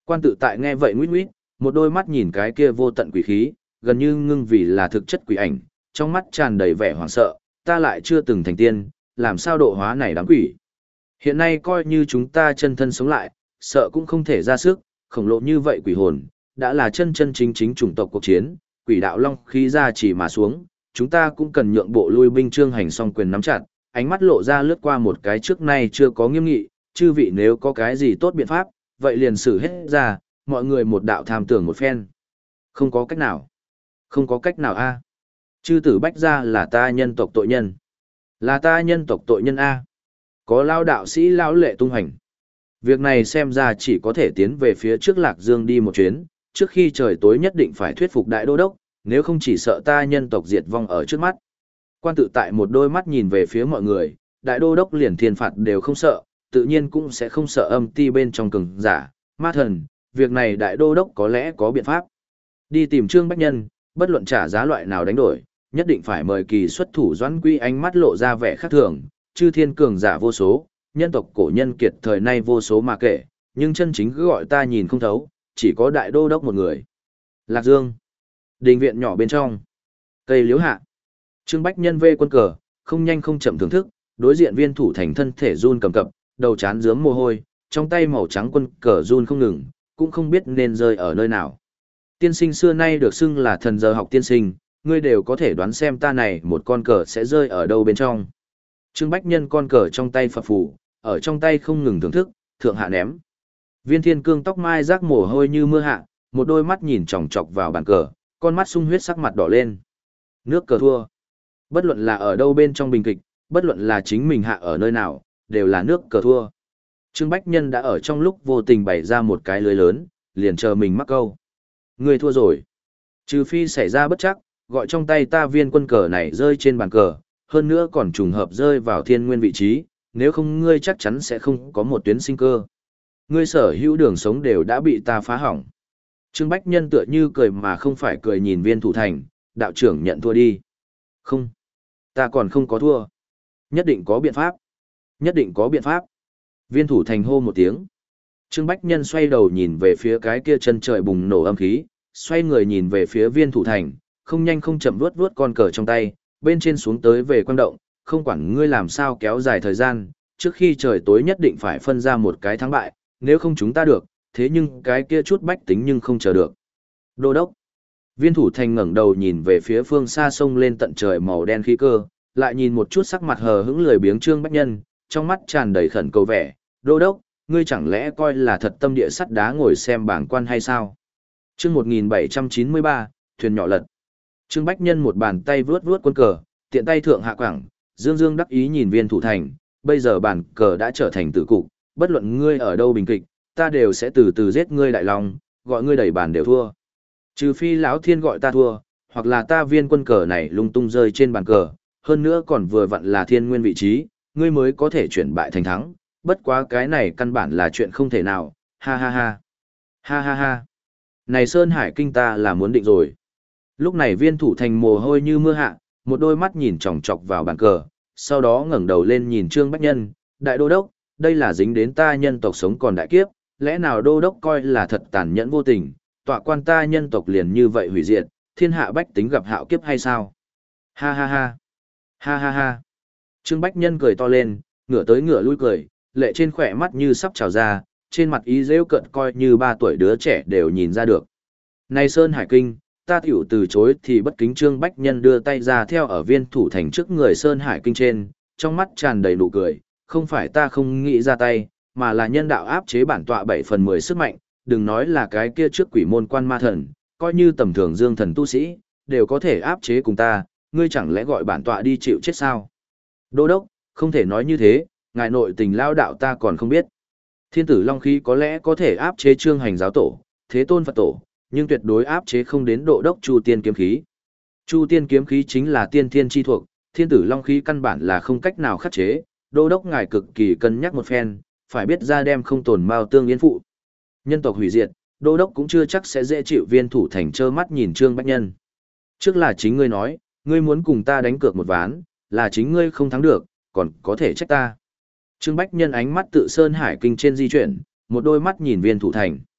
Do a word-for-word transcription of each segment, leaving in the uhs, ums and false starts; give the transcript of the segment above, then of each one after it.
Quan tự tại nghe vậy nguyết nguyết, một đôi mắt nhìn cái kia vô tận quỷ khí, gần như ngưng vì là thực chất quỷ ảnh, trong mắt tràn đầy vẻ hoảng sợ, ta lại chưa từng thành tiên, làm sao độ hóa này đám quỷ. Hiện nay coi như chúng ta chân thân sống lại, sợ cũng không thể ra sức, khổng lồ như vậy quỷ hồn, đã là chân chân chính chính chủng tộc cuộc chiến, quỷ đạo long khí ra chỉ mà xuống, chúng ta cũng cần nhượng bộ lui binh trương hành song quyền nắm chặt, ánh mắt lộ ra lướt qua một cái trước nay chưa có nghiêm nghị, chư vị nếu có cái gì tốt biện pháp, vậy liền xử hết ra, mọi người một đạo tham tưởng một phen. Không có cách nào. Không có cách nào a. Chư tử bách ra là ta nhân tộc tội nhân. Là ta nhân tộc tội nhân a. Có lao đạo sĩ lao lệ tung hành. Việc này xem ra chỉ có thể tiến về phía trước Lạc Dương đi một chuyến, trước khi trời tối nhất định phải thuyết phục đại đô đốc, nếu không chỉ sợ ta nhân tộc diệt vong ở trước mắt. Quan tự tại một đôi mắt nhìn về phía mọi người, đại đô đốc liền thiên phạt đều không sợ, tự nhiên cũng sẽ không sợ âm ti bên trong cường giả, ma thần, việc này đại đô đốc có lẽ có biện pháp. Đi tìm Trương Bách Nhân, bất luận trả giá loại nào đánh đổi, nhất định phải mời kỳ xuất thủ Doãn Quy ánh mắt lộ ra vẻ khác thường, chư thiên cường giả vô số, nhân tộc cổ nhân kiệt thời nay vô số mà kể, nhưng chân chính cứ gọi ta nhìn không thấu, chỉ có đại đô đốc một người. Lạc Dương, đình viện nhỏ bên trong, cây liễu hạ, Trương Bách Nhân vê quân cờ, không nhanh không chậm thưởng thức, đối diện viên thủ thành thân thể run cầm cập, đầu chán rướm mồ hôi, trong tay màu trắng quân cờ run không ngừng, cũng không biết nên rơi ở nơi nào. Tiên sinh xưa nay được xưng là thần giờ học tiên sinh, ngươi đều có thể đoán xem ta này một con cờ sẽ rơi ở đâu bên trong. Trương Bách Nhân con cờ trong tay phập phù, ở trong tay không ngừng thưởng thức, thượng hạ ném. Viên Thiên Cương tóc mai rác mồ hôi như mưa hạ, một đôi mắt nhìn chòng chọc vào bàn cờ, con mắt sung huyết sắc mặt đỏ lên. Nước cờ thua. Bất luận là ở đâu bên trong bình kịch, bất luận là chính mình hạ ở nơi nào, đều là nước cờ thua. Trương Bách Nhân đã ở trong lúc vô tình bày ra một cái lưới lớn, liền chờ mình mắc câu. Ngươi thua rồi. Trừ phi xảy ra bất chắc, gọi trong tay ta viên quân cờ này rơi trên bàn cờ, hơn nữa còn trùng hợp rơi vào thiên nguyên vị trí, nếu không ngươi chắc chắn sẽ không có một tuyến sinh cơ. Ngươi sở hữu đường sống đều đã bị ta phá hỏng. Trương Bách Nhân tựa như cười mà không phải cười nhìn viên thủ thành, đạo trưởng nhận thua đi. Không, ta còn không có thua. Nhất định có biện pháp. Nhất định có biện pháp. Viên thủ thành hô một tiếng. Trương Bách Nhân xoay đầu nhìn về phía cái kia chân trời bùng nổ âm khí, xoay người nhìn về phía viên thủ thành, không nhanh không chậm vuốt vuốt con cờ trong tay, bên trên xuống tới về quan động, không quản ngươi làm sao kéo dài thời gian, trước khi trời tối nhất định phải phân ra một cái thắng bại, nếu không chúng ta được, thế nhưng cái kia chút bách tính nhưng không chờ được. Đô đốc. Viên thủ thành ngẩng đầu nhìn về phía phương xa sông lên tận trời màu đen khí cơ, lại nhìn một chút sắc mặt hờ hững lười biếng Trương Bách Nhân, trong mắt tràn đầy khẩn cầu vẻ, đô đốc, ngươi chẳng lẽ coi là thật tâm địa sắt đá ngồi xem bảng quan hay sao? Chương một nghìn bảy trăm chín mươi ba, thuyền nhỏ lật. Trương Bách Nhân một bàn tay vướt vướt quân cờ, tiện tay thượng hạ quảng, dương dương đắc ý nhìn viên thủ thành, bây giờ bàn cờ đã trở thành tử cục, bất luận ngươi ở đâu bình kịch, ta đều sẽ từ từ giết ngươi đại long, gọi ngươi đẩy bàn đều thua. Trừ phi lão thiên gọi ta thua, hoặc là ta viên quân cờ này lung tung rơi trên bàn cờ, hơn nữa còn vừa vặn là thiên nguyên vị trí, ngươi mới có thể chuyển bại thành thắng, bất quá cái này căn bản là chuyện không thể nào, ha ha ha. Ha ha ha. Này Sơn Hải Kinh ta là muốn định rồi. Lúc này viên thủ thành mồ hôi như mưa hạ, một đôi mắt nhìn chòng chọc vào bàn cờ, sau đó ngẩng đầu lên nhìn Trương Bách Nhân, đại đô đốc, đây là dính đến ta nhân tộc sống còn đại kiếp, lẽ nào đô đốc coi là thật tàn nhẫn vô tình, tọa quan ta nhân tộc liền như vậy hủy diệt, thiên hạ bách tính gặp hạo kiếp hay sao? Ha ha ha. Ha ha ha. Trương Bách Nhân cười to lên, ngửa tới ngửa lui cười, lệ trên khỏe mắt như sắp trào ra, trên mặt ý rêu cận coi như ba tuổi đứa trẻ đều nhìn ra được. Này Sơn Hải Kinh, ta tiểu từ chối thì bất kính. Trương Bách Nhân đưa tay ra theo ở viên thủ thành trước người Sơn Hải Kinh trên, trong mắt tràn đầy nụ cười, không phải ta không nghĩ ra tay, mà là nhân đạo áp chế bản tọa bảy phần mười sức mạnh, đừng nói là cái kia trước quỷ môn quan ma thần, coi như tầm thường dương thần tu sĩ, đều có thể áp chế cùng ta, ngươi chẳng lẽ gọi bản tọa đi chịu chết sao? Đô đốc, không thể nói như thế, ngài nội tình lao đạo ta còn không biết. Thiên tử Long khí có lẽ có thể áp chế Trương Hành giáo tổ, Thế Tôn Phật tổ, nhưng tuyệt đối áp chế không đến độ đốc Chu Tiên kiếm khí. Chu Tiên kiếm khí chính là tiên thiên chi thuộc, Thiên tử Long khí căn bản là không cách nào khắc chế, đô đốc ngài cực kỳ cân nhắc một phen, phải biết ra đem không tồn mao tương yên phụ. Nhân tộc hủy diệt, đô đốc cũng chưa chắc sẽ dễ chịu. Viên thủ thành trơ mắt nhìn Trương Bách Nhân. Trước là chính ngươi nói, ngươi muốn cùng ta đánh cược một ván, là chính ngươi không thắng được, còn có thể trách ta. Trương Bách Nhân ánh mắt tự Sơn Hải Kinh trên di chuyển, một đôi mắt nhìn viên thủ thành.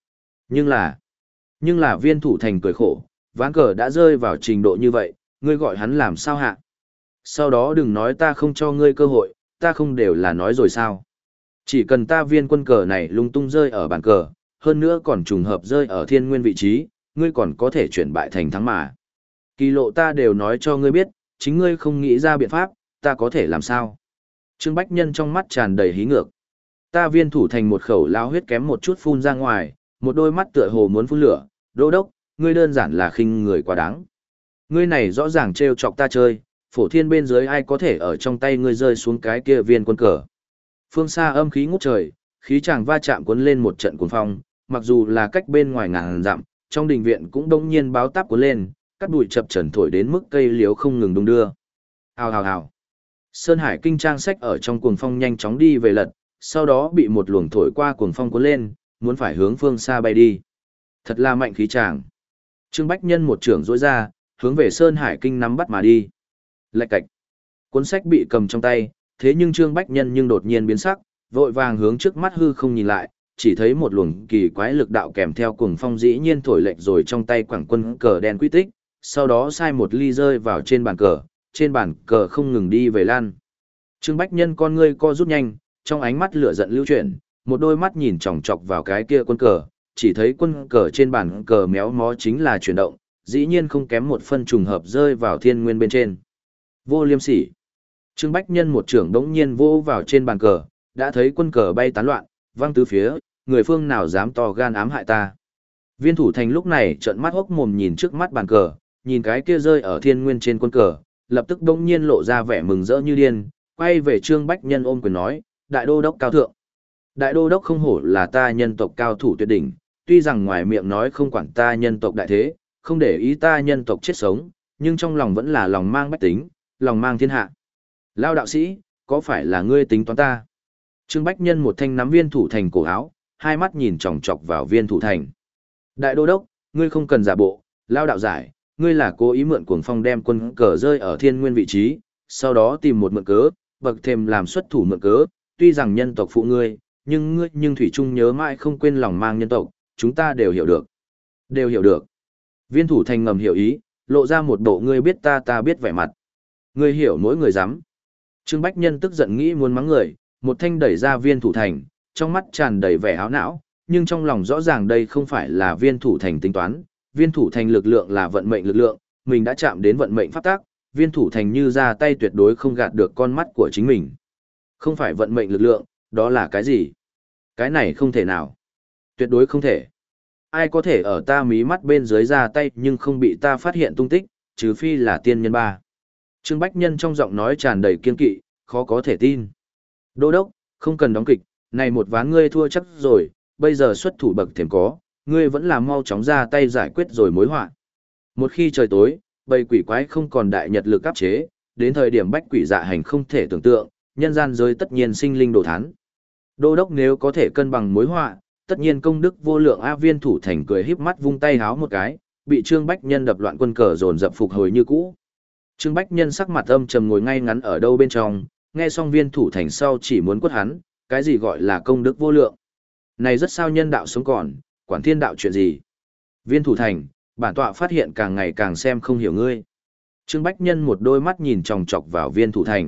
Nhưng là, nhưng là viên thủ thành cười khổ, ván cờ đã rơi vào trình độ như vậy, ngươi gọi hắn làm sao hạ? Sau đó đừng nói ta không cho ngươi cơ hội, ta không đều là nói rồi sao? Chỉ cần ta viên quân cờ này lung tung rơi ở bàn cờ, hơn nữa còn trùng hợp rơi ở thiên nguyên vị trí, ngươi còn có thể chuyển bại thành thắng mà. Kỳ lộ ta đều nói cho ngươi biết, chính ngươi không nghĩ ra biện pháp, ta có thể làm sao? Trương Bách Nhân trong mắt tràn đầy hí ngược. Ta viên thủ thành một khẩu lao huyết kém một chút phun ra ngoài, một đôi mắt tựa hồ muốn phun lửa, đô đốc, ngươi đơn giản là khinh người quá đáng. Ngươi này rõ ràng trêu chọc ta chơi, phổ thiên bên dưới ai có thể ở trong tay ngươi rơi xuống cái kia viên quân cờ. Phương xa âm khí ngút trời, khí chàng va chạm cuốn lên một trận cuồng phong, mặc dù là cách bên ngoài ngàn dặm, trong đình viện cũng đông nhiên báo táp cuốn lên, cắt bụi chập trần thổi đến mức cây liếu không ngừng đung đưa. Hào hào hào. Sơn Hải kinh trang sách ở trong cuồng phong nhanh chóng đi về lật, sau đó bị một luồng thổi qua cuồng phong cuốn lên, muốn phải hướng phương xa bay đi. Thật là mạnh khí chàng. Trương Bách Nhân một trưởng rỗi ra, hướng về Sơn Hải kinh nắm bắt mà đi. Lạch cạch. Cuốn sách bị cầm trong tay, thế nhưng Trương Bách Nhân nhưng đột nhiên biến sắc, vội vàng hướng trước mắt hư không nhìn lại, chỉ thấy một luồng kỳ quái lực đạo kèm theo cuồng phong dĩ nhiên thổi lệch rồi trong tay quảng quân cờ đen quy tích, sau đó sai một ly rơi vào trên bàn cờ, trên bàn cờ không ngừng đi về lan. Trương Bách Nhân con ngươi co rút nhanh, trong ánh mắt lửa giận lưu chuyển, một đôi mắt nhìn chòng chọc vào cái kia quân cờ, chỉ thấy quân cờ trên bàn cờ méo mó chính là chuyển động, dĩ nhiên không kém một phân trùng hợp rơi vào thiên nguyên bên trên. Vô liêm sỉ. Trương Bách Nhân một trưởng đống nhiên vô vào trên bàn cờ, đã thấy quân cờ bay tán loạn, văng tứ phía, người phương nào dám to gan ám hại ta. Viên thủ thành lúc này trợn mắt hốc mồm nhìn trước mắt bàn cờ, nhìn cái kia rơi ở thiên nguyên trên quân cờ, lập tức đống nhiên lộ ra vẻ mừng rỡ như điên, quay về Trương Bách Nhân ôm quyền nói, đại đô đốc cao thượng. Đại đô đốc không hổ là ta nhân tộc cao thủ tuyệt đỉnh, tuy rằng ngoài miệng nói không quản ta nhân tộc đại thế, không để ý ta nhân tộc chết sống, nhưng trong lòng vẫn là lòng mang bách tính, lòng mang thiên hạ. Lao đạo sĩ, có phải là ngươi tính toán ta? Trương Bách Nhân một thanh nắm viên thủ thành cổ áo, hai mắt nhìn chòng chọc vào viên thủ thành. Đại đô đốc, ngươi không cần giả bộ, lao đạo giải, ngươi là cố ý mượn cuồng phong đem quân cờ rơi ở thiên nguyên vị trí, sau đó tìm một mượn cớ, bậc thềm làm xuất thủ mượn cớ, tuy rằng nhân tộc phụ ngươi, nhưng ngươi nhưng thủy chung nhớ mãi không quên lòng mang nhân tộc, chúng ta đều hiểu được. Đều hiểu được. Viên thủ thành ngầm hiểu ý, lộ ra một bộ ngươi biết ta ta biết vẻ mặt. Ngươi hiểu mỗi người dám. Trương Bách Nhân tức giận nghĩ muốn mắng người, một thanh đẩy ra viên thủ thành, trong mắt tràn đầy vẻ áo não, nhưng trong lòng rõ ràng đây không phải là viên thủ thành tính toán, viên thủ thành lực lượng là vận mệnh lực lượng, mình đã chạm đến vận mệnh pháp tác, viên thủ thành như ra tay tuyệt đối không gạt được con mắt của chính mình. Không phải vận mệnh lực lượng, đó là cái gì? Cái này không thể nào. Tuyệt đối không thể. Ai có thể ở ta mí mắt bên dưới ra tay nhưng không bị ta phát hiện tung tích, trừ phi là tiên nhân ba. Trương Bách Nhân trong giọng nói tràn đầy kiên kỵ, khó có thể tin. Đô đốc, không cần đóng kịch, này một ván ngươi thua chắc rồi, bây giờ xuất thủ bậc thềm có, ngươi vẫn là mau chóng ra tay giải quyết rồi mối họa. Một khi trời tối, bầy quỷ quái không còn đại nhật lực áp chế, đến thời điểm bách quỷ dạ hành không thể tưởng tượng, nhân gian giới tất nhiên sinh linh đồ thán. Đô đốc nếu có thể cân bằng mối họa, tất nhiên công đức vô lượng. A viên thủ thành cười híp mắt vung tay háo một cái, bị Trương Bách Nhân đập loạn quân cờ dồn dập phục hồi như cũ. Trương Bách Nhân sắc mặt âm trầm ngồi ngay ngắn ở đâu bên trong, nghe xong viên thủ thành sau chỉ muốn quất hắn, cái gì gọi là công đức vô lượng. Này rất sao nhân đạo sống còn, quản thiên đạo chuyện gì. Viên thủ thành, bản tọa phát hiện càng ngày càng xem không hiểu ngươi. Trương Bách Nhân một đôi mắt nhìn chòng chọc vào viên thủ thành.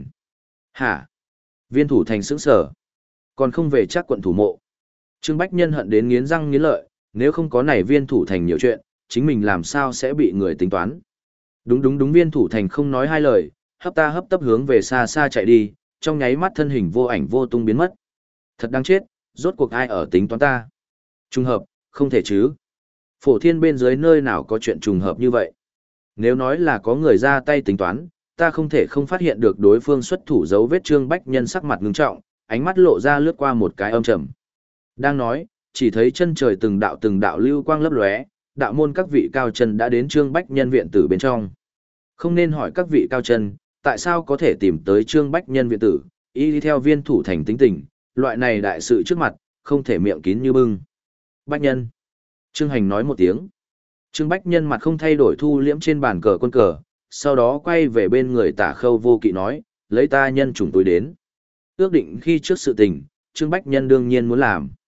Hả? Viên thủ thành sững sờ, còn không về chắc quận thủ mộ. Trương Bách Nhân hận đến nghiến răng nghiến lợi, nếu không có này viên thủ thành nhiều chuyện, chính mình làm sao sẽ bị người tính toán. Đúng đúng đúng, viên thủ thành không nói hai lời, hấp ta hấp tấp hướng về xa xa chạy đi, trong nháy mắt thân hình vô ảnh vô tung biến mất. Thật đáng chết, rốt cuộc ai ở tính toán ta? Trùng hợp, không thể chứ. Phổ thiên bên dưới nơi nào có chuyện trùng hợp như vậy? Nếu nói là có người ra tay tính toán, ta không thể không phát hiện được đối phương xuất thủ dấu vết. Trương Bách Nhân sắc mặt ngưng trọng, ánh mắt lộ ra lướt qua một cái âm trầm. Đang nói, chỉ thấy chân trời từng đạo từng đạo lưu quang lấp lóe, đạo môn các vị cao chân đã đến Trương Bách Nhân viện tử bên trong. Không nên hỏi các vị cao chân, tại sao có thể tìm tới Trương Bách Nhân viện tử, y đi theo viên thủ thành tính tình, loại này đại sự trước mặt, không thể miệng kín như bưng. Bách Nhân. Trương Hành nói một tiếng. Trương Bách Nhân mặt không thay đổi thu liễm trên bàn cờ quân cờ, sau đó quay về bên người Tả Khâu Vô Kỵ nói, lấy ta nhân chủng túi đến. Ước định khi trước sự tình, Trương Bách Nhân đương nhiên muốn làm.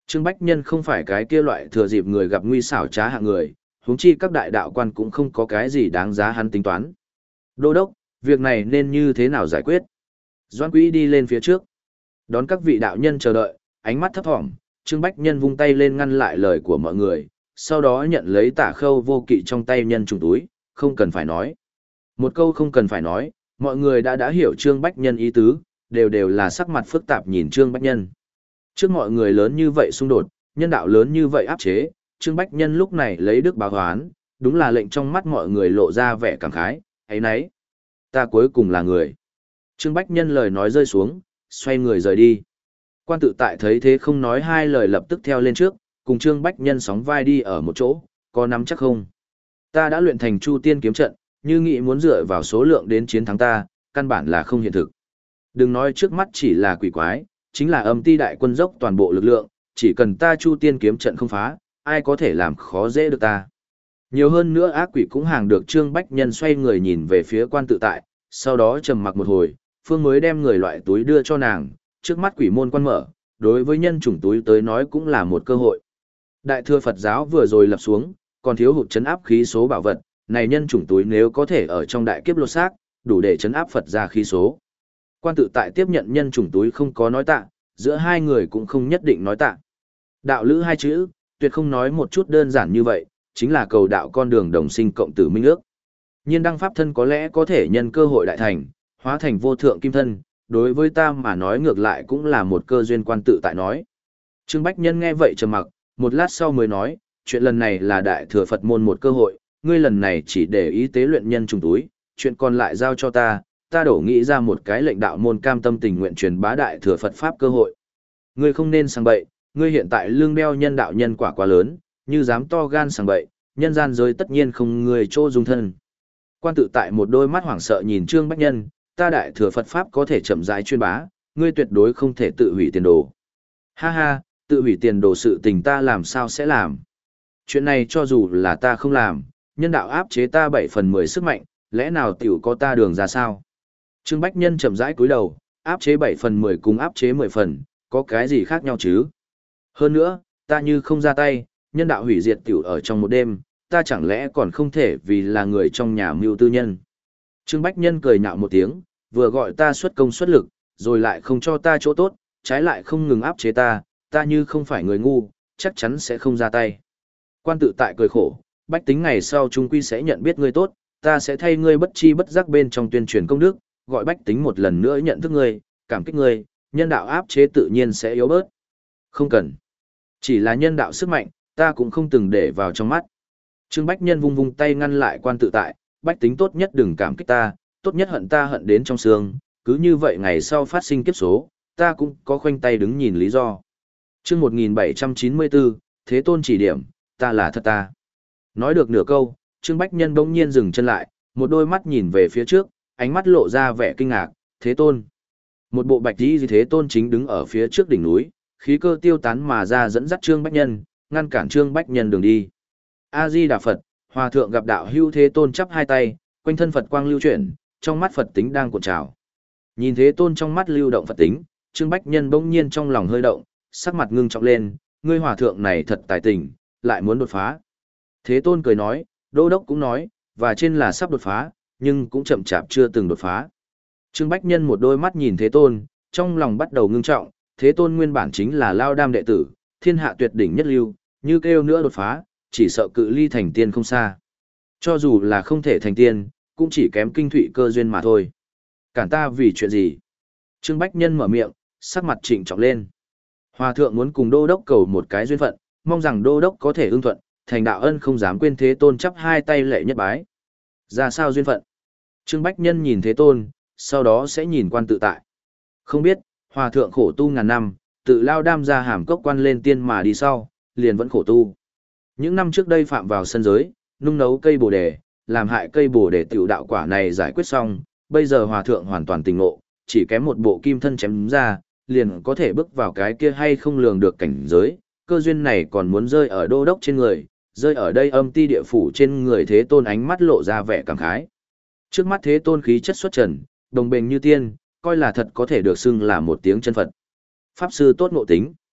Trương Bách Nhân không phải cái kia loại thừa dịp người gặp nguy xảo trá hạng người, huống chi các đại đạo quan cũng không có cái gì đáng giá hắn tính toán. Đô đốc, việc này nên như thế nào giải quyết? Doãn Quý đi lên phía trước, đón các vị đạo nhân chờ đợi, ánh mắt thấp thỏm, Trương Bách Nhân vung tay lên ngăn lại lời của mọi người, sau đó nhận lấy Tả Khâu Vô Kỵ trong tay nhân trùng túi, không cần phải nói. Một câu không cần phải nói, mọi người đã đã hiểu Trương Bách Nhân ý tứ, đều đều là sắc mặt phức tạp nhìn Trương Bách Nhân. Trước mọi người lớn như vậy xung đột, nhân đạo lớn như vậy áp chế, Trương Bách Nhân lúc này lấy đức báo hoán, đúng là lệnh trong mắt mọi người lộ ra vẻ cảm khái, ấy nấy. Ta cuối cùng là người. Trương Bách Nhân lời nói rơi xuống, xoay người rời đi. Quan tự tại thấy thế không nói hai lời lập tức theo lên trước, cùng Trương Bách Nhân sóng vai đi ở một chỗ, có nắm chắc không? Ta đã luyện thành Chu Tiên kiếm trận, như nghĩ muốn dựa vào số lượng đến chiến thắng ta, căn bản là không hiện thực. Đừng nói trước mắt chỉ là quỷ quái, chính là âm ti đại quân dốc toàn bộ lực lượng, chỉ cần ta Chu Tiên kiếm trận không phá, ai có thể làm khó dễ được ta. Nhiều hơn nữa ác quỷ cũng hàng được Trương Bách Nhân xoay người nhìn về phía quan tự tại, sau đó trầm mặc một hồi, Phương mới đem người loại túi đưa cho nàng, trước mắt quỷ môn quan mở, đối với nhân chủng túi tới nói cũng là một cơ hội. Đại thừa Phật giáo vừa rồi lập xuống, còn thiếu hụt chấn áp khí số bảo vật, này nhân chủng túi nếu có thể ở trong đại kiếp lột xác, đủ để chấn áp Phật ra khí số. Quan tự tại tiếp nhận nhân chủng túi không có nói tạ, giữa hai người cũng không nhất định nói tạ. Đạo lữ hai chữ, tuyệt không nói một chút đơn giản như vậy, chính là cầu đạo con đường đồng sinh cộng tử minh ước. Nhiên đăng pháp thân có lẽ có thể nhân cơ hội đại thành, hóa thành vô thượng kim thân, đối với ta mà nói ngược lại cũng là một cơ duyên. Quan tự tại nói. Trương Bách Nhân nghe vậy trầm mặc, một lát sau mới nói, chuyện lần này là đại thừa Phật môn một cơ hội, ngươi lần này chỉ để ý tế luyện nhân trùng túi, chuyện còn lại giao cho ta, ta đổ nghĩ ra một cái lệnh đạo môn cam tâm tình nguyện truyền bá đại thừa Phật Pháp cơ hội. Ngươi không nên sang bậy, ngươi hiện tại lương đeo nhân đạo nhân quả quá lớn, như dám to gan sang bậy, nhân gian giới tất nhiên không người chỗ dung thân. Quan tự tại một đôi mắt hoảng sợ nhìn Trương Bách Nhân, ta đại thừa Phật Pháp có thể chậm rãi truyền bá, ngươi tuyệt đối không thể tự hủy tiền đồ. Ha ha, tự hủy tiền đồ sự tình ta làm sao sẽ làm. Chuyện này cho dù là ta không làm, nhân đạo áp chế ta bảy phần mười sức mạnh, lẽ nào tiểu có ta đường ra sao? Trương Bách Nhân chậm rãi cúi đầu, áp chế bảy phần mười cùng áp chế mười phần, có cái gì khác nhau chứ? Hơn nữa, ta như không ra tay, nhân đạo hủy diệt tiểu ở trong một đêm, ta chẳng lẽ còn không thể vì là người trong nhà mưu tư nhân. Trương Bách Nhân cười nhạo một tiếng, vừa gọi ta xuất công xuất lực, rồi lại không cho ta chỗ tốt, trái lại không ngừng áp chế ta, ta như không phải người ngu, chắc chắn sẽ không ra tay. Quan tự tại cười khổ, bách tính ngày sau trung quy sẽ nhận biết ngươi tốt, ta sẽ thay ngươi bất chi bất giác bên trong tuyên truyền công đức, gọi bách tính một lần nữa nhận thức ngươi, cảm kích ngươi, nhân đạo áp chế tự nhiên sẽ yếu bớt. Không cần. Chỉ là nhân đạo sức mạnh, ta cũng không từng để vào trong mắt. Trương Bách Nhân vung vung tay ngăn lại quan tự tại, bách tính tốt nhất đừng cảm kích ta, tốt nhất hận ta hận đến trong xương, cứ như vậy ngày sau phát sinh kiếp số, ta cũng có khoanh tay đứng nhìn lý do. Chương một nghìn bảy trăm chín mươi bốn, Thế Tôn chỉ điểm, ta là thật ta. Nói được nửa câu, Trương Bách Nhân bỗng nhiên dừng chân lại, một đôi mắt nhìn về phía trước, ánh mắt lộ ra vẻ kinh ngạc, Thế Tôn. Một bộ bạch y Thế Tôn chính đứng ở phía trước đỉnh núi, khí cơ tiêu tán mà ra dẫn dắt Trương Bách Nhân, ngăn cản Trương Bách Nhân đường đi. A Di Đà Phật, Hòa thượng gặp đạo hữu Thế Tôn chắp hai tay, quanh thân Phật quang lưu chuyển, trong mắt Phật tính đang cuộn trào. Nhìn Thế Tôn trong mắt lưu động Phật tính, Trương Bách Nhân bỗng nhiên trong lòng hơi động, sắc mặt ngưng trọng lên, ngươi hòa thượng này thật tài tình, lại muốn đột phá. Thế Tôn cười nói, Đô Đốc cũng nói, và trên là sắp đột phá, nhưng cũng chậm chạp chưa từng đột phá. Trương Bách Nhân một đôi mắt nhìn Thế Tôn, trong lòng bắt đầu ngưng trọng, Thế Tôn nguyên bản chính là Lao Đam đệ tử, thiên hạ tuyệt đỉnh nhất lưu, như kêu nữa đột phá, chỉ sợ cự ly thành tiên không xa. Cho dù là không thể thành tiên, cũng chỉ kém kinh thụy cơ duyên mà thôi. Cản ta vì chuyện gì? Trương Bách Nhân mở miệng, sắc mặt trịnh trọng lên. Hòa thượng muốn cùng Đô Đốc cầu một cái duyên phận, mong rằng Đô Đốc có thể ưng thuận, thành đạo ân không dám quên Thế Tôn chắp hai tay lệ nhất bái. Ra sao duyên phận? Trương Bách Nhân nhìn Thế Tôn, sau đó sẽ nhìn quan tự tại. Không biết, Hòa thượng khổ tu ngàn năm, tự Lao Đam ra hàm cốc quan lên tiên mà đi sau, liền vẫn khổ tu. Những năm trước đây phạm vào sân giới, nung nấu cây bồ đề, làm hại cây bồ đề tiểu đạo quả này giải quyết xong, bây giờ Hòa thượng hoàn toàn tỉnh ngộ, chỉ kém một bộ kim thân chém ra, liền có thể bước vào cái kia hay không lường được cảnh giới, cơ duyên này còn muốn rơi ở Đô Đốc trên người, rơi ở đây âm ti địa phủ trên người Thế Tôn, ánh mắt lộ ra vẻ cảm khái. Trước mắt Thế Tôn khí chất xuất trần, đồng bền như tiên, coi là thật có thể được xưng là một tiếng chân Phật. Pháp sư tốt ngộ tính.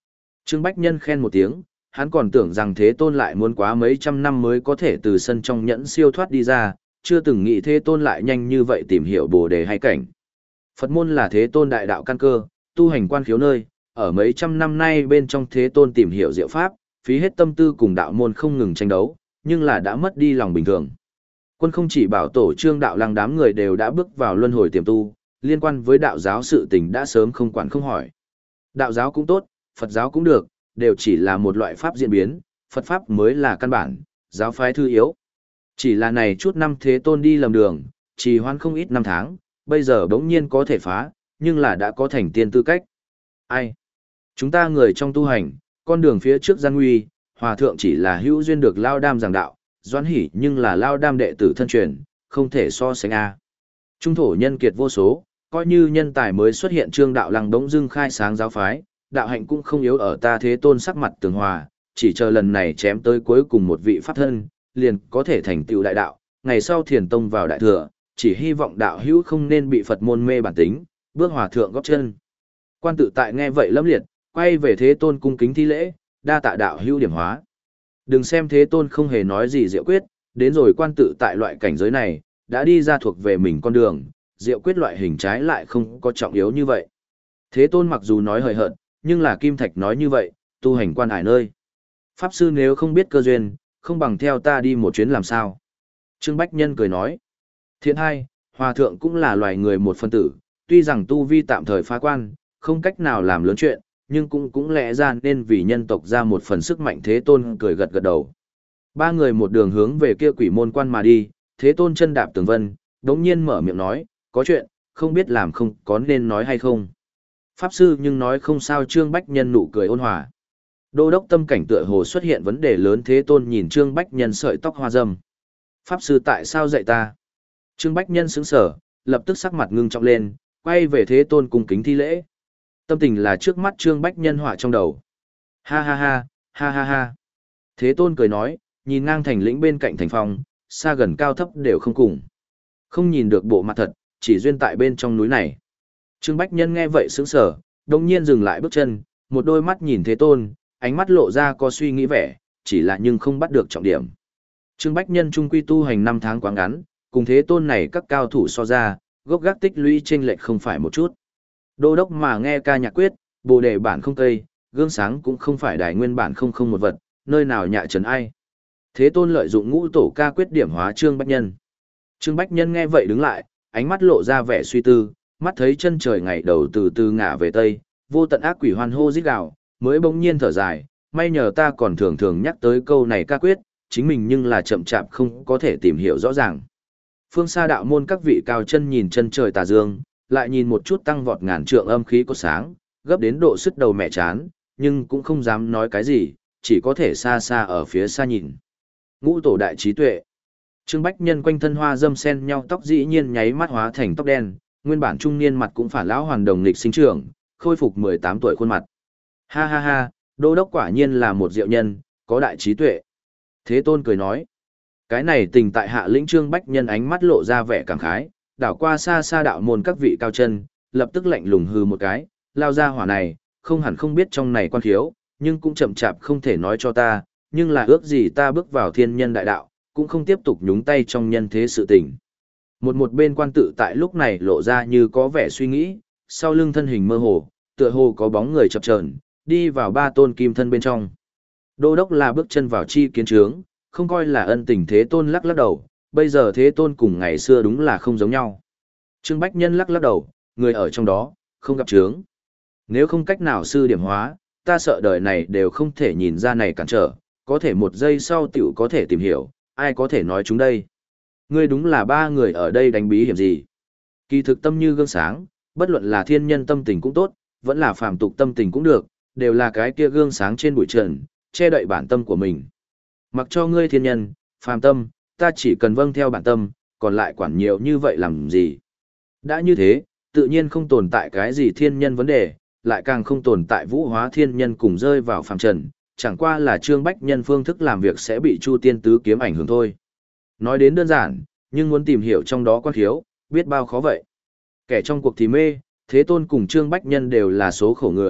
Trương Bách Nhân khen một tiếng, hắn còn tưởng rằng Thế Tôn lại muốn quá mấy trăm năm mới có thể từ sân trong nhẫn siêu thoát đi ra, chưa từng nghĩ Thế Tôn lại nhanh như vậy tìm hiểu Bồ đề hay cảnh. Phật môn là Thế Tôn đại đạo căn cơ, tu hành quan khiếu nơi, ở mấy trăm năm nay bên trong Thế Tôn tìm hiểu diệu pháp, phí hết tâm tư cùng đạo môn không ngừng tranh đấu, nhưng là đã mất đi lòng bình thường. Quân không chỉ bảo tổ Trương đạo lăng đám người đều đã bước vào luân hồi tiềm tu, liên quan với đạo giáo sự tình đã sớm không quản không hỏi. Đạo giáo cũng tốt, Phật giáo cũng được, đều chỉ là một loại pháp diễn biến, Phật pháp mới là căn bản, giáo phái thư yếu. Chỉ là này chút năm Thế Tôn đi lầm đường, trì hoãn không ít năm tháng, bây giờ bỗng nhiên có thể phá, nhưng là đã có thành tiên tư cách. Ai? Chúng ta người trong tu hành, con đường phía trước gian nguy, hòa thượng chỉ là hữu duyên được Lao Đam giảng đạo, Doãn Hỷ nhưng là Lao Đam đệ tử thân truyền, không thể so sánh a. Trung thổ nhân kiệt vô số, coi như nhân tài mới xuất hiện Trương đạo lăng đống dưng khai sáng giáo phái, đạo hạnh cũng không yếu ở ta Thế Tôn sắc mặt tường hòa, chỉ chờ lần này chém tới cuối cùng một vị pháp thân, liền có thể thành tựu đại đạo, ngày sau thiền tông vào đại thừa, chỉ hy vọng đạo hữu không nên bị Phật môn mê bản tính, bước hòa thượng góp chân. Quan tự tại nghe vậy lâm liệt, quay về Thế Tôn cung kính thi lễ, đa tạ đạo hữu điểm hóa. Đừng xem Thế Tôn không hề nói gì diệu quyết, đến rồi quan tự tại loại cảnh giới này, đã đi ra thuộc về mình con đường, diệu quyết loại hình trái lại không có trọng yếu như vậy. Thế Tôn mặc dù nói hời hợt, nhưng là Kim Thạch nói như vậy, tu hành quan hải nơi. Pháp sư nếu không biết cơ duyên, không bằng theo ta đi một chuyến làm sao. Trương Bách Nhân cười nói. Thiện hai, hòa thượng cũng là loài người một phân tử, tuy rằng tu vi tạm thời phá quan, không cách nào làm lớn chuyện, nhưng cũng cũng lẽ ra nên vì nhân tộc ra một phần sức mạnh. Thế Tôn cười gật gật đầu. Ba người một đường hướng về kia quỷ môn quan mà đi, Thế Tôn chân đạp tường vân, đống nhiên mở miệng nói, có chuyện, không biết làm không có nên nói hay không. Pháp sư nhưng nói không sao. Trương Bách Nhân nụ cười ôn hòa. Đô đốc tâm cảnh tựa hồ xuất hiện vấn đề lớn. Thế Tôn nhìn Trương Bách Nhân sợi tóc hoa râm. Pháp sư tại sao dạy ta? Trương Bách Nhân sững sờ, lập tức sắc mặt ngưng trọng lên, quay về Thế Tôn cung kính thi lễ. Tâm tình là trước mắt Trương Bách Nhân họa trong đầu. Ha ha ha, ha ha ha. Thế Tôn cười nói, nhìn ngang thành lĩnh bên cạnh thành phong, xa gần cao thấp đều không cùng. Không nhìn được bộ mặt thật, chỉ duyên tại bên trong núi này. Trương Bách Nhân nghe vậy sững sờ, đồng nhiên dừng lại bước chân, một đôi mắt nhìn Thế Tôn, ánh mắt lộ ra có suy nghĩ vẻ, chỉ là nhưng không bắt được trọng điểm. Trương Bách Nhân trung quy tu hành năm tháng quá ngắn, cùng Thế Tôn này các cao thủ so ra, gốc gác tích lũy chênh lệch không phải một chút. Đô đốc mà nghe ca nhạc quyết, bồ đề bản không cây, gương sáng cũng không phải đài nguyên bản không không một vật, nơi nào nhạ trấn ai. Thế Tôn lợi dụng ngũ tổ ca quyết điểm hóa Trương Bách Nhân. Trương Bách Nhân nghe vậy đứng lại, ánh mắt lộ ra vẻ suy tư, mắt thấy chân trời ngày đầu từ từ ngả về tây, vô tận ác quỷ hoan hô rít gào, mới bỗng nhiên thở dài, may nhờ ta còn thường thường nhắc tới câu này ca quyết, chính mình nhưng là chậm chạp không có thể tìm hiểu rõ ràng. Phương xa đạo môn các vị cao chân nhìn chân trời tà dương, lại nhìn một chút tăng vọt ngàn trượng âm khí có sáng, gấp đến độ sứt đầu mẹ chán, nhưng cũng không dám nói cái gì, chỉ có thể xa xa ở phía xa nhìn. Ngũ tổ đại trí tuệ. Trương Bách Nhân quanh thân hoa dâm sen nhau tóc dĩ nhiên nháy mắt hóa thành tóc đen, nguyên bản trung niên mặt cũng phản lão hoàn đồng lịch sinh trưởng, khôi phục mười tám tuổi khuôn mặt. Ha ha ha, đô đốc quả nhiên là một diệu nhân, có đại trí tuệ. Thế Tôn cười nói. Cái này tình tại hạ lĩnh. Trương Bách Nhân ánh mắt lộ ra vẻ cảm khái, đảo qua xa xa đạo môn các vị cao chân, lập tức lạnh lùng hừ một cái, lao ra hỏa này, không hẳn không biết trong này quan khiếu, nhưng cũng chậm chạp không thể nói cho ta, nhưng là ước gì ta bước vào thiên nhân đại đạo, cũng không tiếp tục nhúng tay trong nhân thế sự tình. Một một bên quan tự tại lúc này lộ ra như có vẻ suy nghĩ, sau lưng thân hình mơ hồ, tựa hồ có bóng người chập chờn, đi vào ba tôn kim thân bên trong. Đô đốc là bước chân vào chi kiến trướng, không coi là ân tình. Thế Tôn lắc lắc đầu, bây giờ Thế Tôn cùng ngày xưa đúng là không giống nhau. Trương Bách Nhân lắc lắc đầu, người ở trong đó, không gặp trướng. Nếu không cách nào sư điểm hóa, ta sợ đời này đều không thể nhìn ra này cản trở, có thể một giây sau tiểu có thể tìm hiểu, ai có thể nói chúng đây. Ngươi đúng là ba người ở đây đánh bí hiểm gì. Kỳ thực tâm như gương sáng, bất luận là thiên nhân tâm tình cũng tốt, vẫn là phàm tục tâm tình cũng được, đều là cái kia gương sáng trên bụi trần, che đậy bản tâm của mình. Mặc cho ngươi thiên nhân, phàm tâm, ta chỉ cần vâng theo bản tâm, còn lại quản nhiều như vậy làm gì. Đã như thế, tự nhiên không tồn tại cái gì thiên nhân vấn đề, lại càng không tồn tại vũ hóa thiên nhân cùng rơi vào phàm trần, chẳng qua là Trương Bách Nhân phương thức làm việc sẽ bị Chu Tiên Tứ Kiếm ảnh hưởng thôi. Nói đến đơn giản, nhưng muốn tìm hiểu trong đó quan khiếu, biết bao khó vậy. Kẻ trong cuộc thì mê, Thế Tôn cùng Trương Bách Nhân đều là số khổ người,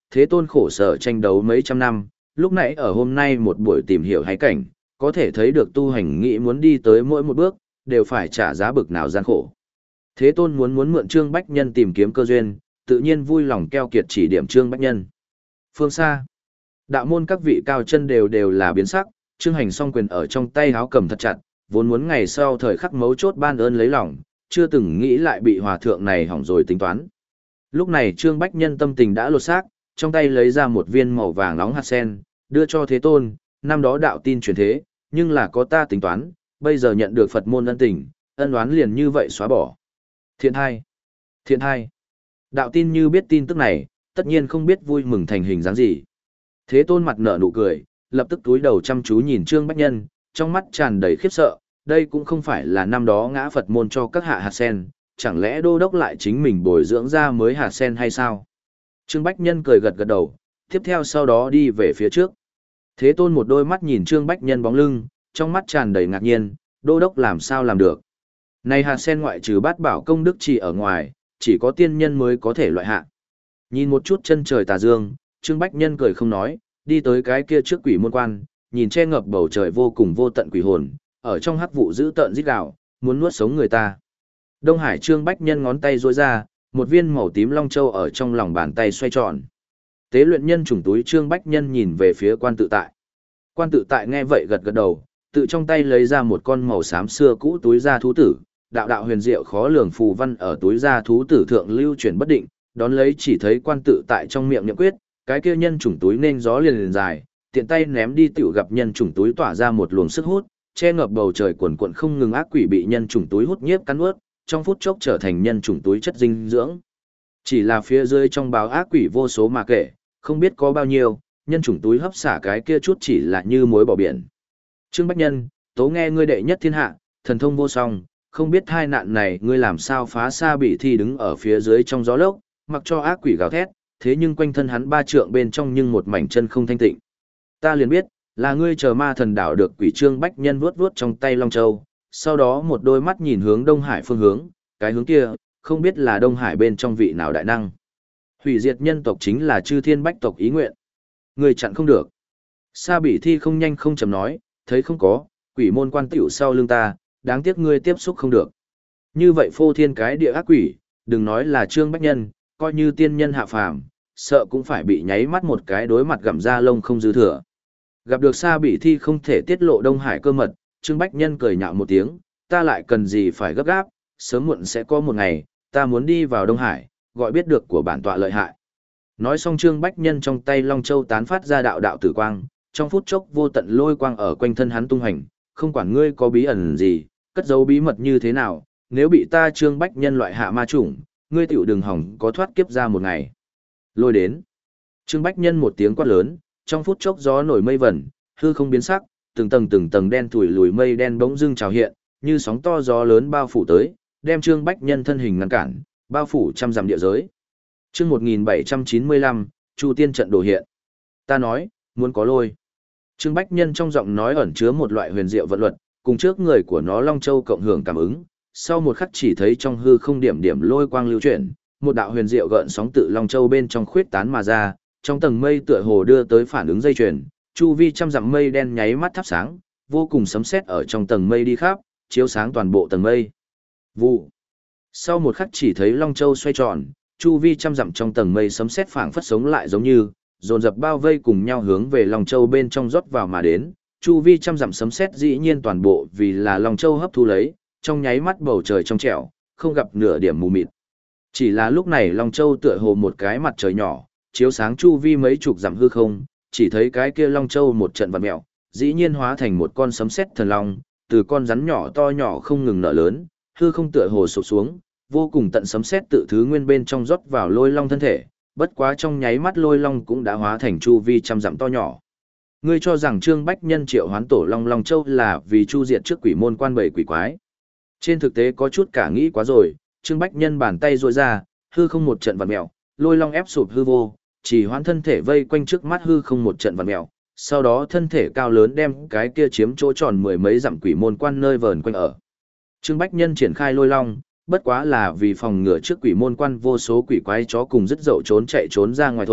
thế tôn khổ sở tranh đấu mấy trăm năm, lúc nãy ở hôm nay một buổi tìm hiểu hay cảnh, có thể thấy được tu hành nghĩ muốn đi tới mỗi một bước, đều phải trả giá bực nào gian khổ. Thế tôn muốn muốn mượn Trương Bách Nhân tìm kiếm cơ duyên, tự nhiên vui lòng keo kiệt chỉ điểm Trương Bách Nhân. Phương xa, đạo môn các vị cao chân đều đều là biến sắc, Trương Hành song quyền ở trong tay háo cầm thật chặt, vốn muốn ngày sau thời khắc mấu chốt ban ơn lấy lòng, chưa từng nghĩ lại bị hòa thượng này hỏng rồi tính toán. Lúc này Trương Bách Nhân tâm tình đã lột xác, trong tay lấy ra một viên màu vàng nóng hạt sen, đưa cho Thế Tôn, năm đó đạo tin truyền thế, nhưng là có ta tính toán, bây giờ nhận được Phật môn ân tình, ân oán liền như vậy xóa bỏ. Thiện hai, thiện hai. Đạo tin như biết tin tức này, tất nhiên không biết vui mừng thành hình dáng gì. Thế Tôn mặt nở nụ cười, lập tức túi đầu chăm chú nhìn Trương Bách Nhân, trong mắt tràn đầy khiếp sợ, đây cũng không phải là năm đó ngã Phật môn cho các hạ hạt sen, chẳng lẽ đô đốc lại chính mình bồi dưỡng ra mới hạt sen hay sao? Trương Bách Nhân cười gật gật đầu, tiếp theo sau đó đi về phía trước. Thế Tôn một đôi mắt nhìn Trương Bách Nhân bóng lưng, trong mắt tràn đầy ngạc nhiên, đô đốc làm sao làm được? Này hạt sen ngoại trừ bát bảo công đức chỉ ở ngoài, chỉ có tiên nhân mới có thể loại hạ. Nhìn một chút chân trời tà dương, Trương Bách Nhân cười không nói, đi tới cái kia trước quỷ môn quan, nhìn che ngập bầu trời vô cùng vô tận quỷ hồn, ở trong hắc vụ giữ tợn rít gào, muốn nuốt sống người ta. Đông Hải Trương Bách Nhân ngón tay duỗi ra, một viên màu tím long châu ở trong lòng bàn tay xoay tròn. Tế luyện nhân trùng túi Trương Bách Nhân nhìn về phía quan tự tại. Quan tự tại nghe vậy gật gật đầu, tự trong tay lấy ra một con màu xám xưa cũ túi da thú tử, đạo đạo huyền diệu khó lường phù văn ở túi da thú tử thượng lưu chuyển bất định, đón lấy chỉ thấy quan tự tại trong miệng niệm quyết, cái kia nhân trùng túi nên gió liền liền dài, tiện tay ném đi tiểu gặp nhân trùng túi tỏa ra một luồng sức hút, che ngập bầu trời quần quần không ngừng ác quỷ bị nhân trùng túi hút nhiếp cắn nuốt, trong phút chốc trở thành nhân trùng túi chất dinh dưỡng. Chỉ là phía dưới trong báo ác quỷ vô số mà kể, không biết có bao nhiêu, nhân trùng túi hấp xả cái kia chút chỉ là như muối bỏ biển. Trương Bách Nhân, tố nghe ngươi đệ nhất thiên hạ, thần thông vô song, không biết hai nạn này ngươi làm sao phá xa bị thi đứng ở phía dưới trong gió lốc, mặc cho ác quỷ gào thét, thế nhưng quanh thân hắn ba trượng bên trong nhưng một mảnh chân không thanh tịnh. Ta liền biết, là ngươi chờ ma thần đảo được quỷ. Trương Bách Nhân vuốt vuốt trong tay Long Châu, sau đó một đôi mắt nhìn hướng Đông Hải phương hướng, cái hướng kia, không biết là Đông Hải bên trong vị nào đại năng. Hủy diệt nhân tộc chính là chư thiên bách tộc ý nguyện. Ngươi chặn không được. Sa Bỉ Thi không nhanh không chậm nói, thấy không có, quỷ môn quan tiểu sau lưng ta, đáng tiếc ngươi tiếp xúc không được. Như vậy phô thiên cái địa ác quỷ, đừng nói là Trương Bách Nhân, coi như tiên nhân hạ phàm, sợ cũng phải bị nháy mắt một cái đối mặt gặm da lông không dư thừa. Gặp được Sa Bỉ Thi không thể tiết lộ Đông Hải cơ mật, Trương Bách Nhân cười nhạo một tiếng, ta lại cần gì phải gấp gáp, sớm muộn sẽ có một ngày, ta muốn đi vào Đông Hải, gọi biết được của bản tọa lợi hại. Nói xong Trương Bách Nhân trong tay Long Châu tán phát ra đạo đạo tử quang, trong phút chốc vô tận lôi quang ở quanh thân hắn tung hành, không quản ngươi có bí ẩn gì, cất giấu bí mật như thế nào, nếu bị ta Trương Bách Nhân loại hạ ma chủng, ngươi tiểu đừng hỏng có thoát kiếp ra một ngày. Lôi đến. Trương Bách Nhân một tiếng quát lớn, trong phút chốc gió nổi mây vẩn, hư không biến sắc, từng tầng từng tầng đen thủi lùi mây đen bỗng dưng trào hiện, như sóng to gió lớn bao phủ tới, đem Trương Bách Nhân thân hình ngăn cản, bao phủ trăm dặm địa giới. Chương một nghìn bảy trăm chín mươi lăm, Chu Tiên trận đồ hiện. Ta nói, muốn có lôi. Trương Bách Nhân trong giọng nói ẩn chứa một loại huyền diệu vận luật, cùng trước người của nó Long Châu cộng hưởng cảm ứng, sau một khắc chỉ thấy trong hư không điểm điểm lôi quang lưu chuyển, một đạo huyền diệu gợn sóng tự Long Châu bên trong khuyết tán mà ra, trong tầng mây tựa hồ đưa tới phản ứng dây chuyền, chu vi trăm dặm mây đen nháy mắt thắp sáng, vô cùng sấm sét ở trong tầng mây đi khắp, chiếu sáng toàn bộ tầng mây. Vụ. Sau một khắc chỉ thấy Long Châu xoay tròn, chu vi trăm dặm trong tầng mây sấm sét phảng phất sống lại giống như, dồn dập bao vây cùng nhau hướng về Long Châu bên trong rót vào mà đến, chu vi trăm dặm sấm sét dĩ nhiên toàn bộ vì là Long Châu hấp thu lấy, trong nháy mắt bầu trời trong trẻo, không gặp nửa điểm mù mịt. Chỉ là lúc này Long Châu tựa hồ một cái mặt trời nhỏ, chiếu sáng chu vi mấy chục dặm hư không, chỉ thấy cái kia Long Châu một trận vặn mèo, dĩ nhiên hóa thành một con sấm sét thần long, từ con rắn nhỏ to nhỏ không ngừng nở lớn, hư không tựa hồ sụp xuống, vô cùng tận sấm sét tự thứ nguyên bên trong rót vào Lôi Long thân thể, bất quá trong nháy mắt Lôi Long cũng đã hóa thành chu vi trăm dặm to nhỏ. Ngươi cho rằng Trương Bách Nhân triệu hoán tổ Long Long Châu là vì chu diệt trước quỷ môn quan bảy quỷ quái. Trên thực tế có chút cả nghĩ quá rồi, Trương Bách Nhân bàn tay duỗi ra, hư không một trận vặn mèo, Lôi Long ép sụp hư vô, chỉ hoán thân thể vây quanh trước mắt hư không một trận vặn mèo, sau đó thân thể cao lớn đem cái kia chiếm chỗ tròn mười mấy dặm quỷ môn quan nơi vờn quanh ở. Trương Bách Nhân triển khai Lôi Long, bất quá là vì phòng ngừa trước quỷ môn quan vô số quỷ quái chó cùng dứt dậu trốn chạy trốn ra ngoài thôi,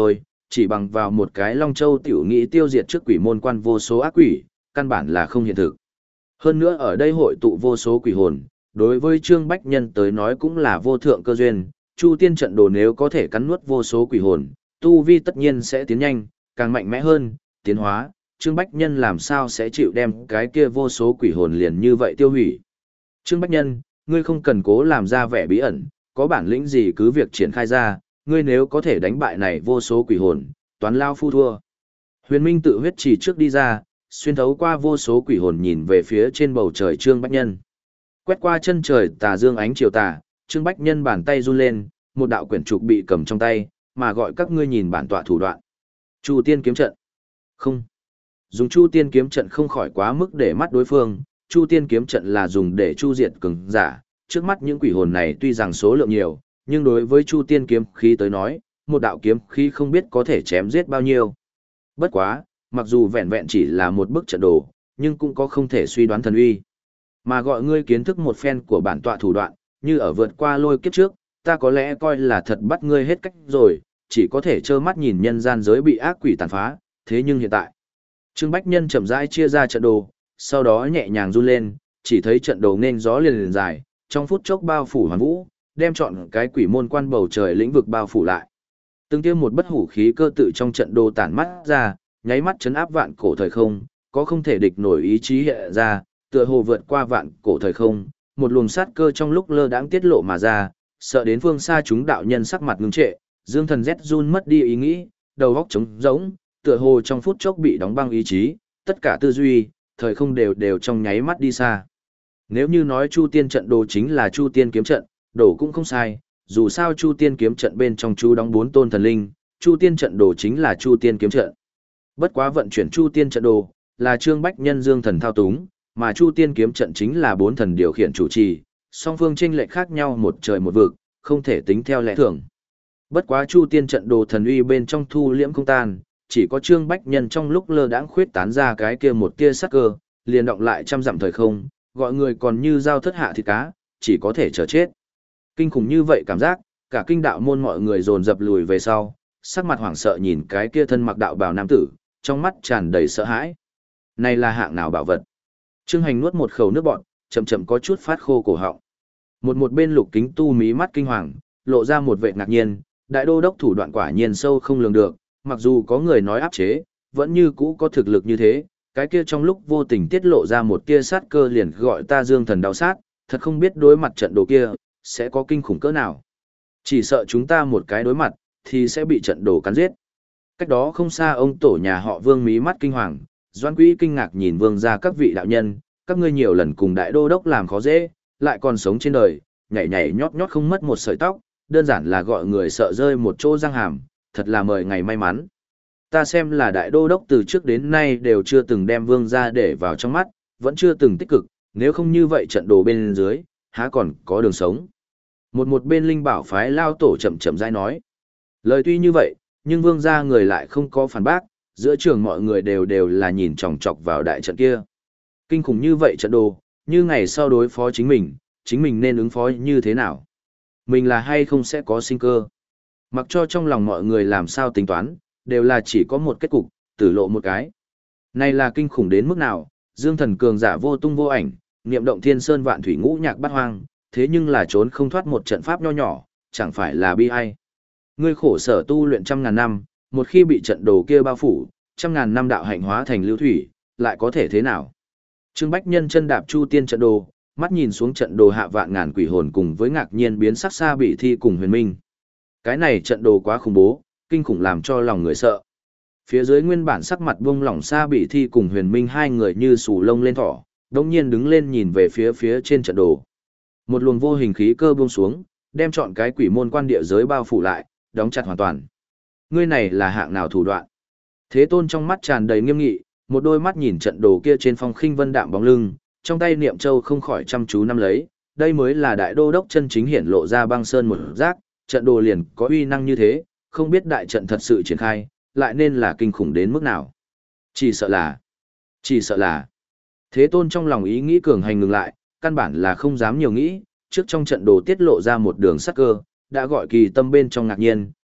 chỉ bằng vào một cái Long Châu tiểu nghĩ tiêu diệt trước quỷ môn quan vô số ác quỷ, căn bản là không hiện thực. Hơn nữa ở đây hội tụ vô số quỷ hồn, đối với Trương Bách Nhân tới nói cũng là vô thượng cơ duyên, Chu Tiên trận đồ nếu có thể cắn nuốt vô số quỷ hồn, tu vi tất nhiên sẽ tiến nhanh, càng mạnh mẽ hơn, tiến hóa, Trương Bách Nhân làm sao sẽ chịu đem cái kia vô số quỷ hồn liền như vậy tiêu hủy. Trương Bách Nhân, ngươi không cần cố làm ra vẻ bí ẩn, có bản lĩnh gì cứ việc triển khai ra, ngươi nếu có thể đánh bại này vô số quỷ hồn, toán lao phu thua. Huyền Minh tự huyết chỉ trước đi ra, xuyên thấu qua vô số quỷ hồn nhìn về phía trên bầu trời Trương Bách Nhân. Quét qua chân trời tà dương ánh chiều tà, Trương Bách Nhân bàn tay run lên, một đạo quyển trục bị cầm trong tay, mà gọi các ngươi nhìn bản tọa thủ đoạn. Chu Tiên kiếm trận. Không. Dùng Chu Tiên kiếm trận không khỏi quá mức để mắt đối phương, Chu Tiên kiếm trận là dùng để chu diệt cường giả, trước mắt những quỷ hồn này tuy rằng số lượng nhiều, nhưng đối với Chu Tiên kiếm khí tới nói, một đạo kiếm khí không biết có thể chém giết bao nhiêu. Bất quá, mặc dù vẹn vẹn chỉ là một bức trận đồ, nhưng cũng có không thể suy đoán thần uy. Mà gọi ngươi kiến thức một phen của bản tọa thủ đoạn, như ở vượt qua lôi kiếp trước, ta có lẽ coi là thật bắt ngươi hết cách rồi, chỉ có thể trơ mắt nhìn nhân gian giới bị ác quỷ tàn phá, thế nhưng hiện tại, Trương Bách Nhân chậm rãi chia ra trận đồ, sau đó nhẹ nhàng run lên, chỉ thấy trận đồ nên gió liền liền dài, trong phút chốc bao phủ hoàn vũ, đem chọn cái quỷ môn quan bầu trời lĩnh vực bao phủ lại. Từng tiêm một bất hủ khí cơ tự trong trận đồ tản mắt ra, nháy mắt chấn áp vạn cổ thời không, có không thể địch nổi ý chí hiện ra, tựa hồ vượt qua vạn cổ thời không, một luồng sát cơ trong lúc lơ đãng tiết lộ mà ra, sợ đến phương xa chúng đạo nhân sắc mặt ngưng trệ, Dương Thần rét run mất đi ý nghĩ, đầu óc trống rỗng, tựa hồ trong phút chốc bị đóng băng ý chí, tất cả tư duy, thời không đều đều trong nháy mắt đi xa. Nếu như nói Chu Tiên trận đồ chính là Chu Tiên kiếm trận, đổ cũng không sai, dù sao Chu Tiên kiếm trận bên trong chú đóng bốn tôn thần linh, Chu Tiên trận đồ chính là Chu Tiên kiếm trận. Bất quá vận chuyển Chu Tiên trận đồ là Trương Bách Nhân Dương Thần thao túng, mà Chu Tiên kiếm trận chính là bốn thần điều khiển chủ trì, song phương chênh lệch khác nhau một trời một vực, không thể tính theo lẽ thường. Bất quá Chu Tiên trận đồ thần uy bên trong thu liễm không tan, chỉ có Trương Bách Nhân trong lúc lơ đãng khuyết tán ra cái kia một tia sắc cơ, liền động lại trăm dặm thời không, gọi người còn như dao thất hạ thịt cá, chỉ có thể chờ chết. Kinh khủng như vậy cảm giác, cả kinh đạo môn mọi người dồn dập lùi về sau, sắc mặt hoảng sợ nhìn cái kia thân mặc đạo bào nam tử, trong mắt tràn đầy sợ hãi. Này là hạng nào bảo vật? Trương Hành nuốt một khẩu nước bọt, chậm chậm có chút phát khô cổ họng. Một một bên Lục Kính Tu mí mắt kinh hoàng, lộ ra một vẻ ngạc nhiên, đại đô đốc thủ đoạn quả nhiên sâu không lường được, mặc dù có người nói áp chế, vẫn như cũ có thực lực như thế, cái kia trong lúc vô tình tiết lộ ra một tia sát cơ liền gọi ta Dương Thần đau sát, thật không biết đối mặt trận đồ kia, sẽ có kinh khủng cỡ nào. Chỉ sợ chúng ta một cái đối mặt, thì sẽ bị trận đồ cắn giết. Cách đó không xa ông tổ nhà họ Vương mí mắt kinh hoàng, Doãn Quý kinh ngạc nhìn Vương gia các vị đạo nhân, các ngươi nhiều lần cùng đại đô đốc làm khó dễ, lại còn sống trên đời, nhảy nhảy nhót nhót không mất một sợi tóc, đơn giản là gọi người sợ rơi một chỗ răng hàm, thật là mời ngày may mắn. Ta xem là đại đô đốc từ trước đến nay đều chưa từng đem Vương gia để vào trong mắt, vẫn chưa từng tích cực, nếu không như vậy trận đồ bên dưới, há còn có đường sống. Một một bên linh bảo phái lao tổ chậm chậm rãi nói. Lời tuy như vậy, nhưng Vương gia người lại không có phản bác, giữa trường mọi người đều đều là nhìn chòng chọc vào đại trận kia. Kinh khủng như vậy trận đồ, như ngày sau đối phó chính mình, chính mình nên ứng phó như thế nào? Mình là hay không sẽ có sinh cơ? Mặc cho trong lòng mọi người làm sao tính toán, đều là chỉ có một kết cục, tử lộ một cái. Này là kinh khủng đến mức nào, Dương Thần cường giả vô tung vô ảnh, niệm động thiên sơn vạn thủy ngũ nhạc bát hoang, thế nhưng là trốn không thoát một trận pháp nho nhỏ, chẳng phải là bi ai. Ngươi khổ sở tu luyện trăm ngàn năm, một khi bị trận đồ kia bao phủ, trăm ngàn năm đạo hạnh hóa thành lưu thủy, lại có thể thế nào? Trương Bách Nhân chân đạp Chu Tiên trận đồ, mắt nhìn xuống trận đồ hạ vạn ngàn quỷ hồn cùng với ngạc nhiên biến sắc xa bị thi cùng Huyền Minh. Cái này trận đồ quá khủng bố, kinh khủng làm cho lòng người sợ. Phía dưới nguyên bản sắc mặt buông lỏng xa bị thi cùng Huyền Minh hai người như sù lông lên thỏ, đống nhiên đứng lên nhìn về phía phía trên trận đồ. Một luồng vô hình khí cơ buông xuống, đem chọn cái quỷ môn quan địa giới bao phủ lại, đóng chặt hoàn toàn. Ngươi này là hạng nào thủ đoạn? Thế Tôn trong mắt tràn đầy nghiêm nghị, một đôi mắt nhìn trận đồ kia trên phong khinh vân đạm bóng lưng, trong tay niệm châu không khỏi chăm chú nắm lấy, đây mới là đại đô đốc chân chính hiển lộ ra băng sơn một giác, trận đồ liền có uy năng như thế, không biết đại trận thật sự triển khai, lại nên là kinh khủng đến mức nào. Chỉ sợ là, chỉ sợ là. Thế Tôn trong lòng ý nghĩ cường hành ngừng lại, căn bản là không dám nhiều nghĩ, trước trong trận đồ tiết lộ ra một đường sắc cơ, đã gọi kỳ tâm bên trong ngạc nhiên,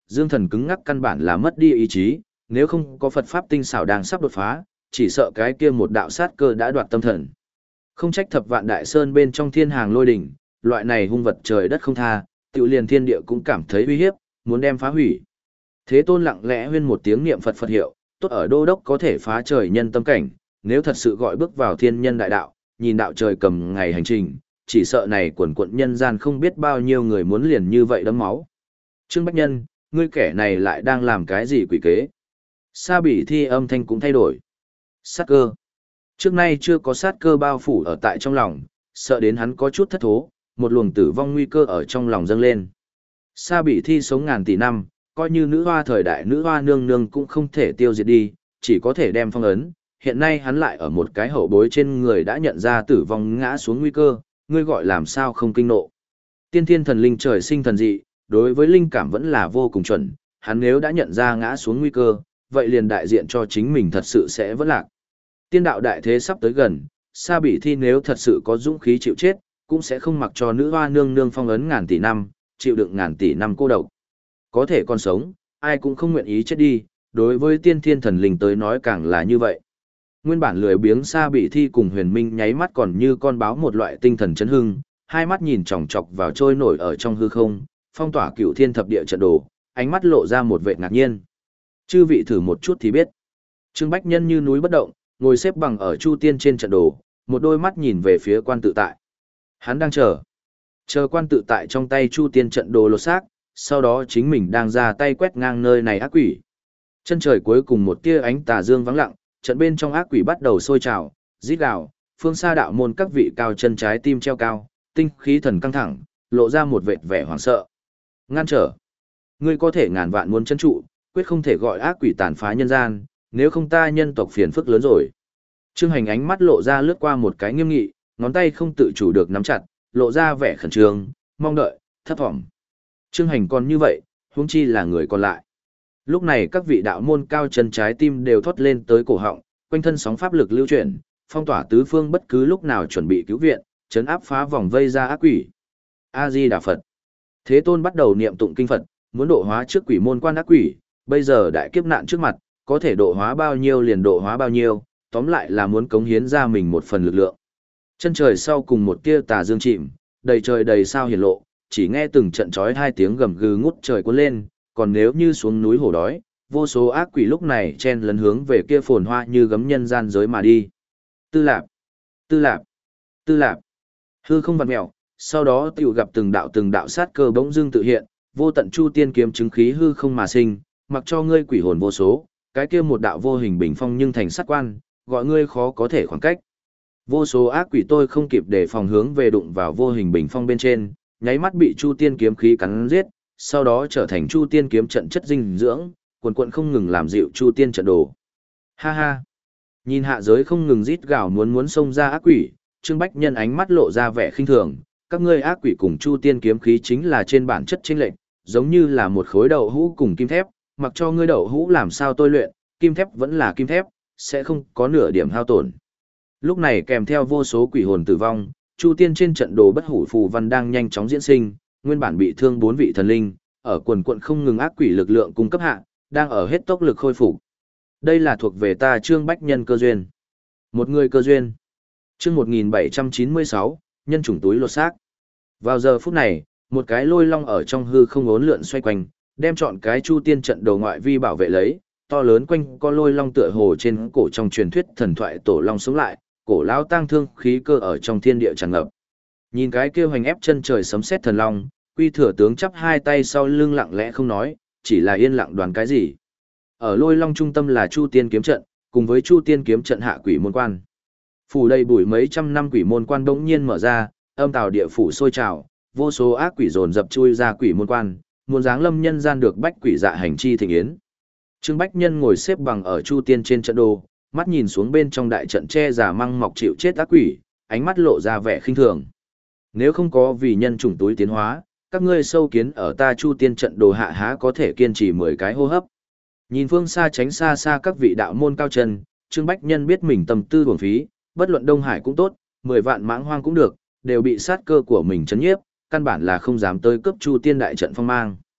dương thần cứng ngắc căn bản là mất đi ý chí, nếu không có Phật pháp tinh xảo đang sắp đột phá, chỉ sợ cái kia một đạo sát cơ đã đoạt tâm thần. Không trách thập vạn đại sơn bên trong thiên hàng lôi đỉnh, loại này hung vật trời đất không tha, tiểu liền thiên địa cũng cảm thấy uy hiếp, muốn đem phá hủy. Thế Tôn lặng lẽ huyên một tiếng niệm Phật Phật hiệu, tốt ở đô đốc có thể phá trời nhân tâm cảnh, nếu thật sự gọi bước vào thiên nhân đại đạo, nhìn đạo trời cầm ngày hành trình, chỉ sợ này quần quận nhân gian không biết bao nhiêu người muốn liền như vậy đấm máu. Trương Bách Nhân, ngươi kẻ này lại đang làm cái gì quỷ kế? Sa Bỉ Thi âm thanh cũng thay đổi. Sát cơ. Trước nay chưa có sát cơ bao phủ ở tại trong lòng, sợ đến hắn có chút thất thố, một luồng tử vong nguy cơ ở trong lòng dâng lên. Sa Bỉ Thi sống ngàn tỷ năm, coi như nữ hoa thời đại nữ hoa nương nương cũng không thể tiêu diệt đi, chỉ có thể đem phong ấn. Hiện nay hắn lại ở một cái hậu bối trên người đã nhận ra tử vong ngã xuống nguy cơ, ngươi gọi làm sao không kinh nộ. Tiên thiên thần linh trời sinh thần dị, đối với linh cảm vẫn là vô cùng chuẩn, hắn nếu đã nhận ra ngã xuống nguy cơ, vậy liền đại diện cho chính mình thật sự sẽ vẫn lạc. Tiên đạo đại thế sắp tới gần, Sa Bỉ Thi nếu thật sự có dũng khí chịu chết, cũng sẽ không mặc cho nữ hoa nương nương phong ấn ngàn tỷ năm, chịu đựng ngàn tỷ năm cô độc. Có thể còn sống, ai cũng không nguyện ý chết đi, đối với tiên thiên thần linh tới nói càng là như vậy. Nguyên bản lười biếng Sa Bỉ Thi cùng Huyền Minh nháy mắt còn như con báo một loại tinh thần chấn hưng, hai mắt nhìn chòng chọc vào trôi nổi ở trong hư không, phong tỏa cửu thiên thập địa trận đồ, ánh mắt lộ ra một vẻ ngạc nhiên. Chư vị thử một chút thì biết. Trương Bách Nhân như núi bất động, ngồi xếp bằng ở chu tiên trên trận đồ, một đôi mắt nhìn về phía quan tự tại. Hắn đang chờ. Chờ quan tự tại trong tay chu tiên trận đồ lột xác, sau đó chính mình đang ra tay quét ngang nơi này ác quỷ. Chân trời cuối cùng một tia ánh tà dương vắng lặng, trận bên trong ác quỷ bắt đầu sôi trào, rít gào, phương xa đạo môn các vị cao chân trái tim treo cao, tinh khí thần căng thẳng, lộ ra một vệt vẻ hoảng sợ. Ngăn trở. Ngươi có thể ngàn vạn muốn chân trụ, quyết không thể gọi ác quỷ tàn phá nhân gian, nếu không ta nhân tộc phiền phức lớn rồi. Trương Hành ánh mắt lộ ra lướt qua một cái nghiêm nghị, ngón tay không tự chủ được nắm chặt, lộ ra vẻ khẩn trương, mong đợi, thấp thỏm. Trương Hành còn như vậy, huống chi là người còn lại. Lúc này các vị đạo môn cao chân trái tim đều thoát lên tới cổ họng, quanh thân sóng pháp lực lưu chuyển, phong tỏa tứ phương bất cứ lúc nào chuẩn bị cứu viện, chấn áp phá vòng vây ra ác quỷ. A Di Đà Phật. Thế Tôn bắt đầu niệm tụng kinh Phật, muốn độ hóa trước quỷ môn quan ác quỷ, bây giờ đại kiếp nạn trước mặt, có thể độ hóa bao nhiêu liền độ hóa bao nhiêu, tóm lại là muốn cống hiến ra mình một phần lực lượng. Chân trời sau cùng một tia tà dương chìm, đầy trời đầy sao hiển lộ, chỉ nghe từng trận chói hai tiếng gầm gừ ngút trời cuốn lên, còn nếu như xuống núi hổ đói, vô số ác quỷ lúc này chen lấn hướng về kia phồn hoa như gấm nhân gian giới mà đi. Tư lạp, tư lạp, tư lạp. Hư không vặn mèo, sau đó tiểu gặp từng đạo từng đạo sát cơ bỗng dưng tự hiện, vô tận chu tiên kiếm chứng khí hư không mà sinh, mặc cho ngươi quỷ hồn vô số, cái kia một đạo vô hình bình phong nhưng thành sát quan, gọi ngươi khó có thể khoảng cách. Vô số ác quỷ tôi không kịp để phòng hướng về đụng vào vô hình bình phong bên trên, nháy mắt bị chu tiên kiếm khí cắn giết, sau đó trở thành chu tiên kiếm trận chất dinh dưỡng, quần quần không ngừng làm dịu chu tiên trận đồ. Ha ha! Nhìn hạ giới không ngừng rít gào muốn muốn xông ra ác quỷ, Trương Bách Nhân ánh mắt lộ ra vẻ khinh thường, các ngươi ác quỷ cùng chu tiên kiếm khí chính là trên bản chất chênh lệch, giống như là một khối đậu hũ cùng kim thép, mặc cho ngươi đậu hũ làm sao tôi luyện, kim thép vẫn là kim thép, sẽ không có nửa điểm hao tổn. Lúc này kèm theo vô số quỷ hồn tử vong, chu tiên trên trận đồ bất hủ phù văn đang nhanh chóng diễn sinh, nguyên bản bị thương bốn vị thần linh, ở quần quận không ngừng ác quỷ lực lượng cung cấp hạ, đang ở hết tốc lực khôi phục. Đây là thuộc về ta Trương Bách Nhân cơ duyên. Một người cơ duyên. Chương một nghìn bảy trăm chín mươi sáu, nhân chủng túi lột xác. Vào giờ phút này, một cái lôi long ở trong hư không ốn lượn xoay quanh, đem chọn cái chu tiên trận đồ ngoại vi bảo vệ lấy, to lớn quanh có lôi long tựa hồ trên cổ trong truyền thuyết thần thoại tổ long sống lại, cổ lão tang thương khí cơ ở trong thiên địa tràn ngập. Nhìn cái kêu hành ép chân trời sấm sét thần long, Quy Thừa tướng chắp hai tay sau lưng lặng lẽ không nói, chỉ là yên lặng đoán cái gì. Ở lôi long trung tâm là Chu Tiên kiếm trận, cùng với Chu Tiên kiếm trận hạ quỷ môn quan. Phủ đầy bụi mấy trăm năm quỷ môn quan bỗng nhiên mở ra, âm tào địa phủ sôi trào, vô số ác quỷ dồn dập chui ra quỷ môn quan, muốn giáng lâm nhân gian được bách quỷ dạ hành chi thịnh yến. Trương Bách Nhân ngồi xếp bằng ở Chu Tiên trên trận đồ, mắt nhìn xuống bên trong đại trận che giả măng mọc chịu chết ác quỷ, ánh mắt lộ ra vẻ khinh thường. Nếu không có vì nhân chủng túi tiến hóa, các ngươi sâu kiến ở ta Chu Tiên trận đồ hạ há có thể kiên trì mười cái hô hấp. Nhìn phương xa tránh xa xa các vị đạo môn cao chân, Trương Bách Nhân biết mình tâm tư uổng phí, bất luận Đông Hải cũng tốt, mười vạn mãng hoang cũng được, đều bị sát cơ của mình chấn nhiếp, căn bản là không dám tới cướp Chu Tiên đại trận phong mang.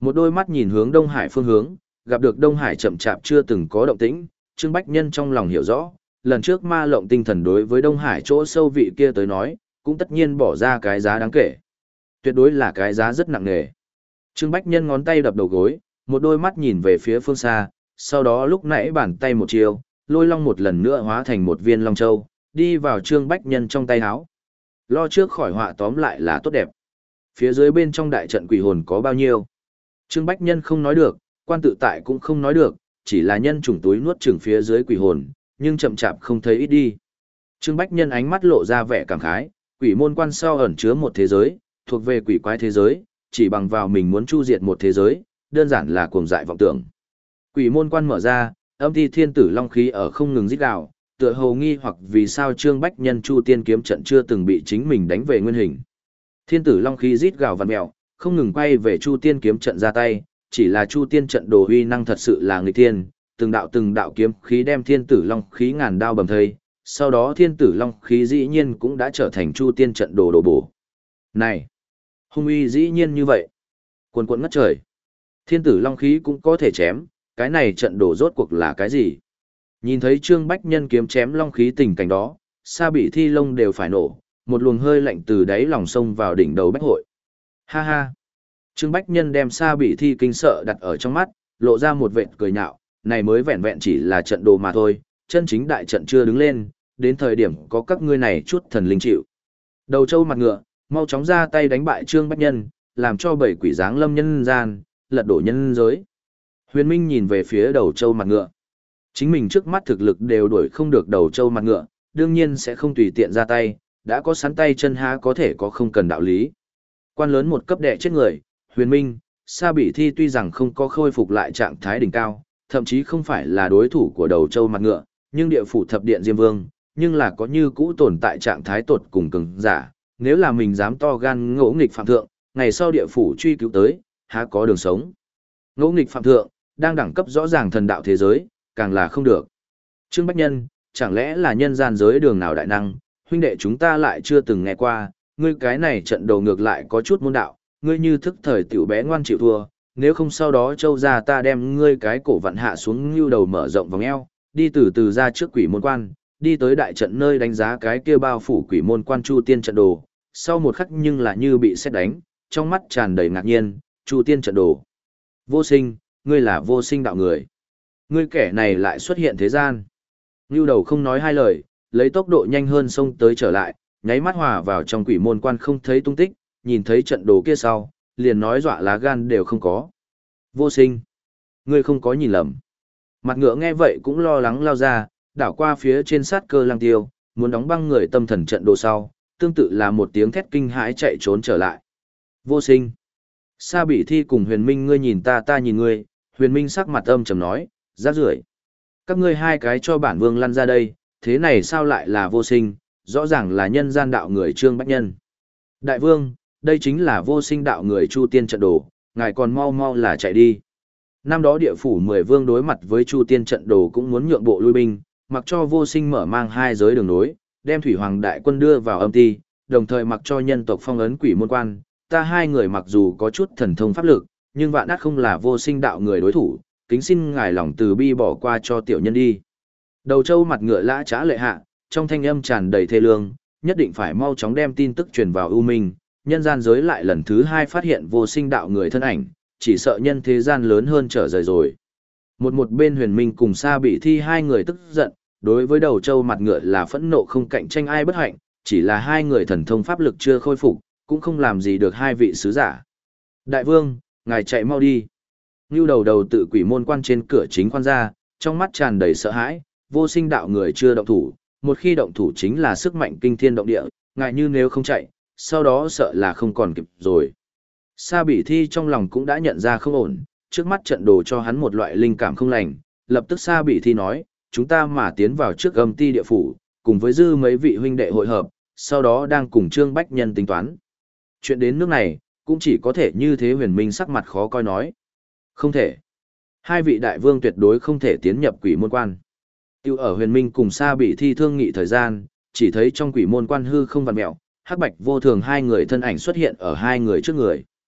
Một đôi mắt nhìn hướng Đông Hải phương hướng, gặp được Đông Hải chậm chạp chưa từng có động tĩnh, Trương Bách Nhân trong lòng hiểu rõ, lần trước ma lộng tinh thần đối với Đông Hải chỗ sâu vị kia tới nói, cũng tất nhiên bỏ ra cái giá đáng kể. Tuyệt đối là cái giá rất nặng nề. Trương Bách Nhân ngón tay đập đầu gối, một đôi mắt nhìn về phía phương xa, sau đó lúc nãy bàn tay một chiều, lôi long một lần nữa hóa thành một viên long châu, đi vào Trương Bách Nhân trong tay áo. Lo trước khỏi họa tóm lại là tốt đẹp. Phía dưới bên trong đại trận quỷ hồn có bao nhiêu? Trương Bách Nhân không nói được, quan tự tại cũng không nói được, chỉ là nhân chủng túi nuốt chửng phía dưới quỷ hồn, nhưng chậm chạp không thấy ít đi. Trương Bách Nhân ánh mắt lộ ra vẻ cảm khái, quỷ môn quan sau ẩn chứa một thế giới, thuộc về quỷ quái thế giới, chỉ bằng vào mình muốn chu diệt một thế giới, đơn giản là cuồng dại vọng tưởng. Quỷ môn quan mở ra, âm thi thiên tử long khí ở không ngừng rít gào, tựa hồ nghi hoặc vì sao Trương Bách Nhân Chu Tiên kiếm trận chưa từng bị chính mình đánh về nguyên hình. Thiên tử long khí rít gào vặn mèo, không ngừng quay về Chu Tiên kiếm trận ra tay, chỉ là Chu Tiên trận đồ uy năng thật sự là nghịch thiên, từng đạo từng đạo kiếm khí đem thiên tử long khí ngàn đao bầm thây, sau đó thiên tử long khí dĩ nhiên cũng đã trở thành Chu Tiên trận đồ đồ bổ. Này, hung uy dĩ nhiên như vậy. Cuồn cuộn ngất trời. Thiên tử long khí cũng có thể chém, cái này trận đồ rốt cuộc là cái gì? Nhìn thấy Trương Bách Nhân kiếm chém long khí tình cảnh đó, Sa Bị Thi lông đều phải nổ, một luồng hơi lạnh từ đáy lòng sông vào đỉnh đầu Bách Hội. Ha ha. Trương Bách Nhân đem Sa Bị Thi kinh sợ đặt ở trong mắt, lộ ra một vệt cười nhạo, này mới vẹn vẹn chỉ là trận đồ mà thôi, chân chính đại trận chưa đứng lên, đến thời điểm có các ngươi này chút thần linh chịu. Đầu trâu mặt ngựa, mau chóng ra tay đánh bại Trương Bách Nhân, làm cho bảy quỷ giáng lâm nhân gian, lật đổ nhân giới. Huyền Minh nhìn về phía đầu trâu mặt ngựa. Chính mình trước mắt thực lực đều đuổi không được đầu trâu mặt ngựa, đương nhiên sẽ không tùy tiện ra tay, đã có sắn tay chân há có thể có không cần đạo lý. Quan lớn một cấp đệ chết người, Huyền Minh, Sa Bị Thi tuy rằng không có khôi phục lại trạng thái đỉnh cao, thậm chí không phải là đối thủ của đầu trâu mặt ngựa, nhưng địa phủ thập điện Diêm Vương, nhưng là có như cũ tồn tại trạng thái tột cùng cường giả, nếu là mình dám to gan ngỗ nghịch phạm thượng, ngày sau địa phủ truy cứu tới, há có đường sống. Ngỗ nghịch phạm thượng, đang đẳng cấp rõ ràng thần đạo thế giới, càng là không được. Trương Bách Nhân, chẳng lẽ là nhân gian giới đường nào đại năng, huynh đệ chúng ta lại chưa từng nghe qua, ngươi cái này trận đầu ngược lại có chút môn đạo, ngươi như thức thời tiểu bé ngoan chịu thua, nếu không sau đó châu ra ta đem ngươi cái cổ vặn hạ xuống như đầu mở rộng vòng eo, đi từ từ ra trước quỷ môn quan, đi tới đại trận nơi đánh giá cái kia bao phủ quỷ môn quan Chu Tiên trận đồ, sau một khắc nhưng là như bị sét đánh, trong mắt tràn đầy ngạc nhiên, Chu Tiên trận đồ. Vô Sinh, ngươi là Vô Sinh đạo người. Ngươi kẻ này lại xuất hiện thế gian. Ngưu đầu không nói hai lời, lấy tốc độ nhanh hơn xông tới trở lại, nháy mắt hòa vào trong quỷ môn quan không thấy tung tích, nhìn thấy trận đồ kia sau, liền nói dọa lá gan đều không có. Vô Sinh, ngươi không có nhìn lầm. Mặt ngựa nghe vậy cũng lo lắng lao ra, đảo qua phía trên sát cơ lăng tiêu, muốn đóng băng người tâm thần trận đồ sau, tương tự là một tiếng thét kinh hãi chạy trốn trở lại. Vô Sinh, Sa Bị Thi cùng Huyền Minh ngươi nhìn ta ta nhìn ngươi, Huyền Minh sắc mặt âm trầm nói, rác rưởi. Các ngươi hai cái cho bản vương lăn ra đây, thế này sao lại là Vô Sinh, rõ ràng là nhân gian đạo người Trương Bách Nhân. Đại vương, đây chính là Vô Sinh đạo người Chu Tiên trận đồ, ngài còn mau mau là chạy đi. Năm đó địa phủ mười vương đối mặt với Chu Tiên trận đồ cũng muốn nhượng bộ lui binh, mặc cho Vô Sinh mở mang hai giới đường nối, đem Thủy Hoàng đại quân đưa vào âm ti, đồng thời mặc cho nhân tộc phong ấn quỷ môn quan, ta hai người mặc dù có chút thần thông pháp lực, nhưng vạn ác không là Vô Sinh đạo người đối thủ, kính xin ngài lòng từ bi bỏ qua cho tiểu nhân đi. Đầu trâu mặt ngựa lã trá lệ hạ, trong thanh âm tràn đầy thê lương, nhất định phải mau chóng đem tin tức truyền vào ưu minh, nhân gian giới lại lần thứ hai phát hiện Vô Sinh đạo người thân ảnh, chỉ sợ nhân thế gian lớn hơn trở rời rồi. Một một bên Huyền Minh cùng Sa Bị Thi hai người tức giận, đối với đầu trâu mặt ngựa là phẫn nộ không cạnh tranh ai bất hạnh, chỉ là hai người thần thông pháp lực chưa khôi phục, cũng không làm gì được hai vị sứ giả. Đại vương, ngài chạy mau đi. Ngưu đầu đầu tự quỷ môn quan trên cửa chính khoan ra, trong mắt tràn đầy sợ hãi, Vô Sinh đạo người chưa động thủ, một khi động thủ chính là sức mạnh kinh thiên động địa, ngài như nếu không chạy, sau đó sợ là không còn kịp rồi. Sa Bị Thi trong lòng cũng đã nhận ra không ổn, trước mắt trận đồ cho hắn một loại linh cảm không lành, lập tức Sa Bị Thi nói, chúng ta mà tiến vào trước âm ti địa phủ, cùng với dư mấy vị huynh đệ hội hợp, sau đó đang cùng Trương Bách Nhân tính toán. Chuyện đến nước này, cũng chỉ có thể như thế. Huyền Minh sắc mặt khó coi nói. Không thể. Hai vị đại vương tuyệt đối không thể tiến nhập quỷ môn quan. Tiêu ở Huyền Minh cùng Sa Bị Thi thương nghị thời gian, chỉ thấy trong quỷ môn quan hư không vặn mẹo, hắc bạch vô thường hai người thân ảnh xuất hiện ở hai người trước người.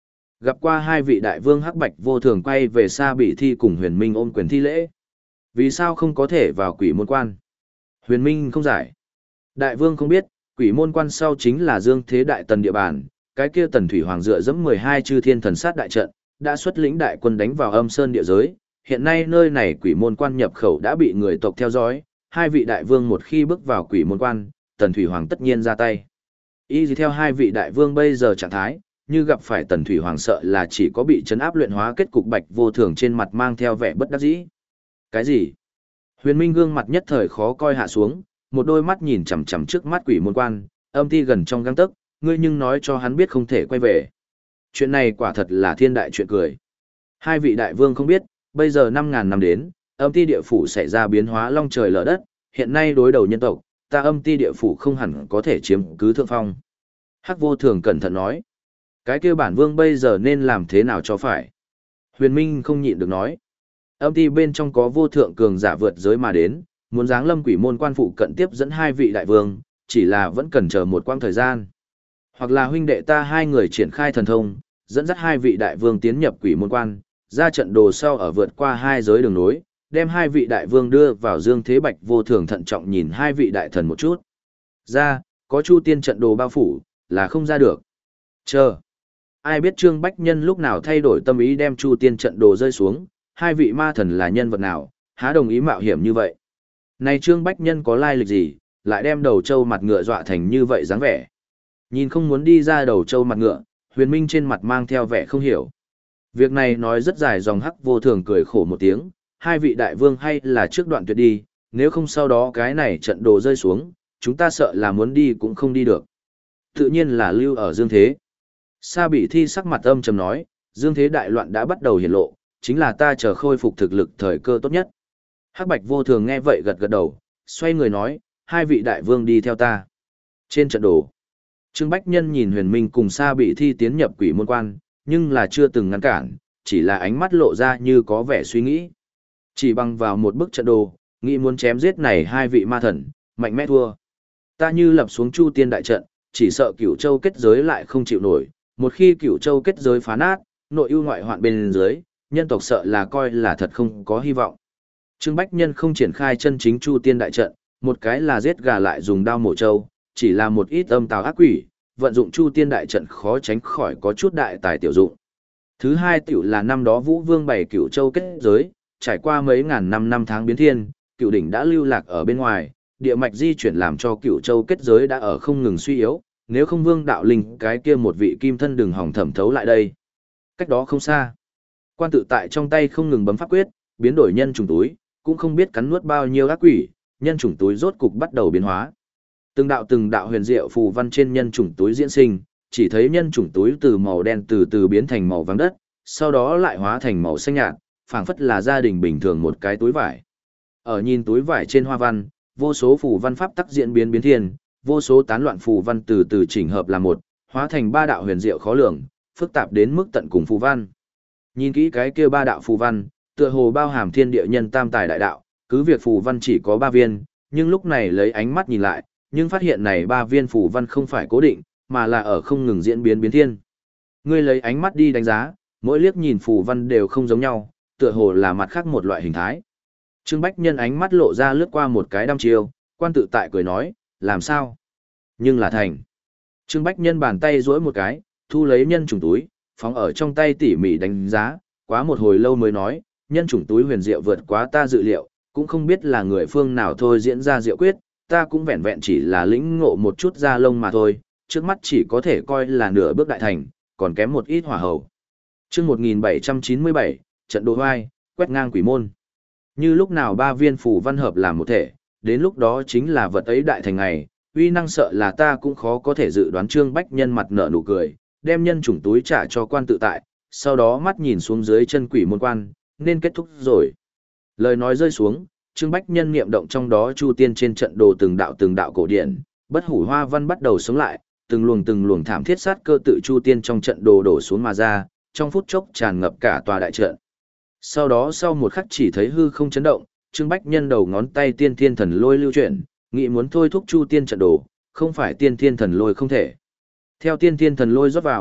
Gặp qua hai vị đại vương hắc bạch vô thường quay về xa bị thi cùng huyền minh ôm quyền thi lễ. Vì sao không có thể vào quỷ môn quan? Huyền minh không giải. Đại vương không biết, quỷ môn quan sau chính là dương thế đại tần địa bàn, cái kia tần thủy hoàng dựa dẫm mười hai chư thiên thần sát đại trận, đã xuất lĩnh đại quân đánh vào âm sơn địa giới. Hiện nay nơi này quỷ môn quan nhập khẩu đã bị người tộc theo dõi, hai vị đại vương một khi bước vào quỷ môn quan, tần thủy hoàng tất nhiên ra tay. Y gì theo hai vị đại vương bây giờ trạng thái, như gặp phải tần thủy hoàng sợ là chỉ có bị chấn áp luyện hóa kết cục bạch vô thường trên mặt mang theo vẻ bất đắc dĩ. Cái gì? Huyền Minh gương mặt nhất thời khó coi hạ xuống, một đôi mắt nhìn chằm chằm trước mắt quỷ môn quan, âm ti gần trong gang tấc, ngươi nhưng nói cho hắn biết không thể quay về. Chuyện này quả thật là thiên đại chuyện cười. Hai vị đại vương không biết, bây giờ năm ngàn năm đến, âm ti địa phủ xảy ra biến hóa long trời lở đất, hiện nay đối đầu nhân tộc, ta âm ti địa phủ không hẳn có thể chiếm cứ thượng phong. Hắc vô thường cẩn thận nói, cái kia bản vương bây giờ nên làm thế nào cho phải. Huyền Minh không nhịn được nói, âm ti bên trong có vô thượng cường giả vượt giới mà đến, muốn giáng lâm quỷ môn quan phụ cận tiếp dẫn hai vị đại vương, chỉ là vẫn cần chờ một quãng thời gian. Hoặc là huynh đệ ta hai người triển khai thần thông, dẫn dắt hai vị đại vương tiến nhập quỷ môn quan, ra trận đồ sau ở vượt qua hai giới đường nối, đem hai vị đại vương đưa vào dương thế bạch vô thường thận trọng nhìn hai vị đại thần một chút. Ra, có chu tiên trận đồ bao phủ, là không ra được. Chờ. Ai biết Trương Bách Nhân lúc nào thay đổi tâm ý đem chu tiên trận đồ rơi xuống, hai vị ma thần là nhân vật nào, há đồng ý mạo hiểm như vậy. Này Trương Bách Nhân có lai lịch gì, lại đem đầu trâu mặt ngựa dọa thành như vậy dáng vẻ. Nhìn không muốn đi ra đầu trâu mặt ngựa, Huyền Minh trên mặt mang theo vẻ không hiểu. Việc này nói rất dài dòng hắc vô thường cười khổ một tiếng, hai vị đại vương hay là trước đoạn tuyệt đi, nếu không sau đó cái này trận đồ rơi xuống, chúng ta sợ là muốn đi cũng không đi được. Tự nhiên là lưu ở dương thế. Sa Bị Thi sắc mặt âm trầm nói, dương thế đại loạn đã bắt đầu hiển lộ, chính là ta chờ khôi phục thực lực thời cơ tốt nhất. Hắc bạch vô thường nghe vậy gật gật đầu, xoay người nói, hai vị đại vương đi theo ta. Trên trận đồ, Trương Bách Nhân nhìn Huyền Minh cùng Sa Bị Thi tiến nhập quỷ môn quan, nhưng là chưa từng ngăn cản, chỉ là ánh mắt lộ ra như có vẻ suy nghĩ. Chỉ bằng vào một bức trận đồ, nghĩ muốn chém giết này hai vị ma thần, mạnh mẽ thua. Ta như lập xuống chu tiên đại trận, chỉ sợ Cửu Châu kết giới lại không chịu nổi, một khi Cửu Châu kết giới phá nát, nội ưu ngoại hoạn bên dưới, nhân tộc sợ là coi là thật không có hy vọng. Trương Bách Nhân không triển khai chân chính chu tiên đại trận, một cái là giết gà lại dùng đao mổ trâu, chỉ là một ít âm tào ác quỷ, vận dụng chu tiên đại trận khó tránh khỏi có chút đại tài tiểu dụng. Thứ hai tiểu là năm đó Vũ Vương bày Cửu Châu kết giới, trải qua mấy ngàn năm năm tháng biến thiên, Cửu đỉnh đã lưu lạc ở bên ngoài, địa mạch di chuyển làm cho Cửu Châu kết giới đã ở không ngừng suy yếu, nếu không Vương đạo linh cái kia một vị kim thân đừng hỏng thẩm thấu lại đây. Cách đó không xa, quan tự tại trong tay không ngừng bấm pháp quyết, biến đổi nhân trùng túi, cũng không biết cắn nuốt bao nhiêu ác quỷ, nhân trùng túi rốt cục bắt đầu biến hóa. Từng đạo từng đạo huyền diệu phù văn trên nhân chủng túi diễn sinh, chỉ thấy nhân chủng túi từ màu đen từ từ biến thành màu vàng đất, sau đó lại hóa thành màu xanh nhạt, phảng phất là gia đình bình thường một cái túi vải. Ở nhìn túi vải trên hoa văn, vô số phù văn pháp tắc diễn biến biến thiên, vô số tán loạn phù văn từ từ chỉnh hợp làm một, hóa thành ba đạo huyền diệu khó lường, phức tạp đến mức tận cùng phù văn. Nhìn kỹ cái kia ba đạo phù văn, tựa hồ bao hàm thiên địa nhân tam tài đại đạo, cứ việc phù văn chỉ có ba viên, nhưng lúc này lấy ánh mắt nhìn lại, nhưng phát hiện này ba viên phù văn không phải cố định, mà là ở không ngừng diễn biến biến thiên. Ngươi lấy ánh mắt đi đánh giá, mỗi liếc nhìn phù văn đều không giống nhau, tựa hồ là mặt khác một loại hình thái. Trương Bách Nhân ánh mắt lộ ra lướt qua một cái đăm chiêu, quan tự tại cười nói, làm sao? Nhưng là thành. Trương Bách Nhân bàn tay duỗi một cái, thu lấy nhân trùng túi, phóng ở trong tay tỉ mỉ đánh giá, quá một hồi lâu mới nói, nhân trùng túi huyền diệu vượt quá ta dự liệu, cũng không biết là người phương nào thôi diễn ra diệu quyết, ta cũng vẹn vẹn chỉ là lĩnh ngộ một chút da lông mà thôi, trước mắt chỉ có thể coi là nửa bước đại thành, còn kém một ít hỏa hầu. Chương một nghìn bảy trăm chín mươi bảy, trận đồ hoai, quét ngang quỷ môn. Như lúc nào ba viên phù văn hợp làm một thể, đến lúc đó chính là vật ấy đại thành ngày, uy năng sợ là ta cũng khó có thể dự đoán. Trương Bách Nhân mặt nở nụ cười, đem nhân chủng túi trả cho quan tự tại, sau đó mắt nhìn xuống dưới chân quỷ môn quan, nên kết thúc rồi. Lời nói rơi xuống, Trương Bách Nhân niệm động trong đó chu tiên trên trận đồ từng đạo từng đạo cổ điển, bất hủ hoa văn bắt đầu sống lại, từng luồng từng luồng thảm thiết sát cơ tự chu tiên trong trận đồ đổ xuống mà ra, trong phút chốc tràn ngập cả tòa đại trận. Sau đó sau một khắc chỉ thấy hư không chấn động, Trương Bách Nhân đầu ngón tay tiên thiên thần lôi lưu chuyển, nghĩ muốn thôi thúc chu tiên trận đồ, không phải tiên thiên thần lôi không thể. Theo tiên thiên thần lôi rót vào,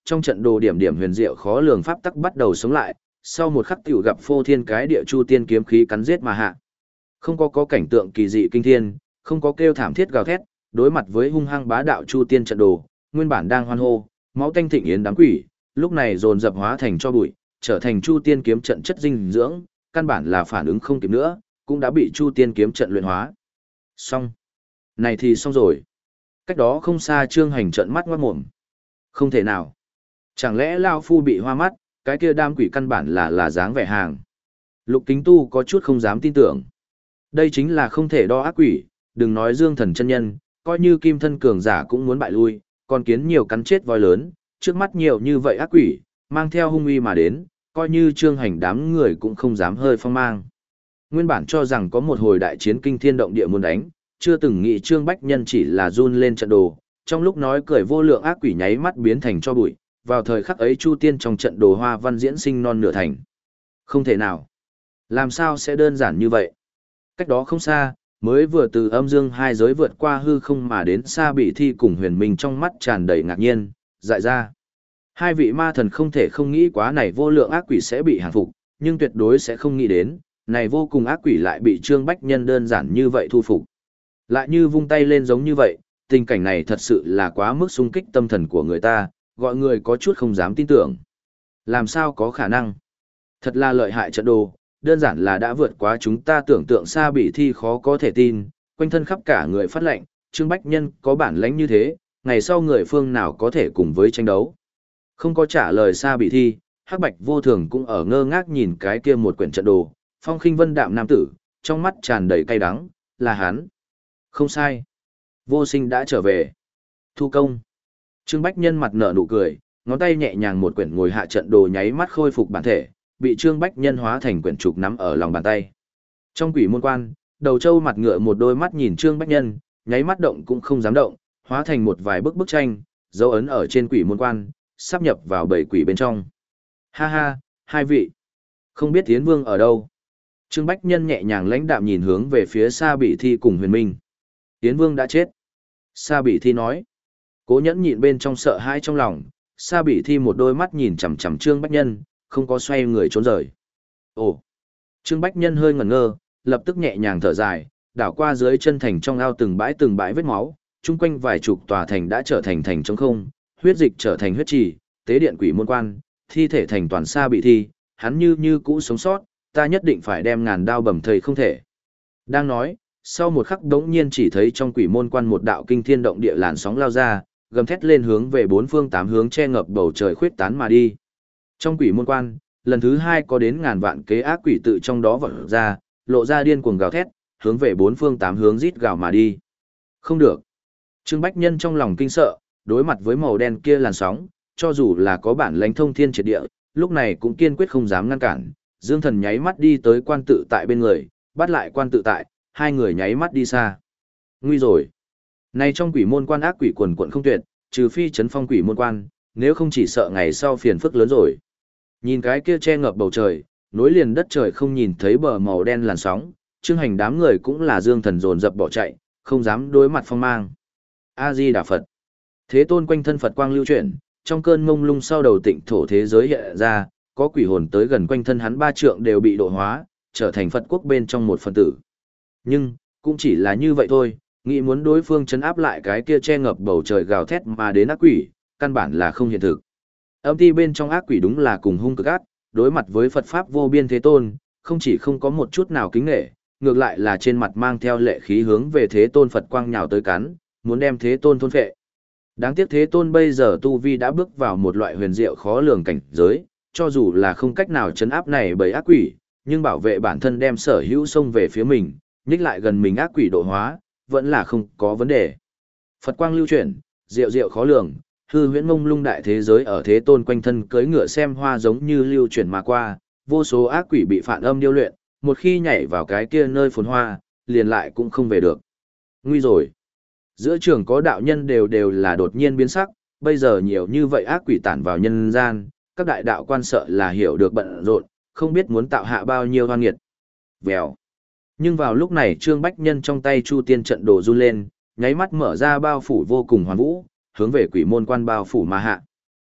trong trận đồ điểm điểm huyền diệu khó lường pháp tắc bắt đầu sống lại, sau một khắc tiểu gặp phô thiên cái địa chu tiên kiếm khí cắn giết mà hạ. Không có có cảnh tượng kỳ dị kinh thiên, không có kêu thảm thiết gào thét, đối mặt với hung hăng bá đạo chu tiên trận đồ, nguyên bản đang hoan hô, máu tanh thịnh yến đám quỷ, lúc này dồn dập hóa thành cho bụi, trở thành chu tiên kiếm trận chất dinh dưỡng, căn bản là phản ứng không kịp nữa, cũng đã bị chu tiên kiếm trận luyện hóa. Xong. Này thì xong rồi. Cách đó không xa Trương Hành trợn mắt ngoát mồm. Không thể nào. Chẳng lẽ Lao Phu bị hoa mắt, cái kia đam quỷ căn bản là là dáng vẻ hàng. Lục Kính Tu có chút không dám tin tưởng. Đây chính là không thể đo ác quỷ, đừng nói Dương Thần chân nhân, coi như kim thân cường giả cũng muốn bại lui, còn kiến nhiều cắn chết voi lớn, trước mắt nhiều như vậy ác quỷ, mang theo hung uy mà đến, coi như Trương Hành đám người cũng không dám hơi phong mang. Nguyên bản cho rằng có một hồi đại chiến kinh thiên động địa muốn đánh, chưa từng nghĩ Trương Bách Nhân chỉ là run lên trận đồ, trong lúc nói cười vô lượng ác quỷ nháy mắt biến thành cho bụi, vào thời khắc ấy Chu Tiên trong trận đồ hoa văn diễn sinh non nửa thành. Không thể nào. Làm sao sẽ đơn giản như vậy? Cách đó không xa, mới vừa từ âm dương hai giới vượt qua hư không mà đến xa bị thi cùng huyền minh trong mắt tràn đầy ngạc nhiên, dại ra. Hai vị ma thần không thể không nghĩ quá này vô lượng ác quỷ sẽ bị hàng phục, nhưng tuyệt đối sẽ không nghĩ đến, này vô cùng ác quỷ lại bị Trương Bách Nhân đơn giản như vậy thu phục. Lại như vung tay lên giống như vậy, tình cảnh này thật sự là quá mức xung kích tâm thần của người ta, gọi người có chút không dám tin tưởng. Làm sao có khả năng? Thật là lợi hại trận đồ, đơn giản là đã vượt quá chúng ta tưởng tượng xa bị thi khó có thể tin, quanh thân khắp cả người phát lệnh, Trương Bách Nhân có bản lãnh như thế, ngày sau người phương nào có thể cùng với tranh đấu. Không có trả lời xa bị thi, Hắc Bạch Vô Thường cũng ở ngơ ngác nhìn cái kia một quyển trận đồ, phong khinh vân đạm nam tử, trong mắt tràn đầy cay đắng, là hắn. Không sai. Vô Sinh đã trở về. Thu công. Trương Bách Nhân mặt nở nụ cười, ngón tay nhẹ nhàng một quyển ngồi hạ trận đồ nháy mắt khôi phục bản thể, bị Trương Bách Nhân hóa thành quyển trục nắm ở lòng bàn tay. Trong quỷ môn quan, đầu trâu mặt ngựa một đôi mắt nhìn Trương Bách Nhân, nháy mắt động cũng không dám động, hóa thành một vài bức bức tranh, dấu ấn ở trên quỷ môn quan, sắp nhập vào bảy quỷ bên trong. Ha ha, hai vị. Không biết Yến Vương ở đâu. Trương Bách Nhân nhẹ nhàng lãnh đạm nhìn hướng về phía Sa Bị Thi cùng Huyền Minh. Yến Vương đã chết. Sa Bị Thi nói. Cố nhẫn nhịn bên trong sợ hãi trong lòng, Sa Bị Thi một đôi mắt nhìn chằm chằm Trương Bách Nhân, không có xoay người trốn rời. Ồ. Trương Bách Nhân hơi ngẩn ngơ, lập tức nhẹ nhàng thở dài, đảo qua dưới chân thành trong ao từng bãi từng bãi vết máu, chung quanh vài chục tòa thành đã trở thành thành trống không, huyết dịch trở thành huyết trì, tế điện quỷ môn quan, thi thể thành toàn Sa Bị Thi, hắn như như cũ sống sót, ta nhất định phải đem ngàn đao bầm thây không thể. Đang nói, sau một khắc đống nhiên chỉ thấy trong quỷ môn quan một đạo kinh thiên động địa làn sóng lao ra, gầm thét lên hướng về bốn phương tám hướng che ngập bầu trời khuyết tán mà đi. Trong quỷ môn quan, lần thứ hai có đến ngàn vạn kế ác quỷ tự trong đó vọt ra, lộ ra điên cuồng gào thét, hướng về bốn phương tám hướng rít gào mà đi. Không được. Trương Bách Nhân trong lòng kinh sợ, đối mặt với màu đen kia làn sóng, cho dù là có bản lãnh thông thiên triệt địa, lúc này cũng kiên quyết không dám ngăn cản. Dương Thần nháy mắt đi tới quan tự tại bên người, bắt lại quan tự tại, hai người nháy mắt đi xa. Nguy rồi. Này trong quỷ môn quan ác quỷ quần quận không tuyệt, trừ phi chấn phong quỷ môn quan, nếu không chỉ sợ ngày sau phiền phức lớn rồi. Nhìn cái kia che ngập bầu trời, nối liền đất trời không nhìn thấy bờ màu đen làn sóng, Trương Hành đám người cũng là Dương Thần dồn dập bỏ chạy, không dám đối mặt phong mang. A Di Đà Phật. Thế Tôn quanh thân Phật quang lưu chuyển, trong cơn mông lung sau đầu tịnh thổ thế giới hiện ra, có quỷ hồn tới gần quanh thân hắn ba trượng đều bị độ hóa, trở thành Phật quốc bên trong một phần tử. Nhưng, cũng chỉ là như vậy thôi, nghĩ muốn đối phương chấn áp lại cái kia che ngập bầu trời gào thét mà đến ác quỷ, căn bản là không hiện thực. Âm ti bên trong ác quỷ đúng là cùng hung cực ác, đối mặt với Phật Pháp vô biên Thế Tôn, không chỉ không có một chút nào kính nghệ, ngược lại là trên mặt mang theo lệ khí hướng về Thế Tôn Phật quang nhào tới cắn, muốn đem Thế Tôn thôn phệ. Đáng tiếc Thế Tôn bây giờ tu vi đã bước vào một loại huyền diệu khó lường cảnh giới, cho dù là không cách nào chấn áp này bởi ác quỷ, nhưng bảo vệ bản thân đem sở hữu xông về phía mình, nhích lại gần mình ác quỷ độ hóa, vẫn là không có vấn đề. Phật quang lưu chuyển, diệu diệu khó lường, hư huyễn mông lung đại thế giới ở Thế Tôn quanh thân cưỡi ngựa xem hoa giống như lưu chuyển mà qua, vô số ác quỷ bị phản âm điêu luyện, một khi nhảy vào cái kia nơi phồn hoa, liền lại cũng không về được. Nguy rồi. Giữa trường có đạo nhân đều đều là đột nhiên biến sắc, bây giờ nhiều như vậy ác quỷ tản vào nhân gian, các đại đạo quan sợ là hiểu được bận rộn, không biết muốn tạo hạ bao nhiêu hoan nghiệt. Vèo. Nhưng vào lúc này Trương Bách Nhân trong tay Chu Tiên trận đồ run lên, nháy mắt mở ra bao phủ vô cùng hoàn vũ, hướng về quỷ môn quan bao phủ mà hạ.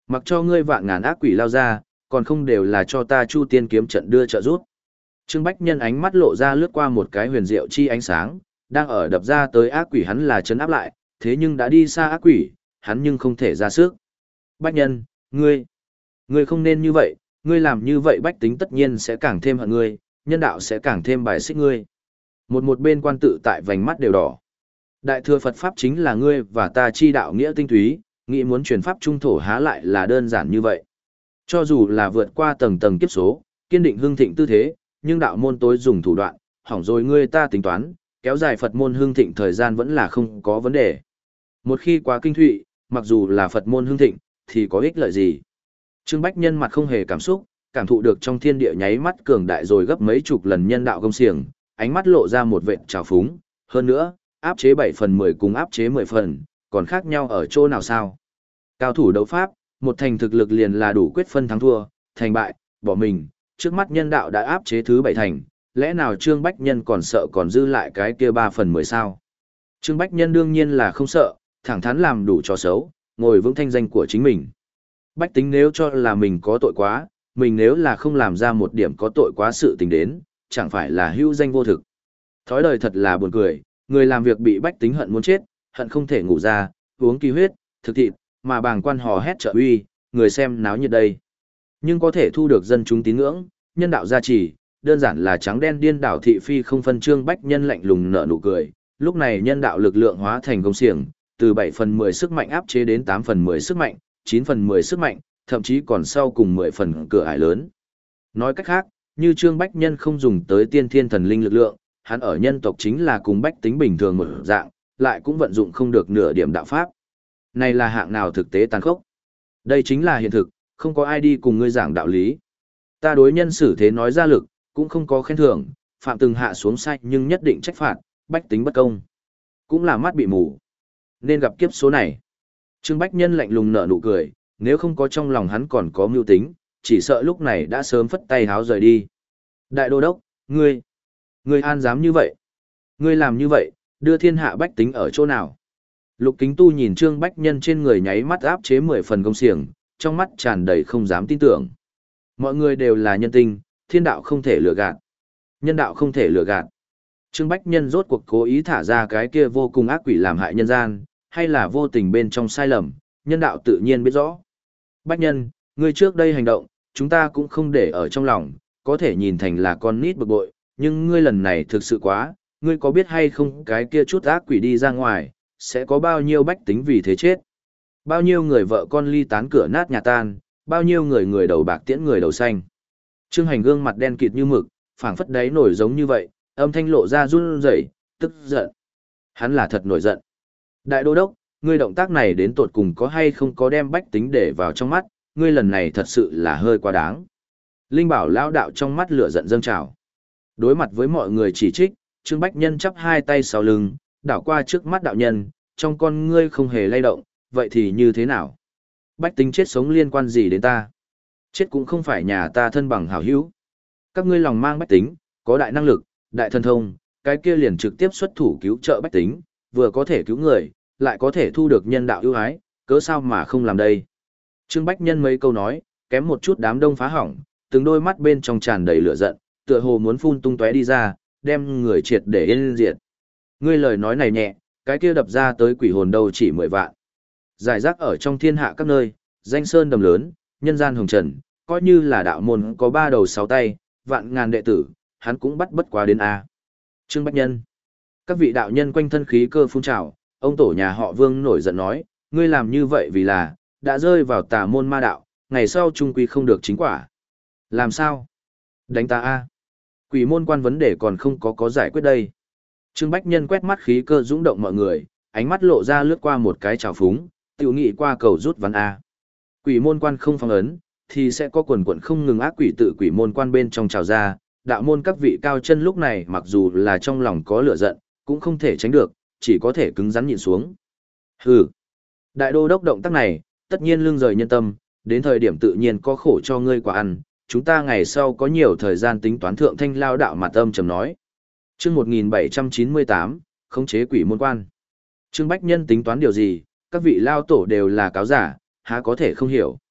Mặc cho ngươi vạn ngàn ác quỷ lao ra, còn không đều là cho ta Chu Tiên kiếm trận đưa trợ giúp. Trương Bách Nhân ánh mắt lộ ra lướt qua một cái huyền diệu chi ánh sáng, đang ở đập ra tới ác quỷ hắn là chấn áp lại, thế nhưng đã đi xa ác quỷ, hắn nhưng không thể ra sức. Bách Nhân, ngươi, ngươi không nên như vậy, ngươi làm như vậy bách tính tất nhiên sẽ càng thêm hận ngươi, nhân đạo sẽ càng thêm bài xích ngươi. Một một bên quan tự tại vành mắt đều đỏ. Đại thừa Phật Pháp chính là ngươi và ta chi đạo nghĩa tinh túy, nghĩ muốn truyền Pháp trung thổ há lại là đơn giản như vậy. Cho dù là vượt qua tầng tầng kiếp số, kiên định hương thịnh tư thế, nhưng đạo môn tối dùng thủ đoạn, hỏng rồi ngươi ta tính toán, kéo dài Phật môn hương thịnh thời gian vẫn là không có vấn đề. Một khi quá kinh thụy, mặc dù là Phật môn hương thịnh, thì có ích lợi gì? Trương Bách Nhân mặt không hề cảm xúc, cảm thụ được trong thiên địa nháy mắt cường đại rồi gấp mấy chục lần nhân đạo công xiềng, ánh mắt lộ ra một vệt trào phúng, hơn nữa, áp chế bảy phần mười cùng áp chế mười phần, còn khác nhau ở chỗ nào sao? Cao thủ đấu pháp, một thành thực lực liền là đủ quyết phân thắng thua, thành bại, bỏ mình, trước mắt nhân đạo đã áp chế thứ bảy thành, lẽ nào Trương Bách Nhân còn sợ còn dư lại cái kia ba phần mười sao? Trương Bách Nhân đương nhiên là không sợ, thẳng thắn làm đủ trò xấu, ngồi vững thanh danh của chính mình. Bách tính nếu cho là mình có tội quá, mình nếu là không làm ra một điểm có tội quá sự tình đến, chẳng phải là hữu danh vô thực. Thói đời thật là buồn cười, người làm việc bị bách tính hận muốn chết, hận không thể ngủ ra, uống kỳ huyết, thực thịt, mà bàng quan hò hét trợ uy, người xem náo nhiệt đây. Nhưng có thể thu được dân chúng tín ngưỡng, nhân đạo gia trì, đơn giản là trắng đen điên đảo thị phi không phân. Trương Bách Nhân lạnh lùng nở nụ cười, lúc này nhân đạo lực lượng hóa thành công xiềng, từ bảy phần mười sức mạnh áp chế đến tám phần mười sức mạnh, chín phần mười sức mạnh, thậm chí còn sau cùng mười phần cửa ải lớn. Nói cách khác, như Trương Bách Nhân không dùng tới tiên thiên thần linh lực lượng, hắn ở nhân tộc chính là cùng bách tính bình thường một dạng, lại cũng vận dụng không được nửa điểm đạo pháp. Này là hạng nào thực tế tàn khốc? Đây chính là hiện thực, không có ai đi cùng ngươi giảng đạo lý. Ta đối nhân xử thế nói ra lực, cũng không có khen thưởng, phạm từng hạ xuống sai nhưng nhất định trách phạt, bách tính bất công. Cũng là mắt bị mù. Nên gặp kiếp số này. Trương Bách Nhân lạnh lùng nở nụ cười, nếu không có trong lòng hắn còn có mưu tính, chỉ sợ lúc này đã sớm phất tay háo rời đi. Đại đô đốc, ngươi, ngươi an dám như vậy? Ngươi làm như vậy, đưa thiên hạ bách tính ở chỗ nào? Lục Kính Tu nhìn Trương Bách Nhân trên người nháy mắt áp chế mười phần công xiềng, trong mắt tràn đầy không dám tin tưởng. Mọi người đều là nhân tinh, thiên đạo không thể lừa gạt. Nhân đạo không thể lừa gạt. Trương Bách Nhân rốt cuộc cố ý thả ra cái kia vô cùng ác quỷ làm hại nhân gian, hay là vô tình bên trong sai lầm, nhân đạo tự nhiên biết rõ. Bách Nhân, ngươi trước đây hành động, chúng ta cũng không để ở trong lòng, có thể nhìn thành là con nít bực bội, nhưng ngươi lần này thực sự quá, ngươi có biết hay không cái kia chút ác quỷ đi ra ngoài, sẽ có bao nhiêu bách tính vì thế chết. Bao nhiêu người vợ con ly tán cửa nát nhà tan, bao nhiêu người người đầu bạc tiễn người đầu xanh. Trương Hành gương mặt đen kịt như mực, phảng phất đáy nổi giống như vậy, âm thanh lộ ra run rẩy, tức giận. Hắn là thật nổi giận. Đại đô đốc, ngươi động tác này đến tột cùng có hay không có đem bách tính để vào trong mắt, ngươi lần này thật sự là hơi quá đáng. Linh Bảo lão đạo trong mắt lửa giận dâng trào. Đối mặt với mọi người chỉ trích, Trương Bách Nhân chắp hai tay sau lưng, đảo qua trước mắt đạo nhân, trong con ngươi không hề lay động, vậy thì như thế nào? Bách tính chết sống liên quan gì đến ta? Chết cũng không phải nhà ta thân bằng hảo hữu. Các ngươi lòng mang bách tính, có đại năng lực, đại thần thông, cái kia liền trực tiếp xuất thủ cứu trợ bách tính, vừa có thể cứu người, lại có thể thu được nhân đạo ưu ái, cớ sao mà không làm đây? Trương Bách Nhân mấy câu nói, kém một chút đám đông phá hỏng, từng đôi mắt bên trong tràn đầy lửa giận, tựa hồ muốn phun tung tóe đi ra, đem người triệt để yên diệt. Ngươi lời nói này nhẹ, cái kia đập ra tới quỷ hồn đâu chỉ mười vạn. Giải rác ở trong thiên hạ các nơi, danh sơn đầm lớn, nhân gian hồng trần, coi như là đạo môn có ba đầu sáu tay, vạn ngàn đệ tử, hắn cũng bắt bất quá đến A. Trương Bách Nhân. Các vị đạo nhân quanh thân khí cơ phun trào, ông tổ nhà họ Vương nổi giận nói, ngươi làm như vậy vì là, đã rơi vào tà môn ma đạo, ngày sau trung quy không được chính quả. Làm sao? Đánh ta A. Quỷ môn quan vấn đề còn không có có giải quyết đây. Trương Bách Nhân quét mắt khí cơ dũng động mọi người, ánh mắt lộ ra lướt qua một cái trào phúng, tiểu nghị qua cầu rút ván A. Quỷ môn quan không phong ấn, thì sẽ có quần quần không ngừng ác quỷ tự quỷ môn quan bên trong trào ra, đạo môn các vị cao chân lúc này mặc dù là trong lòng có lửa giận, cũng không thể tránh được, chỉ có thể cứng rắn nhịn xuống. Hừ. Đại đô đốc động tác này, tất nhiên lưng rời nhân tâm, đến thời điểm tự nhiên có khổ cho ngươi quả ăn, chúng ta ngày sau có nhiều thời gian tính toán thượng thanh lao đạo mặt âm trầm nói. Chương một nghìn bảy trăm chín mươi tám, khống chế quỷ môn quan. Trương Bách Nhân tính toán điều gì, các vị lao tổ đều là cáo giả, há có thể không hiểu.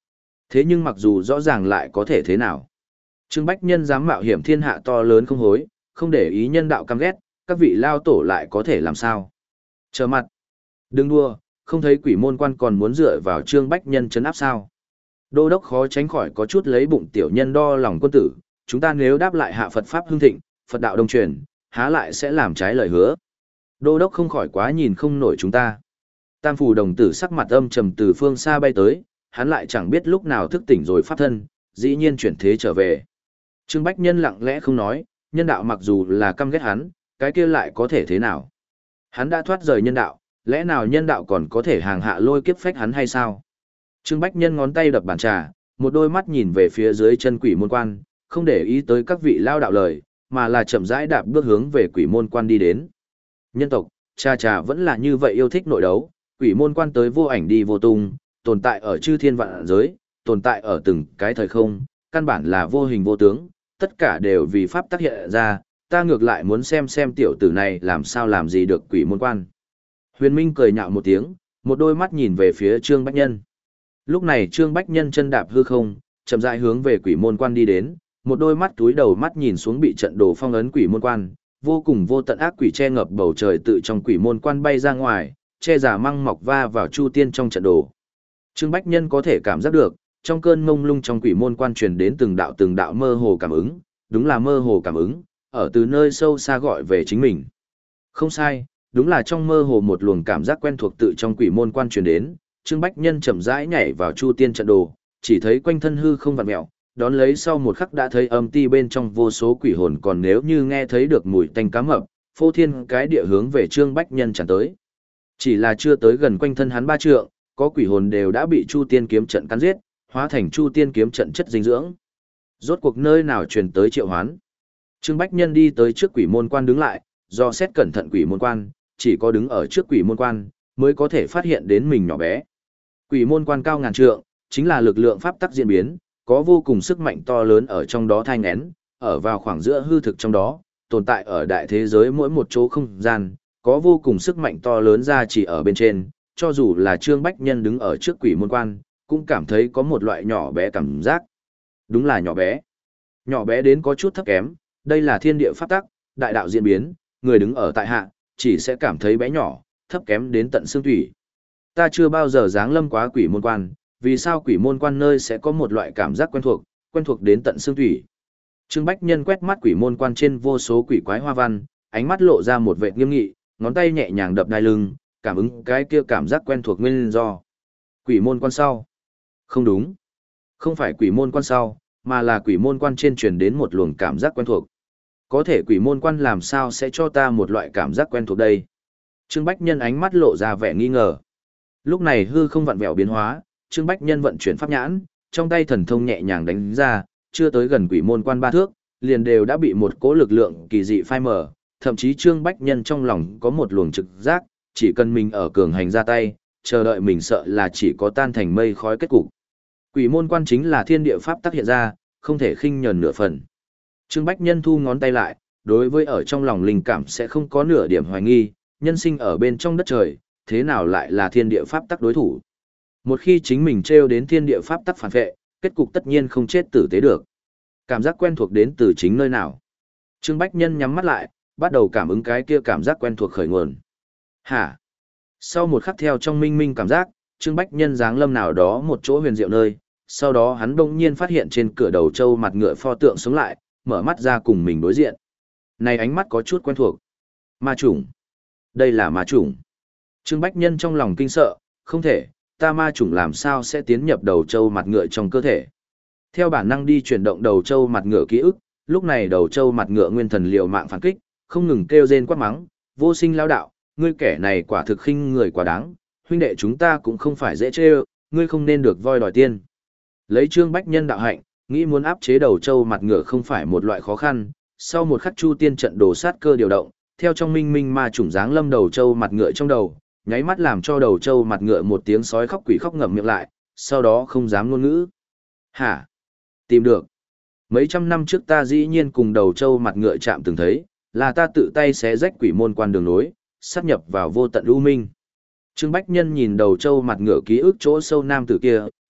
Thế nhưng mặc dù rõ ràng lại có thể thế nào? Trương Bách Nhân dám mạo hiểm thiên hạ to lớn không hối, không để ý nhân đạo căm ghét, các vị lao tổ lại có thể làm sao? Chờ mặt. Đừng đua, không thấy quỷ môn quan còn muốn dựa vào Trương Bách Nhân trấn áp sao? Đô đốc khó tránh khỏi có chút lấy bụng tiểu nhân đo lòng quân tử, chúng ta nếu đáp lại hạ Phật Pháp hưng thịnh, Phật đạo đông truyền, há lại sẽ làm trái lời hứa. Đô đốc không khỏi quá nhìn không nổi chúng ta. Tam phủ đồng tử sắc mặt âm trầm từ phương xa bay tới, hắn lại chẳng biết lúc nào thức tỉnh rồi pháp thân, dĩ nhiên chuyển thế trở về. Trương Bách Nhân lặng lẽ không nói, nhân đạo mặc dù là căm ghét hắn, cái kia lại có thể thế nào? Hắn đã thoát rời nhân đạo, lẽ nào nhân đạo còn có thể hàng hạ lôi kiếp phách hắn hay sao? Trương Bách Nhân ngón tay đập bàn trà, một đôi mắt nhìn về phía dưới chân quỷ môn quan, không để ý tới các vị lao đạo lời, mà là chậm rãi đạp bước hướng về quỷ môn quan đi đến. Nhân tộc, cha cha vẫn là như vậy yêu thích nội đấu, quỷ môn quan tới vô ảnh đi vô tung, tồn tại ở chư thiên vạn giới, tồn tại ở từng cái thời không, căn bản là vô hình vô tướng, tất cả đều vì pháp tác hiện ra, ta ngược lại muốn xem xem tiểu tử này làm sao làm gì được quỷ môn quan. Huyền Minh cười nhạo một tiếng, một đôi mắt nhìn về phía Trương Bách Nhân. Lúc này Trương Bách Nhân chân đạp hư không, chậm rãi hướng về quỷ môn quan đi đến, một đôi mắt túi đầu mắt nhìn xuống bị trận đồ phong ấn quỷ môn quan, vô cùng vô tận ác quỷ che ngập bầu trời tự trong quỷ môn quan bay ra ngoài, che giả măng mọc va vào chu tiên trong trận đồ. Trương Bách Nhân có thể cảm giác được, trong cơn mông lung trong quỷ môn quan truyền đến từng đạo từng đạo mơ hồ cảm ứng, đúng là mơ hồ cảm ứng, ở từ nơi sâu xa gọi về chính mình. Không sai, đúng là trong mơ hồ một luồng cảm giác quen thuộc tự trong quỷ môn quan truyền đến, Trương Bách Nhân chậm rãi nhảy vào chu tiên trận đồ, chỉ thấy quanh thân hư không vặn mèo, đón lấy sau một khắc đã thấy âm ti bên trong vô số quỷ hồn, còn nếu như nghe thấy được mùi tanh cá mập, phô thiên cái địa hướng về Trương Bách Nhân tràn tới. Chỉ là chưa tới gần quanh thân hắn ba trượng, có quỷ hồn đều đã bị chu tiên kiếm trận cắn giết, hóa thành chu tiên kiếm trận chất dinh dưỡng. Rốt cuộc nơi nào truyền tới triệu hoán? Trương Bách Nhân đi tới trước quỷ môn quan đứng lại, do xét cẩn thận quỷ môn quan, chỉ có đứng ở trước quỷ môn quan mới có thể phát hiện đến mình nhỏ bé. Quỷ môn quan cao ngàn trượng, chính là lực lượng pháp tắc diễn biến, có vô cùng sức mạnh to lớn ở trong đó thai nghén, ở vào khoảng giữa hư thực trong đó, tồn tại ở đại thế giới mỗi một chỗ không gian, có vô cùng sức mạnh to lớn ra chỉ ở bên trên, cho dù là Trương Bách Nhân đứng ở trước quỷ môn quan, cũng cảm thấy có một loại nhỏ bé cảm giác. Đúng là nhỏ bé. Nhỏ bé đến có chút thấp kém, đây là thiên địa pháp tắc, đại đạo diễn biến, người đứng ở tại hạ, chỉ sẽ cảm thấy bé nhỏ, thấp kém đến tận xương thủy. Ta chưa bao giờ giáng lâm quá quỷ môn quan, vì sao quỷ môn quan nơi sẽ có một loại cảm giác quen thuộc, quen thuộc đến tận xương thủy. Trương Bách Nhân quét mắt quỷ môn quan trên vô số quỷ quái hoa văn, ánh mắt lộ ra một vẻ nghiêm nghị, ngón tay nhẹ nhàng đập đai lưng, cảm ứng cái kia cảm giác quen thuộc nguyên do. Quỷ môn quan sau. Không đúng. Không phải quỷ môn quan sau, mà là quỷ môn quan trên truyền đến một luồng cảm giác quen thuộc. Có thể quỷ môn quan làm sao sẽ cho ta một loại cảm giác quen thuộc đây? Trương Bách Nhân ánh mắt lộ ra vẻ nghi ngờ. Lúc này hư không vặn vẹo biến hóa, Trương Bách Nhân vận chuyển pháp nhãn, trong tay thần thông nhẹ nhàng đánh ra, chưa tới gần quỷ môn quan ba thước, liền đều đã bị một cỗ lực lượng kỳ dị phai mở, thậm chí Trương Bách Nhân trong lòng có một luồng trực giác, chỉ cần mình ở cường hành ra tay, chờ đợi mình sợ là chỉ có tan thành mây khói kết cục. Quỷ môn quan chính là thiên địa pháp tác hiện ra, không thể khinh nhờn nửa phần. Trương Bách Nhân thu ngón tay lại, đối với ở trong lòng linh cảm sẽ không có nửa điểm hoài nghi, nhân sinh ở bên trong đất trời, thế nào lại là thiên địa pháp tắc đối thủ. Một khi chính mình trêu đến thiên địa pháp tắc phản vệ, kết cục tất nhiên không chết tử tế được. Cảm giác quen thuộc đến từ chính nơi nào? Trương Bách Nhân nhắm mắt lại, bắt đầu cảm ứng cái kia cảm giác quen thuộc khởi nguồn. Hả? Sau một khắc theo trong minh minh cảm giác, Trương Bách Nhân giáng lâm nào đó một chỗ huyền diệu nơi, sau đó hắn bỗng nhiên phát hiện trên cửa đầu trâu mặt ngựa pho tượng sống lại, mở mắt ra cùng mình đối diện. Này ánh mắt có chút quen thuộc. Ma chủng. Đây là ma chủng. Trương Bách Nhân trong lòng kinh sợ, không thể, ta ma chủng làm sao sẽ tiến nhập đầu trâu mặt ngựa trong cơ thể. Theo bản năng đi chuyển động đầu trâu mặt ngựa ký ức, lúc này đầu trâu mặt ngựa nguyên thần liều mạng phản kích, không ngừng kêu rên quát mắng, vô sinh lao đạo, ngươi kẻ này quả thực khinh người quá đáng, huynh đệ chúng ta cũng không phải dễ chê, ngươi không nên được voi đòi tiên. Lấy Trương Bách Nhân đạo hạnh, nghĩ muốn áp chế đầu trâu mặt ngựa không phải một loại khó khăn, sau một khắc chu tiên trận đồ sát cơ điều động, theo trong minh minh ma chủng dáng lâm đầu trâu mặt ngựa trong đầu, nháy mắt làm cho đầu trâu mặt ngựa một tiếng sói khóc quỷ khóc ngậm miệng lại, sau đó không dám ngôn ngữ. Hả? Tìm được. Mấy trăm năm trước ta dĩ nhiên cùng đầu trâu mặt ngựa chạm từng thấy, là ta tự tay xé rách quỷ môn quan đường nối, sát nhập vào vô tận u minh. Trương Bách Nhân nhìn đầu trâu mặt ngựa ký ức chỗ sâu nam tử kia,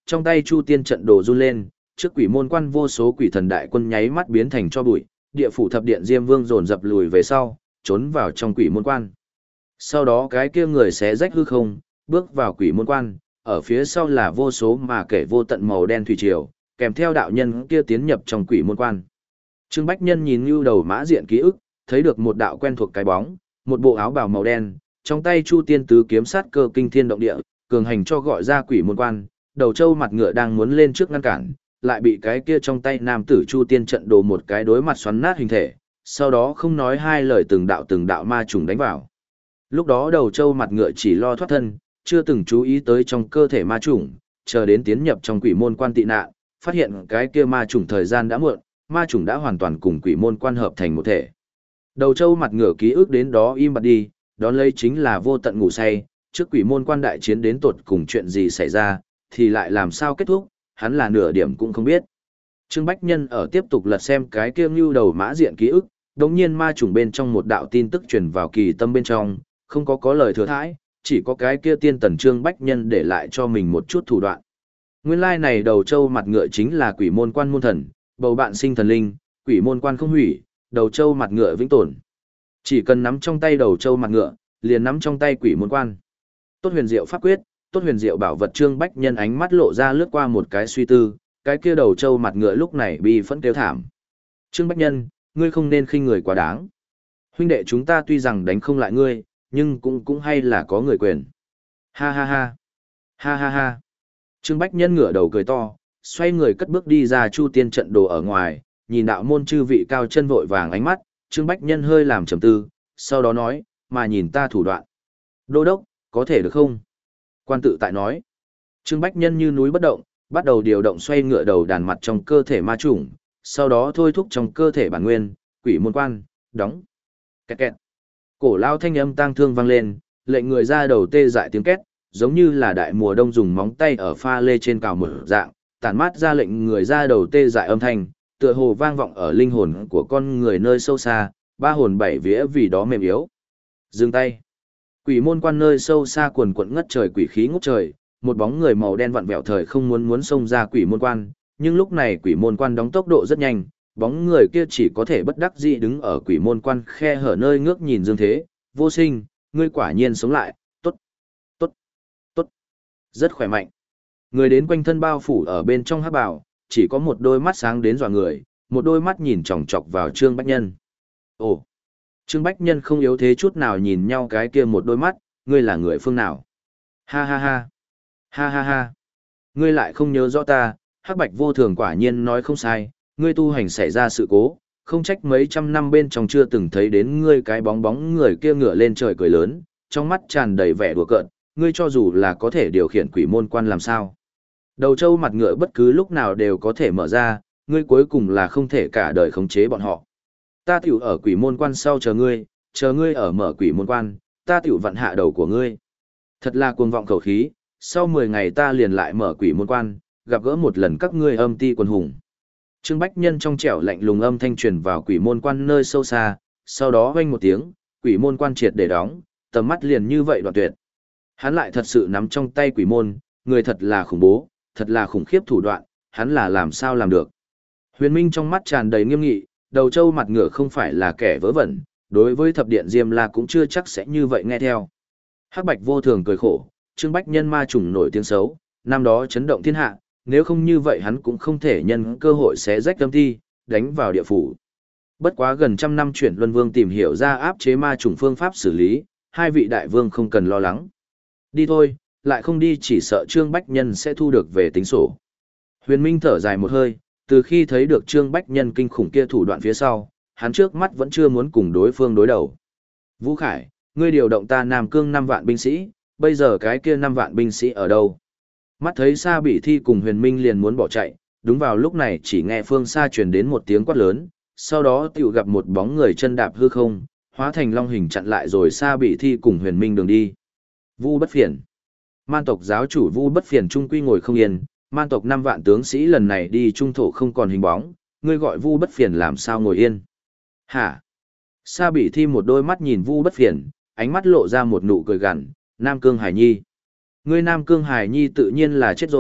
trong tay Chu Tiên trận đồ run lên, trước quỷ môn quan vô số quỷ thần đại quân nháy mắt biến thành cho bụi, địa phủ thập điện Diêm Vương dồn dập lùi về sau, trốn vào trong quỷ môn quan. Sau đó cái kia người xé rách hư không, bước vào quỷ môn quan, ở phía sau là vô số mà kể vô tận màu đen thủy triều, kèm theo đạo nhân kia tiến nhập trong quỷ môn quan. Trương Bách Nhân nhìn như đầu mã diện ký ức, thấy được một đạo quen thuộc cái bóng, một bộ áo bào màu đen, trong tay Chu Tiên tứ kiếm sát cơ kinh thiên động địa, cường hành cho gọi ra quỷ môn quan, đầu trâu mặt ngựa đang muốn lên trước ngăn cản, lại bị cái kia trong tay nam tử Chu Tiên trận đồ một cái đối mặt xoắn nát hình thể, sau đó không nói hai lời từng đạo từng đạo ma trùng đánh vào. Lúc đó đầu trâu mặt ngựa chỉ lo thoát thân, chưa từng chú ý tới trong cơ thể ma trùng, chờ đến tiến nhập trong quỷ môn quan tị nạn, phát hiện cái kia ma trùng thời gian đã muộn, ma trùng đã hoàn toàn cùng quỷ môn quan hợp thành một thể. Đầu trâu mặt ngựa ký ức đến đó im bặt đi, đón lấy chính là vô tận ngủ say, trước quỷ môn quan đại chiến đến tột cùng chuyện gì xảy ra, thì lại làm sao kết thúc, hắn là nửa điểm cũng không biết. Trương Bách Nhân ở tiếp tục lật xem cái kia như đầu mã diện ký ức, đồng nhiên ma trùng bên trong một đạo tin tức truyền vào kỳ tâm bên trong, không có có lời thừa thãi, chỉ có cái kia tiên tần Trương Bách Nhân để lại cho mình một chút thủ đoạn. Nguyên lai này đầu trâu mặt ngựa chính là quỷ môn quan môn thần, bầu bạn sinh thần linh, quỷ môn quan không hủy, đầu trâu mặt ngựa vĩnh tồn. Chỉ cần nắm trong tay đầu trâu mặt ngựa, liền nắm trong tay quỷ môn quan. Tốt huyền diệu pháp quyết, tốt huyền diệu bảo vật. Trương Bách Nhân ánh mắt lộ ra lướt qua một cái suy tư, cái kia đầu trâu mặt ngựa lúc này bi phẫn kêu thảm. Trương Bách Nhân, ngươi không nên khinh người quá đáng. Huynh đệ chúng ta tuy rằng đánh không lại ngươi, nhưng cũng cũng hay là có người quyền. Ha ha ha. Ha ha ha. Trương Bách Nhân ngửa đầu cười to, xoay người cất bước đi ra Chu Tiên trận đồ ở ngoài, nhìn đạo môn chư vị cao chân vội vàng ánh mắt, Trương Bách Nhân hơi làm trầm tư, sau đó nói, mà nhìn ta thủ đoạn. Đô đốc, có thể được không? Quan tự tại nói. Trương Bách Nhân như núi bất động, bắt đầu điều động xoay ngựa đầu đàn mặt trong cơ thể ma chủng, sau đó thôi thúc trong cơ thể bản nguyên, quỷ môn quan, đóng. Kẹt kẹt. Cổ lao thanh âm tang thương vang lên, lệnh người ra đầu tê dại tiếng két, giống như là đại mùa đông dùng móng tay ở pha lê trên cào mở dạng, tản mát ra lệnh người ra đầu tê dại âm thanh, tựa hồ vang vọng ở linh hồn của con người nơi sâu xa, ba hồn bảy vía vì đó mềm yếu. Dừng tay. Quỷ môn quan nơi sâu xa quần quận ngất trời quỷ khí ngút trời, một bóng người màu đen vặn vẹo thời không muốn muốn xông ra quỷ môn quan, nhưng lúc này quỷ môn quan đóng tốc độ rất nhanh, bóng người kia chỉ có thể bất đắc dĩ đứng ở quỷ môn quan khe hở nơi ngước nhìn dương thế, vô sinh, ngươi quả nhiên sống lại, tốt, tốt, tốt, rất khỏe mạnh. Người đến quanh thân bao phủ ở bên trong hắc bào, chỉ có một đôi mắt sáng đến dọa người, một đôi mắt nhìn chòng chọc vào Trương Bách Nhân. Ồ, Trương Bách Nhân không yếu thế chút nào nhìn nhau cái kia một đôi mắt, ngươi là người phương nào? Ha ha ha, ha ha ha, ngươi lại không nhớ rõ ta, Hắc Bạch Vô Thường quả nhiên nói không sai, ngươi tu hành xảy ra sự cố, không trách mấy trăm năm bên trong chưa từng thấy đến ngươi cái bóng bóng người kia ngửa lên trời cười lớn, trong mắt tràn đầy vẻ đùa cợt, ngươi cho dù là có thể điều khiển quỷ môn quan làm sao. Đầu trâu mặt ngựa bất cứ lúc nào đều có thể mở ra, ngươi cuối cùng là không thể cả đời khống chế bọn họ. Ta tiểu ở quỷ môn quan sau chờ ngươi, chờ ngươi ở mở quỷ môn quan, ta tiểu vặn hạ đầu của ngươi. Thật là cuồng vọng khẩu khí, sau mười ngày ta liền lại mở quỷ môn quan, gặp gỡ một lần các ngươi âm ti quần hùng. Trương Bách Nhân trong trẻo lạnh lùng âm thanh truyền vào quỷ môn quan nơi sâu xa, sau đó vang một tiếng, quỷ môn quan triệt để đóng, tầm mắt liền như vậy đoạn tuyệt. Hắn lại thật sự nắm trong tay quỷ môn, người thật là khủng bố, thật là khủng khiếp thủ đoạn, hắn là làm sao làm được. Huyền Minh trong mắt tràn đầy nghiêm nghị, đầu trâu mặt ngựa không phải là kẻ vớ vẩn, đối với thập điện Diêm La cũng chưa chắc sẽ như vậy nghe theo. Hắc Bạch Vô Thường cười khổ, Trương Bách Nhân ma trùng nổi tiếng xấu, năm đó chấn động thiên hạ, nếu không như vậy hắn cũng không thể nhân cơ hội xé rách âm thi, đánh vào địa phủ. Bất quá gần trăm năm chuyển luân vương tìm hiểu ra áp chế ma trùng phương pháp xử lý, hai vị đại vương không cần lo lắng. Đi thôi, lại không đi chỉ sợ Trương Bách Nhân sẽ thu được về tính sổ. Huyền Minh thở dài một hơi, từ khi thấy được Trương Bách Nhân kinh khủng kia thủ đoạn phía sau, hắn trước mắt vẫn chưa muốn cùng đối phương đối đầu. Vũ Khải, ngươi điều động ta Nam Cương năm vạn binh sĩ, bây giờ cái kia năm vạn binh sĩ ở đâu? Mắt thấy Sa Bỉ Thi cùng Huyền Minh liền muốn bỏ chạy, đúng vào lúc này chỉ nghe phương xa truyền đến một tiếng quát lớn, sau đó tiểu gặp một bóng người chân đạp hư không, hóa thành long hình chặn lại rồi Sa Bỉ Thi cùng Huyền Minh đường đi. Vu Bất Phiền. Man tộc giáo chủ Vu Bất Phiền trung quy ngồi không yên, man tộc năm vạn tướng sĩ lần này đi trung thổ không còn hình bóng, ngươi gọi Vu Bất Phiền làm sao ngồi yên? Hả? Sa Bỉ Thi một đôi mắt nhìn Vu Bất Phiền, ánh mắt lộ ra một nụ cười gằn, Nam Cương Hải Nhi. Ngươi Nam Cương Hải Nhi tự nhiên là chết rồi,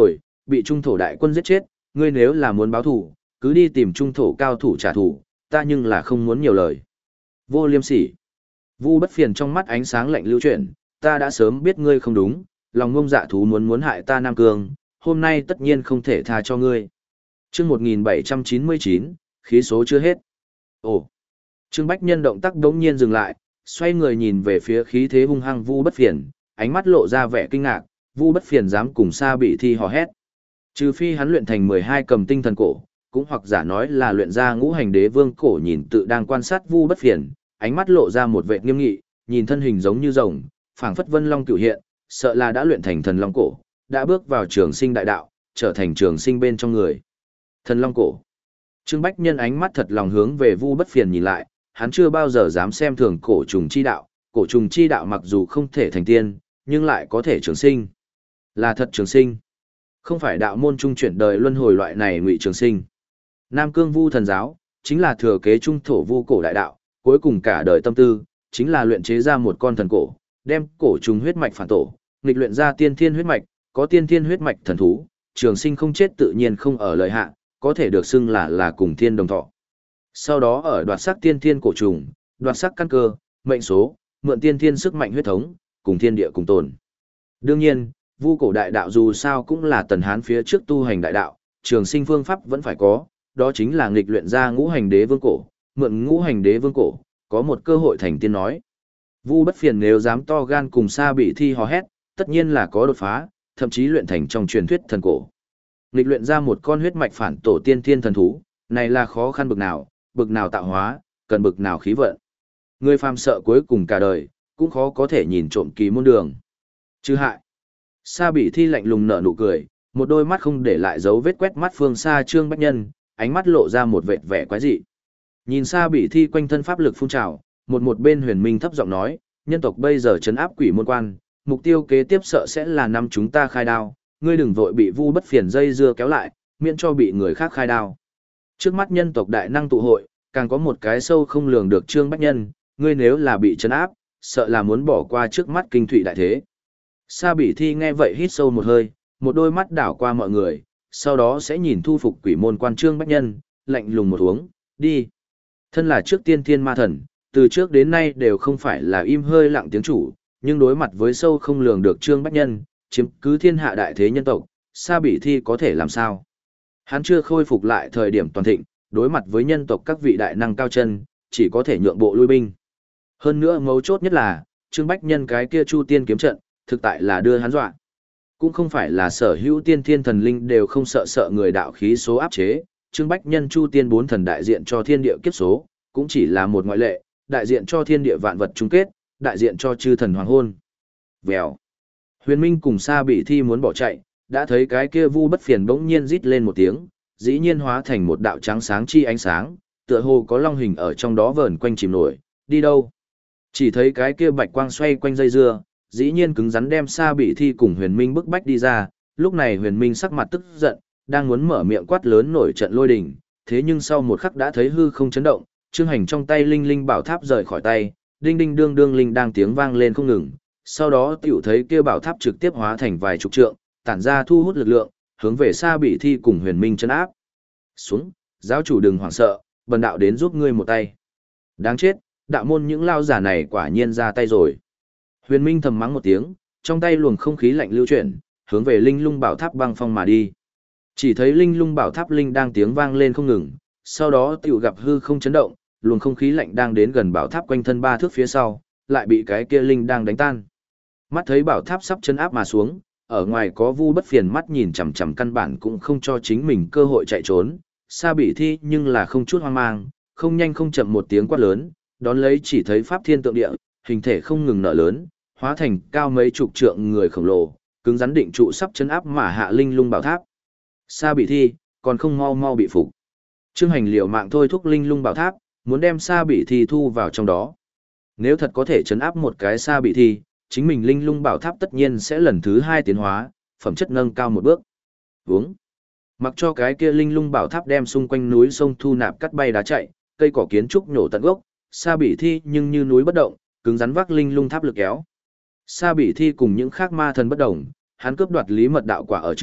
bị trung thổ đại quân giết chết, ngươi nếu là muốn báo thù, cứ đi tìm trung thổ cao thủ trả thù, ta nhưng là không muốn nhiều lời. Vô liêm sỉ. Vu Bất Phiền trong mắt ánh sáng lạnh lưu chuyển, ta đã sớm biết ngươi không đúng, lòng ngông dạ thú muốn muốn hại ta Nam Cương, hôm nay tất nhiên không thể tha cho ngươi. Chương một nghìn bảy trăm chín mươi chín, khí số chưa hết. Ồ. Trương Bách Nhân động tác đống nhiên dừng lại, xoay người nhìn về phía khí thế hung hăng Vu Bất Phiền, ánh mắt lộ ra vẻ kinh ngạc, Vu Bất Phiền dám cùng Sa Bị Thi hò hét. Trừ phi hắn luyện thành mười hai cầm tinh thần cổ, cũng hoặc giả nói là luyện ra ngũ hành đế vương cổ, nhìn tự đang quan sát Vu Bất Phiền, ánh mắt lộ ra một vẻ nghiêm nghị, nhìn thân hình giống như rồng, phảng phất vân long cửu hiện, sợ là đã luyện thành thần long cổ, đã bước vào trường sinh đại đạo, trở thành trường sinh bên trong người. Thần long cổ. Trương Bách Nhân ánh mắt thật lòng hướng về Vu Bất Phiền nhìn lại, hắn chưa bao giờ dám xem thường cổ trùng chi đạo, cổ trùng chi đạo mặc dù không thể thành tiên, nhưng lại có thể trường sinh. Là thật trường sinh. Không phải đạo môn trung chuyển đời luân hồi loại này ngụy trường sinh. Nam Cương Vu thần giáo, chính là thừa kế trung thổ vu cổ đại đạo, cuối cùng cả đời tâm tư, chính là luyện chế ra một con thần cổ, đem cổ trùng huyết mạch phản tổ, nghịch luyện ra tiên thiên huyết mạch, có tiên thiên huyết mạch thần thú, trường sinh không chết tự nhiên không ở lợi hạ, có thể được xưng là là cùng thiên đồng thọ. Sau đó ở đoạt sắc tiên thiên cổ trùng, đoạt sắc căn cơ, mệnh số, mượn tiên thiên sức mạnh huyết thống, cùng thiên địa cùng tồn. Đương nhiên, vu cổ đại đạo dù sao cũng là tần hán phía trước tu hành đại đạo, trường sinh phương pháp vẫn phải có, đó chính là nghịch luyện ra ngũ hành đế vương cổ, mượn ngũ hành đế vương cổ, có một cơ hội thành tiên nói. Vu Bất Phiền nếu dám to gan cùng Sa Bị Thi hò hét, tất nhiên là có đột phá, thậm chí luyện thành trong truyền thuyết thần cổ. Nghịch luyện ra một con huyết mạch phản tổ tiên thiên thần thú, này là khó khăn bực nào, bực nào tạo hóa, cần bực nào khí vận. Người phàm sợ cuối cùng cả đời, cũng khó có thể nhìn trộm kỳ môn đường. Chứ hại. Sa Bị Thi lạnh lùng nở nụ cười, một đôi mắt không để lại dấu vết quét mắt phương xa Trương Bách Nhân, ánh mắt lộ ra một vệt vẻ quái dị. Nhìn Sa Bị Thi quanh thân pháp lực phun trào, một một bên Huyền Minh thấp giọng nói, nhân tộc bây giờ trấn áp quỷ môn quan, mục tiêu kế tiếp sợ sẽ là năm chúng ta khai đao, ngươi đừng vội bị Vu Bất Phiền dây dưa kéo lại, miễn cho bị người khác khai đao. Trước mắt nhân tộc đại năng tụ hội, càng có một cái sâu không lường được Trương Bách Nhân, ngươi nếu là bị trấn áp, sợ là muốn bỏ qua trước mắt kinh thụy đại thế. Sa Bị Thi nghe vậy hít sâu một hơi, một đôi mắt đảo qua mọi người, sau đó sẽ nhìn thu phục quỷ môn quan Trương Bách Nhân, lạnh lùng một uống, đi. Thân là trước tiên thiên ma thần, từ trước đến nay đều không phải là im hơi lặng tiếng chủ, nhưng đối mặt với sâu không lường được Trương Bách Nhân, chiếm cứ thiên hạ đại thế nhân tộc, Sa Bị Thi có thể làm sao? Hắn chưa khôi phục lại thời điểm toàn thịnh, đối mặt với nhân tộc các vị đại năng cao chân, chỉ có thể nhượng bộ lui binh. Hơn nữa mấu chốt nhất là, Trương Bách Nhân cái kia Chu Tiên kiếm trận, thực tại là đưa hắn dọa. Cũng không phải là sở hữu tiên thiên thần linh đều không sợ sợ người đạo khí số áp chế, Trương Bách Nhân Chu Tiên bốn thần đại diện cho thiên địa kiếp số, cũng chỉ là một ngoại lệ, đại diện cho thiên địa vạn vật chung kết, đại diện cho chư thần hoàng hôn. Vèo. Huyền Minh cùng Sa Bị Thi muốn bỏ chạy, đã thấy cái kia Vu Bất Phiền bỗng nhiên rít lên một tiếng, dĩ nhiên hóa thành một đạo trắng sáng chi ánh sáng, tựa hồ có long hình ở trong đó vờn quanh chìm nổi, đi đâu? Chỉ thấy cái kia bạch quang xoay quanh dây dưa, dĩ nhiên cứng rắn đem Sa Bị Thi cùng Huyền Minh bức bách đi ra, lúc này Huyền Minh sắc mặt tức giận, đang muốn mở miệng quát lớn nổi trận lôi đình, thế nhưng sau một khắc đã thấy hư không chấn động, Trương Hành trong tay linh linh bảo tháp rời khỏi tay, đinh đinh đương đương linh đang tiếng vang lên không ngừng, sau đó tiểu thấy kia bảo tháp trực tiếp hóa thành vài chục trượng, tản ra thu hút lực lượng, hướng về Sa Bị Thi cùng Huyền Minh chân áp. Xuống, giáo chủ đừng hoảng sợ, bần đạo đến giúp ngươi một tay. Đáng chết, đạo môn những lao giả này quả nhiên ra tay rồi. Huyền Minh thầm mắng một tiếng, trong tay luồng không khí lạnh lưu chuyển, hướng về linh lung bảo tháp băng phong mà đi. Chỉ thấy linh lung bảo tháp linh đang tiếng vang lên không ngừng, sau đó tiểu gặp hư không chấn động, luồng không khí lạnh đang đến gần bảo tháp quanh thân ba thước phía sau, lại bị cái kia linh đang đánh tan. Mắt thấy bảo tháp sắp chấn áp mà xuống, ở ngoài có Vu Bất Phiền mắt nhìn chằm chằm căn bản cũng không cho chính mình cơ hội chạy trốn, Sa Bị Thi nhưng là không chút hoang mang, không nhanh không chậm một tiếng quát lớn, đón lấy chỉ thấy pháp thiên tượng địa, hình thể không ngừng nở lớn, hóa thành cao mấy chục trượng người khổng lồ, cứng rắn định trụ sắp chấn áp mà hạ linh lung bảo tháp. Sa Bị Thi, còn không mau mau bị phục. Trương Hành liều mạng thôi thúc linh lung bảo tháp, muốn đem Sa Bị Thi thu vào trong đó. Nếu thật có thể chấn áp một cái Sa Bị Thi, chính mình linh lung bảo tháp tất nhiên sẽ lần thứ hai tiến hóa, phẩm chất nâng cao một bước. Uống. Mặc cho cái kia linh lung bảo tháp đem xung quanh núi sông thu nạp cắt bay đá chạy, cây cỏ kiến trúc nhổ tận gốc, Sa Bị Thi nhưng như núi bất động, cứng rắn vác linh lung tháp lực kéo. Sa Bị Thi cùng những khác ma thần bất động, hắn cướp đoạt lý mật đạo quả ở trước,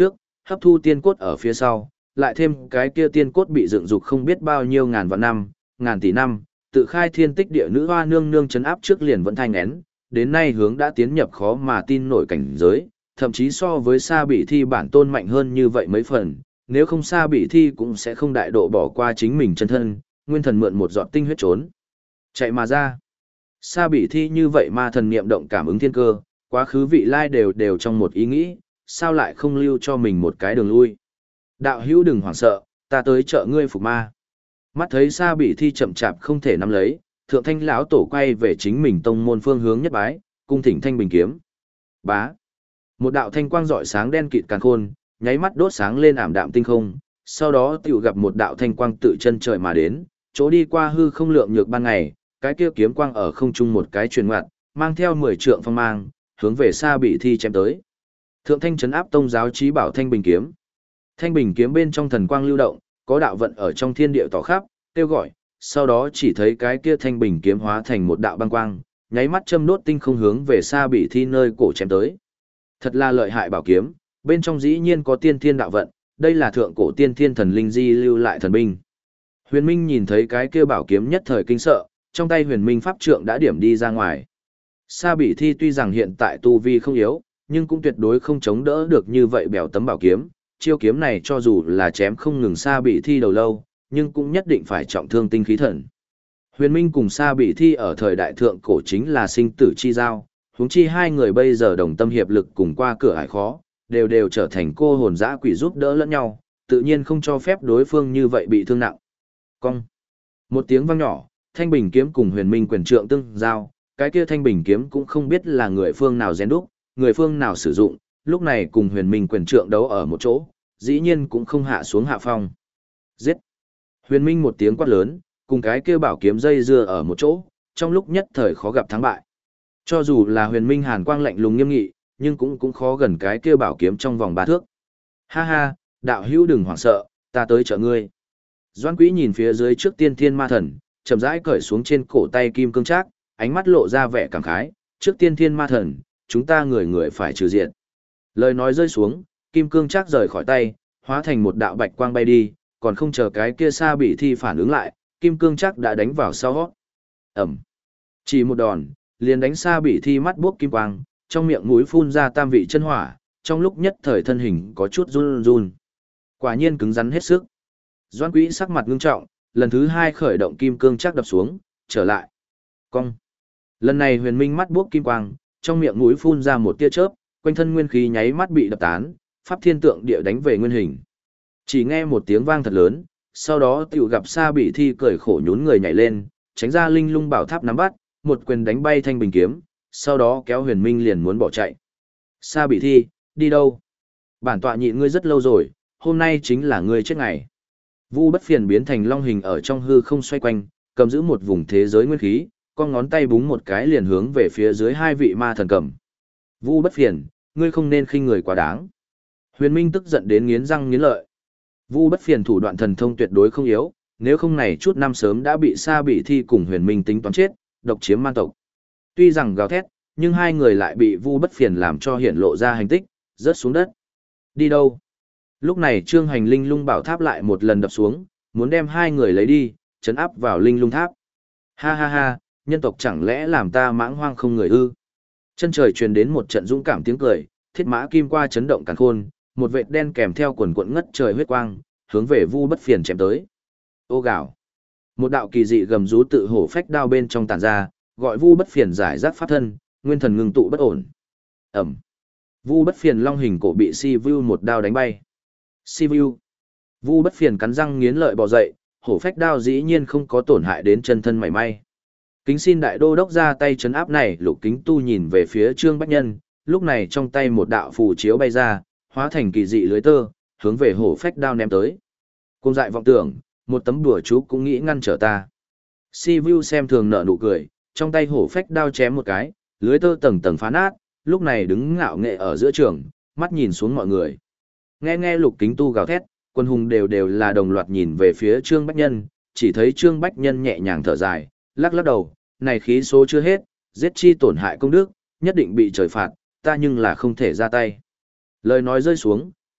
hấp thu tiên cốt ở phía sau, lại thêm cái kia tiên cốt bị dựng dục không biết bao nhiêu ngàn vạn năm, ngàn tỷ năm, tự khai thiên tích địa nữ hoa nương nương chấn áp trước liền vẫn thanh én, đến nay hướng đã tiến nhập khó mà tin nổi cảnh giới, thậm chí so với Sa Bỉ Thi bản tôn mạnh hơn như vậy mấy phần, nếu không Sa Bỉ Thi cũng sẽ không đại độ bỏ qua chính mình chân thân, nguyên thần mượn một giọt tinh huyết trốn chạy mà ra. Sa Bỉ Thi như vậy ma thần niệm động cảm ứng thiên cơ, quá khứ vị lai đều đều trong một ý nghĩ, sao lại không lưu cho mình một cái đường lui. Đạo hữu đừng hoảng sợ, ta tới trợ ngươi phục ma. Mắt thấy Sa Bỉ Thi chậm chạp không thể nắm lấy, Thượng Thanh lão tổ quay về chính mình tông môn phương hướng nhất bái, cung thỉnh Thanh Bình kiếm. Bá. Một đạo thanh quang rọi sáng đen kịt càn khôn, nháy mắt đốt sáng lên ảm đạm tinh không, sau đó tiểu gặp một đạo thanh quang tự chân trời mà đến, chỗ đi qua hư không lượng nhược ban ngày, cái kia kiếm quang ở không trung một cái truyền ngoặt, mang theo mười trượng phong mang, hướng về Sa Bỉ Thi chém tới. Thượng Thanh trấn áp tông giáo chí bảo Thanh Bình kiếm. Thanh Bình kiếm bên trong thần quang lưu động, có đạo vận ở trong thiên địa tỏ khắp, kêu gọi, sau đó chỉ thấy cái kia Thanh Bình kiếm hóa thành một đạo băng quang, nháy mắt châm đốt tinh không hướng về Sa Bỉ Thi nơi cổ chém tới. Thật là lợi hại bảo kiếm, bên trong dĩ nhiên có tiên thiên đạo vận, đây là thượng cổ tiên thiên thần linh di lưu lại thần binh. Huyền Minh nhìn thấy cái kia bảo kiếm nhất thời kinh sợ, trong tay Huyền Minh pháp trượng đã điểm đi ra ngoài. Sa Bỉ Thi tuy rằng hiện tại tu vi không yếu, nhưng cũng tuyệt đối không chống đỡ được như vậy bèo tấm bảo kiếm, chiêu kiếm này cho dù là chém không ngừng Sa Bỉ Thi đầu lâu, nhưng cũng nhất định phải trọng thương tinh khí thần. Huyền Minh cùng Sa Bỉ Thi ở thời đại thượng cổ chính là sinh tử chi giao, huống chi hai người bây giờ đồng tâm hiệp lực cùng qua cửa ải khó, đều đều trở thành cô hồn dã quỷ giúp đỡ lẫn nhau, tự nhiên không cho phép đối phương như vậy bị thương nặng. Cong. Một tiếng vang nhỏ, Thanh Bình kiếm cùng Huyền Minh quyền trượng tương giao, cái kia Thanh Bình kiếm cũng không biết là người phương nào rèn đúc, người phương nào sử dụng, lúc này cùng Huyền Minh quyền trượng đấu ở một chỗ, dĩ nhiên cũng không hạ xuống hạ phong. Giết! Huyền Minh một tiếng quát lớn, cùng cái kia bảo kiếm dây dưa ở một chỗ, trong lúc nhất thời khó gặp thắng bại. Cho dù là Huyền Minh hàn quang lạnh lùng nghiêm nghị, nhưng cũng cũng khó gần cái kia bảo kiếm trong vòng ba thước. Ha ha, đạo hữu đừng hoảng sợ, ta tới trợ ngươi. Doãn Quý nhìn phía dưới trước tiên thiên ma thần, chậm rãi cởi xuống trên cổ tay kim cương trác, ánh mắt lộ ra vẻ cảm khái, trước tiên thiên ma thần, chúng ta người người phải trừ diệt. Lời nói rơi xuống, kim cương trác rời khỏi tay, hóa thành một đạo bạch quang bay đi, còn không chờ cái kia Sa Bỉ Thi phản ứng lại, kim cương trác đã đánh vào sau. Ẩm. Chỉ một đòn, liền đánh Sa Bỉ Thi mắt buốc kim quang, trong miệng mũi phun ra tam vị chân hỏa, trong lúc nhất thời thân hình có chút run run. Quả nhiên cứng rắn hết sức. Doãn Quý sắc mặt ngưng trọng, lần thứ hai khởi động kim cương trác đập xuống, trở lại. Cong. Lần này Huyền Minh mắt buốc kim quang, trong miệng mũi phun ra một tia chớp, quanh thân nguyên khí nháy mắt bị đập tán, pháp thiên tượng địa đánh về nguyên hình. Chỉ nghe một tiếng vang thật lớn, sau đó tiểu gặp Sa Bỉ Thi cười khổ nhún người nhảy lên, tránh ra linh lung bảo tháp nắm bắt, một quyền đánh bay Thanh Bình kiếm, sau đó kéo Huyền Minh liền muốn bỏ chạy. Sa Bỉ Thi, đi đâu? Bản tọa nhịn ngươi rất lâu rồi, hôm nay chính là ngươi chết ngày. Vu Bất Phiền biến thành long hình ở trong hư không xoay quanh, cầm giữ một vùng thế giới nguyên khí, con ngón tay búng một cái liền hướng về phía dưới hai vị ma thần cầm. Vu Bất Phiền, ngươi không nên khinh người quá đáng. Huyền Minh tức giận đến nghiến răng nghiến lợi. Vu Bất Phiền thủ đoạn thần thông tuyệt đối không yếu, nếu không này chút năm sớm đã bị Sa Bỉ Thi cùng Huyền Minh tính toán chết, độc chiếm man tộc. Tuy rằng gào thét, nhưng hai người lại bị Vu Bất Phiền làm cho hiện lộ ra hành tích, rớt xuống đất. Đi đâu? Lúc này Trương Hành Linh Lung Bảo Tháp lại một lần đập xuống, muốn đem hai người lấy đi, trấn áp vào Linh Lung Tháp. Ha ha ha, nhân tộc chẳng lẽ làm ta mãng hoang không người ư? Chân trời truyền đến một trận dũng cảm tiếng cười, thiết mã kim qua chấn động càn khôn, một vệt đen kèm theo quần quận ngất trời huyết quang, hướng về Vu Bất Phiền chém tới. Ô gào. Một đạo kỳ dị gầm rú tự hổ phách đao bên trong tản ra, gọi Vu Bất Phiền giải rác pháp thân, nguyên thần ngưng tụ bất ổn. Ẩm. Vu Bất Phiền long hình cổ bị Si Vu một đao đánh bay. Si Vu. Vu Bất Phiền cắn răng nghiến lợi bò dậy, hổ phách đao dĩ nhiên không có tổn hại đến chân thân mảy may. Kính xin đại đô đốc ra tay trấn áp này, Lục Kính Tu nhìn về phía Trương Bách Nhân, lúc này trong tay một đạo phù chiếu bay ra, hóa thành kỳ dị lưới tơ, hướng về hổ phách đao ném tới. Cùng dại vọng tưởng, một tấm đùa chú cũng nghĩ ngăn trở ta. Si Vu xem thường nở nụ cười, trong tay hổ phách đao chém một cái, lưới tơ tầng tầng phá nát, lúc này đứng ngạo nghệ ở giữa trường, mắt nhìn xuống mọi người. Nghe nghe Lục Kính Tu gào thét, quân hùng đều đều là đồng loạt nhìn về phía Trương Bách Nhân, chỉ thấy Trương Bách Nhân nhẹ nhàng thở dài, lắc lắc đầu, này khí số chưa hết, giết chi tổn hại công đức, nhất định bị trời phạt, ta nhưng là không thể ra tay. Lời nói rơi xuống,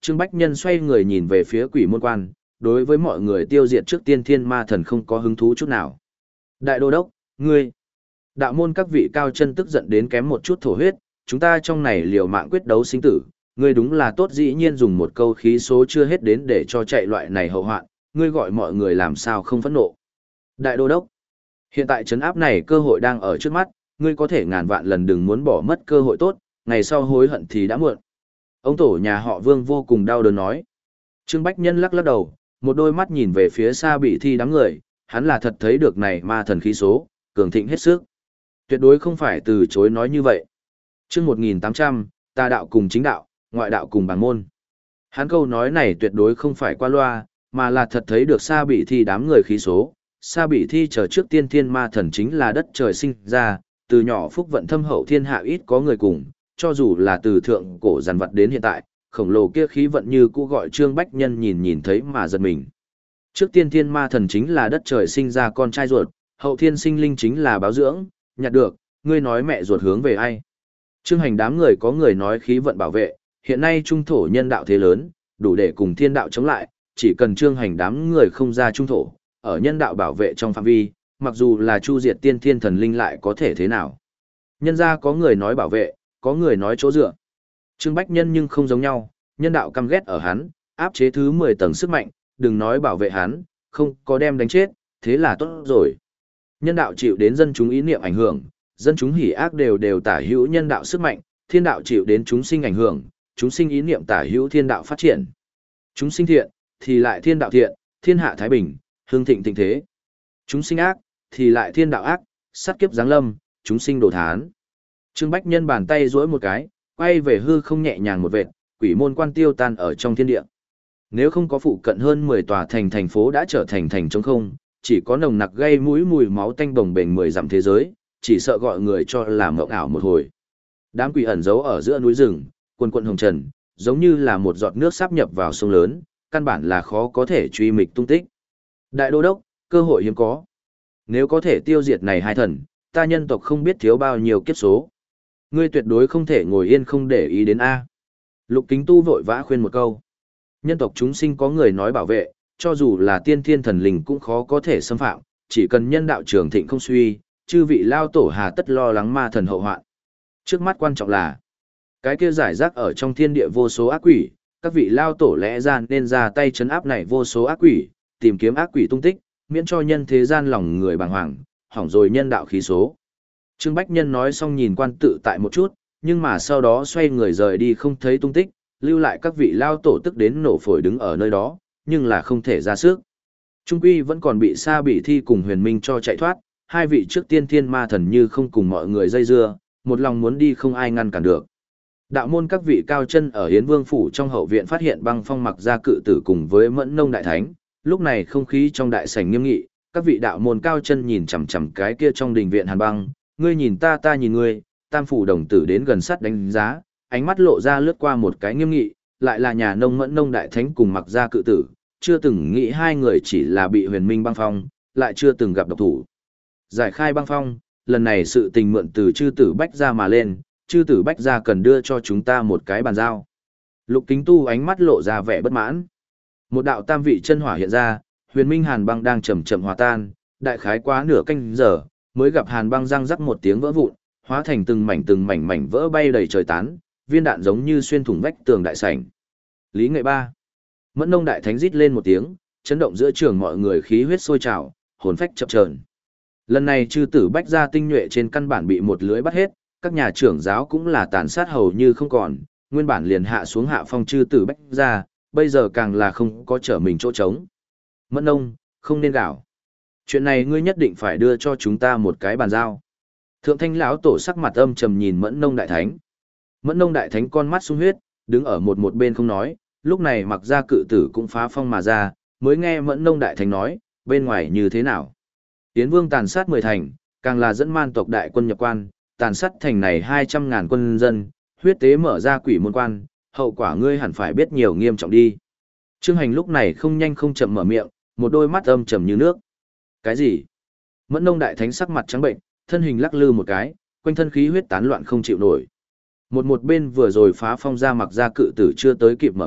Trương Bách Nhân xoay người nhìn về phía quỷ môn quan, đối với mọi người tiêu diệt trước tiên thiên ma thần không có hứng thú chút nào. Đại đô đốc, ngươi, đạo môn các vị cao chân tức giận đến kém một chút thổ huyết, chúng ta trong này liều mạng quyết đấu sinh tử, ngươi đúng là tốt dĩ nhiên dùng một câu khí số chưa hết đến để cho chạy loại này hậu hoạn, ngươi gọi mọi người làm sao không phẫn nộ. Đại đô đốc, hiện tại trấn áp này cơ hội đang ở trước mắt, ngươi có thể ngàn vạn lần đừng muốn bỏ mất cơ hội tốt, ngày sau hối hận thì đã muộn. Ông tổ nhà họ Vương vô cùng đau đớn nói. Trương Bách Nhân lắc lắc đầu, một đôi mắt nhìn về phía xa bị thi đám người, hắn là thật thấy được này ma thần khí số, cường thịnh hết sức. Tuyệt đối không phải từ chối nói như vậy. Chương một nghìn tám trăm, tà đạo cùng chính đạo, ngoại đạo cùng bản môn. Hắn câu nói này tuyệt đối không phải qua loa, mà là thật thấy được xa bị thi đám người khí số. Xa bị thi chờ trước tiên thiên ma thần chính là đất trời sinh ra, từ nhỏ phúc vận thâm hậu thiên hạ ít có người cùng, cho dù là từ thượng cổ giàn vật đến hiện tại, khổng lồ kia khí vận như cũ gọi Trương Bách Nhân nhìn nhìn thấy mà giật mình. Trước tiên thiên ma thần chính là đất trời sinh ra con trai ruột, hậu thiên sinh linh chính là báo dưỡng, nhặt được, ngươi nói mẹ ruột hướng về ai. Trương Hành đám người có người nói khí vận bảo vệ, hiện nay trung thổ nhân đạo thế lớn, đủ để cùng thiên đạo chống lại, chỉ cần Trương Hành đám người không ra trung thổ, ở nhân đạo bảo vệ trong phạm vi, mặc dù là chu diệt tiên thiên thần linh lại có thể thế nào. Nhân ra có người nói bảo vệ, có người nói chỗ dựa. Trương Bách Nhân nhưng không giống nhau, nhân đạo căm ghét ở hắn, áp chế thứ mười tầng sức mạnh, đừng nói bảo vệ hắn, không có đem đánh chết, thế là tốt rồi. Nhân đạo chịu đến dân chúng ý niệm ảnh hưởng, dân chúng hỉ ác đều đều tả hữu nhân đạo sức mạnh, thiên đạo chịu đến chúng sinh ảnh hưởng, chúng sinh ý niệm tả hữu thiên đạo phát triển. Chúng sinh thiện, thì lại thiên đạo thiện, thiên hạ thái bình, hương thịnh thịnh thế. Chúng sinh ác, thì lại thiên đạo ác, sát kiếp giáng lâm, chúng sinh đổ thán. Trương Bách Nhân bàn tay duỗi một cái, quay về hư không nhẹ nhàng một vệt, quỷ môn quan tiêu tan ở trong thiên địa. Nếu không có phụ cận hơn mười tòa thành thành phố đã trở thành thành trống không, chỉ có nồng nặc gây mũi mùi máu tanh bồng bềnh mười dặm thế giới, chỉ sợ gọi người cho làm mộng ảo một hồi. Đám quỷ ẩn giấu ở giữa núi rừng, quần quần hồng trần, giống như là một giọt nước sáp nhập vào sông lớn, căn bản là khó có thể truy mịch tung tích. Đại đô đốc, cơ hội hiếm có. Nếu có thể tiêu diệt này hai thần, ta nhân tộc không biết thiếu bao nhiêu kiếp số. Ngươi tuyệt đối không thể ngồi yên không để ý đến A. Lục Kính Tu vội vã khuyên một câu. Nhân tộc chúng sinh có người nói bảo vệ, cho dù là tiên thiên thần linh cũng khó có thể xâm phạm, chỉ cần nhân đạo trường thịnh không suy, chư vị lao tổ hà tất lo lắng ma thần hậu hoạn. Trước mắt quan trọng là, cái kia giải rác ở trong thiên địa vô số ác quỷ, các vị lao tổ lẽ ra nên ra tay chấn áp này vô số ác quỷ, tìm kiếm ác quỷ tung tích, miễn cho nhân thế gian lòng người bàng hoàng, hỏng rồi nhân đạo khí số. Trương Bách Nhân nói xong nhìn quan tự tại một chút, nhưng mà sau đó xoay người rời đi không thấy tung tích, lưu lại các vị lao tổ tức đến nổ phổi đứng ở nơi đó, nhưng là không thể ra sức. Trung quy vẫn còn bị Sa Bị Thi cùng Huyền Minh cho chạy thoát, hai vị trước tiên thiên ma thần như không cùng mọi người dây dưa, một lòng muốn đi không ai ngăn cản được. Đạo môn các vị cao chân ở Yến Vương phủ trong hậu viện phát hiện Băng Phong mặc ra cự tử cùng với Mẫn Nông đại thánh, lúc này không khí trong đại sảnh nghiêm nghị, các vị đạo môn cao chân nhìn chằm chằm cái kia trong đình viện Hàn Băng, ngươi nhìn ta ta nhìn ngươi, tam phủ đồng tử đến gần sát đánh giá, ánh mắt lộ ra lướt qua một cái nghiêm nghị, lại là nhà nông Mẫn Nông đại thánh cùng mặc ra cự tử, chưa từng nghĩ hai người chỉ là bị Huyền Minh băng phong, lại chưa từng gặp độc thủ. Giải khai băng phong, lần này sự tình mượn từ chư tử bách ra mà lên, chư tử bách ra cần đưa cho chúng ta một cái bàn giao. Lục Kính Tu ánh mắt lộ ra vẻ bất mãn. Một đạo tam vị chân hỏa hiện ra, Huyền Minh Hàn băng đang chậm chậm hòa tan, đại khái quá nửa canh giờ, mới gặp Hàn băng răng rắc một tiếng vỡ vụn, hóa thành từng mảnh từng mảnh mảnh vỡ bay đầy trời tán, viên đạn giống như xuyên thủng vách tường đại sảnh. Lý Nghệ Ba. Mẫn Nông đại thánh rít lên một tiếng, chấn động giữa trường mọi người khí huyết sôi trào, hồn phách chập chờn. Lần này chư tử bách gia tinh nhuệ trên căn bản bị một lưới bắt hết, các nhà trưởng giáo cũng là tàn sát hầu như không còn, nguyên bản liền hạ xuống hạ phong chư tử bách gia, bây giờ càng là không có trở mình chỗ trống. Mẫn Nông, không nên gào. Chuyện này ngươi nhất định phải đưa cho chúng ta một cái bàn giao. Thượng Thanh lão tổ sắc mặt âm trầm nhìn Mẫn Nông đại thánh. Mẫn Nông đại thánh con mắt sung huyết, đứng ở một một bên không nói, lúc này mặc ra cự tử cũng phá phong mà ra, mới nghe Mẫn Nông đại thánh nói, bên ngoài như thế nào. Yến Vương tàn sát mười thành, càng là dẫn man tộc đại quân nhập quan, tàn sát thành này hai trăm ngàn quân dân, huyết tế mở ra quỷ môn quan, hậu quả ngươi hẳn phải biết nhiều nghiêm trọng đi. Trương Hành lúc này không nhanh không chậm mở miệng, một đôi mắt âm trầm như nước. Cái gì? Mẫn Nông đại thánh sắc mặt trắng bệnh, thân hình lắc lư một cái, quanh thân khí huyết tán loạn không chịu nổi. Một một bên vừa rồi phá phong ra mặc ra cự tử chưa tới kịp mở miệng,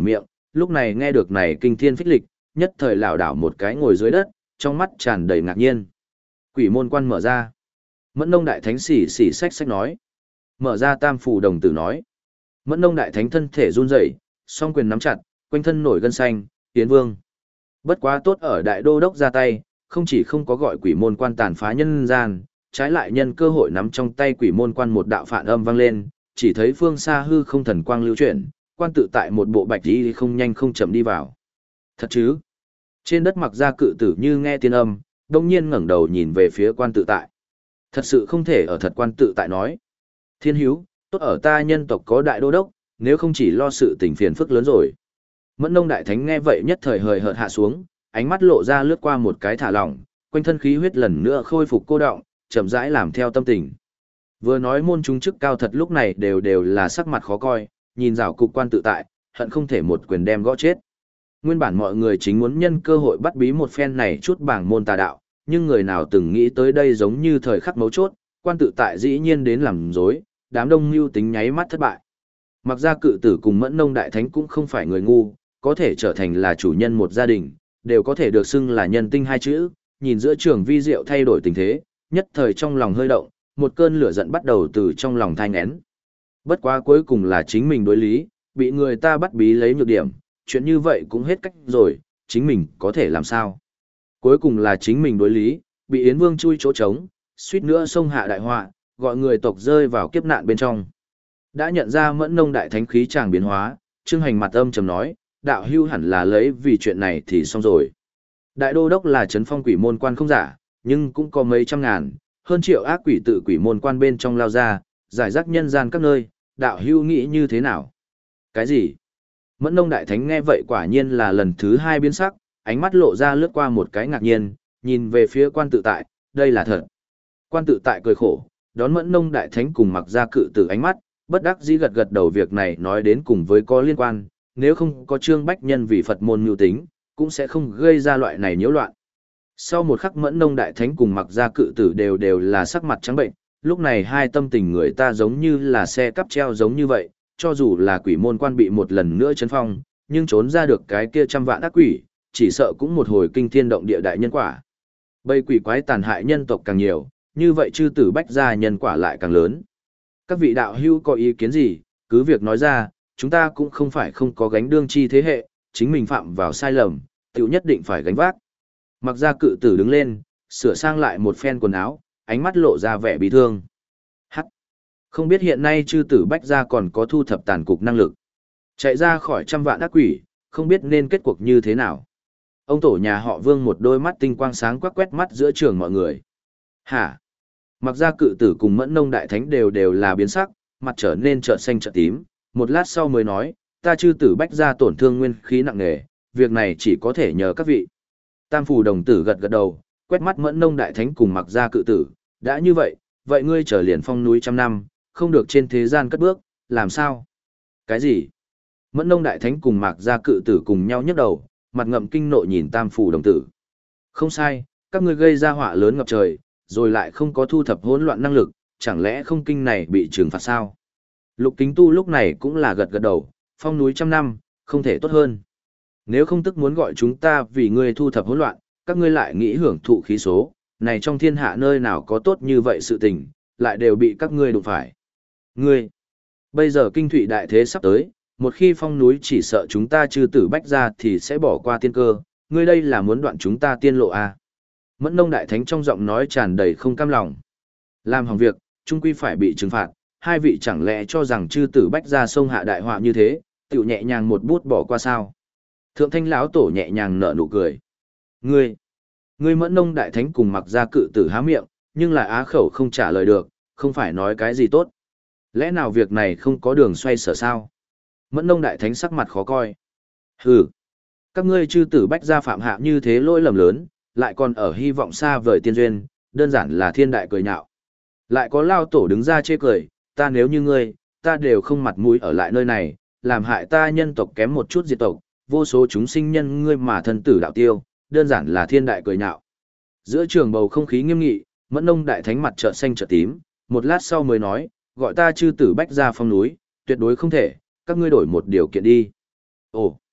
lúc này nghe được này kinh thiên phích lịch, nhất thời lảo đảo một cái ngồi dưới đất, trong mắt tràn đầy ngạc nhiên. Quỷ môn quan mở ra. Mẫn Nông Đại Thánh xỉ xỉ xách xách nói. Mở ra Tam Phủ Đồng Tử nói. Mẫn Nông Đại Thánh thân thể run rẩy, song quyền nắm chặt, quanh thân nổi gân xanh, tiến vương. Bất quá tốt ở đại đô đốc ra tay, không chỉ không có gọi quỷ môn quan tàn phá nhân gian, trái lại nhân cơ hội nắm trong tay quỷ môn quan một đạo phản âm vang lên, chỉ thấy phương xa hư không thần quang lưu chuyển, quan tự tại một bộ bạch y không nhanh không chậm đi vào. Thật chứ? Trên đất mặc ra cự tử như nghe tiên âm, đông nhiên ngẩng đầu nhìn về phía quan tự tại. Thật sự không thể ở thật quan tự tại nói. Thiên hiếu, tốt ở ta nhân tộc có đại đô đốc, nếu không chỉ lo sự tình phiền phức lớn rồi. Mẫn Nông Đại Thánh nghe vậy nhất thời hời hợt hạ xuống, ánh mắt lộ ra lướt qua một cái thả lỏng, quanh thân khí huyết lần nữa khôi phục cô động, chậm rãi làm theo tâm tình. Vừa nói môn chúng chức cao thật lúc này đều đều là sắc mặt khó coi, nhìn rảo cục quan tự tại, hận không thể một quyền đem gõ chết. Nguyên bản mọi người chính muốn nhân cơ hội bắt bí một phen này chút bảng môn tà đạo, nhưng người nào từng nghĩ tới đây giống như thời khắc mấu chốt, quan tự tại dĩ nhiên đến làm dối, đám đông mưu tính nháy mắt thất bại. Mặc ra cự tử cùng Mẫn Nông Đại Thánh cũng không phải người ngu, có thể trở thành là chủ nhân một gia đình, đều có thể được xưng là nhân tinh hai chữ, nhìn giữa trường vi diệu thay đổi tình thế, nhất thời trong lòng hơi động, một cơn lửa giận bắt đầu từ trong lòng thai nghén. Bất quá cuối cùng là chính mình đối lý, bị người ta bắt bí lấy nhược điểm, chuyện như vậy cũng hết cách rồi, chính mình có thể làm sao. Cuối cùng là chính mình đối lý, bị Yến Vương chui chỗ trống, suýt nữa xông hạ đại họa, gọi người tộc rơi vào kiếp nạn bên trong. Đã nhận ra Mẫn Nông Đại Thánh khí chàng biến hóa, Trương Hành mặt âm trầm nói, đạo hưu hẳn là lấy vì chuyện này thì xong rồi. Đại đô đốc là trấn phong quỷ môn quan không giả, nhưng cũng có mấy trăm ngàn, hơn triệu ác quỷ tự quỷ môn quan bên trong lao ra, giải rác nhân gian các nơi, đạo hưu nghĩ như thế nào? Cái gì? Mẫn Nông Đại Thánh nghe vậy quả nhiên là lần thứ hai biến sắc, ánh mắt lộ ra lướt qua một cái ngạc nhiên, nhìn về phía quan tự tại, đây là thật. Quan tự tại cười khổ, đón Mẫn Nông Đại Thánh cùng mặc ra cự tử ánh mắt, bất đắc dĩ gật gật đầu việc này nói đến cùng với có liên quan, nếu không có Trương Bách Nhân vì Phật môn mưu tính, cũng sẽ không gây ra loại này nhiễu loạn. Sau một khắc Mẫn Nông Đại Thánh cùng mặc ra cự tử đều đều là sắc mặt trắng bệnh, lúc này hai tâm tình người ta giống như là xe cắp treo giống như vậy, cho dù là quỷ môn quan bị một lần nữa chấn phong, nhưng trốn ra được cái kia trăm vạn ác quỷ, chỉ sợ cũng một hồi kinh thiên động địa đại nhân quả. Bầy quỷ quái tàn hại nhân tộc càng nhiều, như vậy chư tử bách gia nhân quả lại càng lớn. Các vị đạo hữu có ý kiến gì, cứ việc nói ra, chúng ta cũng không phải không có gánh đương chi thế hệ, chính mình phạm vào sai lầm, tiểu nhất định phải gánh vác. Mặc ra cự tử đứng lên, sửa sang lại một phen quần áo, ánh mắt lộ ra vẻ bị thương. Hắc! Không biết hiện nay chư tử bách gia còn có thu thập tàn cục năng lực. Chạy ra khỏi trăm vạn ác quỷ, không biết nên kết cuộc như thế nào. Ông tổ nhà họ Vương một đôi mắt tinh quang sáng quắc quét mắt giữa trường mọi người. Hả? Mặc ra cự tử cùng Mẫn Nông Đại Thánh đều đều là biến sắc, mặt trở nên trợn xanh trợn tím, một lát sau mới nói, ta chư tử bách gia tổn thương nguyên khí nặng nề, việc này chỉ có thể nhờ các vị. Tam Phủ Đồng Tử gật gật đầu, quét mắt Mẫn Nông Đại Thánh cùng mặc ra cự tử, đã như vậy, vậy ngươi trở liền phong núi trăm năm, không được trên thế gian cất bước, làm sao? Cái gì? Mẫn Nông Đại Thánh cùng mặc ra cự tử cùng nhau nhấc đầu, mặt ngậm kinh nộ nhìn Tam Phủ Đồng Tử. Không sai, các ngươi gây ra họa lớn ngập trời, rồi lại không có thu thập hỗn loạn năng lực, chẳng lẽ không kinh này bị trừng phạt sao? Lục Kính Tu lúc này cũng là gật gật đầu, phong núi trăm năm, không thể tốt hơn. Nếu không tức muốn gọi chúng ta vì ngươi thu thập hỗn loạn, các ngươi lại nghĩ hưởng thụ khí số, này trong thiên hạ nơi nào có tốt như vậy sự tình, lại đều bị các ngươi đụng phải. Ngươi, bây giờ kinh thụy đại thế sắp tới, một khi phong núi chỉ sợ chúng ta chư tử bách ra thì sẽ bỏ qua tiên cơ, ngươi đây là muốn đoạn chúng ta tiên lộ à? Mẫn Nông Đại Thánh trong giọng nói tràn đầy không cam lòng. Làm hỏng việc, trung quy phải bị trừng phạt, hai vị chẳng lẽ cho rằng chư tử bách ra sông hạ đại họa như thế, tiểu nhẹ nhàng một bút bỏ qua sao? Thượng Thanh lão tổ nhẹ nhàng nở nụ cười. Ngươi, ngươi Mẫn Nông Đại Thánh cùng mặc ra cự tử há miệng, nhưng lại á khẩu không trả lời được, không phải nói cái gì tốt. Lẽ nào việc này không có đường xoay sở sao? Mẫn Nông Đại Thánh sắc mặt khó coi. Hừ, các ngươi chư tử bách gia phạm hạ như thế lỗi lầm lớn, lại còn ở hy vọng xa vời tiên duyên, đơn giản là thiên đại cười nhạo. Lại có lao tổ đứng ra chê cười, ta nếu như ngươi, ta đều không mặt mũi ở lại nơi này, làm hại ta nhân tộc kém một chút diệt tộc, vô số chúng sinh nhân ngươi mà thân tử đạo tiêu, đơn giản là thiên đại cười nhạo. Giữa trường bầu không khí nghiêm nghị, Mẫn Nông Đại Thánh mặt chợt xanh chợt tím, một lát sau mới nói, gọi ta chư tử bách ra phong núi, tuyệt đối không thể, các ngươi đổi một điều kiện đi. Ồ,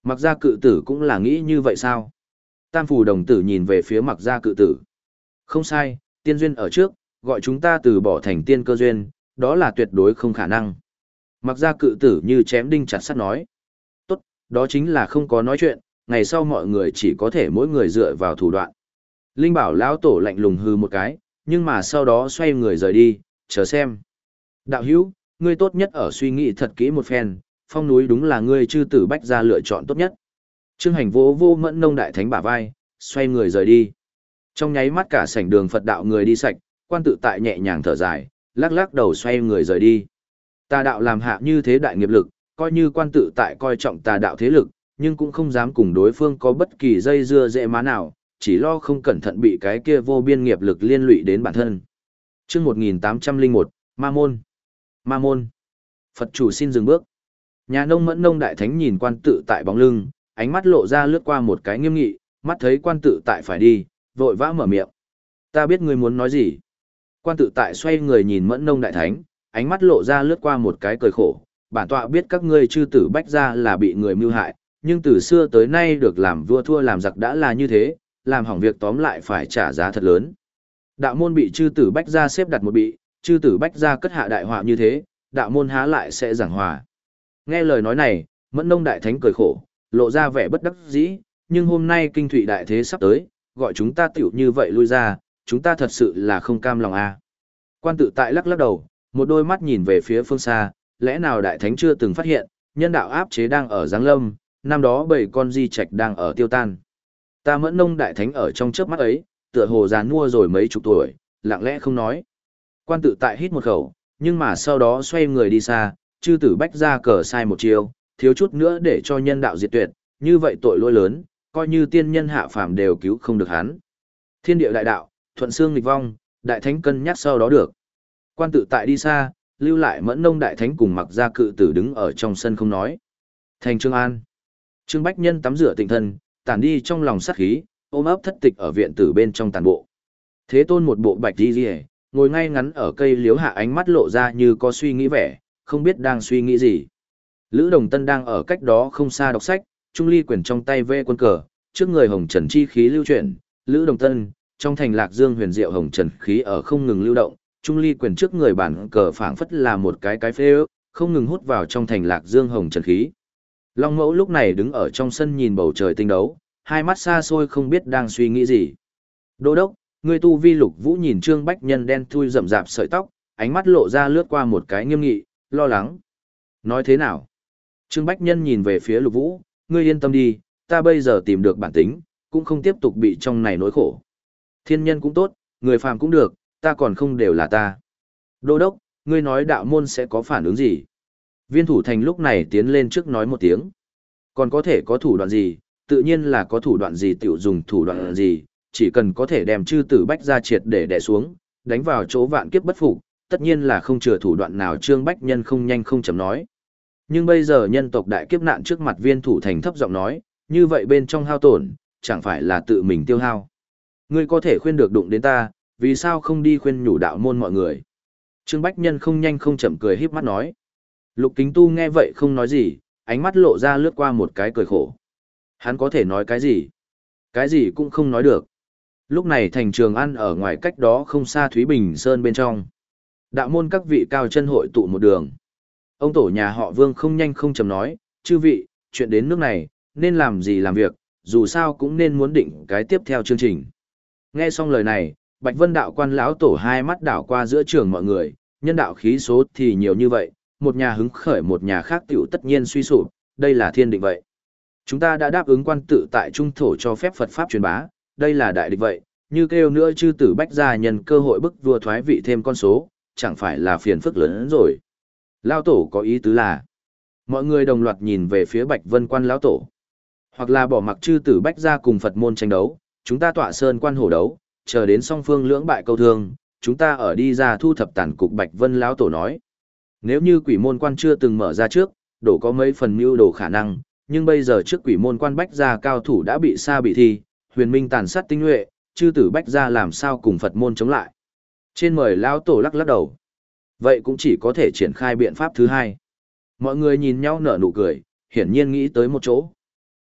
Mặc gia cự tử cũng là nghĩ như vậy sao? Tam phù đồng tử nhìn về phía mặc gia cự tử. Không sai, tiên duyên ở trước, gọi chúng ta từ bỏ thành tiên cơ duyên, đó là tuyệt đối không khả năng. Mặc gia cự tử như chém đinh chặt sắt nói. Tốt, đó chính là không có nói chuyện, ngày sau mọi người chỉ có thể mỗi người dựa vào thủ đoạn. Linh bảo lão tổ lạnh lùng hư một cái, nhưng mà sau đó xoay người rời đi, chờ xem. Đạo hữu, ngươi tốt nhất ở suy nghĩ thật kỹ một phen, phong núi đúng là ngươi chư tử bách gia lựa chọn tốt nhất. Trương Hành vô vô mẫn nông đại thánh bả vai, xoay người rời đi. Trong nháy mắt cả sảnh đường Phật đạo người đi sạch, quan tự tại nhẹ nhàng thở dài, lắc lắc đầu xoay người rời đi. Tà đạo làm hạ như thế đại nghiệp lực, coi như quan tự tại coi trọng tà đạo thế lực, nhưng cũng không dám cùng đối phương có bất kỳ dây dưa dễ má nào, chỉ lo không cẩn thận bị cái kia vô biên nghiệp lực liên lụy đến bản thân. Chương một nghìn tám trăm lẻ một, Ma Môn. Ma Môn. Phật chủ xin dừng bước. Nhà nông mẫn nông đại thánh nhìn quan tự tại bóng lưng, ánh mắt lộ ra lướt qua một cái nghiêm nghị, mắt thấy quan tự tại phải đi, vội vã mở miệng. Ta biết ngươi muốn nói gì. Quan tự tại xoay người nhìn mẫn nông đại thánh, ánh mắt lộ ra lướt qua một cái cười khổ. Bản tọa biết các ngươi chư tử bách gia là bị người mưu hại, nhưng từ xưa tới nay được làm vua thua làm giặc đã là như thế, làm hỏng việc tóm lại phải trả giá thật lớn. Đạo môn bị chư tử bách gia xếp đặt một bị, chư tử bách gia cất hạ đại họa như thế, đạo môn há lại sẽ giảng hòa. Nghe lời nói này, mẫn nông đại thánh cười khổ, lộ ra vẻ bất đắc dĩ, nhưng hôm nay kinh thủy đại thế sắp tới, gọi chúng ta tiểu như vậy lui ra, chúng ta thật sự là không cam lòng a. À. Quan tự tại lắc lắc đầu, một đôi mắt nhìn về phía phương xa, lẽ nào đại thánh chưa từng phát hiện, nhân đạo áp chế đang ở giáng lâm, năm đó bảy con di trạch đang ở tiêu tan. Ta mẫn nông đại thánh ở trong chớp mắt ấy, tựa hồ già nua rồi mấy chục tuổi, lặng lẽ không nói. Quan tự tại hít một khẩu, nhưng mà sau đó xoay người đi xa, chư tử bách ra cờ sai một chiều, thiếu chút nữa để cho nhân đạo diệt tuyệt, như vậy tội lỗi lớn, coi như tiên nhân hạ phàm đều cứu không được hắn. Thiên địa đại đạo, thuận xương nghịch vong, đại thánh cân nhắc sau đó được. Quan tự tại đi xa, lưu lại mẫn nông đại thánh cùng mặc gia cự tử đứng ở trong sân không nói. Thành Trương An. Trương Bách Nhân tắm rửa tịnh thân, tản đi trong lòng sát khí, ôm ấp thất tịch ở viện tử bên trong tàn bộ. Thế Tôn một bộ bạch đi rìa, ngồi ngay ngắn ở cây liếu hạ, ánh mắt lộ ra như có suy nghĩ vẻ, không biết đang suy nghĩ gì. Lữ Đồng Tân đang ở cách đó không xa đọc sách, Trung Ly quyển trong tay vê quân cờ, trước người hồng trần chi khí lưu chuyển. Lữ Đồng Tân, trong thành Lạc Dương huyền diệu hồng trần khí ở không ngừng lưu động, Trung Ly quyển trước người bản cờ phảng phất là một cái cái phê ước, không ngừng hút vào trong thành Lạc Dương hồng trần khí. Long Mẫu lúc này đứng ở trong sân nhìn bầu trời tinh đấu, hai mắt xa xôi không biết đang suy nghĩ gì. Đô đốc, người tu vi Lục Vũ nhìn Trương Bách Nhân đen thui rậm rạp sợi tóc, ánh mắt lộ ra lướt qua một cái nghiêm nghị, lo lắng. Nói thế nào? Trương Bách Nhân nhìn về phía Lục Vũ, ngươi yên tâm đi, ta bây giờ tìm được bản tính, cũng không tiếp tục bị trong này nỗi khổ. Thiên nhân cũng tốt, người phàm cũng được, ta còn không đều là ta. Đô đốc, ngươi nói đạo môn sẽ có phản ứng gì? Viên thủ thành lúc này tiến lên trước nói một tiếng. Còn có thể có thủ đoạn gì, tự nhiên là có thủ đoạn gì tiểu dùng thủ đoạn gì, chỉ cần có thể đem chư tử bách ra triệt để đè xuống, đánh vào chỗ vạn kiếp bất phục, tất nhiên là không chừa thủ đoạn nào. Trương Bách Nhân không nhanh không chậm nói. Nhưng bây giờ nhân tộc đại kiếp nạn trước mặt viên thủ thành thấp giọng nói, như vậy bên trong hao tổn, chẳng phải là tự mình tiêu hao. Ngươi có thể khuyên được đụng đến ta, vì sao không đi khuyên nhủ đạo môn mọi người? Trương Bách Nhân không nhanh không chậm cười híp mắt nói. Lục Kính Tu nghe vậy không nói gì, ánh mắt lộ ra lướt qua một cái cười khổ. Hắn có thể nói cái gì? Cái gì cũng không nói được. Lúc này thành Trường An ở ngoài cách đó không xa Thúy Bình Sơn bên trong. Đạo môn các vị cao chân hội tụ một đường. Ông tổ nhà họ Vương không nhanh không chậm nói, chư vị, chuyện đến nước này, nên làm gì làm việc, dù sao cũng nên muốn định cái tiếp theo chương trình. Nghe xong lời này, Bạch Vân đạo quan lão tổ hai mắt đảo qua giữa trường mọi người, nhân đạo khí số thì nhiều như vậy, một nhà hứng khởi một nhà khác tiểu tất nhiên suy sụp, đây là thiên định vậy. Chúng ta đã đáp ứng quan tự tại trung thổ cho phép Phật Pháp truyền bá, đây là đại địch vậy, như kêu nữa chư tử bách gia nhân cơ hội bức vua thoái vị thêm con số, chẳng phải là phiền phức lớn hơn rồi. Lão tổ có ý tứ là, mọi người đồng loạt nhìn về phía Bạch Vân quan lão tổ. Hoặc là bỏ mặc chư tử bách gia cùng Phật môn tranh đấu, chúng ta tọa sơn quan hổ đấu, chờ đến song phương lưỡng bại câu thương, chúng ta ở đi ra thu thập tàn cục. Bạch Vân lão tổ nói. Nếu như quỷ môn quan chưa từng mở ra trước, đổ có mấy phần mưu đồ khả năng, nhưng bây giờ trước quỷ môn quan bách gia cao thủ đã bị sa bị thi, huyền minh tàn sát tinh nhuệ, chư tử bách gia làm sao cùng Phật môn chống lại. Trên mời lão tổ lắc lắc đầu. Vậy cũng chỉ có thể triển khai biện pháp thứ hai. Mọi người nhìn nhau nở nụ cười, hiển nhiên nghĩ tới một chỗ.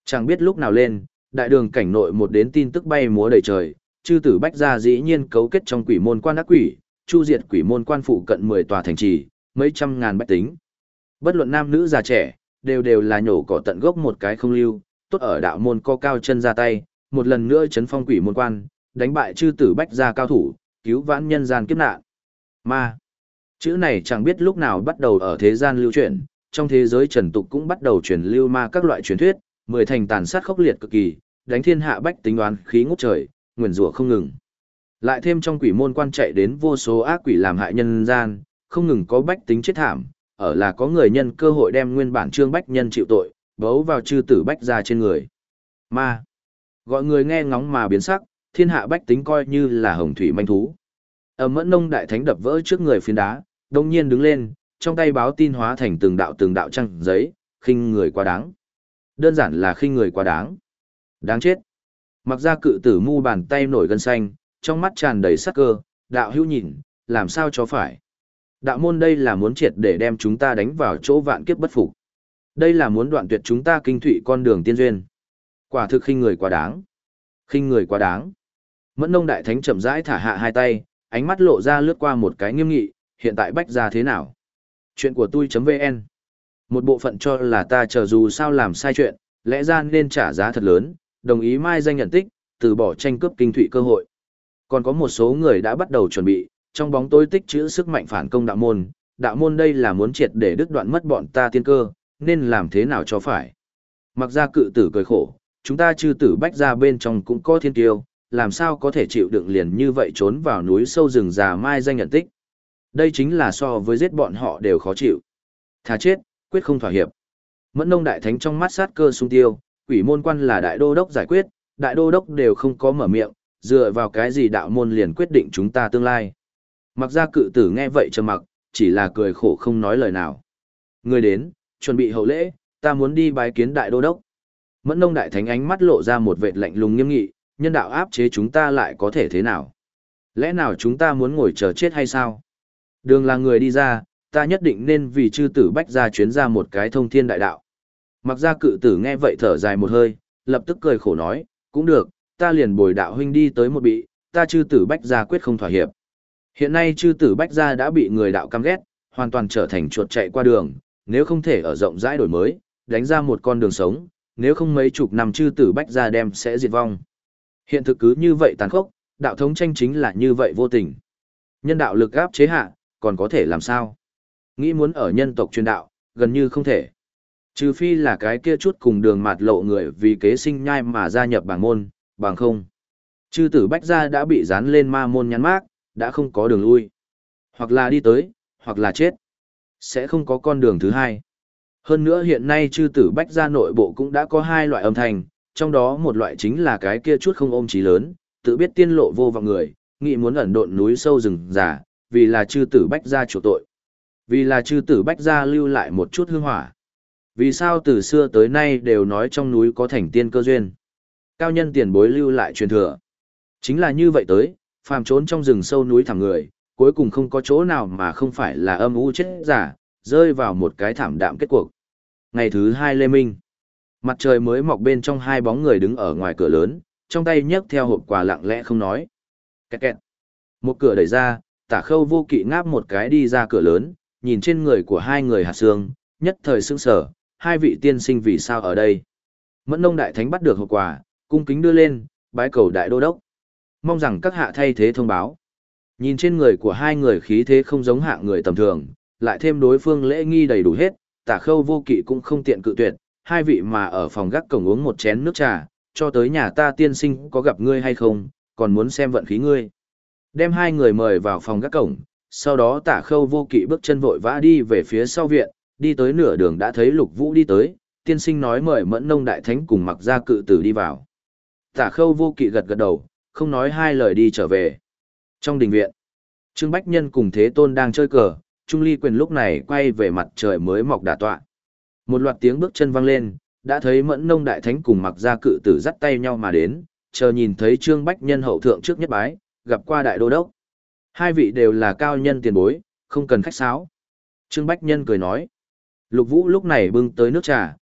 Chẳng biết lúc nào lên, đại đường cảnh nội một đến tin tức bay múa đầy trời, chư tử Bách Gia dĩ nhiên cấu kết trong quỷ môn quan ác quỷ, chu diệt quỷ môn quan phụ cận mười tòa thành trì, mấy trăm ngàn bách tính. Bất luận nam nữ già trẻ, đều đều là nhổ cỏ tận gốc một cái không lưu, tốt ở đạo môn co cao chân ra tay, một lần nữa chấn phong quỷ môn quan, đánh bại chư tử Bách Gia cao thủ, cứu vãn nhân gian kiếp nạn. Ma. Chữ này chẳng biết lúc nào bắt đầu ở thế gian lưu truyền, trong thế giới trần tục cũng bắt đầu truyền lưu ma các loại truyền thuyết, mười thành tàn sát khốc liệt cực kỳ, đánh thiên hạ bách tính đoán khí ngút trời, nguyền rủa không ngừng. Lại thêm trong quỷ môn quan chạy đến vô số ác quỷ làm hại nhân gian, không ngừng có bách tính chết thảm, ở là có người nhân cơ hội đem nguyên bản trương bách nhân chịu tội, bấu vào chư tử Bách Gia trên người. Ma. Gọi người nghe ngóng mà biến sắc, thiên hạ bách tính coi như là hồng thủy manh thú. Ở Mẫn Nông đại thánh đập vỡ trước người phiến đá, đông nhiên đứng lên, trong tay báo tin hóa thành từng đạo từng đạo trăng giấy, khinh người quá đáng. Đơn giản là khinh người quá đáng. Đáng chết. Mặc ra cự tử mu bàn tay nổi gân xanh, trong mắt tràn đầy sắc cơ, đạo hữu nhìn, làm sao cho phải. Đạo môn đây là muốn triệt để đem chúng ta đánh vào chỗ vạn kiếp bất phục. Đây là muốn đoạn tuyệt chúng ta kinh thụy con đường tiên duyên. Quả thực khinh người quá đáng. Khinh người quá đáng. Mẫn Nông đại thánh chậm rãi thả hạ hai tay, ánh mắt lộ ra lướt qua một cái nghiêm nghị, hiện tại Bách Gia thế nào? Chuyện của tôi.vn. Một bộ phận cho là ta chờ dù sao làm sai chuyện, lẽ ra nên trả giá thật lớn, đồng ý mai danh nhận tích, từ bỏ tranh cướp kinh thụy cơ hội. Còn có một số người đã bắt đầu chuẩn bị, trong bóng tối tích trữ sức mạnh phản công đạo môn, đạo môn đây là muốn triệt để đứt đoạn mất bọn ta tiên cơ, nên làm thế nào cho phải. Mặc ra cự tử cười khổ, chúng ta chư tử Bách Gia bên trong cũng có thiên tiêu, làm sao có thể chịu đựng liền như vậy trốn vào núi sâu rừng già mai danh nhận tích. Đây chính là so với giết bọn họ đều khó chịu. Thà chết, quyết không thỏa hiệp. Mẫn Nông đại thánh trong mắt sát cơ sung tiêu, quỷ môn quan là đại đô đốc giải quyết, đại đô đốc đều không có mở miệng, dựa vào cái gì đạo môn liền quyết định chúng ta tương lai. Mặc ra cự tử nghe vậy trầm mặc, chỉ là cười khổ không nói lời nào. Người đến, chuẩn bị hậu lễ, ta muốn đi bái kiến đại đô đốc. Mẫn Nông đại thánh ánh mắt lộ ra một vệt lạnh lùng nghiêm nghị, nhân đạo áp chế chúng ta lại có thể thế nào? Lẽ nào chúng ta muốn ngồi chờ chết hay sao? Đường là người đi ra, ta nhất định nên vì chư tử Bách Gia chuyến ra một cái thông thiên đại đạo. Mặc ra cự tử nghe vậy thở dài một hơi, lập tức cười khổ nói, cũng được, ta liền bồi đạo huynh đi tới một bị, ta chư tử Bách Gia quyết không thỏa hiệp. Hiện nay chư tử Bách Gia đã bị người đạo căm ghét, hoàn toàn trở thành chuột chạy qua đường, nếu không thể ở rộng rãi đổi mới, đánh ra một con đường sống, nếu không mấy chục năm chư tử Bách Gia đem sẽ diệt vong. Hiện thực cứ như vậy tàn khốc, đạo thống tranh chính là như vậy vô tình. Nhân đạo lực áp chế hạ, còn có thể làm sao? Nghĩ muốn ở nhân tộc truyền đạo, gần như không thể. Trừ phi là cái kia chút cùng đường mạt lộ người vì kế sinh nhai mà gia nhập bảng môn, bằng không. Chư tử Bách Gia đã bị dán lên ma môn nhắn mác, đã không có đường lui. Hoặc là đi tới, hoặc là chết. Sẽ không có con đường thứ hai. Hơn nữa hiện nay chư tử Bách Gia nội bộ cũng đã có hai loại âm thanh, trong đó một loại chính là cái kia chút không ôm chí lớn, tự biết tiên lộ vô vọng người, nghĩ muốn ẩn độn núi sâu rừng già, vì là chư tử Bách Gia chủ tội. Vì là chư tử Bách Gia lưu lại một chút hương hỏa. Vì sao từ xưa tới nay đều nói trong núi có thành tiên cơ duyên. Cao nhân tiền bối lưu lại truyền thừa. Chính là như vậy tới, phàm trốn trong rừng sâu núi thẳm người, cuối cùng không có chỗ nào mà không phải là âm u chết giả, rơi vào một cái thảm đạm kết cuộc. Ngày thứ hai lê minh. Mặt trời mới mọc bên trong hai bóng người đứng ở ngoài cửa lớn, trong tay nhấc theo hộp quà lặng lẽ không nói. Kẹt kẹt. Một cửa đẩy ra, Tả Khâu Vô Kỵ ngáp một cái đi ra cửa lớn, nhìn trên người của hai người hạt xương, nhất thời sững sờ, hai vị tiên sinh vì sao ở đây. Mẫn Nông đại thánh bắt được hộp quà, cung kính đưa lên, bái cầu đại đô đốc. Mong rằng các hạ thay thế thông báo. Nhìn trên người của hai người khí thế không giống hạng người tầm thường, lại thêm đối phương lễ nghi đầy đủ hết, Tả Khâu Vô Kỵ cũng không tiện cự tuyệt, hai vị mà ở phòng gác cổng uống một chén nước trà, cho tới nhà ta tiên sinh có gặp ngươi hay không, còn muốn xem vận khí ngươi. Đem hai người mời vào phòng gác cổng, sau đó Tả Khâu Vô Kỵ bước chân vội vã đi về phía sau viện, đi tới nửa đường đã thấy Lục Vũ đi tới, tiên sinh nói mời Mẫn Nông đại thánh cùng Mặc Gia cự tử đi vào. Tả Khâu Vô Kỵ gật gật đầu, không nói hai lời đi trở về. Trong đình viện, Trương Bách Nhân cùng Thế Tôn đang chơi cờ, Trung Ly Quyền lúc này quay về mặt trời mới mọc đả tọa. Một loạt tiếng bước chân vang lên, đã thấy Mẫn Nông đại thánh cùng Mặc Gia cự tử dắt tay nhau mà đến, chờ nhìn thấy Trương Bách Nhân hậu thượng trước nhất bái, gặp qua đại đô đốc. Hai vị đều là cao nhân tiền bối, không cần khách sáo. Trương Bách Nhân cười nói. Lục Vũ lúc này bưng tới nước trà,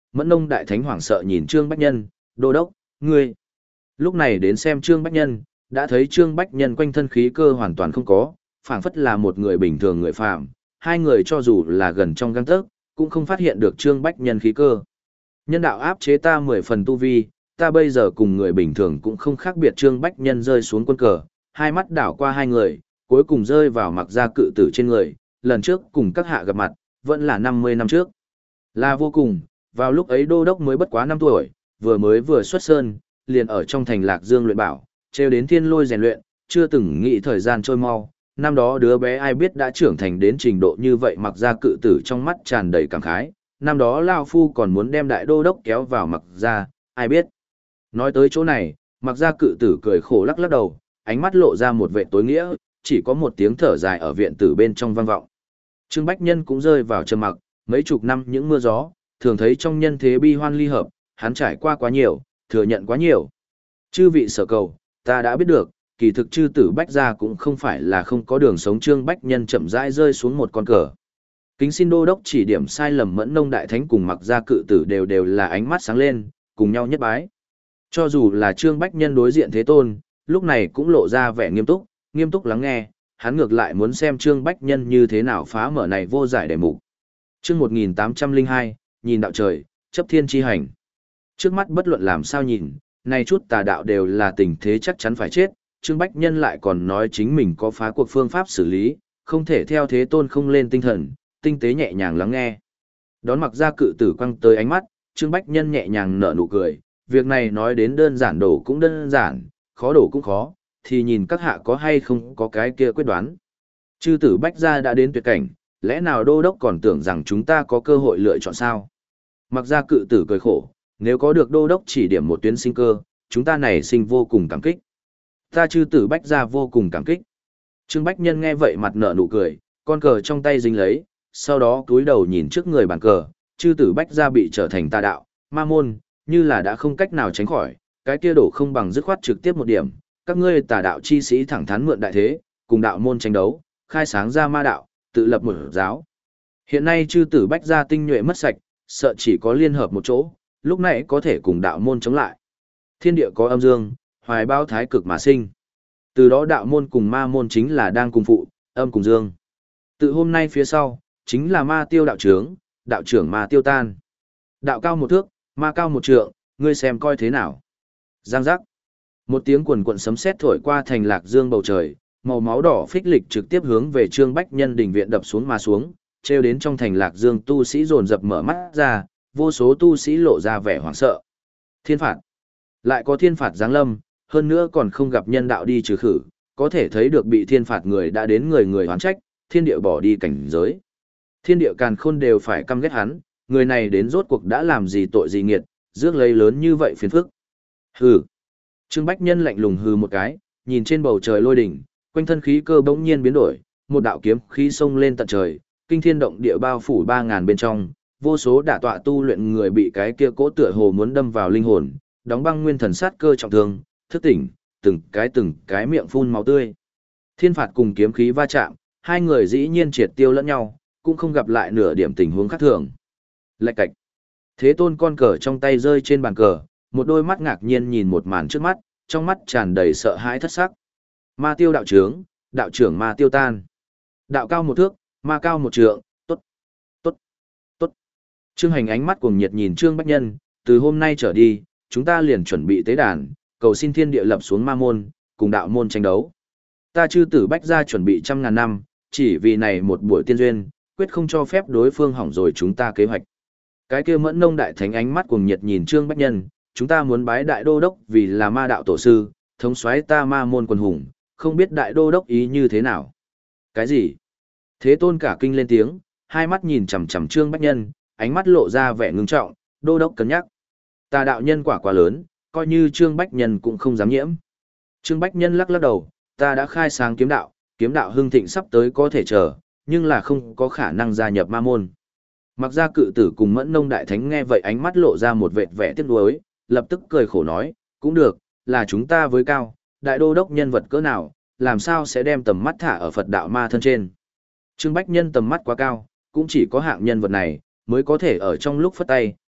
Mẫn Nông Đại Thánh hoảng sợ nhìn Trương Bách Nhân, đô đốc, ngươi. Lúc này đến xem Trương Bách Nhân, đã thấy Trương Bách Nhân quanh thân khí cơ hoàn toàn không có, phảng phất là một người bình thường người phàm, hai người cho dù là gần trong gang tấc, cũng không phát hiện được Trương Bách Nhân khí cơ. Nhân đạo áp chế ta mười phần tu vi, ta bây giờ cùng người bình thường cũng không khác biệt. Trương Bách Nhân rơi xuống quân cờ, hai mắt đảo qua hai người, cuối cùng rơi vào Mặc Gia Cự Tử trên người, lần trước cùng các hạ gặp mặt, vẫn là năm mươi năm trước. Là vô cùng, vào lúc ấy đô đốc mới bất quá năm tuổi, vừa mới vừa xuất sơn, liền ở trong thành Lạc Dương luyện bảo, treo đến thiên lôi rèn luyện, chưa từng nghĩ thời gian trôi mau. Năm đó đứa bé ai biết đã trưởng thành đến trình độ như vậy. Mặc Gia Cự Tử trong mắt tràn đầy cảm khái, năm đó Lao Phu còn muốn đem đại đô đốc kéo vào Mặc Gia, ai biết. Nói tới chỗ này, Mặc Gia Cự Tử cười khổ lắc lắc đầu, ánh mắt lộ ra một vẻ tối nghĩa, chỉ có một tiếng thở dài ở viện tử bên trong vang vọng. Trương Bách Nhân cũng rơi vào trầm mặc, mấy chục năm những mưa gió, thường thấy trong nhân thế bi hoan ly hợp, hắn trải qua quá nhiều, thừa nhận quá nhiều. Chư vị sở cầu, ta đã biết được, kỳ thực chư tử Bách Gia cũng không phải là không có đường sống. Trương Bách Nhân chậm rãi rơi xuống một con cờ. Kính xin đô đốc chỉ điểm sai lầm. Mẫn Nông Đại Thánh cùng Mặc Gia Cự Tử đều đều là ánh mắt sáng lên, cùng nhau nhất bái. Cho dù là Trương Bách Nhân đối diện Thế Tôn, lúc này cũng lộ ra vẻ nghiêm túc, nghiêm túc lắng nghe, hắn ngược lại muốn xem Trương Bách Nhân như thế nào phá mở này vô giải đề mục. Chương một nghìn tám trăm lẻ hai, nhìn đạo trời, chấp thiên chi hành. Trước mắt bất luận làm sao nhìn, này chút tà đạo đều là tình thế chắc chắn phải chết, Trương Bách Nhân lại còn nói chính mình có phá cuộc phương pháp xử lý, không thể theo Thế Tôn không lên tinh thần, tinh tế nhẹ nhàng lắng nghe. Đón Mặc Gia Cự Tử quăng tới ánh mắt, Trương Bách Nhân nhẹ nhàng nở nụ cười, việc này nói đến đơn giản đổ cũng đơn giản, khó đổ cũng khó, thì nhìn các hạ có hay không có cái kia quyết đoán. Chư tử Bách Gia đã đến tuyệt cảnh, lẽ nào đô đốc còn tưởng rằng chúng ta có cơ hội lựa chọn sao? Mặc Gia Cự Tử cười khổ, nếu có được đô đốc chỉ điểm một tuyến sinh cơ, chúng ta này sinh vô cùng cảm kích. Ta chư tử Bách Gia vô cùng cảm kích. Trương Bách Nhân nghe vậy mặt nở nụ cười, con cờ trong tay dính lấy, sau đó cúi đầu nhìn trước người bàn cờ, chư tử Bách Gia bị trở thành tà đạo, ma môn, như là đã không cách nào tránh khỏi, cái kia đổ không bằng dứt khoát trực tiếp một điểm, các ngươi tà đạo chi sĩ thẳng thắn mượn đại thế, cùng đạo môn tranh đấu, khai sáng ra ma đạo, tự lập một giáo. Hiện nay chư tử Bách Gia tinh nhuệ mất sạch, sợ chỉ có liên hợp một chỗ, lúc này có thể cùng đạo môn chống lại. Thiên địa có âm dương, hoài bao thái cực mà sinh. Từ đó đạo môn cùng ma môn chính là đang cùng phụ, âm cùng dương. Từ hôm nay phía sau, chính là ma tiêu đạo trưởng, đạo trưởng ma tiêu tan. Đạo cao một thước, ma cao một trượng, ngươi xem coi thế nào. Giang giác. Một tiếng quần quận sấm sét thổi qua thành Lạc Dương bầu trời, màu máu đỏ phích lịch trực tiếp hướng về Trương Bách Nhân đình viện đập xuống mà xuống, treo đến trong thành Lạc Dương tu sĩ dồn dập mở mắt ra, vô số tu sĩ lộ ra vẻ hoảng sợ. Thiên phạt. Lại có thiên phạt giáng lâm, hơn nữa còn không gặp nhân đạo đi trừ khử, có thể thấy được bị thiên phạt người đã đến người người hoán trách, thiên địa bỏ đi cảnh giới. Thiên địa càn khôn đều phải căm ghét hắn, người này đến rốt cuộc đã làm gì tội gì nghiệt, rước lấy lớn như vậy phiền phức. Hừ. Trương Bách Nhân lạnh lùng hừ một cái, nhìn trên bầu trời lôi đỉnh, quanh thân khí cơ bỗng nhiên biến đổi, một đạo kiếm khí xông lên tận trời, kinh thiên động địa bao phủ ba ngàn bên trong, vô số đả tọa tu luyện người bị cái kia cỗ tựa hồ muốn đâm vào linh hồn, đóng băng nguyên thần sát cơ trọng thương, thức tỉnh, từng cái từng cái miệng phun máu tươi. Thiên phạt cùng kiếm khí va chạm, hai người dĩ nhiên triệt tiêu lẫn nhau, cũng không gặp lại nửa điểm tình huống khác thường. Lạch cạch. Thế Tôn con cờ trong tay rơi trên bàn cờ, một đôi mắt ngạc nhiên nhìn một màn trước mắt, trong mắt tràn đầy sợ hãi thất sắc. Ma tiêu đạo trưởng, đạo trưởng ma tiêu tan. Đạo cao một thước, ma cao một trượng, tốt, tốt, tốt. Trương Hành ánh mắt cuồng nhiệt nhìn Trương Bách Nhân, từ hôm nay trở đi, chúng ta liền chuẩn bị tế đàn, cầu xin thiên địa lập xuống ma môn, cùng đạo môn tranh đấu. Ta chư tử Bách Gia chuẩn bị trăm ngàn năm, chỉ vì này một buổi tiên duyên, quyết không cho phép đối phương hỏng rồi chúng ta kế hoạch. Cái kia Mẫn Nông Đại Thánh ánh mắt cuồng nhiệt nhìn Trương Bách Nhân, chúng ta muốn bái đại đô đốc vì là ma đạo tổ sư, thống soái ta ma môn quần hùng, không biết đại đô đốc ý như thế nào. Cái gì? Thế Tôn cả kinh lên tiếng, hai mắt nhìn chằm chằm Trương Bách Nhân, ánh mắt lộ ra vẻ ngưng trọng, đô đốc cân nhắc. Ta đạo nhân quả quá lớn, coi như Trương Bách Nhân cũng không dám nhiễm. Trương Bách Nhân lắc lắc đầu, ta đã khai sáng kiếm đạo, kiếm đạo hưng thịnh sắp tới có thể chờ, nhưng là không có khả năng gia nhập ma môn. Mặc Gia Cự Tử cùng Mẫn Nông Đại Thánh nghe vậy ánh mắt lộ ra một vệt vẻ tiếc nuối, lập tức cười khổ nói, cũng được, là chúng ta với cao, đại đô đốc nhân vật cỡ nào, làm sao sẽ đem tầm mắt thả ở Phật đạo ma thân trên. Trương Bách Nhân tầm mắt quá cao, cũng chỉ có hạng nhân vật này, mới có thể ở trong lúc phất tay,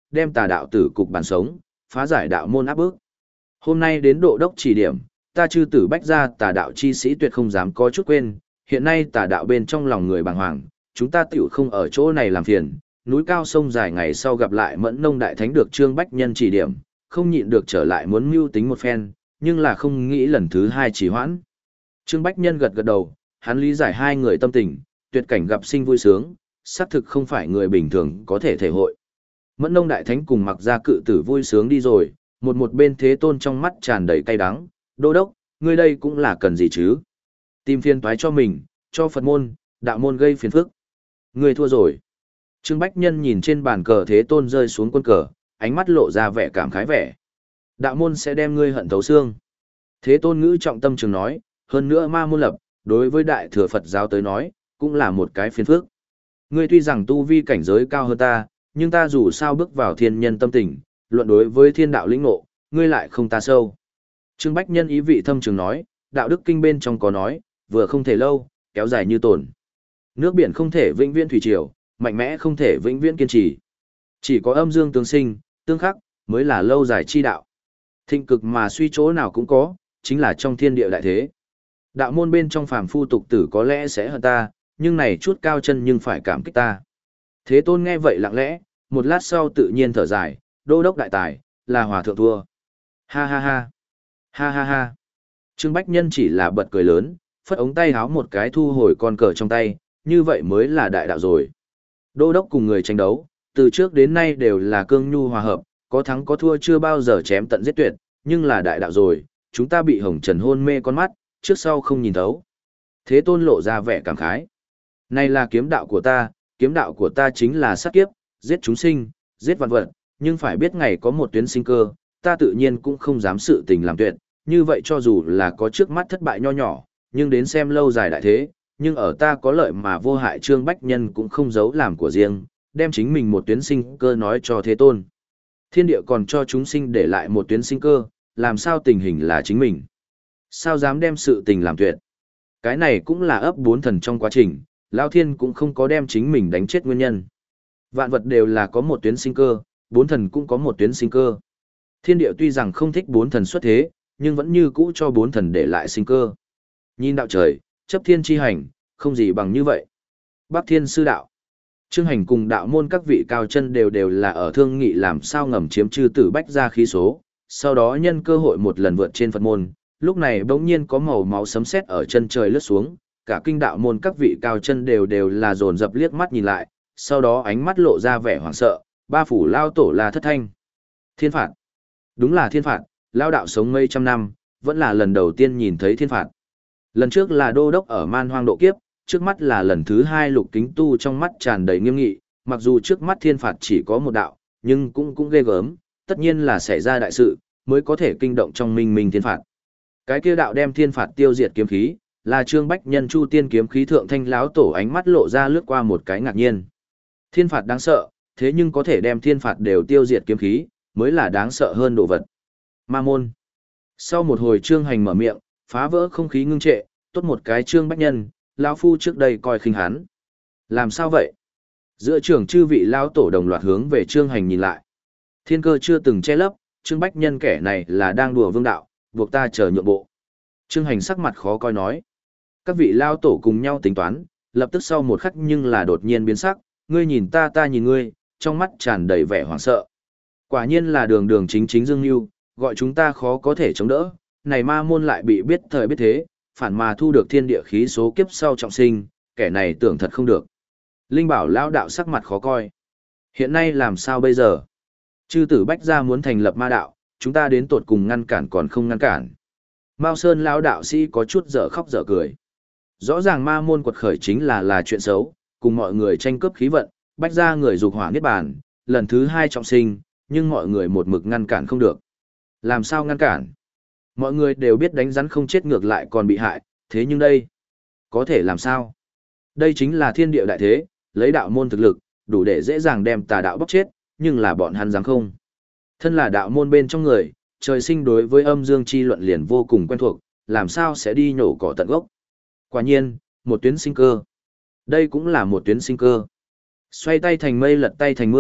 đem tà đạo tử cục bàn sống, phá giải đạo môn áp bức. Hôm nay đến độ đốc chỉ điểm, ta chư tử bách ra tà đạo chi sĩ tuyệt không dám có chút quên, hiện nay tà đạo bên trong lòng người bàng hoàng, chúng ta tiểu không ở chỗ này làm phiền, núi cao sông dài ngày sau gặp lại Mẫn Nông đại thánh được Trương Bách Nhân chỉ điểm, không nhịn được trở lại muốn mưu tính một phen, nhưng là không nghĩ lần thứ hai chỉ hoãn. Trương Bách Nhân gật gật đầu, hắn lý giải hai người tâm tình, tuyệt cảnh gặp sinh vui sướng, xác thực không phải người bình thường có thể thể hội. Mẫn Nông đại thánh cùng Mặc Gia cự tử vui sướng đi rồi, một một bên Thế Tôn trong mắt tràn đầy cay đắng, "Đô đốc, ngươi đây cũng là cần gì chứ? Tìm phiền toái cho mình, cho Phật môn, đạo môn gây phiền phức. Ngươi thua rồi." Trương Bách Nhân nhìn trên bàn cờ Thế Tôn rơi xuống quân cờ, ánh mắt lộ ra vẻ cảm khái vẻ. "Đạo môn sẽ đem ngươi hận thấu xương." Thế Tôn ngữ trọng tâm trường nói, hơn nữa ma môn lập, đối với đại thừa Phật giáo tới nói, cũng là một cái phiền phức. Ngươi tuy rằng tu vi cảnh giới cao hơn ta, nhưng ta dù sao bước vào thiên nhân tâm tình, luận đối với thiên đạo lĩnh ngộ, ngươi lại không ta sâu. Trương Bách Nhân ý vị thâm trường nói, đạo đức kinh bên trong có nói, vừa không thể lâu, kéo dài như tồn. Nước biển không thể vĩnh viễn thủy triều, mạnh mẽ không thể vĩnh viễn kiên trì. Chỉ có âm dương tương sinh, tương khắc, mới là lâu dài chi đạo. Thịnh cực mà suy chỗ nào cũng có, chính là trong thiên địa đại thế. Đạo môn bên trong phàm phu tục tử có lẽ sẽ hơn ta, nhưng này chút cao chân nhưng phải cảm kích ta. Thế Tôn nghe vậy lặng lẽ, một lát sau tự nhiên thở dài, đô đốc đại tài, là hòa thượng thua. Ha ha ha, ha ha ha. Trương Bách Nhân chỉ là bật cười lớn, phất ống tay háo một cái thu hồi con cờ trong tay, như vậy mới là đại đạo rồi. Đô đốc cùng người tranh đấu, từ trước đến nay đều là cương nhu hòa hợp, có thắng có thua chưa bao giờ chém tận giết tuyệt, nhưng là đại đạo rồi, chúng ta bị hồng trần hôn mê con mắt, trước sau không nhìn thấu. Thế Tôn lộ ra vẻ cảm khái. Này là kiếm đạo của ta, kiếm đạo của ta chính là sát kiếp, giết chúng sinh, giết vạn vật, nhưng phải biết ngày có một tuyến sinh cơ, ta tự nhiên cũng không dám sự tình làm tuyệt, như vậy cho dù là có trước mắt thất bại nho nhỏ, nhưng đến xem lâu dài đại thế, nhưng ở ta có lợi mà vô hại. Trương Bách Nhân cũng không giấu làm của riêng, đem chính mình một tuyến sinh cơ nói cho Thế Tôn. Thiên địa còn cho chúng sinh để lại một tuyến sinh cơ, làm sao tình hình là chính mình? Sao dám đem sự tình làm tuyệt? Cái này cũng là ấp bốn thần trong quá trình, Lão Thiên cũng không có đem chính mình đánh chết nguyên nhân. Vạn vật đều là có một tuyến sinh cơ, bốn thần cũng có một tuyến sinh cơ. Thiên địa tuy rằng không thích bốn thần xuất thế, nhưng vẫn như cũ cho bốn thần để lại sinh cơ. Nhìn đạo trời, chấp thiên chi hành, không gì bằng như vậy. Bắc Thiên sư đạo. Trương Hành cùng đạo môn các vị cao chân đều đều là ở thương nghị làm sao ngầm chiếm chư tử bách ra khí số, sau đó nhân cơ hội một lần vượt trên Phật môn, lúc này bỗng nhiên có màu máu sấm sét ở chân trời lướt xuống, cả kinh đạo môn các vị cao chân đều đều là dồn dập liếc mắt nhìn lại, sau đó ánh mắt lộ ra vẻ hoảng sợ, ba phủ lao tổ là thất thanh. Thiên phạt. Đúng là thiên phạt, lao đạo sống mấy trăm năm, vẫn là lần đầu tiên nhìn thấy thiên phạt. Lần trước là đô đốc ở man hoang độ kiếp, trước mắt là lần thứ hai Lục Kính Tu trong mắt tràn đầy nghiêm nghị, mặc dù trước mắt thiên phạt chỉ có một đạo, nhưng cũng cũng ghê gớm, tất nhiên là xảy ra đại sự, mới có thể kinh động trong minh minh thiên phạt. Cái kia đạo đem thiên phạt tiêu diệt kiếm khí, là Trương Bách Nhân Chu Tiên kiếm khí thượng thanh lão tổ, ánh mắt lộ ra lướt qua một cái ngạc nhiên. Thiên phạt đáng sợ, thế nhưng có thể đem thiên phạt đều tiêu diệt kiếm khí, mới là đáng sợ hơn đồ vật. Ma môn. Sau một hồi Trương Hành mở miệng, phá vỡ không khí ngưng trệ, tốt một cái Trương Bách Nhân, lão phu trước đây coi khinh hắn. Làm sao vậy? Giữa trường chư vị lão tổ đồng loạt hướng về Trương Hành nhìn lại. Thiên cơ chưa từng che lấp, Trương Bách Nhân kẻ này là đang đùa vương đạo, buộc ta chờ nhượng bộ. Trương Hành sắc mặt khó coi nói. Các vị lão tổ cùng nhau tính toán, lập tức sau một khắc nhưng là đột nhiên biến sắc, ngươi nhìn ta ta nhìn ngươi, trong mắt tràn đầy vẻ hoảng sợ. Quả nhiên là đường đường chính chính Dương Nhu, gọi chúng ta khó có thể chống đỡ, này ma môn lại bị biết thời biết thế, phản mà thu được thiên địa khí số kiếp sau trọng sinh, kẻ này tưởng thật không được. Linh Bảo lão đạo sắc mặt khó coi. Hiện nay làm sao bây giờ? Chư tử Bách gia muốn thành lập ma đạo, chúng ta đến tột cùng ngăn cản còn không ngăn cản. Mao Sơn lão đạo sĩ có chút dở khóc dở cười. Rõ ràng ma môn quật khởi chính là là chuyện xấu, cùng mọi người tranh cướp khí vận, Bách gia người dục hỏa niết bàn, lần thứ hai trọng sinh, nhưng mọi người một mực ngăn cản không được. Làm sao ngăn cản? Mọi người đều biết đánh rắn không chết ngược lại còn bị hại, thế nhưng đây, có thể làm sao? Đây chính là thiên địa đại thế, lấy đạo môn thực lực, đủ để dễ dàng đem tà đạo bóc chết, nhưng là bọn hắn dám không. Thân là đạo môn bên trong người, trời sinh đối với âm dương chi luận liền vô cùng quen thuộc, làm sao sẽ đi nhổ cỏ tận gốc. Quả nhiên, một tuyến sinh cơ. Đây cũng là một tuyến sinh cơ. Xoay tay thành mây lật tay thành mưa,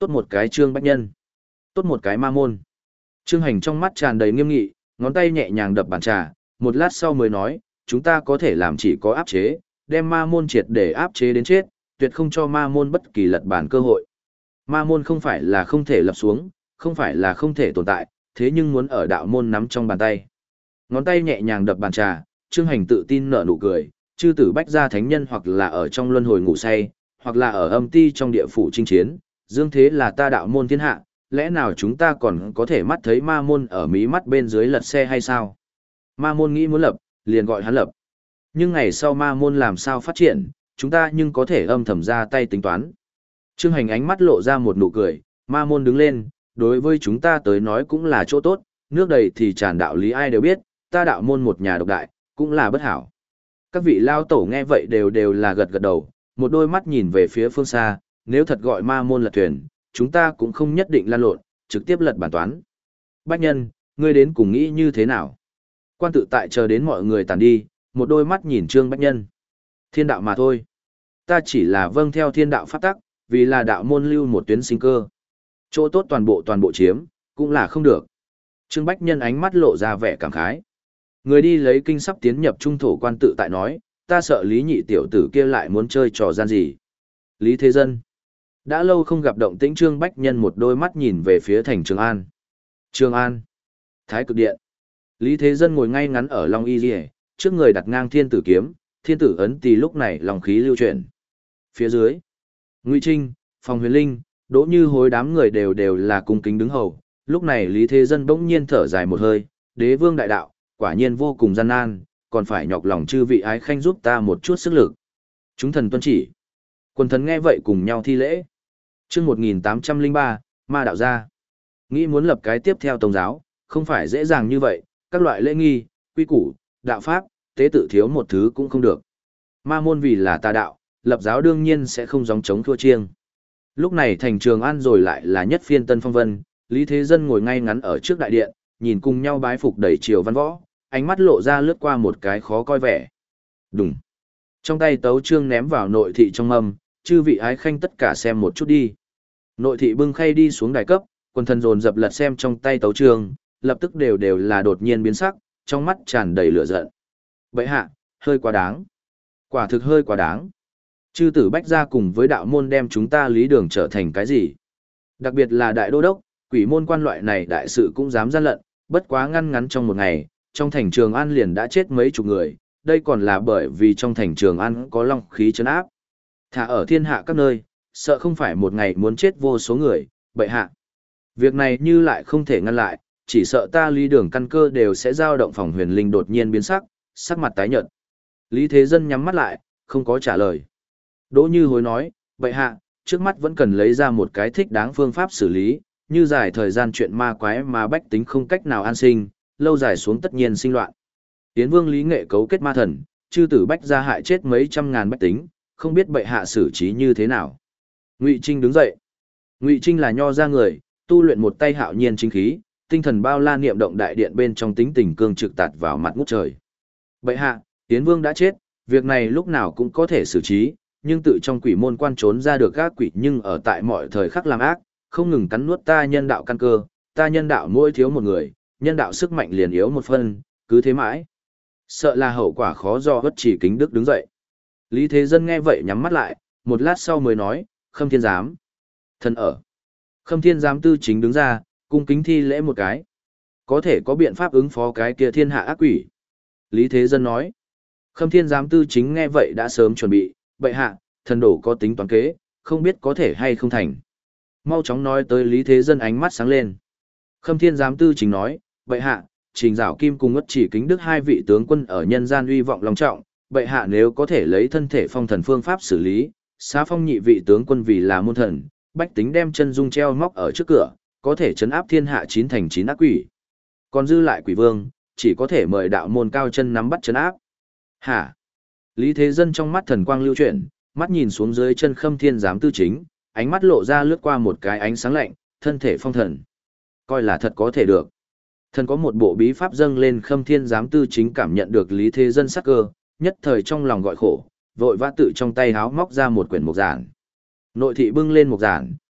Tốt một cái Trương Bách Nhân. Tốt một cái ma môn. Trương Hành trong mắt tràn đầy nghiêm nghị, ngón tay nhẹ nhàng đập bàn trà, một lát sau mới nói, chúng ta có thể làm chỉ có áp chế, đem ma môn triệt để áp chế đến chết, tuyệt không cho ma môn bất kỳ lật bàn cơ hội. Ma môn không phải là không thể lập xuống, không phải là không thể tồn tại, thế nhưng muốn ở đạo môn nắm trong bàn tay. Ngón tay nhẹ nhàng đập bàn trà, Trương Hành tự tin nở nụ cười, chư tử bách gia thánh nhân hoặc là ở trong luân hồi ngủ say, hoặc là ở âm ti trong địa phủ chinh chiến, dương thế là ta đạo môn thiên hạ, lẽ nào chúng ta còn có thể mắt thấy ma môn ở mí mắt bên dưới lật xe hay sao? Ma môn nghĩ muốn lập, liền gọi hắn lập. Nhưng ngày sau ma môn làm sao phát triển, chúng ta nhưng có thể âm thầm ra tay tính toán. Trương Hành ánh mắt lộ ra một nụ cười, ma môn đứng lên, đối với chúng ta tới nói cũng là chỗ tốt, nước đầy thì tràn đạo lý ai đều biết, ta đạo môn một nhà độc đại, cũng là bất hảo. Các vị lao tổ nghe vậy đều đều là gật gật đầu, một đôi mắt nhìn về phía phương xa, nếu thật gọi ma môn lật thuyền, chúng ta cũng không nhất định lan lộn, trực tiếp lật bản toán. Bách nhân, ngươi đến cùng nghĩ như thế nào? Quan tự tại chờ đến mọi người tàn đi, một đôi mắt nhìn Trương Bách Nhân. Thiên đạo mà thôi. Ta chỉ là vâng theo thiên đạo pháp tắc, vì là đạo môn lưu một tuyến sinh cơ. Chỗ tốt toàn bộ toàn bộ chiếm, cũng là không được. Trương Bách Nhân ánh mắt lộ ra vẻ cảm khái. Người đi lấy kinh sắp tiến nhập trung thổ quan tự tại nói, ta sợ Lý Nhị tiểu tử kia lại muốn chơi trò gian gì. Lý Thế Dân. Đã lâu không gặp động tĩnh Trương Bách Nhân một đôi mắt nhìn về phía thành Trường An. Trường An. Thái Cực Điện. Lý Thế Dân ngồi ngay ngắn ở Long Y Liễu, trước người đặt ngang thiên tử kiếm, thiên tử ấn tỳ lúc này lòng khí lưu chuyển. Phía dưới, Ngụy Trinh, Phòng Huyền Linh, Đỗ Như Hối đám người đều đều là cung kính đứng hầu. Lúc này Lý Thế Dân bỗng nhiên thở dài một hơi, đế vương đại đạo, quả nhiên vô cùng gian nan, còn phải nhọc lòng chư vị ái khanh giúp ta một chút sức lực. Chúng thần tuân chỉ. Quần thần nghe vậy cùng nhau thi lễ. Chương một nghìn tám trăm lẻ ba, Ma đạo gia. Nghĩ muốn lập cái tiếp theo tông giáo, không phải dễ dàng như vậy, các loại lễ nghi, quy củ, đạo pháp, tế tự thiếu một thứ cũng không được. Ma môn vì là tà đạo, lập giáo đương nhiên sẽ không gióng chống thua chiêng. Lúc này thành Trường An rồi lại là nhất phiên tân phong vân, Lý Thế Dân ngồi ngay ngắn ở trước đại điện, nhìn cùng nhau bái phục đầy triều văn võ, ánh mắt lộ ra lướt qua một cái khó coi vẻ. Đùng. Trong tay tấu chương ném vào nội thị trong mâm, chư vị ái khanh tất cả xem một chút đi. Nội thị bưng khay đi xuống đài cấp, quần thần dồn dập lật xem trong tay tấu chương, lập tức đều đều là đột nhiên biến sắc, trong mắt tràn đầy lửa giận. Bệ hạ, hơi quá đáng. Quả thực hơi quá đáng. Chư tử bách gia cùng với đạo môn đem chúng ta lý đường trở thành cái gì? Đặc biệt là đại đô đốc, quỷ môn quan loại này đại sự cũng dám gian lận, bất quá ngăn ngắn trong một ngày, trong thành Trường An liền đã chết mấy chục người, đây còn là bởi vì trong thành Trường An có long khí trấn áp. Thả ở thiên hạ các nơi, sợ không phải một ngày muốn chết vô số người, bệ hạ. Việc này như lại không thể ngăn lại, chỉ sợ ta lý đường căn cơ đều sẽ dao động. Phòng Huyền Linh đột nhiên biến sắc, sắc mặt tái nhợt. Lý Thế Dân nhắm mắt lại, không có trả lời. Đỗ Như Hối nói, bệ hạ, trước mắt vẫn cần lấy ra một cái thích đáng phương pháp xử lý, như dài thời gian chuyện ma quái mà bách tính không cách nào an sinh, lâu dài xuống tất nhiên sinh loạn. Tiến Vương Lý Nghệ cấu kết ma thần, chư tử bách gia hại chết mấy trăm ngàn bách tính, không biết bệ hạ xử trí như thế nào. Ngụy Trinh đứng dậy. Ngụy Trinh là nho ra người, tu luyện một tay hạo nhiên chính khí, tinh thần bao la niệm động đại điện bên trong tính tình cương trực tạt vào mặt ngút trời. Bệ hạ, Tiến Vương đã chết, việc này lúc nào cũng có thể xử trí, nhưng tự trong quỷ môn quan trốn ra được các quỷ nhưng ở tại mọi thời khắc làm ác, không ngừng cắn nuốt ta nhân đạo căn cơ, ta nhân đạo mỗi thiếu một người, nhân đạo sức mạnh liền yếu một phân, cứ thế mãi. Sợ là hậu quả khó do bất chỉ kính đức đứng dậy. Lý Thế Dân nghe vậy nhắm mắt lại, một lát sau mới nói, Khâm Thiên Giám. Thân ở. Khâm Thiên Giám tư chính đứng ra, cung kính thi lễ một cái. Có thể có biện pháp ứng phó cái kia thiên hạ ác quỷ. Lý Thế Dân nói. Khâm Thiên Giám tư chính nghe vậy đã sớm chuẩn bị, bệ hạ, thần đổ có tính toán kế, không biết có thể hay không thành. Mau chóng nói tới Lý Thế Dân ánh mắt sáng lên. Khâm Thiên Giám tư chính nói, bệ hạ, Trình Giảo Kim cùng Ngất Chỉ Kính Đức hai vị tướng quân ở nhân gian uy vọng long trọng, bệ hạ nếu có thể lấy thân thể phong thần phương pháp xử lý, xá phong nhị vị tướng quân vì là môn thần, bách tính đem chân dung treo móc ở trước cửa, có thể trấn áp thiên hạ chín thành chín ác quỷ. Còn dư lại quỷ vương, chỉ có thể mời đạo môn cao chân nắm bắt trấn áp. Hả? Lý Thế Dân trong mắt thần quang lưu chuyển, mắt nhìn xuống dưới chân Khâm Thiên Giám tư chính, ánh mắt lộ ra lướt qua một cái ánh sáng lạnh, thân thể phong thần. Coi là thật có thể được. Thần có một bộ bí pháp dâng lên. Khâm Thiên Giám tư chính cảm nhận được Lý Thế Dân sắc cơ, nhất thời trong lòng gọi khổ, vội vã tự trong tay háo móc ra một quyển mục giản. Nội thị bưng lên mục giản,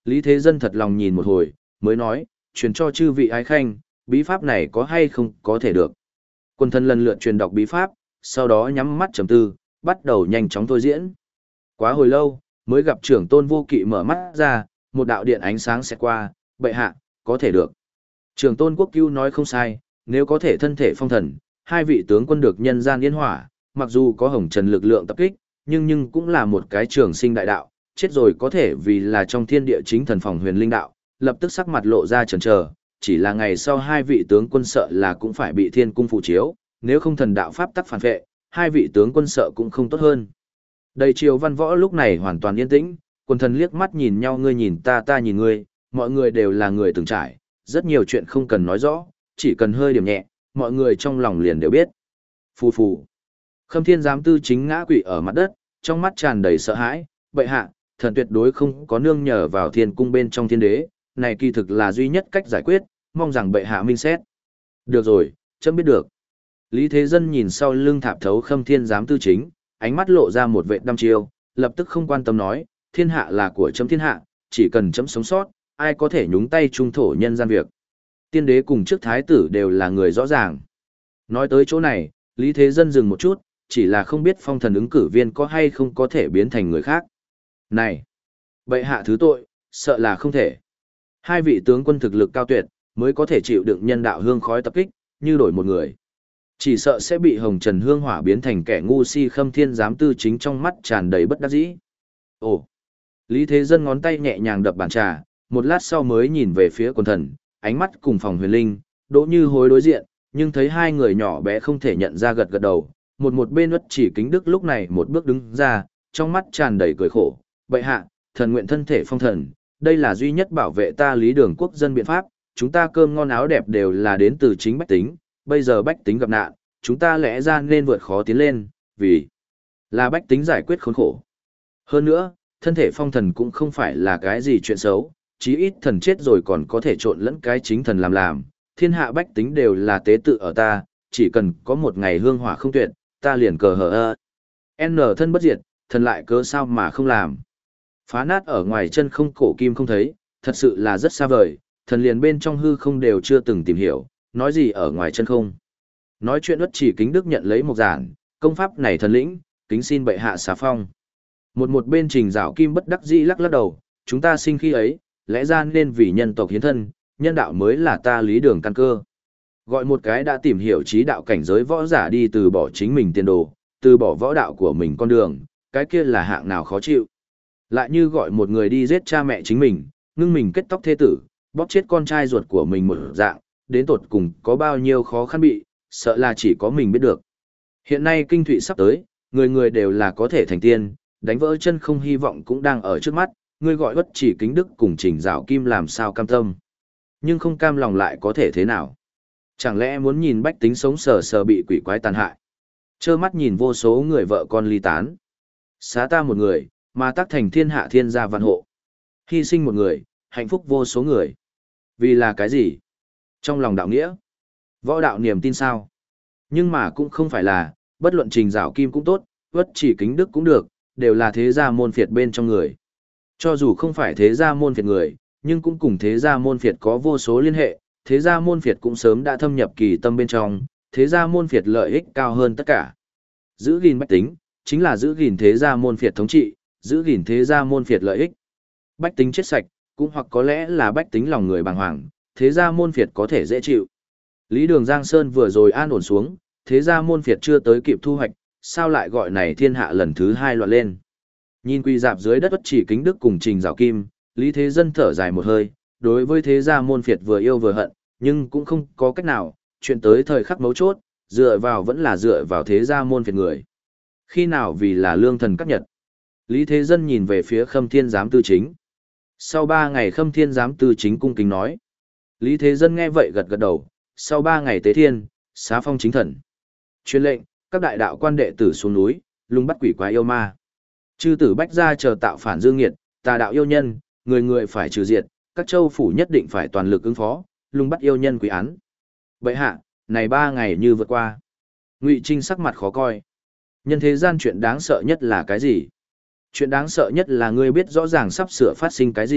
Lý Thế Dân thật lòng nhìn một hồi, mới nói, truyền cho chư vị ái khanh, bí pháp này có hay không có thể được. Quân thân lần lượt truyền đọc bí pháp, sau đó nhắm mắt trầm tư, bắt đầu nhanh chóng thôi diễn. Quá hồi lâu, mới gặp trưởng tôn vô kỵ mở mắt ra, một đạo điện ánh sáng sẽ qua, bệ hạ, có thể được. Trưởng tôn quốc cứu nói không sai, nếu có thể thân thể phong thần, hai vị tướng quân được nhân gian yên hỏa, mặc dù có hồng trần lực lượng tập kích, nhưng nhưng cũng là một cái trường sinh đại đạo, chết rồi có thể vì là trong thiên địa chính thần phòng huyền linh đạo, lập tức sắc mặt lộ ra chần chờ, chỉ là ngày sau hai vị tướng quân sợ là cũng phải bị thiên cung phụ chiếu, nếu không thần đạo pháp tắc phản vệ, hai vị tướng quân sợ cũng không tốt hơn. Đầy triều văn võ lúc này hoàn toàn yên tĩnh, quần thần liếc mắt nhìn nhau, ngươi nhìn ta ta nhìn ngươi, mọi người đều là người từng trải, rất nhiều chuyện không cần nói rõ, chỉ cần hơi điểm nhẹ, mọi người trong lòng liền đều biết. Phù phù. Khâm Thiên giám tư chính ngã quỵ ở mặt đất, trong mắt tràn đầy sợ hãi, bệ hạ, thần tuyệt đối không có nương nhờ vào thiên cung bên trong thiên đế, này kỳ thực là duy nhất cách giải quyết, mong rằng bệ hạ minh xét. Được rồi, chấm biết được. Lý Thế Dân nhìn sau lưng thạp thấu Khâm Thiên giám tư chính, ánh mắt lộ ra một vệ đăm chiêu, lập tức không quan tâm nói, thiên hạ là của chấm thiên hạ, chỉ cần chấm sống sót, ai có thể nhúng tay trung thổ nhân gian việc. Tiên đế cùng trước thái tử đều là người rõ ràng. Nói tới chỗ này, Lý Thế Dân dừng một chút, chỉ là không biết phong thần ứng cử viên có hay không có thể biến thành người khác. Này, bệ hạ thứ tội, sợ là không thể. Hai vị tướng quân thực lực cao tuyệt, mới có thể chịu đựng nhân đạo hương khói tập kích, như đổi một người. Chỉ sợ sẽ bị hồng trần hương hỏa biến thành kẻ ngu si. Khâm Thiên giám tư chính trong mắt tràn đầy bất đắc dĩ. Ồ! Lý Thế Dân ngón tay nhẹ nhàng đập bàn trà, một lát sau mới nhìn về phía quần thần, ánh mắt cùng phòng huyền linh, Đỗ Như Hối đối diện, nhưng thấy hai người nhỏ bé không thể nhận ra, gật gật đầu. Một một bên Uất Chỉ Kính Đức lúc này một bước đứng ra, trong mắt tràn đầy cười khổ. Bệ hạ, thần nguyện thân thể phong thần, đây là duy nhất bảo vệ ta Lý Đường quốc dân biện pháp, chúng ta cơm ngon áo đẹp đều là đến từ chính bách tính, bây giờ bách tính gặp nạn, chúng ta lẽ ra nên vượt khó tiến lên, vì là bách tính giải quyết khốn khổ. Hơn nữa, thân thể phong thần cũng không phải là cái gì chuyện xấu, chí ít thần chết rồi còn có thể trộn lẫn cái chính thần làm làm, thiên hạ bách tính đều là tế tự ở ta, chỉ cần có một ngày hương hỏa không tuyệt, ta liền cờ hờ ơ. N thân bất diệt, thần lại cớ sao mà không làm. Phá nát ở ngoài chân không, cổ kim không thấy, thật sự là rất xa vời, thần liền bên trong hư không đều chưa từng tìm hiểu, nói gì ở ngoài chân không. Nói chuyện Uất Chỉ Kính Đức nhận lấy một giản, công pháp này thần lĩnh, kính xin bệ hạ xá phong. Một một bên Trình Dạo Kim bất đắc dĩ lắc lắc đầu, chúng ta sinh khi ấy, lẽ ra nên vì nhân tộc hiến thân, nhân đạo mới là ta Lý Đường căn cơ. Gọi một cái đã tìm hiểu trí đạo cảnh giới võ giả đi từ bỏ chính mình tiền đồ, từ bỏ võ đạo của mình con đường, cái kia là hạng nào khó chịu. Lại như gọi một người đi giết cha mẹ chính mình, ngưng mình kết tóc thế tử, bóp chết con trai ruột của mình một dạng, đến tột cùng có bao nhiêu khó khăn bị, sợ là chỉ có mình biết được. Hiện nay kinh thụy sắp tới, người người đều là có thể thành tiên, đánh vỡ chân không hy vọng cũng đang ở trước mắt, người gọi Uất Chỉ Kính Đức cùng Trình Dạo Kim làm sao cam tâm. Nhưng không cam lòng lại có thể thế nào? Chẳng lẽ muốn nhìn bách tính sống sờ sờ bị quỷ quái tàn hại? Trơ mắt nhìn vô số người vợ con ly tán. Xá ta một người, mà tác thành thiên hạ thiên gia vạn hộ. Hy sinh một người, hạnh phúc vô số người. Vì là cái gì? Trong lòng đạo nghĩa. Võ đạo niềm tin sao? Nhưng mà cũng không phải là, bất luận Trình Dạo Kim cũng tốt, Uất Chỉ Kính Đức cũng được, đều là thế gia môn phiệt bên trong người. Cho dù không phải thế gia môn phiệt người, nhưng cũng cùng thế gia môn phiệt có vô số liên hệ, thế gia môn phiệt cũng sớm đã thâm nhập kỳ tâm bên trong, thế gia môn phiệt lợi ích cao hơn tất cả. Giữ gìn bách tính, chính là giữ gìn thế gia môn phiệt thống trị, giữ gìn thế gia môn phiệt lợi ích. Bách tính chết sạch, cũng hoặc có lẽ là bách tính lòng người bàng hoàng, thế gia môn phiệt có thể dễ chịu. Lý Đường Giang Sơn vừa rồi an ổn xuống, thế gia môn phiệt chưa tới kịp thu hoạch, sao lại gọi này thiên hạ lần thứ hai loạn lên. Nhìn quỳ dạp dưới đất Uất Chỉ Kính Đức cùng Trình Dạo Kim, Lý Thế Dân thở dài một hơi, đối với thế gia môn phiệt vừa yêu vừa hận, nhưng cũng không có cách nào, chuyện tới thời khắc mấu chốt, dựa vào vẫn là dựa vào thế gia môn phiệt người. Khi nào vì là lương thần các nhật. Lý Thế Dân nhìn về phía Khâm Thiên giám tư chính. Sau ba ngày Khâm Thiên giám tư chính cung kính nói. Lý Thế Dân nghe vậy gật gật đầu, sau ba ngày tế thiên, xá phong chính thần. Truyền lệnh, các đại đạo quan đệ tử xuống núi, lùng bắt quỷ quái yêu ma. Chư tử bách gia chờ tạo phản dương nghiệt, tà đạo yêu nhân, người người phải trừ diệt, các châu phủ nhất định phải toàn lực ứng phó, lùng bắt yêu nhân quỷ án. Bệ hạ, này ba ngày như vượt qua. Ngụy Trinh sắc mặt khó coi. Nhân thế gian chuyện đáng sợ nhất là cái gì? Chuyện đáng sợ nhất là ngươi biết rõ ràng sắp sửa phát sinh cái gì,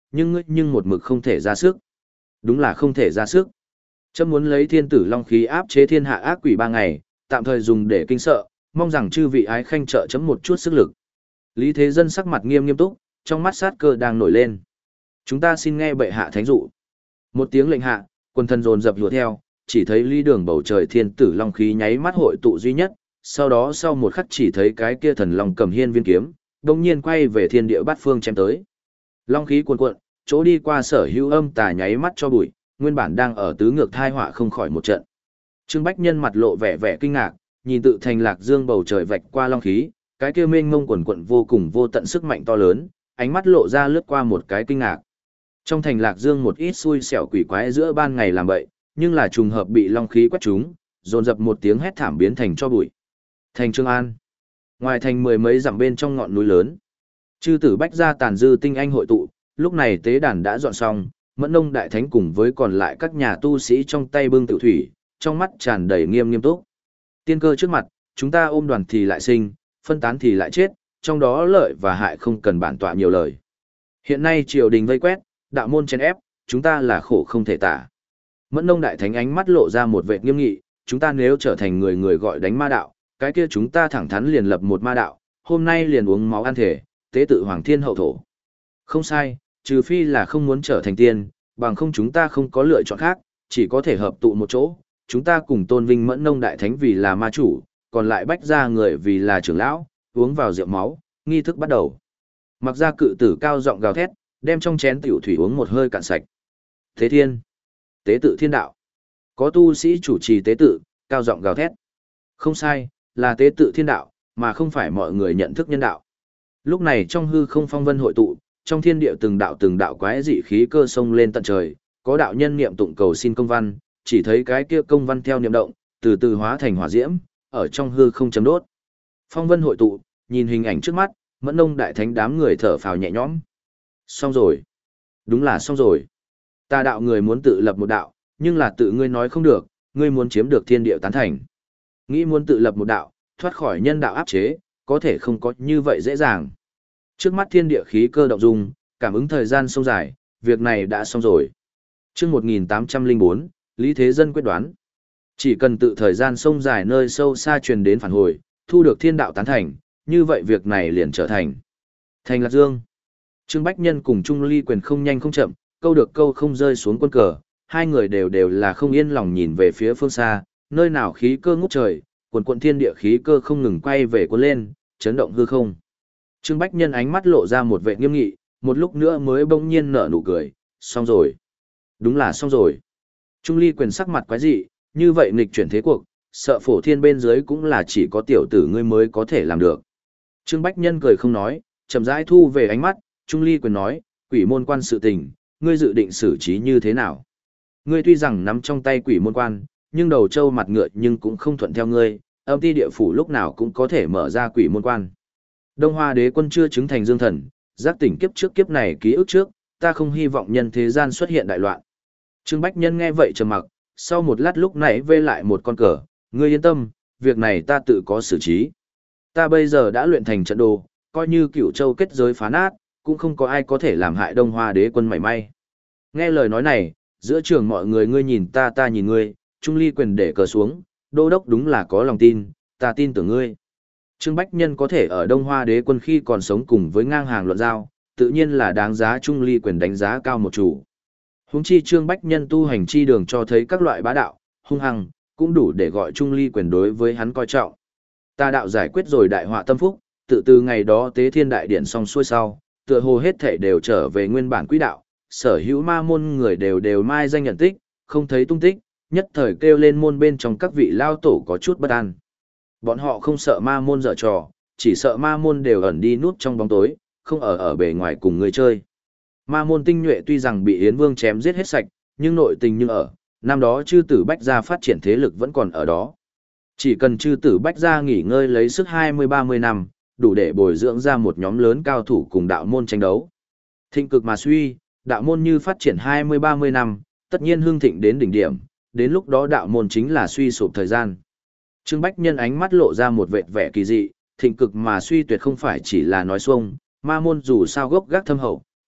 nhưng ngươi nhưng một mực không thể ra sức. Đúng là không thể ra sức. Chấm muốn lấy thiên tử long khí áp chế thiên hạ ác quỷ ba ngày, tạm thời dùng để kinh sợ, mong rằng chư vị ái khanh trợ chấm một chút sức lực. Lý Thế Dân sắc mặt nghiêm nghiêm túc, trong mắt sát cơ đang nổi lên. Chúng ta xin nghe bệ hạ thánh dụ. Một tiếng lệnh hạ, quần thần dồn dập hùa theo, chỉ thấy ly đường bầu trời thiên tử long khí nháy mắt hội tụ duy nhất, sau đó sau một khắc chỉ thấy cái kia thần long cầm hiên viên kiếm, đồng nhiên quay về thiên địa bát phương chém tới. Long khí cuồn cuộn, chỗ đi qua sở hữu âm tà nháy mắt cho bụi, nguyên bản đang ở tứ ngược thai họa không khỏi một trận. Trương Bách Nhân mặt lộ vẻ vẻ kinh ngạc, nhìn tự thành lạc dương bầu trời vạch qua long khí, cái kia mênh mông quần quận vô cùng vô tận sức mạnh to lớn, ánh mắt lộ ra lướt qua một cái kinh ngạc. Trong thành lạc dương một ít xui xẻo quỷ quái giữa ban ngày làm bậy, nhưng là trùng hợp bị long khí quét trúng, dồn dập một tiếng hét thảm biến thành cho bụi. Thành Trương An, ngoài thành mười mấy dặm bên trong ngọn núi lớn, chư tử bách gia tàn dư tinh anh hội tụ, lúc này tế đàn đã dọn xong, Mẫn Nông đại thánh cùng với còn lại các nhà tu sĩ trong tay bưng tự thủy, trong mắt tràn đầy nghiêm nghiêm túc. Tiên cơ trước mặt, chúng ta ôm đoàn thì lại sinh, phân tán thì lại chết, trong đó lợi và hại không cần bản tọa nhiều lời. Hiện nay triều đình vây quét, đạo môn chèn ép, chúng ta là khổ không thể tả. Mẫn Nông đại thánh ánh mắt lộ ra một vẻ nghiêm nghị, chúng ta nếu trở thành người người gọi đánh ma đạo, cái kia chúng ta thẳng thắn liền lập một ma đạo, hôm nay liền uống máu ăn thể, tế tự hoàng thiên hậu thổ. Không sai, trừ phi là không muốn trở thành tiên, bằng không chúng ta không có lựa chọn khác, chỉ có thể hợp tụ một chỗ, chúng ta cùng tôn vinh Mẫn Nông đại thánh vì là ma chủ, còn lại bách gia người vì là trưởng lão, uống vào rượu máu, nghi thức bắt đầu. Mặc ra cự tử cao giọng gào thét, đem trong chén tiểu thủy uống một hơi cạn sạch. Thế thiên, tế tự thiên đạo. Có tu sĩ chủ trì tế tự, cao giọng gào thét. Không sai, là tế tự thiên đạo, mà không phải mọi người nhận thức nhân đạo. Lúc này trong hư không phong vân hội tụ, trong thiên địa từng đạo từng đạo quái dị khí cơ sông lên tận trời, có đạo nhân niệm tụng cầu xin công văn, chỉ thấy cái kia công văn theo niệm động, từ từ hóa thành hỏa diễm, ở trong hư không chấm đốt. Phong vân hội tụ, nhìn hình ảnh trước mắt, Mẫn Nông đại thánh đám người thở phào nhẹ nhõm. Xong rồi. Đúng là xong rồi. Ta đạo người muốn tự lập một đạo, nhưng là tự ngươi nói không được, ngươi muốn chiếm được thiên địa tán thành. Nghĩ muốn tự lập một đạo, thoát khỏi nhân đạo áp chế, có thể không có như vậy dễ dàng. Trước mắt thiên địa khí cơ động dung, cảm ứng thời gian sông dài, việc này đã xong rồi. Chương một nghìn tám trăm lẻ bốn, Lý Thế Dân quyết đoán. Chỉ cần tự thời gian sông dài nơi sâu xa truyền đến phản hồi, thu được thiên đạo tán thành, như vậy việc này liền trở thành. Thành Lạc Dương. Trương Bách Nhân cùng Trung Ly Quyền không nhanh không chậm, câu được câu không rơi xuống quân cờ, hai người đều đều là không yên lòng nhìn về phía phương xa, nơi nào khí cơ ngút trời, quần quận thiên địa khí cơ không ngừng quay về cuốn lên, chấn động hư không. Trương Bách Nhân ánh mắt lộ ra một vẻ nghiêm nghị, một lúc nữa mới bỗng nhiên nở nụ cười, xong rồi. Đúng là xong rồi. Trung Ly Quyền sắc mặt quái dị, như vậy nghịch chuyển thế cuộc, sợ phổ thiên bên dưới cũng là chỉ có tiểu tử ngươi mới có thể làm được. Trương Bách Nhân cười không nói, chậm rãi thu về ánh mắt, Trung Ly Quyền nói, quỷ môn quan sự tình, ngươi dự định xử trí như thế nào? Ngươi tuy rằng nắm trong tay quỷ môn quan, nhưng đầu trâu mặt ngựa nhưng cũng không thuận theo ngươi, âm ti địa phủ lúc nào cũng có thể mở ra quỷ môn quan. Đông Hoa đế quân chưa chứng thành dương thần, giác tỉnh kiếp trước kiếp này ký ức trước, ta không hy vọng nhân thế gian xuất hiện đại loạn. Trương Bách Nhân nghe vậy trầm mặc, sau một lát lúc nãy vê lại một con cờ, ngươi yên tâm, việc này ta tự có xử trí. Ta bây giờ đã luyện thành trận đồ, coi như Cửu Châu kết giới phá nát, cũng không có ai có thể làm hại Đông Hoa đế quân mảy may. Nghe lời nói này, giữa trường mọi người ngươi nhìn ta ta nhìn ngươi, Trung Ly Quyền để cờ xuống, đô đốc đúng là có lòng tin, ta tin tưởng ngươi. Trương Bách Nhân có thể ở Đông Hoa đế quân khi còn sống cùng với ngang hàng luận giao, tự nhiên là đáng giá Trung Ly Quyền đánh giá cao một chủ. Huống chi Trương Bách Nhân tu hành chi đường cho thấy các loại bá đạo, hung hăng, cũng đủ để gọi Trung Ly Quyền đối với hắn coi trọng. Ta đạo giải quyết rồi đại họa tâm phúc, tự từ ngày đó tế thiên đại điện xong xuôi sau, tựa hồ hết thể đều trở về nguyên bản quỹ đạo, sở hữu ma môn người đều đều mai danh nhận tích, không thấy tung tích, nhất thời kêu lên môn bên trong các vị lao tổ có chút bất an. Bọn họ không sợ ma môn dở trò, chỉ sợ ma môn đều ẩn đi nút trong bóng tối, không ở ở bề ngoài cùng người chơi. Ma môn tinh nhuệ tuy rằng bị Yến Vương chém giết hết sạch, nhưng nội tình như ở, năm đó chư tử Bách Gia phát triển thế lực vẫn còn ở đó. Chỉ cần chư tử Bách Gia nghỉ ngơi lấy sức hai mươi ba mươi năm, đủ để bồi dưỡng ra một nhóm lớn cao thủ cùng đạo môn tranh đấu. Thịnh cực mà suy, đạo môn như phát triển hai mươi ba mươi năm, tất nhiên hưng thịnh đến đỉnh điểm, đến lúc đó đạo môn chính là suy sụp thời gian. Trương Bách Nhân ánh mắt lộ ra một vệt vẻ kỳ dị, thịnh cực mà suy tuyệt không phải chỉ là nói xuông, ma môn dù sao gốc gác thâm hậu,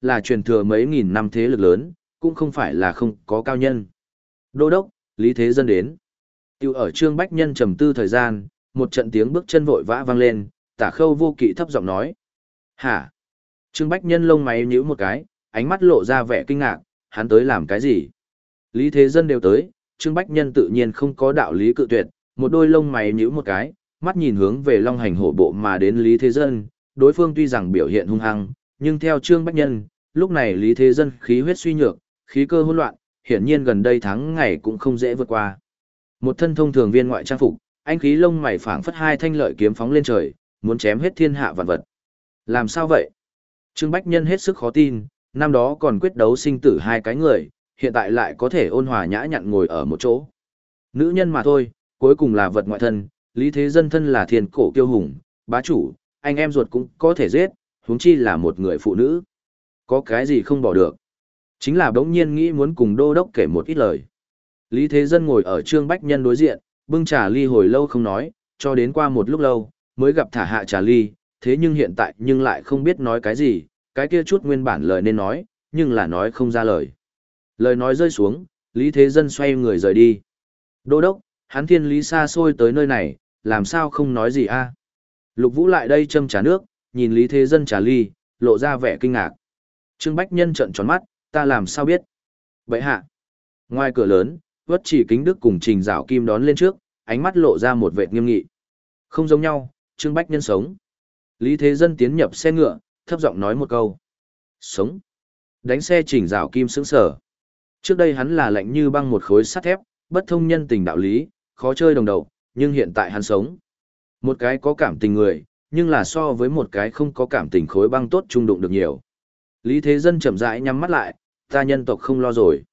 Là truyền thừa mấy nghìn năm thế lực lớn, cũng không phải là không có cao nhân. Đô đốc, Lý Thế Dân đến. Tiêu ở Trương Bách Nhân trầm tư thời gian, một trận tiếng bước chân vội vã vang lên, Tả Khâu Vô Kỵ thấp giọng nói. Hả? Trương Bách Nhân lông mày nhíu một cái, ánh mắt lộ ra vẻ kinh ngạc, hắn tới làm cái gì? Lý Thế Dân đều tới, Trương Bách Nhân tự nhiên không có đạo lý cự tuyệt, một đôi lông mày nhíu một cái, mắt nhìn hướng về Long Hành Hổ Bộ mà đến Lý Thế Dân, đối phương tuy rằng biểu hiện hung hăng, nhưng theo Trương Bách Nhân, lúc này Lý Thế Dân khí huyết suy nhược, khí cơ hỗn loạn, hiển nhiên gần đây tháng ngày cũng không dễ vượt qua. Một thân thông thường viên ngoại trang phục, anh khí lông mày phảng phất hai thanh lợi kiếm phóng lên trời, muốn chém hết thiên hạ vạn vật. Làm sao vậy? Trương Bách Nhân hết sức khó tin, năm đó còn quyết đấu sinh tử hai cái người, hiện tại lại có thể ôn hòa nhã nhặn ngồi ở một chỗ. Nữ nhân mà thôi, cuối cùng là vật ngoại thân, Lý Thế Dân thân là thiên cổ kiêu hùng, bá chủ, anh em ruột cũng có thể giết, huống chi là một người phụ nữ. Có cái gì không bỏ được? Chính là bỗng nhiên nghĩ muốn cùng đô đốc kể một ít lời. Lý Thế Dân ngồi ở Trương Bách Nhân đối diện, bưng trà ly hồi lâu không nói, cho đến qua một lúc lâu, mới gặp thả hạ trà ly, thế nhưng hiện tại nhưng lại không biết nói cái gì, cái kia chút nguyên bản lời nên nói, nhưng là nói không ra lời. Lời nói rơi xuống, Lý Thế Dân xoay người rời đi. Đô đốc, hắn thiên lý xa xôi tới nơi này, làm sao không nói gì a? Lục Vũ lại đây châm trà nước, nhìn Lý Thế Dân trà ly, lộ ra vẻ kinh ngạc. Trương Bách Nhân trợn tròn mắt, ta làm sao biết? Vậy hạ. Ngoài cửa lớn, Vất Chỉ Kính Đức cùng Trình Dạo Kim đón lên trước, ánh mắt lộ ra một vẻ nghiêm nghị. Không giống nhau, Trương Bách Nhân sống. Lý Thế Dân tiến nhập xe ngựa, thấp giọng nói một câu. Sống. Đánh xe Trình Dạo Kim sững sờ. Trước đây hắn là lạnh như băng một khối sắt thép, bất thông nhân tình đạo lý, khó chơi đồng đầu, nhưng hiện tại hắn sống. Một cái có cảm tình người, nhưng là so với một cái không có cảm tình khối băng tốt trung đụng được nhiều. Lý Thế Dân chậm rãi nhắm mắt lại, ta nhân tộc không lo rồi.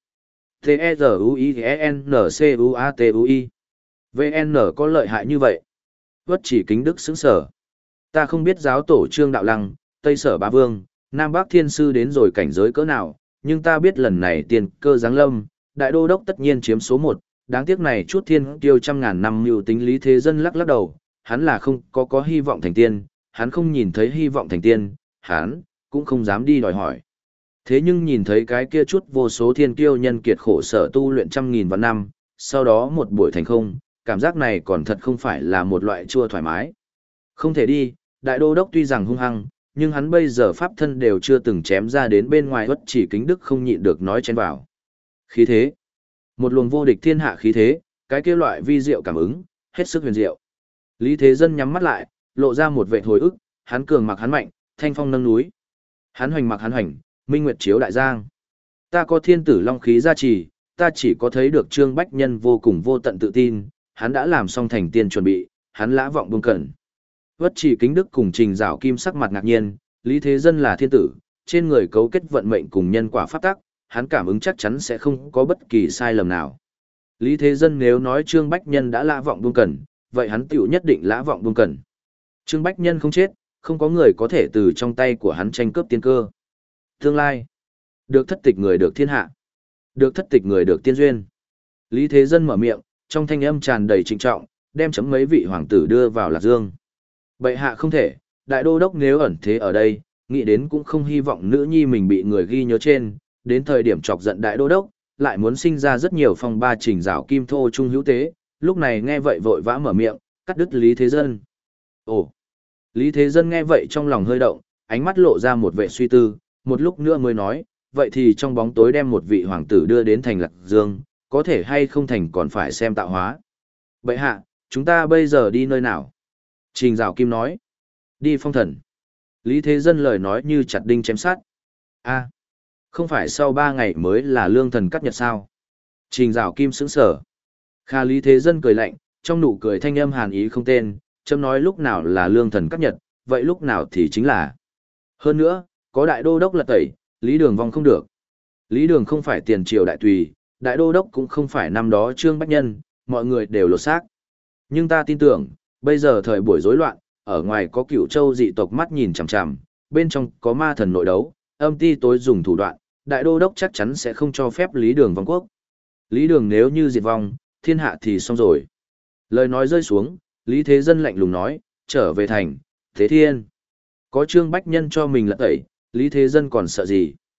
T-E-Z-U-I-N-C-U-A-T-U-I vê en có lợi hại như vậy. Vất Chỉ Kính Đức sững sở. Ta không biết giáo tổ Trương Đạo Lăng, Tây Sở Bá Vương, Nam Bắc Thiên Sư đến rồi cảnh giới cỡ nào, nhưng ta biết lần này tiền cơ giáng lâm, đại đô đốc tất nhiên chiếm số một, đáng tiếc này chút thiên tiêu trăm ngàn năm mưu tính Lý Thế Dân lắc lắc đầu, hắn là không có có hy vọng thành tiên, hắn không nhìn thấy hy vọng thành tiên, hắn cũng không dám đi đòi hỏi. Thế nhưng nhìn thấy cái kia chút vô số thiên kiêu nhân kiệt khổ sở tu luyện trăm nghìn vạn năm, sau đó một buổi thành không, cảm giác này còn thật không phải là một loại chua thoải mái. Không thể đi, đại đô đốc tuy rằng hung hăng, nhưng hắn bây giờ pháp thân đều chưa từng chém ra đến bên ngoài. Vất Chỉ Kính Đức không nhịn được nói chen vào. Khí thế. Một luồng vô địch thiên hạ khí thế, cái kia loại vi diệu cảm ứng, hết sức huyền diệu. Lý Thế Dân nhắm mắt lại, lộ ra một vẻ hồi ức, hắn cường mặc hắn mạnh, thanh phong nâng núi. Hắn hoành mặc hắn hoành, minh nguyệt chiếu đại giang. Ta có thiên tử long khí gia trì, ta chỉ có thấy được Trương Bách Nhân vô cùng vô tận tự tin, hắn đã làm xong thành tiên chuẩn bị, hắn lã vọng buông cẩn. Vất Chỉ Kính Đức cùng Trình Dạo Kim sắc mặt ngạc nhiên, Lý Thế Dân là thiên tử, trên người cấu kết vận mệnh cùng nhân quả pháp tắc, hắn cảm ứng chắc chắn sẽ không có bất kỳ sai lầm nào. Lý Thế Dân nếu nói Trương Bách Nhân đã lã vọng buông cẩn, vậy hắn tiểu nhất định lã vọng buông cẩn. Trương Bách Nhân không chết, không có người có thể từ trong tay của hắn tranh cướp tiên cơ. Tương lai, được thất tịch người được thiên hạ, được thất tịch người được tiên duyên. Lý Thế Dân mở miệng, trong thanh âm tràn đầy trịnh trọng, đem chấm mấy vị hoàng tử đưa vào Lạc Dương. Bệ hạ không thể, đại đô đốc nếu ẩn thế ở đây, nghĩ đến cũng không hy vọng nữ nhi mình bị người ghi nhớ trên, đến thời điểm chọc giận đại đô đốc, lại muốn sinh ra rất nhiều phong ba Trình Dạo Kim thô trung hữu tế, lúc này nghe vậy vội vã mở miệng, cắt đứt Lý Thế Dân. Ồ! Lý Thế Dân nghe vậy trong lòng hơi động, ánh mắt lộ ra một vẻ suy tư, một lúc nữa mới nói, vậy thì trong bóng tối đem một vị hoàng tử đưa đến thành Lạc Dương, có thể hay không thành còn phải xem tạo hóa. Bệ hạ, chúng ta bây giờ đi nơi nào? Trình Dạo Kim nói, đi Phong Thần. Lý Thế Dân lời nói như chặt đinh chém sát. A, không phải sau ba ngày mới là lương thần cắt nhật sao? Trình Dạo Kim sững sờ. Kha Lý Thế Dân cười lạnh, trong nụ cười thanh âm hàn ý không tên, chấm nói lúc nào là lương thần cắt nhật, vậy lúc nào thì chính là. Hơn nữa, có đại đô đốc lật tẩy, Lý Đường vong không được. Lý Đường không phải tiền triều đại tùy, đại đô đốc cũng không phải năm đó Trương Bách Nhân, mọi người đều lột xác. Nhưng ta tin tưởng, bây giờ thời buổi rối loạn, ở ngoài có Cửu Châu dị tộc mắt nhìn chằm chằm, bên trong có ma thần nội đấu, âm ti tối dùng thủ đoạn, đại đô đốc chắc chắn sẽ không cho phép Lý Đường vong quốc. Lý Đường nếu như diệt vong, thiên hạ thì xong rồi. Lời nói rơi xuống, Lý Thế Dân lạnh lùng nói, trở về thành, Thế Thiên. Có Trương Bách Nhân cho mình lật tẩy, Lý Thế Dân còn sợ gì?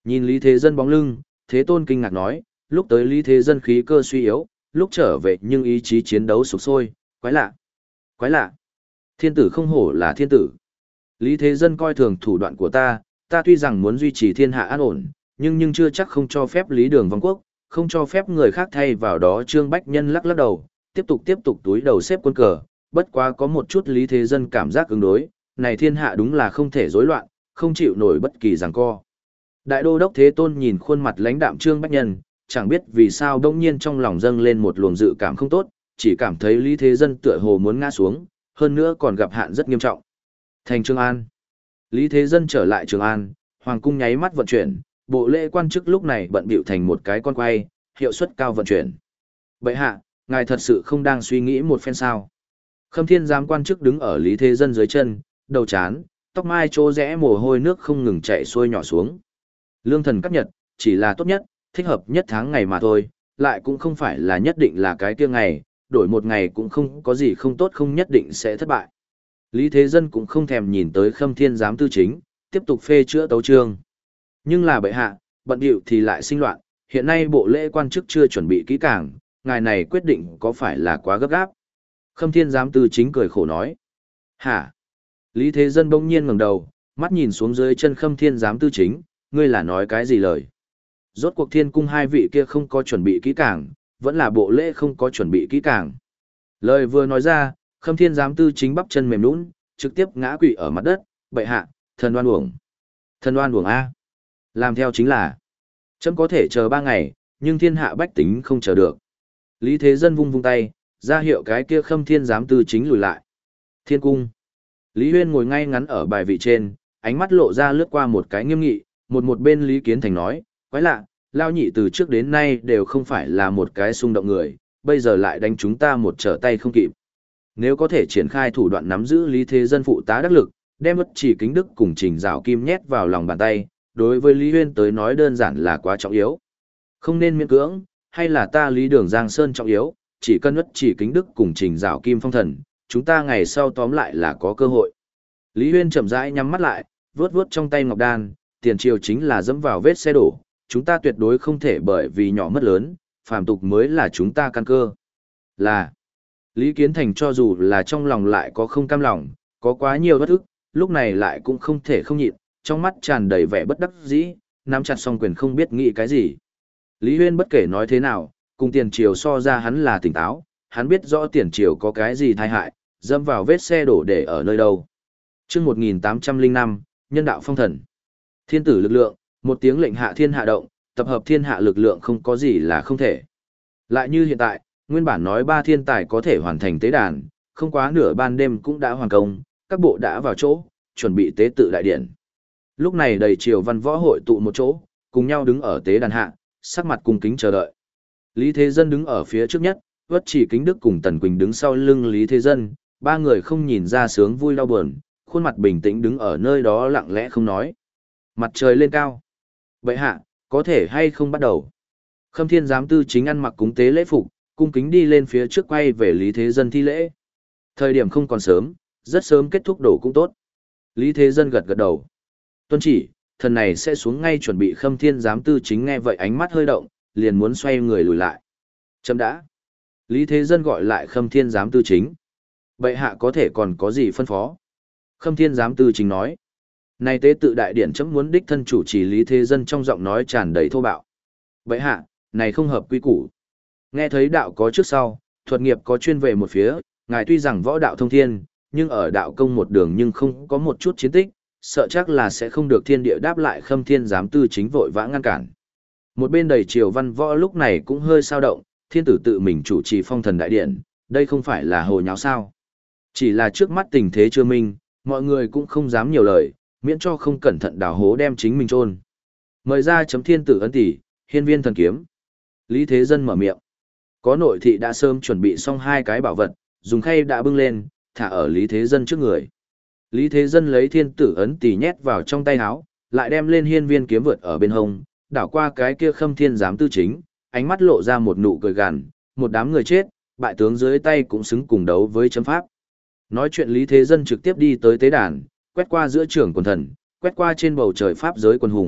Nhìn Lý Thế Dân bóng lưng, Thế Tôn kinh ngạc nói, lúc tới Lý Thế Dân khí cơ suy yếu, lúc trở về nhưng ý chí chiến đấu sục sôi, quái lạ. Quái lạ. Thiên tử không hổ là thiên tử. Lý Thế Dân coi thường thủ đoạn của ta, ta tuy rằng muốn duy trì thiên hạ an ổn, nhưng nhưng chưa chắc không cho phép Lý Đường vong quốc, không cho phép người khác thay vào đó. Trương Bách Nhân lắc lắc đầu, tiếp tục tiếp tục túi đầu xếp quân cờ, bất quá có một chút Lý Thế Dân cảm giác ứng đối, này thiên hạ đúng là không thể rối loạn, không chịu nổi bất kỳ giằng co. Đại đô đốc Thế Tôn nhìn khuôn mặt lãnh đạm Trương Bách Nhân, chẳng biết vì sao đông nhiên trong lòng dâng lên một luồng dự cảm không tốt, chỉ cảm thấy Lý Thế Dân tựa hồ muốn ngã xuống, hơn nữa còn gặp hạn rất nghiêm trọng. Thành Trường An. Lý Thế Dân trở lại Trường An, hoàng cung nháy mắt vận chuyển, bộ lễ quan chức lúc này bận bịu thành một cái con quay, hiệu suất cao vận chuyển. Bệ hạ, ngài thật sự không đang suy nghĩ một phen sao? Khâm Thiên giám quan chức đứng ở Lý Thế Dân dưới chân, đầu chán, tóc mai chỗ rẽ mồ hôi nước không ngừng chảy xuôi nhỏ xuống. Lương thần cấp nhật, chỉ là tốt nhất, thích hợp nhất tháng ngày mà thôi, lại cũng không phải là nhất định là cái kia ngày, đổi một ngày cũng không có gì không tốt, không nhất định sẽ thất bại. Lý Thế Dân cũng không thèm nhìn tới Khâm Thiên giám tư chính, tiếp tục phê chữa tấu chương. Nhưng là bệ hạ, bận điệu thì lại sinh loạn, hiện nay bộ lễ quan chức chưa chuẩn bị kỹ càng, ngài này quyết định có phải là quá gấp gáp? Khâm Thiên giám tư chính cười khổ nói. Hả? Lý Thế Dân bỗng nhiên ngẩng đầu, mắt nhìn xuống dưới chân Khâm Thiên giám tư chính, ngươi là nói cái gì lời? Rốt cuộc thiên cung hai vị kia không có chuẩn bị kỹ càng, vẫn là bộ lễ không có chuẩn bị kỹ càng. Lời vừa nói ra, Khâm Thiên giám tư chính bắp chân mềm nhũn, trực tiếp ngã quỵ ở mặt đất, bệ hạ, thần oan uổng. Thần oan uổng a. Làm theo chính là, chấm có thể chờ ba ngày, nhưng thiên hạ bách tính không chờ được. Lý Thế Dân vung vung tay, ra hiệu cái kia Khâm Thiên giám tư chính lùi lại. Thiên cung. Lý Huyên ngồi ngay ngắn ở bài vị trên, ánh mắt lộ ra lướt qua một cái nghiêm nghị, một một bên Lý Kiến Thành nói, quái lạ, lao nhị từ trước đến nay đều không phải là một cái xung động người, bây giờ lại đánh chúng ta một trở tay không kịp. Nếu có thể triển khai thủ đoạn nắm giữ Lý Thế Dân phụ tá đắc lực, đem Uất Chỉ Kính Đức cùng Trình Giảo Kim nhét vào lòng bàn tay, đối với Lý Huyên tới nói đơn giản là quá trọng yếu. Không nên miễn cưỡng, hay là ta Lý Đường Giang Sơn trọng yếu, chỉ cần Uất Chỉ Kính Đức cùng Trình Giảo Kim phong thần, chúng ta ngày sau tóm lại là có cơ hội. Lý Huyên chậm rãi nhắm mắt lại, vuốt vuốt trong tay ngọc đan, tiền triều chính là dẫm vào vết xe đổ, chúng ta tuyệt đối không thể bởi vì nhỏ mất lớn, phàm tục mới là chúng ta căn cơ. Là, Lý Kiến Thành cho dù là trong lòng lại có không cam lòng, có quá nhiều bất ức, lúc này lại cũng không thể không nhịn, trong mắt tràn đầy vẻ bất đắc dĩ, nắm chặt song quyền không biết nghĩ cái gì. Lý Huyên bất kể nói thế nào, cùng tiền triều so ra hắn là tỉnh táo, hắn biết rõ tiền triều có cái gì tai hại, dẫm vào vết xe đổ để ở nơi đâu. Chương một nghìn tám trăm lẻ năm, nhân đạo phong thần. Thiên tử lực lượng, một tiếng lệnh hạ thiên hạ động, tập hợp thiên hạ lực lượng không có gì là không thể. Lại như hiện tại, nguyên bản nói ba thiên tài có thể hoàn thành tế đàn, không quá nửa ban đêm cũng đã hoàn công, các bộ đã vào chỗ, chuẩn bị tế tự đại điện. Lúc này đầy triều văn võ hội tụ một chỗ, cùng nhau đứng ở tế đàn hạ, sắc mặt cung kính chờ đợi. Lý Thế Dân đứng ở phía trước nhất, Uất Chỉ Kính Đức cùng Tần Quỳnh đứng sau lưng Lý Thế Dân, ba người không nhìn ra sướng vui đau buồn, khuôn mặt bình tĩnh đứng ở nơi đó lặng lẽ không nói. Mặt trời lên cao. Bệ hạ, có thể hay không bắt đầu? Khâm Thiên giám tư chính ăn mặc cúng tế lễ phục, cung kính đi lên phía trước quay về Lý Thế Dân thi lễ. Thời điểm không còn sớm, rất sớm kết thúc đổ cũng tốt. Lý Thế Dân gật gật đầu. Tuân chỉ, thần này sẽ xuống ngay chuẩn bị. Khâm Thiên giám tư chính nghe vậy ánh mắt hơi động, liền muốn xoay người lùi lại. Chấm đã. Lý Thế Dân gọi lại Khâm Thiên giám tư chính. Bệ hạ có thể còn có gì phân phó? Khâm Thiên giám tư chính nói. Này tế tự đại điển chấm muốn đích thân chủ trì. Lý Thế Dân trong giọng nói tràn đầy thô bạo. Bệ hạ, này không hợp quy củ. Nghe thấy đạo có trước sau, thuật nghiệp có chuyên về một phía, ngài tuy rằng võ đạo thông thiên, nhưng ở đạo công một đường nhưng không có một chút chiến tích, sợ chắc là sẽ không được thiên địa đáp lại. Khâm Thiên giám tư chính vội vã ngăn cản. Một bên đầy triều văn võ lúc này cũng hơi sao động, thiên tử tự mình chủ trì phong thần đại điện, đây không phải là hồ nháo sao. Chỉ là trước mắt tình thế chưa minh, mọi người cũng không dám nhiều lời, miễn cho không cẩn thận đào hố đem chính mình chôn. Mời ra chấm thiên tử ấn tỷ, hiên viên thần kiếm. Lý Thế Dân mở miệng. Có nội thị đã sớm chuẩn bị xong hai cái bảo vật, dùng khay đã bưng lên, thả ở Lý Thế Dân trước người. Lý Thế Dân lấy thiên tử ấn tỷ nhét vào trong tay áo, lại đem lên hiên viên kiếm vượt ở bên hông, đảo qua cái kia Khâm Thiên giám tư chính, ánh mắt lộ ra một nụ cười gằn, một đám người chết, bại tướng dưới tay cũng xứng cùng đấu với chấm pháp. Nói chuyện Lý Thế Dân trực tiếp đi tới tế đàn, quét qua giữa trường quần thần, quét qua trên bầu trời pháp giới quần hùng,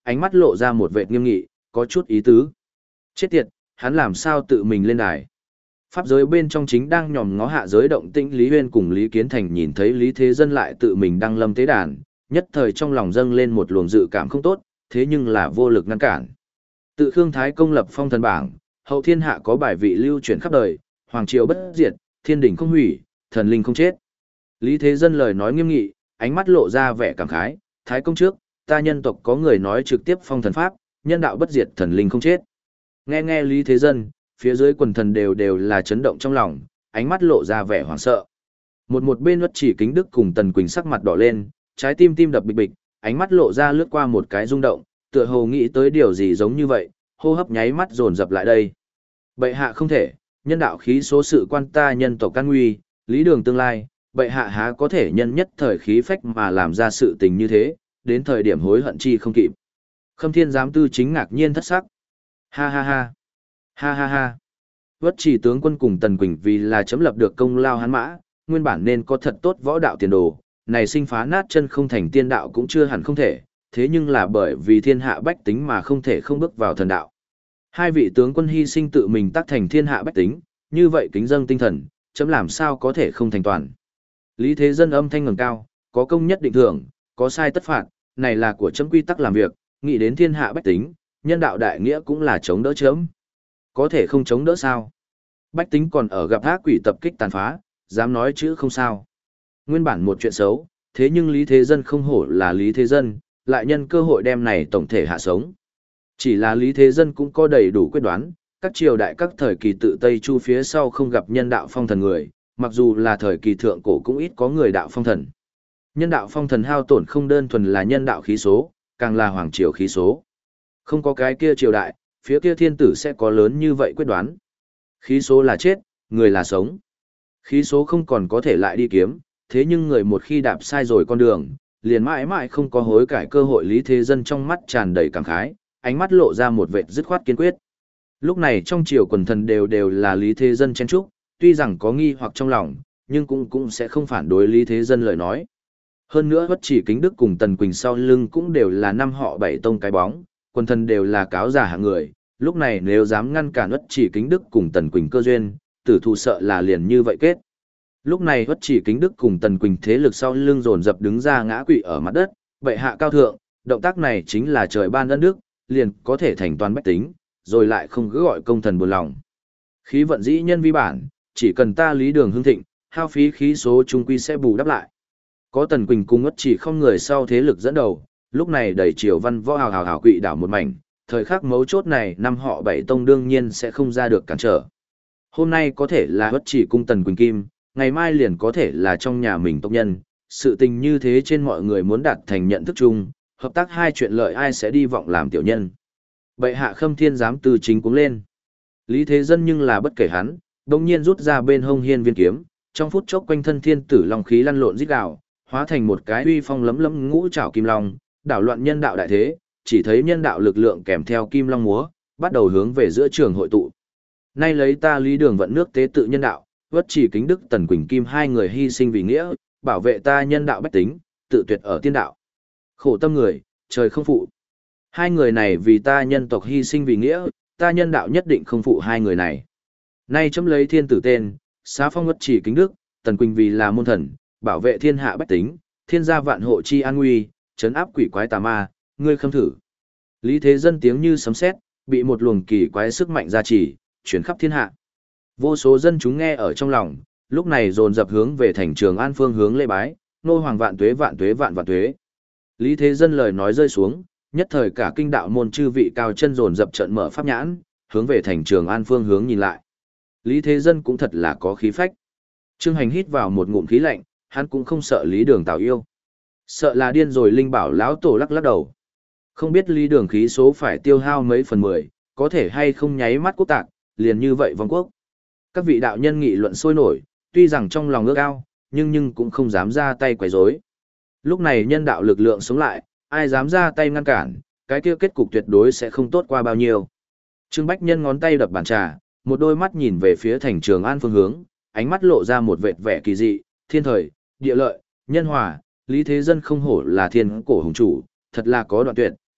ánh mắt lộ ra một vệt nghiêm nghị, có chút ý tứ. Chết tiệt, hắn làm sao tự mình lên đài. Pháp giới bên trong chính đang nhòm ngó hạ giới động tĩnh Lý Huyên cùng Lý Kiến Thành nhìn thấy Lý Thế Dân lại tự mình đăng lâm tế đàn, nhất thời trong lòng dâng lên một luồng dự cảm không tốt, thế nhưng là vô lực ngăn cản. Tự Khương Thái công lập phong thần bảng, hậu thiên hạ có bài vị lưu truyền khắp đời, hoàng triều bất diệt, thiên đình không hủy, thần linh không chết. Lý Thế Dân lời nói nghiêm nghị, ánh mắt lộ ra vẻ cảm khái, Thái công trước, ta nhân tộc có người nói trực tiếp phong thần pháp, nhân đạo bất diệt thần linh không chết. Nghe nghe Lý Thế Dân, phía dưới quần thần đều đều là chấn động trong lòng, ánh mắt lộ ra vẻ hoảng sợ. Một một bên Uất Chỉ Kính Đức cùng Tần Quỳnh sắc mặt đỏ lên, trái tim tim đập bịch bịch, ánh mắt lộ ra lướt qua một cái rung động, tựa hồ nghĩ tới điều gì giống như vậy, hô hấp nháy mắt dồn dập lại đây. Bệ hạ không thể, nhân đạo khí số sự quan ta nhân tộc căn nguy, lý đường tương lai, bệ hạ há có thể nhân nhất thời khí phách mà làm ra sự tình như thế, đến thời điểm hối hận chi không kịp. Khâm Thiên giám tư chính ngạc nhiên thất sắc. Ha ha ha. Ha ha ha. Vất Chỉ tướng quân cùng Tần Quỳnh vì là chấm lập được công lao hắn mã, nguyên bản nên có thật tốt võ đạo tiền đồ, này sinh phá nát chân không thành tiên đạo cũng chưa hẳn không thể, thế nhưng là bởi vì thiên hạ bách tính mà không thể không bước vào thần đạo. Hai vị tướng quân hy sinh tự mình tác thành thiên hạ bách tính, như vậy kính dâng tinh thần, chấm làm sao có thể không thành toàn. Lý Thế Dân âm thanh ngẩng cao, có công nhất định thưởng, có sai tất phạt, này là của chấm quy tắc làm việc, nghĩ đến thiên hạ bách tính, nhân đạo đại nghĩa cũng là chống đỡ chấm. Có thể không chống đỡ sao? Bách tính còn ở gặp ác quỷ tập kích tàn phá, dám nói chữ không sao. Nguyên bản một chuyện xấu, thế nhưng Lý Thế Dân không hổ là Lý Thế Dân, lại nhân cơ hội đem này tổng thể hạ sống. Chỉ là Lý Thế Dân cũng có đầy đủ quyết đoán, các triều đại các thời kỳ tự Tây Chu phía sau không gặp nhân đạo phong thần người, mặc dù là thời kỳ thượng cổ cũng ít có người đạo phong thần. Nhân đạo phong thần hao tổn không đơn thuần là nhân đạo khí số, càng là hoàng triều khí số. Không có cái kia triều đại, phía kia thiên tử sẽ có lớn như vậy quyết đoán. Khí số là chết, người là sống. Khí số không còn có thể lại đi kiếm, thế nhưng người một khi đạp sai rồi con đường, liền mãi mãi không có hối cải cơ hội. Lý Thế Dân trong mắt tràn đầy cảm khái, ánh mắt lộ ra một vệt dứt khoát kiên quyết. Lúc này trong triều quần thần đều đều là Lý Thế Dân chen chúc, tuy rằng có nghi hoặc trong lòng, nhưng cũng cũng sẽ không phản đối Lý Thế Dân lời nói. Hơn nữa Uất Chỉ Kính Đức cùng Tần Quỳnh sau lưng cũng đều là năm họ bảy tông cái bóng, quần thần đều là cáo giả hạng người, lúc này nếu dám ngăn cản Uất Chỉ Kính Đức cùng Tần Quỳnh cơ duyên, tử thù sợ là liền như vậy kết. Lúc này Uất Chỉ Kính Đức cùng Tần Quỳnh thế lực sau lưng dồn dập đứng ra ngã quỵ ở mặt đất, bệ hạ cao thượng, động tác này chính là trời ban ân đức, liền có thể thành toàn bách tính, rồi lại không cứ gọi công thần buồn lòng. Khí vận dĩ nhân vi bản, chỉ cần ta lý đường hưng thịnh, hao phí khí số trung quy sẽ bù đắp lại. Có Tần Quỳnh cùng Uất Chỉ không người sau thế lực dẫn đầu, lúc này đầy triều văn võ hào hào hào quỵ đảo một mảnh, thời khắc mấu chốt này năm họ bảy tông đương nhiên sẽ không ra được cản trở. Hôm nay có thể là Uất Chỉ cung Tần Quỳnh Kim, ngày mai liền có thể là trong nhà mình tộc nhân, sự tình như thế trên mọi người muốn đạt thành nhận thức chung, hợp tác hai chuyện lợi ai sẽ đi vọng làm tiểu nhân. Bệ hạ Khâm Thiên giám từ chính cũng lên. Lý Thế Dân nhưng là bất kể hắn, đồng nhiên rút ra bên hông hiên viên kiếm, trong phút chốc quanh thân thiên tử long khí lăn lộn rít gào, hóa thành một cái uy phong lấm lấm ngũ trảo kim long, đảo loạn nhân đạo đại thế, chỉ thấy nhân đạo lực lượng kèm theo kim long múa, bắt đầu hướng về giữa trường hội tụ. Nay lấy ta Lý Đường vận nước tế tự nhân đạo, Uất Chỉ Kính Đức Tần Quỳnh Kim hai người hy sinh vì nghĩa, bảo vệ ta nhân đạo bách tính, tự tuyệt ở tiên đạo. Khổ tâm người, trời không phụ. Hai người này vì ta nhân tộc hy sinh vì nghĩa, ta nhân đạo nhất định không phụ hai người này. Nay chấm lấy thiên tử tên, xá phong Uất Chỉ Kính Đức, Tần Quỳnh vì là môn thần, bảo vệ thiên hạ bách tính, thiên gia vạn hộ chi an nguy, trấn áp quỷ quái tà ma, ngươi khâm thử. Lý Thế Dân tiếng như sấm sét, bị một luồng kỳ quái sức mạnh gia trì, chuyển khắp thiên hạ. Vô số dân chúng nghe ở trong lòng, lúc này dồn dập hướng về thành Trường An phương hướng lễ bái, nô hoàng vạn tuế vạn tuế vạn vạn tuế. Lý Thế Dân lời nói rơi xuống, nhất thời cả kinh đạo môn chư vị cao chân dồn dập trợn mở pháp nhãn, hướng về thành Trường An phương hướng nhìn lại. Lý Thế Dân cũng thật là có khí phách. Trương Hành hít vào một ngụm khí lạnh, hắn cũng không sợ Lý Đường Tào yêu. Sợ là điên rồi Linh Bảo lão tổ lắc lắc đầu. Không biết Lý Đường khí số phải tiêu hao mấy phần mười, có thể hay không nháy mắt quốc tạc, liền như vậy vong quốc. Các vị đạo nhân nghị luận sôi nổi, tuy rằng trong lòng ước ao, nhưng nhưng cũng không dám ra tay quấy rối. Lúc này nhân đạo lực lượng sống lại, ai dám ra tay ngăn cản, cái kia kết cục tuyệt đối sẽ không tốt qua bao nhiêu. Trương Bách Nhân ngón tay đập bàn trà, một đôi mắt nhìn về phía thành Trường An phương hướng, ánh mắt lộ ra một vệt vẻ kỳ dị, thiên thời, địa lợi, nhân hòa, Lý Thế Dân không hổ là thiên cổ hùng chủ, thật là có đoạn tuyệt,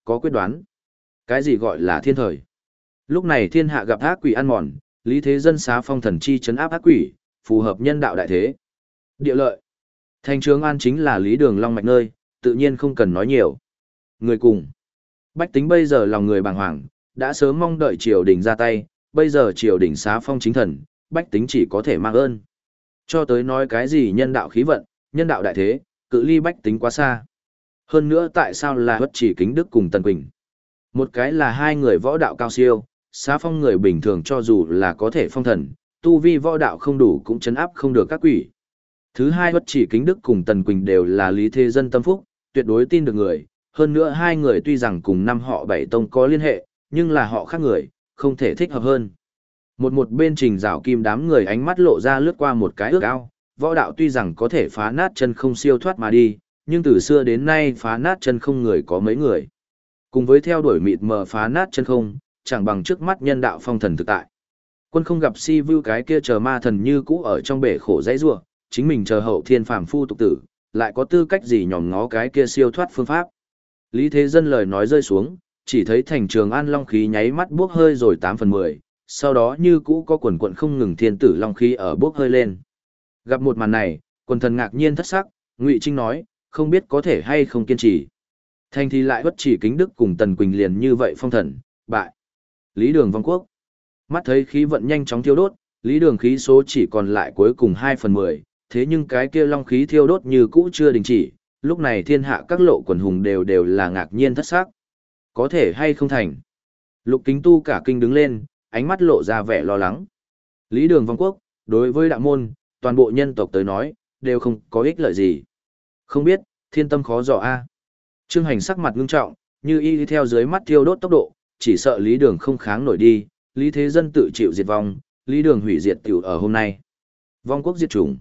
có quyết đoán. Cái gì gọi là thiên thời? Lúc này thiên hạ gặp ác quỷ ăn mòn, lý thế dân xá phong thần chi trấn áp ác quỷ, phù hợp nhân đạo đại thế. Địa lợi. Thành Trường An chính là lý đường long mạch nơi, tự nhiên không cần nói nhiều. Người cùng. Bách tính bây giờ lòng người bàng hoàng, đã sớm mong đợi triều đình ra tay, bây giờ triều đình xá phong chính thần, bách tính chỉ có thể mang ơn. Cho tới nói cái gì nhân đạo khí vận, nhân đạo đại thế, cự ly bách tính quá xa. Hơn nữa tại sao là Bất Chỉ Kính Đức cùng Tần Quỳnh? Một cái là hai người võ đạo cao siêu, xá phong người bình thường cho dù là có thể phong thần, tu vi võ đạo không đủ cũng chấn áp không được các quỷ. Thứ hai, Bất Chỉ Kính Đức cùng Tần Quỳnh đều là lý thế dân tâm phúc, tuyệt đối tin được người. Hơn nữa hai người tuy rằng cùng năm họ bảy tông có liên hệ, nhưng là họ khác người, không thể thích hợp hơn. Một một bên Trình Giảo Kim đám người ánh mắt lộ ra lướt qua một cái ước ao, võ đạo tuy rằng có thể phá nát chân không siêu thoát mà đi, nhưng từ xưa đến nay phá nát chân không người có mấy người. Cùng với theo đuổi mịt mờ phá nát chân không, chẳng bằng trước mắt nhân đạo phong thần thực tại. Quân không gặp si vu cái kia chờ ma thần như cũ ở trong bể khổ dãy rủa, chính mình chờ hậu thiên phàm phu tục tử, lại có tư cách gì nhòm ngó cái kia siêu thoát phương pháp. Lý Thế Dân lời nói rơi xuống, chỉ thấy thành Trường An long khí nháy mắt bốc hơi rồi tám phần mười, sau đó như cũ có quần quận không ngừng thiên tử long khí ở bốc hơi lên. Gặp một màn này, quần thần ngạc nhiên thất sắc, Ngụy Trinh nói, không biết có thể hay không kiên trì. Thành thì lại Bất Chỉ Kính Đức cùng Tần Quỳnh liền như vậy phong thần, bại. Lý Đường vong quốc. Mắt thấy khí vận nhanh chóng thiêu đốt, Lý Đường khí số chỉ còn lại cuối cùng hai phần mười, thế nhưng cái kia long khí thiêu đốt như cũ chưa đình chỉ, lúc này thiên hạ các lộ quần hùng đều đều là ngạc nhiên thất sắc. Có thể hay không thành? Lục Kính Tu cả kinh đứng lên, ánh mắt lộ ra vẻ lo lắng. Lý Đường vong quốc, đối với đạo môn, toàn bộ nhân tộc tới nói, đều không có ích lợi gì. Không biết, thiên tâm khó dò a. Trương Hành sắc mặt ngưng trọng, như y đi theo dưới mắt thiêu đốt tốc độ, chỉ sợ Lý Đường không kháng nổi đi, Lý Thế Dân tự chịu diệt vong, Lý Đường hủy diệt tiểu ở hôm nay. Vong quốc diệt chủng.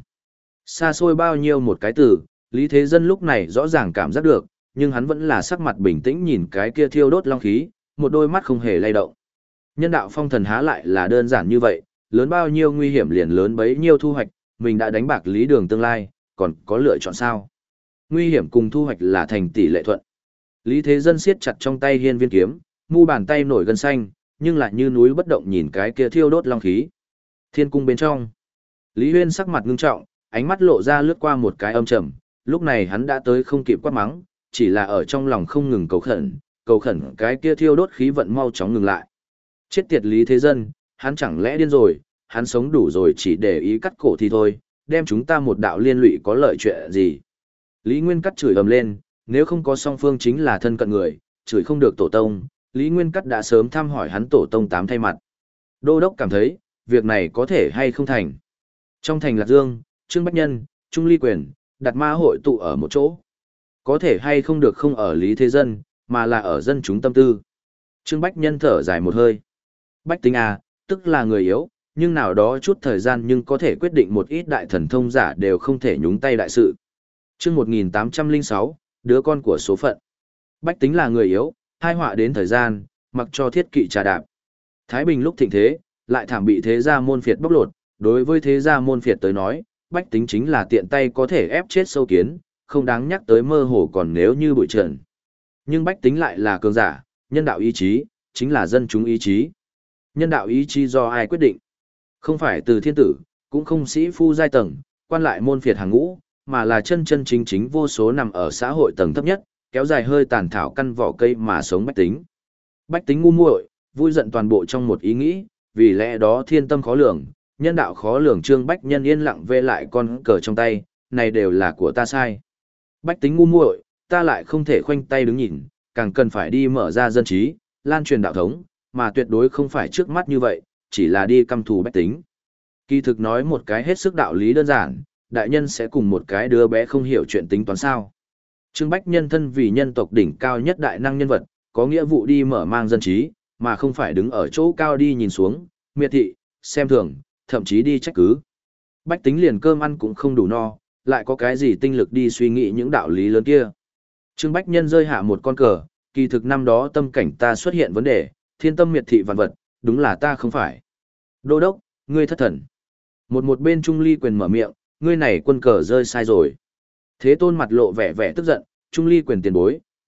Xa xôi bao nhiêu một cái từ, Lý Thế Dân lúc này rõ ràng cảm giác được, nhưng hắn vẫn là sắc mặt bình tĩnh nhìn cái kia thiêu đốt long khí, một đôi mắt không hề lay động. Nhân đạo phong thần há lại là đơn giản như vậy, lớn bao nhiêu nguy hiểm liền lớn bấy nhiêu thu hoạch, mình đã đánh bạc Lý Đường tương lai, còn có lựa chọn sao? Nguy hiểm cùng thu hoạch là thành tỷ lệ thuận. Lý Thế Dân siết chặt trong tay hiên viên kiếm, mu bàn tay nổi gân xanh, nhưng lại như núi bất động nhìn cái kia thiêu đốt long khí. Thiên cung bên trong, Lý Huyên sắc mặt ngưng trọng, ánh mắt lộ ra lướt qua một cái âm trầm, lúc này hắn đã tới không kịp quát mắng, chỉ là ở trong lòng không ngừng cầu khẩn, cầu khẩn cái kia thiêu đốt khí vận mau chóng ngừng lại. Chết tiệt Lý Thế Dân, hắn chẳng lẽ điên rồi, hắn sống đủ rồi chỉ để ý cắt cổ thì thôi, đem chúng ta một đạo liên lụy có lợi chuyện gì. Lý Nguyên Cắt chửi ầm lên, nếu không có song phương chính là thân cận người, chửi không được tổ tông, Lý Nguyên Cắt đã sớm thăm hỏi hắn tổ tông tám thay mặt. Đô đốc cảm thấy, việc này có thể hay không thành. Trong thành Lạc Dương, Trương Bách Nhân, Trung Ly Quyền, Đạt Ma hội tụ ở một chỗ. Có thể hay không được không ở Lý Thế Dân, mà là ở dân chúng tâm tư. Trương Bách Nhân thở dài một hơi. Bách tính à, tức là người yếu, nhưng nào đó chút thời gian nhưng có thể quyết định một ít đại thần thông giả đều không thể nhúng tay đại sự. Chương một nghìn tám trăm lẻ sáu, đứa con của số phận. Bách tính là người yếu, hai họa đến thời gian, mặc cho thiết kỵ trà đạp. Thái Bình lúc thịnh thế, lại thảm bị thế gia môn phiệt bóc lột, đối với thế gia môn phiệt tới nói, bách tính chính là tiện tay có thể ép chết sâu kiến, không đáng nhắc tới mơ hồ còn nếu như bụi trần. Nhưng bách tính lại là cường giả, nhân đạo ý chí, chính là dân chúng ý chí. Nhân đạo ý chí do ai quyết định? Không phải từ thiên tử, cũng không sĩ phu giai tầng, quan lại môn phiệt hàng ngũ, mà là chân chân chính chính vô số nằm ở xã hội tầng thấp nhất, kéo dài hơi tàn thảo căn vỏ cây mà sống bách tính. Bách tính ngu muội, vui giận toàn bộ trong một ý nghĩ, vì lẽ đó thiên tâm khó lường, nhân đạo khó lường. Trương Bách Nhân yên lặng vê lại con cờ trong tay, này đều là của ta sai. Bách tính ngu muội, ta lại không thể khoanh tay đứng nhìn, càng cần phải đi mở ra dân trí, lan truyền đạo thống, mà tuyệt đối không phải trước mắt như vậy, chỉ là đi căm thù bách tính. Kỳ thực nói một cái hết sức đạo lý đơn giản, đại nhân sẽ cùng một cái đứa bé không hiểu chuyện tính toán sao. Trương Bách Nhân thân vì nhân tộc đỉnh cao nhất đại năng nhân vật, có nghĩa vụ đi mở mang dân trí, mà không phải đứng ở chỗ cao đi nhìn xuống, miệt thị, xem thường, thậm chí đi trách cứ. Bách tính liền cơm ăn cũng không đủ no, lại có cái gì tinh lực đi suy nghĩ những đạo lý lớn kia. Trương Bách Nhân rơi hạ một con cờ, kỳ thực năm đó tâm cảnh ta xuất hiện vấn đề, thiên tâm miệt thị vạn vật, đúng là ta không phải. Đô đốc, ngươi thất thần. Một một bên Trung Ly Quyền mở miệng, ngươi này quân cờ rơi sai rồi. Thế Tôn mặt lộ vẻ vẻ tức giận, Trung Ly Quyền tiền bối,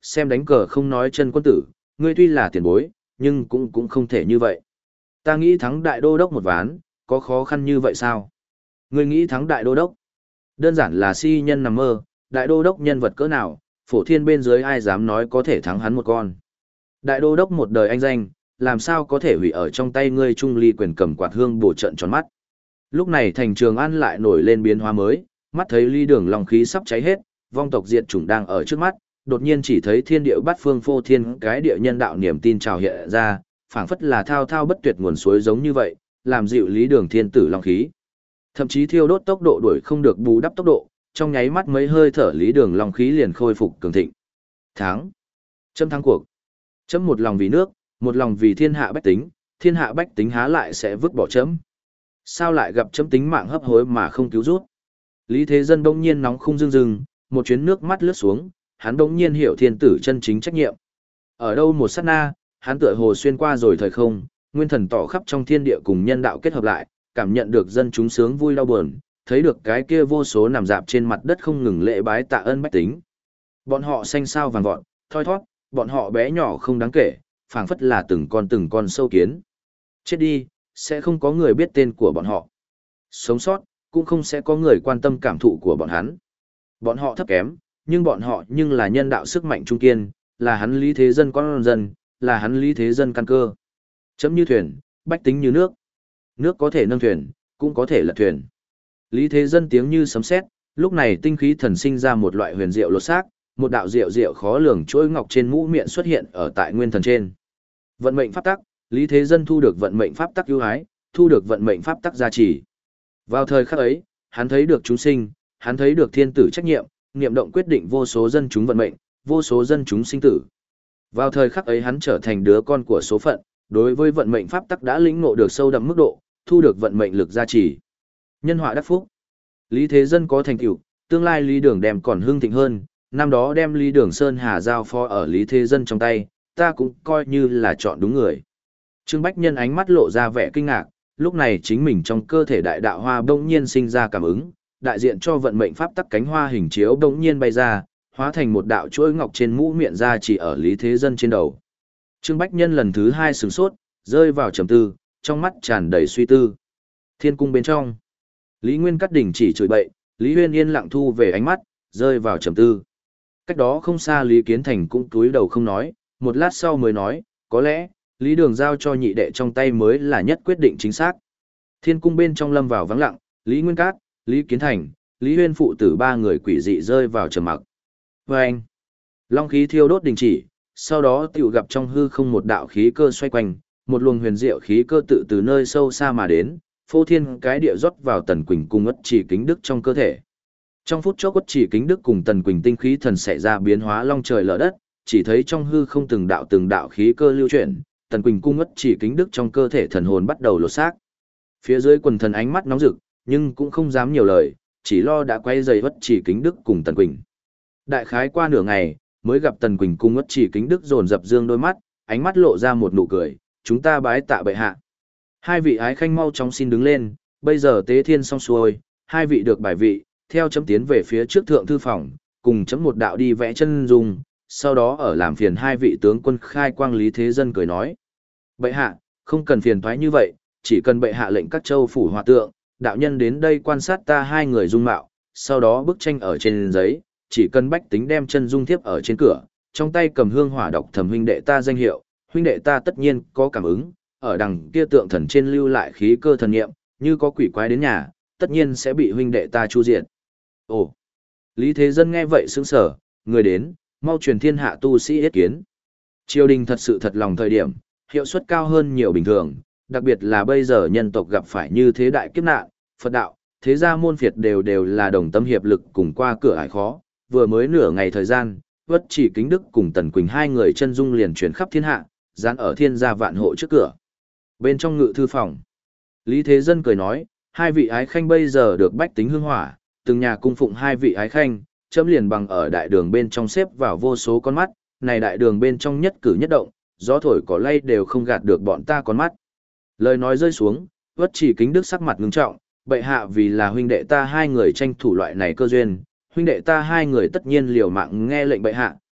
xem đánh cờ không nói chân quân tử, ngươi tuy là tiền bối, nhưng cũng cũng không thể như vậy. Ta nghĩ thắng đại đô đốc một ván, có khó khăn như vậy sao? Ngươi nghĩ thắng đại đô đốc? Đơn giản là si nhân nằm mơ, đại đô đốc nhân vật cỡ nào, phổ thiên bên dưới ai dám nói có thể thắng hắn một con. Đại đô đốc một đời anh danh, làm sao có thể hủy ở trong tay ngươi trung ly quyền cầm quạt hương bổ trận tròn mắt. Lúc này thành Trường An lại nổi lên biến hóa mới, mắt thấy ly đường long khí sắp cháy hết, vong tộc diệt chủng đang ở trước mắt, đột nhiên chỉ thấy thiên địa bát phương phô thiên cái địa nhân đạo niềm tin trào hiện ra, phảng phất là thao thao bất tuyệt nguồn suối giống như vậy, làm dịu lý đường thiên tử long khí. Thậm chí thiêu đốt tốc độ đuổi không được bù đắp tốc độ, trong nháy mắt mấy hơi thở lý đường long khí liền khôi phục cường thịnh. Thắng. Chấm thắng cuộc. Chấm một lòng vì nước, một lòng vì thiên hạ bách tính, thiên hạ bách tính há lại sẽ vứt bỏ chấm. Sao lại gặp chấm tính mạng hấp hối mà không cứu rút. Lý Thế Dân bỗng nhiên nóng khung rưng rưng, một chuyến nước mắt lướt xuống, hắn bỗng nhiên hiểu thiên tử chân chính trách nhiệm. Ở đâu một sát na, hắn tựa hồ xuyên qua rồi thời không, nguyên thần tỏ khắp trong thiên địa cùng nhân đạo kết hợp lại, cảm nhận được dân chúng sướng vui đau buồn, thấy được cái kia vô số nằm dạp trên mặt đất không ngừng lễ bái tạ ơn bách tính. Bọn họ xanh sao vàng vọt, thoi thoát, bọn họ bé nhỏ không đáng kể, phảng phất là từng con từng con sâu kiến. Chết đi, sẽ không có người biết tên của bọn họ. Sống sót, cũng không sẽ có người quan tâm cảm thụ của bọn hắn. Bọn họ thấp kém, nhưng bọn họ nhưng là nhân đạo sức mạnh trung kiên, là hắn Lý Thế Dân con dân, là hắn Lý Thế Dân căn cơ. Chấm như thuyền, bách tính như nước. Nước có thể nâng thuyền, cũng có thể lật thuyền. Lý Thế Dân tiếng như sấm sét, lúc này tinh khí thần sinh ra một loại huyền diệu lột xác, một đạo diệu diệu khó lường chuỗi ngọc trên mũ miệng xuất hiện ở tại nguyên thần trên. Vận mệnh pháp tắc, Lý Thế Dân thu được vận mệnh pháp tắc ưu ái, thu được vận mệnh pháp tắc gia trì. Vào thời khắc ấy, hắn thấy được chúng sinh, hắn thấy được thiên tử trách nhiệm, niệm động quyết định vô số dân chúng vận mệnh, vô số dân chúng sinh tử. Vào thời khắc ấy hắn trở thành đứa con của số phận, đối với vận mệnh pháp tắc đã lĩnh ngộ được sâu đậm mức độ, thu được vận mệnh lực gia trì. Nhân họa đắc phúc. Lý Thế Dân có thành tựu, tương lai Lý Đường đem còn hưng thịnh hơn, năm đó đem Lý Đường Sơn Hà giao phó ở Lý Thế Dân trong tay, ta cũng coi như là chọn đúng người. Trương Bách Nhân ánh mắt lộ ra vẻ kinh ngạc, lúc này chính mình trong cơ thể đại đạo hoa bỗng nhiên sinh ra cảm ứng, đại diện cho vận mệnh pháp tắc cánh hoa hình chiếu bỗng nhiên bay ra, hóa thành một đạo chuỗi ngọc trên mũ miệng ra chỉ ở Lý Thế Dân trên đầu. Trương Bách Nhân lần thứ hai sửng sốt, rơi vào trầm tư, trong mắt tràn đầy suy tư. Thiên cung bên trong, Lý Nguyên cắt đỉnh chỉ chửi bậy, Lý Huyên yên lặng thu về ánh mắt, rơi vào trầm tư. Cách đó không xa Lý Kiến Thành cũng cúi đầu không nói, một lát sau mới nói, có lẽ, Lý Đường giao cho nhị đệ trong tay mới là nhất quyết định chính xác. Thiên cung bên trong lâm vào vắng lặng, Lý Nguyên Cát, Lý Kiến Thành, Lý Huyên phụ tử ba người quỷ dị rơi vào trầm mặc. Và anh, long khí thiêu đốt đình chỉ, sau đó tiểu gặp trong hư không một đạo khí cơ xoay quanh, một luồng huyền diệu khí cơ tự từ nơi sâu xa mà đến, phô thiên cái địa rót vào Tần Quỳnh cùng Ất Chỉ Kính Đức trong cơ thể. Trong phút chốc Ất Chỉ Kính Đức cùng Tần Quỳnh tinh khí thần xảy ra biến hóa long trời lở đất, chỉ thấy trong hư không từng đạo từng đạo khí cơ lưu chuyển, Tần Quỳnh cung Ất Chỉ Kính Đức trong cơ thể thần hồn bắt đầu lột xác. Phía dưới quần thần ánh mắt nóng rực, nhưng cũng không dám nhiều lời, chỉ lo đã quay dày Ất Chỉ Kính Đức cùng Tần Quỳnh. Đại khái qua nửa ngày, mới gặp Tần Quỳnh cung Ất Chỉ Kính Đức dồn dập dương đôi mắt, ánh mắt lộ ra một nụ cười, chúng ta bái tạ bệ hạ. Hai vị ái khanh mau chóng xin đứng lên, bây giờ tế thiên xong xuôi, hai vị được bài vị, theo chấm tiến về phía trước thượng thư phòng, cùng chấm một đạo đi vẽ chân dung, sau đó ở làm phiền hai vị tướng quân khai quang Lý Thế Dân cười nói. Bệ hạ, không cần phiền thoái như vậy, chỉ cần bệ hạ lệnh các châu phủ hòa tượng, đạo nhân đến đây quan sát ta hai người dung mạo, sau đó bức tranh ở trên giấy, chỉ cần bách tính đem chân dung tiếp ở trên cửa, trong tay cầm hương hỏa đọc thầm huynh đệ ta danh hiệu, huynh đệ ta tất nhiên có cảm ứng, ở đằng kia tượng thần trên lưu lại khí cơ thần niệm, như có quỷ quái đến nhà, tất nhiên sẽ bị huynh đệ ta chu diệt. Ồ, Lý Thế Dân nghe vậy sững sờ, người đến, mau truyền thiên hạ tu sĩ yết kiến. Triều đình thật sự thật lòng thời điểm, hiệu suất cao hơn nhiều bình thường, đặc biệt là bây giờ nhân tộc gặp phải như thế đại kiếp nạn, Phật đạo, thế gia môn phiệt đều đều là đồng tâm hiệp lực cùng qua cửa ải khó, vừa mới nửa ngày thời gian, Ất Chỉ Kính Đức cùng Tần Quỳnh hai người chân dung liền truyền khắp thiên hạ, dán ở thiên gia vạn hộ trước cửa. Bên trong ngự thư phòng, Lý Thế Dân cười nói, hai vị ái khanh bây giờ được bách tính hương hỏa, từng nhà cung phụng hai vị ái khanh, chấm liền bằng ở đại đường bên trong xếp vào vô số con mắt, này đại đường bên trong nhất cử nhất động, gió thổi cỏ lay đều không gạt được bọn ta con mắt. Lời nói rơi xuống, Ất Chỉ Kính Đức sắc mặt ngưng trọng, bệ hạ vì là huynh đệ ta hai người tranh thủ loại này cơ duyên, huynh đệ ta hai người tất nhiên liều mạng nghe lệnh bệ hạ,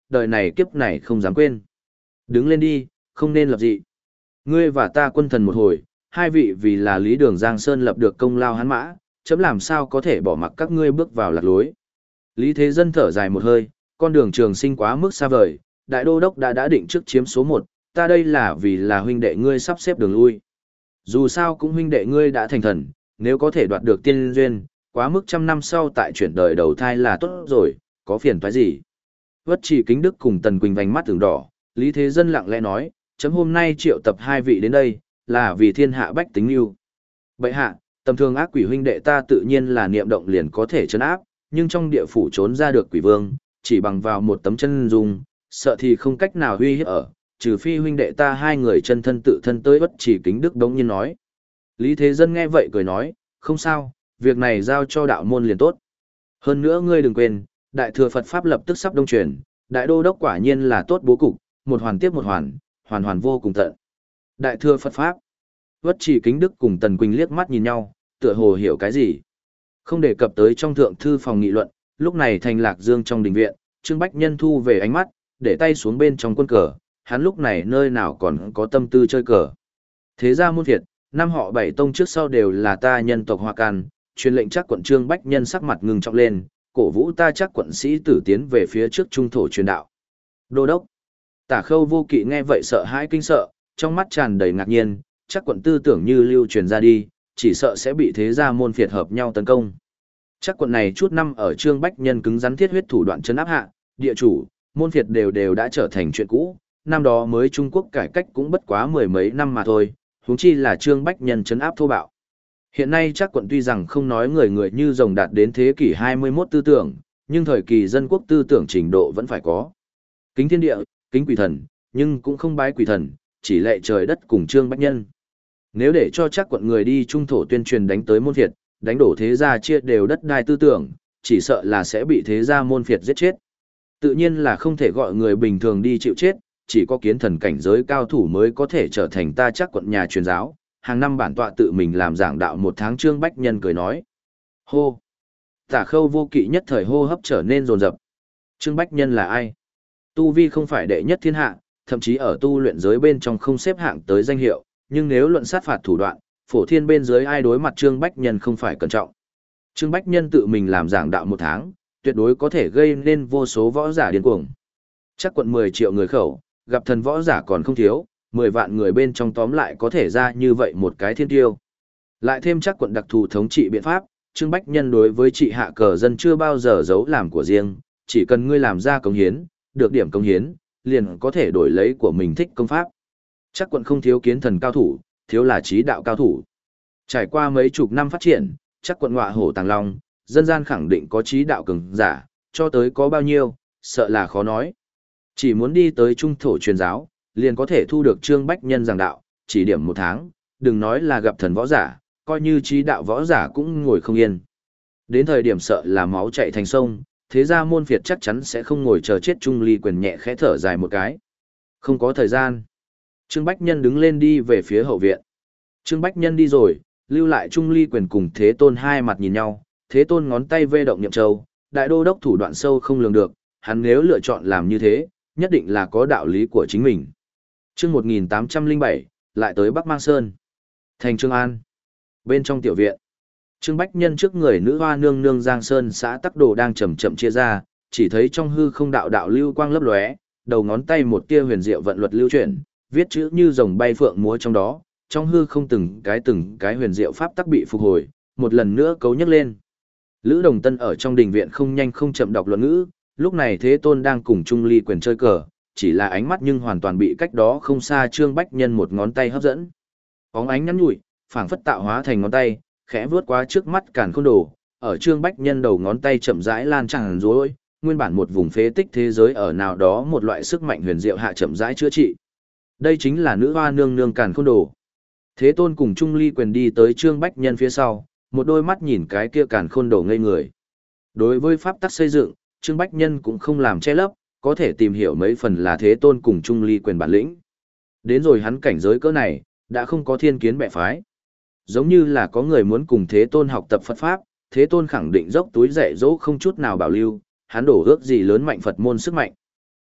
đời này kiếp này không dám quên. Đứng lên đi, không nên lập dị. Ngươi và ta quân thần một hồi, hai vị vì là Lý Đường Giang Sơn lập được công lao hắn mã, chấm làm sao có thể bỏ mặc các ngươi bước vào lạc lối. Lý Thế Dân thở dài một hơi, con đường trường sinh quá mức xa vời, đại đô đốc đã đã định trước chiếm số một, ta đây là vì là huynh đệ ngươi sắp xếp đường lui. Dù sao cũng huynh đệ ngươi đã thành thần, nếu có thể đoạt được tiên duyên, quá mức trăm năm sau tại chuyển đời đầu thai là tốt rồi, có phiền toái gì. Vất Chỉ Kính Đức cùng Tần Quỳnh vành mắt tưởng đỏ, Lý Thế Dân lặng lẽ nói, chấm hôm nay triệu tập hai vị đến đây, là vì thiên hạ bách tính yêu. Bệ hạ, tầm thường ác quỷ huynh đệ ta tự nhiên là niệm động liền có thể chấn áp, nhưng trong địa phủ trốn ra được quỷ vương, chỉ bằng vào một tấm chân dung, sợ thì không cách nào huy hiếp ở, trừ phi huynh đệ ta hai người chân thân tự thân tới. Bất Chỉ Kính Đức đống nhiên nói. Lý Thế Dân nghe vậy cười nói, không sao, việc này giao cho đạo môn liền tốt. Hơn nữa ngươi đừng quên, đại thừa Phật Pháp lập tức sắp đông truyền, đại đô đốc quả nhiên là tốt bố cục, một hoàn tiếp một hoàn, hoàn hoàn vô cùng tận. Đại thừa Phật Pháp. Bất Chỉ Kính Đức cùng Tần Quỳnh liếc mắt nhìn nhau, tựa hồ hiểu cái gì. Không đề cập tới trong thượng thư phòng nghị luận, lúc này thành Lạc Dương trong đình viện, Trương Bách Nhân thu về ánh mắt, để tay xuống bên trong quân cờ, hắn lúc này nơi nào còn có tâm tư chơi cờ. Thế ra muôn Việt, năm họ bảy tông trước sau đều là ta nhân tộc Hoa Can, truyền lệnh chắc quận Trương Bách Nhân sắc mặt ngưng trọng lên, cổ vũ ta chắc quận sĩ tử tiến về phía trước trung thổ truyền đạo. Đô đốc. Tả Khâu Vô Kỵ nghe vậy sợ hãi kinh sợ, trong mắt tràn đầy ngạc nhiên, chắc quận tư tưởng như lưu truyền ra đi, chỉ sợ sẽ bị thế gia môn phiệt hợp nhau tấn công. Chắc quận này chút năm ở Trương Bách Nhân cứng rắn thiết huyết thủ đoạn trấn áp hạ, địa chủ, môn phiệt đều đều đã trở thành chuyện cũ, năm đó mới Trung Quốc cải cách cũng bất quá mười mấy năm mà thôi, huống chi là Trương Bách Nhân trấn áp thô bạo. Hiện nay chắc quận tuy rằng không nói người người như rồng đạt đến thế kỷ hai mươi mốt tư tưởng, nhưng thời kỳ dân quốc tư tưởng trình độ vẫn phải có. Kính thiên địa, kính quỷ thần, nhưng cũng không bái quỷ thần, chỉ lệ trời đất cùng Trương Bách Nhân. Nếu để cho chắc quận người đi trung thổ tuyên truyền đánh tới môn phiệt, đánh đổ thế gia chia đều đất đai tư tưởng, chỉ sợ là sẽ bị thế gia môn phiệt giết chết. Tự nhiên là không thể gọi người bình thường đi chịu chết, chỉ có kiến thần cảnh giới cao thủ mới có thể trở thành ta chắc quận nhà truyền giáo. Hàng năm bản tọa tự mình làm giảng đạo một tháng. Trương Bách Nhân cười nói. Hô! Tả Khâu Vô Kỵ nhất thời hô hấp trở nên rồn rập. Trương Bách Nhân là ai? Tu vi không phải đệ nhất thiên hạ, thậm chí ở tu luyện giới bên trong không xếp hạng tới danh hiệu, nhưng nếu luận sát phạt thủ đoạn, phổ thiên bên dưới ai đối mặt Trương Bách Nhân không phải cẩn trọng. Trương Bách Nhân tự mình làm giảng đạo một tháng, tuyệt đối có thể gây nên vô số võ giả điên cuồng. Chắc quận mười triệu người khẩu, gặp thần võ giả còn không thiếu, mười vạn người bên trong tóm lại có thể ra như vậy một cái thiên tiêu. Lại thêm chắc quận đặc thù thống trị biện pháp, Trương Bách Nhân đối với trị hạ cờ dân chưa bao giờ giấu làm của riêng, chỉ cần ngươi làm ra công hiến, được điểm công hiến, liền có thể đổi lấy của mình thích công pháp. Chắc quận không thiếu kiến thần cao thủ, thiếu là trí đạo cao thủ. Trải qua mấy chục năm phát triển, chắc quận Ngọa Hổ Tàng Long, dân gian khẳng định có trí đạo cường giả, cho tới có bao nhiêu, sợ là khó nói. Chỉ muốn đi tới trung thổ truyền giáo, liền có thể thu được Trương Bách Nhân giảng đạo, chỉ điểm một tháng, đừng nói là gặp thần võ giả, coi như trí đạo võ giả cũng ngồi không yên. Đến thời điểm sợ là máu chạy thành sông, thế ra môn phiệt chắc chắn sẽ không ngồi chờ chết. Trung Ly Quyền nhẹ khẽ thở dài một cái. Không có thời gian. Trương Bách Nhân đứng lên đi về phía hậu viện. Trương Bách Nhân đi rồi, lưu lại Trung Ly Quyền cùng Thế Tôn hai mặt nhìn nhau, Thế Tôn ngón tay vê động nhậm châu, đại đô đốc thủ đoạn sâu không lường được, hắn nếu lựa chọn làm như thế, nhất định là có đạo lý của chính mình. Chương một nghìn tám trăm lẻ bảy, lại tới Bắc Mang Sơn. Thành Trương An. Bên trong tiểu viện, Trương Bách Nhân trước người nữ hoa nương nương Giang Sơn xã Tắc Đồ đang chậm chậm chia ra, chỉ thấy trong hư không đạo đạo lưu quang lấp lóe, đầu ngón tay một tia huyền diệu vận luật lưu chuyển, viết chữ như rồng bay phượng múa trong đó, trong hư không từng cái từng cái huyền diệu pháp tắc bị phục hồi, một lần nữa cấu nhắc lên. Lữ Đồng Tân ở trong đình viện không nhanh không chậm đọc luận ngữ, lúc này Thế Tôn đang cùng Trung Ly Quyền chơi cờ, chỉ là ánh mắt nhưng hoàn toàn bị cách đó không xa Trương Bách Nhân một ngón tay hấp dẫn. Óng ánh nhắn nhủi, phảng phất tạo hóa thành ngón tay, khẽ vướt qua trước mắt Càn Khôn Đồ, ở Trương Bách Nhân đầu ngón tay chậm rãi lan tràn rối, nguyên bản một vùng phế tích thế giới ở nào đó một loại sức mạnh huyền diệu hạ chậm rãi chữa trị. Đây chính là nữ hoa nương nương Càn Khôn Đồ. Thế Tôn cùng Trung Ly Quyền đi tới Trương Bách Nhân phía sau, một đôi mắt nhìn cái kia Càn Khôn Đồ ngây người. Đối với pháp tắc xây dựng, Trương Bách Nhân cũng không làm che lấp, có thể tìm hiểu mấy phần là Thế Tôn cùng Trung Ly Quyền bản lĩnh. Đến rồi hắn cảnh giới cỡ này, đã không có thiên kiến bè phái. Giống như là có người muốn cùng Thế Tôn học tập Phật Pháp, Thế Tôn khẳng định dốc túi dạy dỗ không chút nào bảo lưu, hắn đổ ước gì lớn mạnh Phật môn sức mạnh.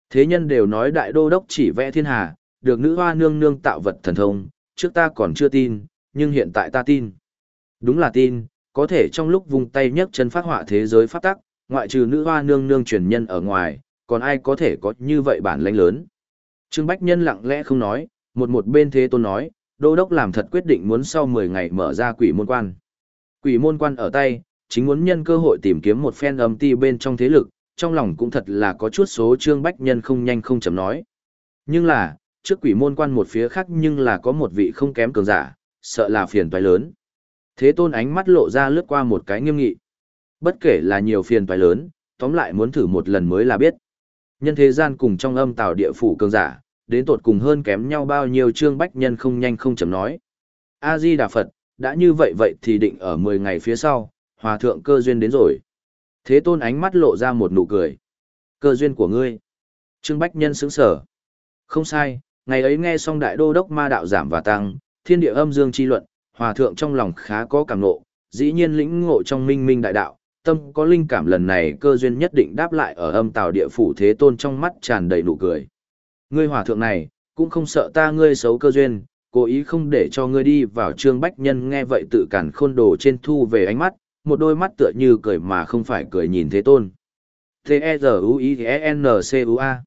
Thế nhân đều nói đại đô đốc chỉ vẽ thiên hà, được nữ hoa nương nương tạo vật thần thông, trước ta còn chưa tin, nhưng hiện tại ta tin. Đúng là tin, có thể trong lúc vung tay nhấc chân phát họa thế giới pháp tắc, ngoại trừ nữ hoa nương nương truyền nhân ở ngoài, còn ai có thể có như vậy bản lãnh lớn. Trương Bách Nhân lặng lẽ không nói, một một bên Thế Tôn nói, đô đốc làm thật quyết định muốn sau mười ngày mở ra quỷ môn quan. Quỷ môn quan ở tay, chính muốn nhân cơ hội tìm kiếm một phen âm ti bên trong thế lực, trong lòng cũng thật là có chút số Trương Bách Nhân không nhanh không chậm nói. Nhưng là, trước quỷ môn quan một phía khác nhưng là có một vị không kém cường giả, sợ là phiền toái lớn. Thế Tôn ánh mắt lộ ra lướt qua một cái nghiêm nghị. Bất kể là nhiều phiền toái lớn, tóm lại muốn thử một lần mới là biết. Nhân thế gian cùng trong âm tào địa phủ cường giả, đến tột cùng hơn kém nhau bao nhiêu. Trương Bách Nhân không nhanh không chậm nói. A-di-đà Phật, đã như vậy vậy thì định ở mười ngày phía sau, hòa thượng cơ duyên đến rồi. Thế Tôn ánh mắt lộ ra một nụ cười. Cơ duyên của ngươi. Trương Bách Nhân sững sở. Không sai, ngày ấy nghe xong đại đô đốc ma đạo giảm và tăng, thiên địa âm dương chi luận, hòa thượng trong lòng khá có cảm ngộ, dĩ nhiên lĩnh ngộ trong minh minh đại đạo, tâm có linh cảm lần này cơ duyên nhất định đáp lại ở âm tào địa phủ. Thế Tôn trong mắt tràn đầy nụ cười. Ngươi hòa thượng này, cũng không sợ ta ngươi xấu cơ duyên, cố ý không để cho ngươi đi vào. Trương Bách Nhân nghe vậy tự cản khôn đồ trên thu về ánh mắt, một đôi mắt tựa như cười mà không phải cười nhìn Thế Tôn. T-E-Z-U-I-E-N-C-U-A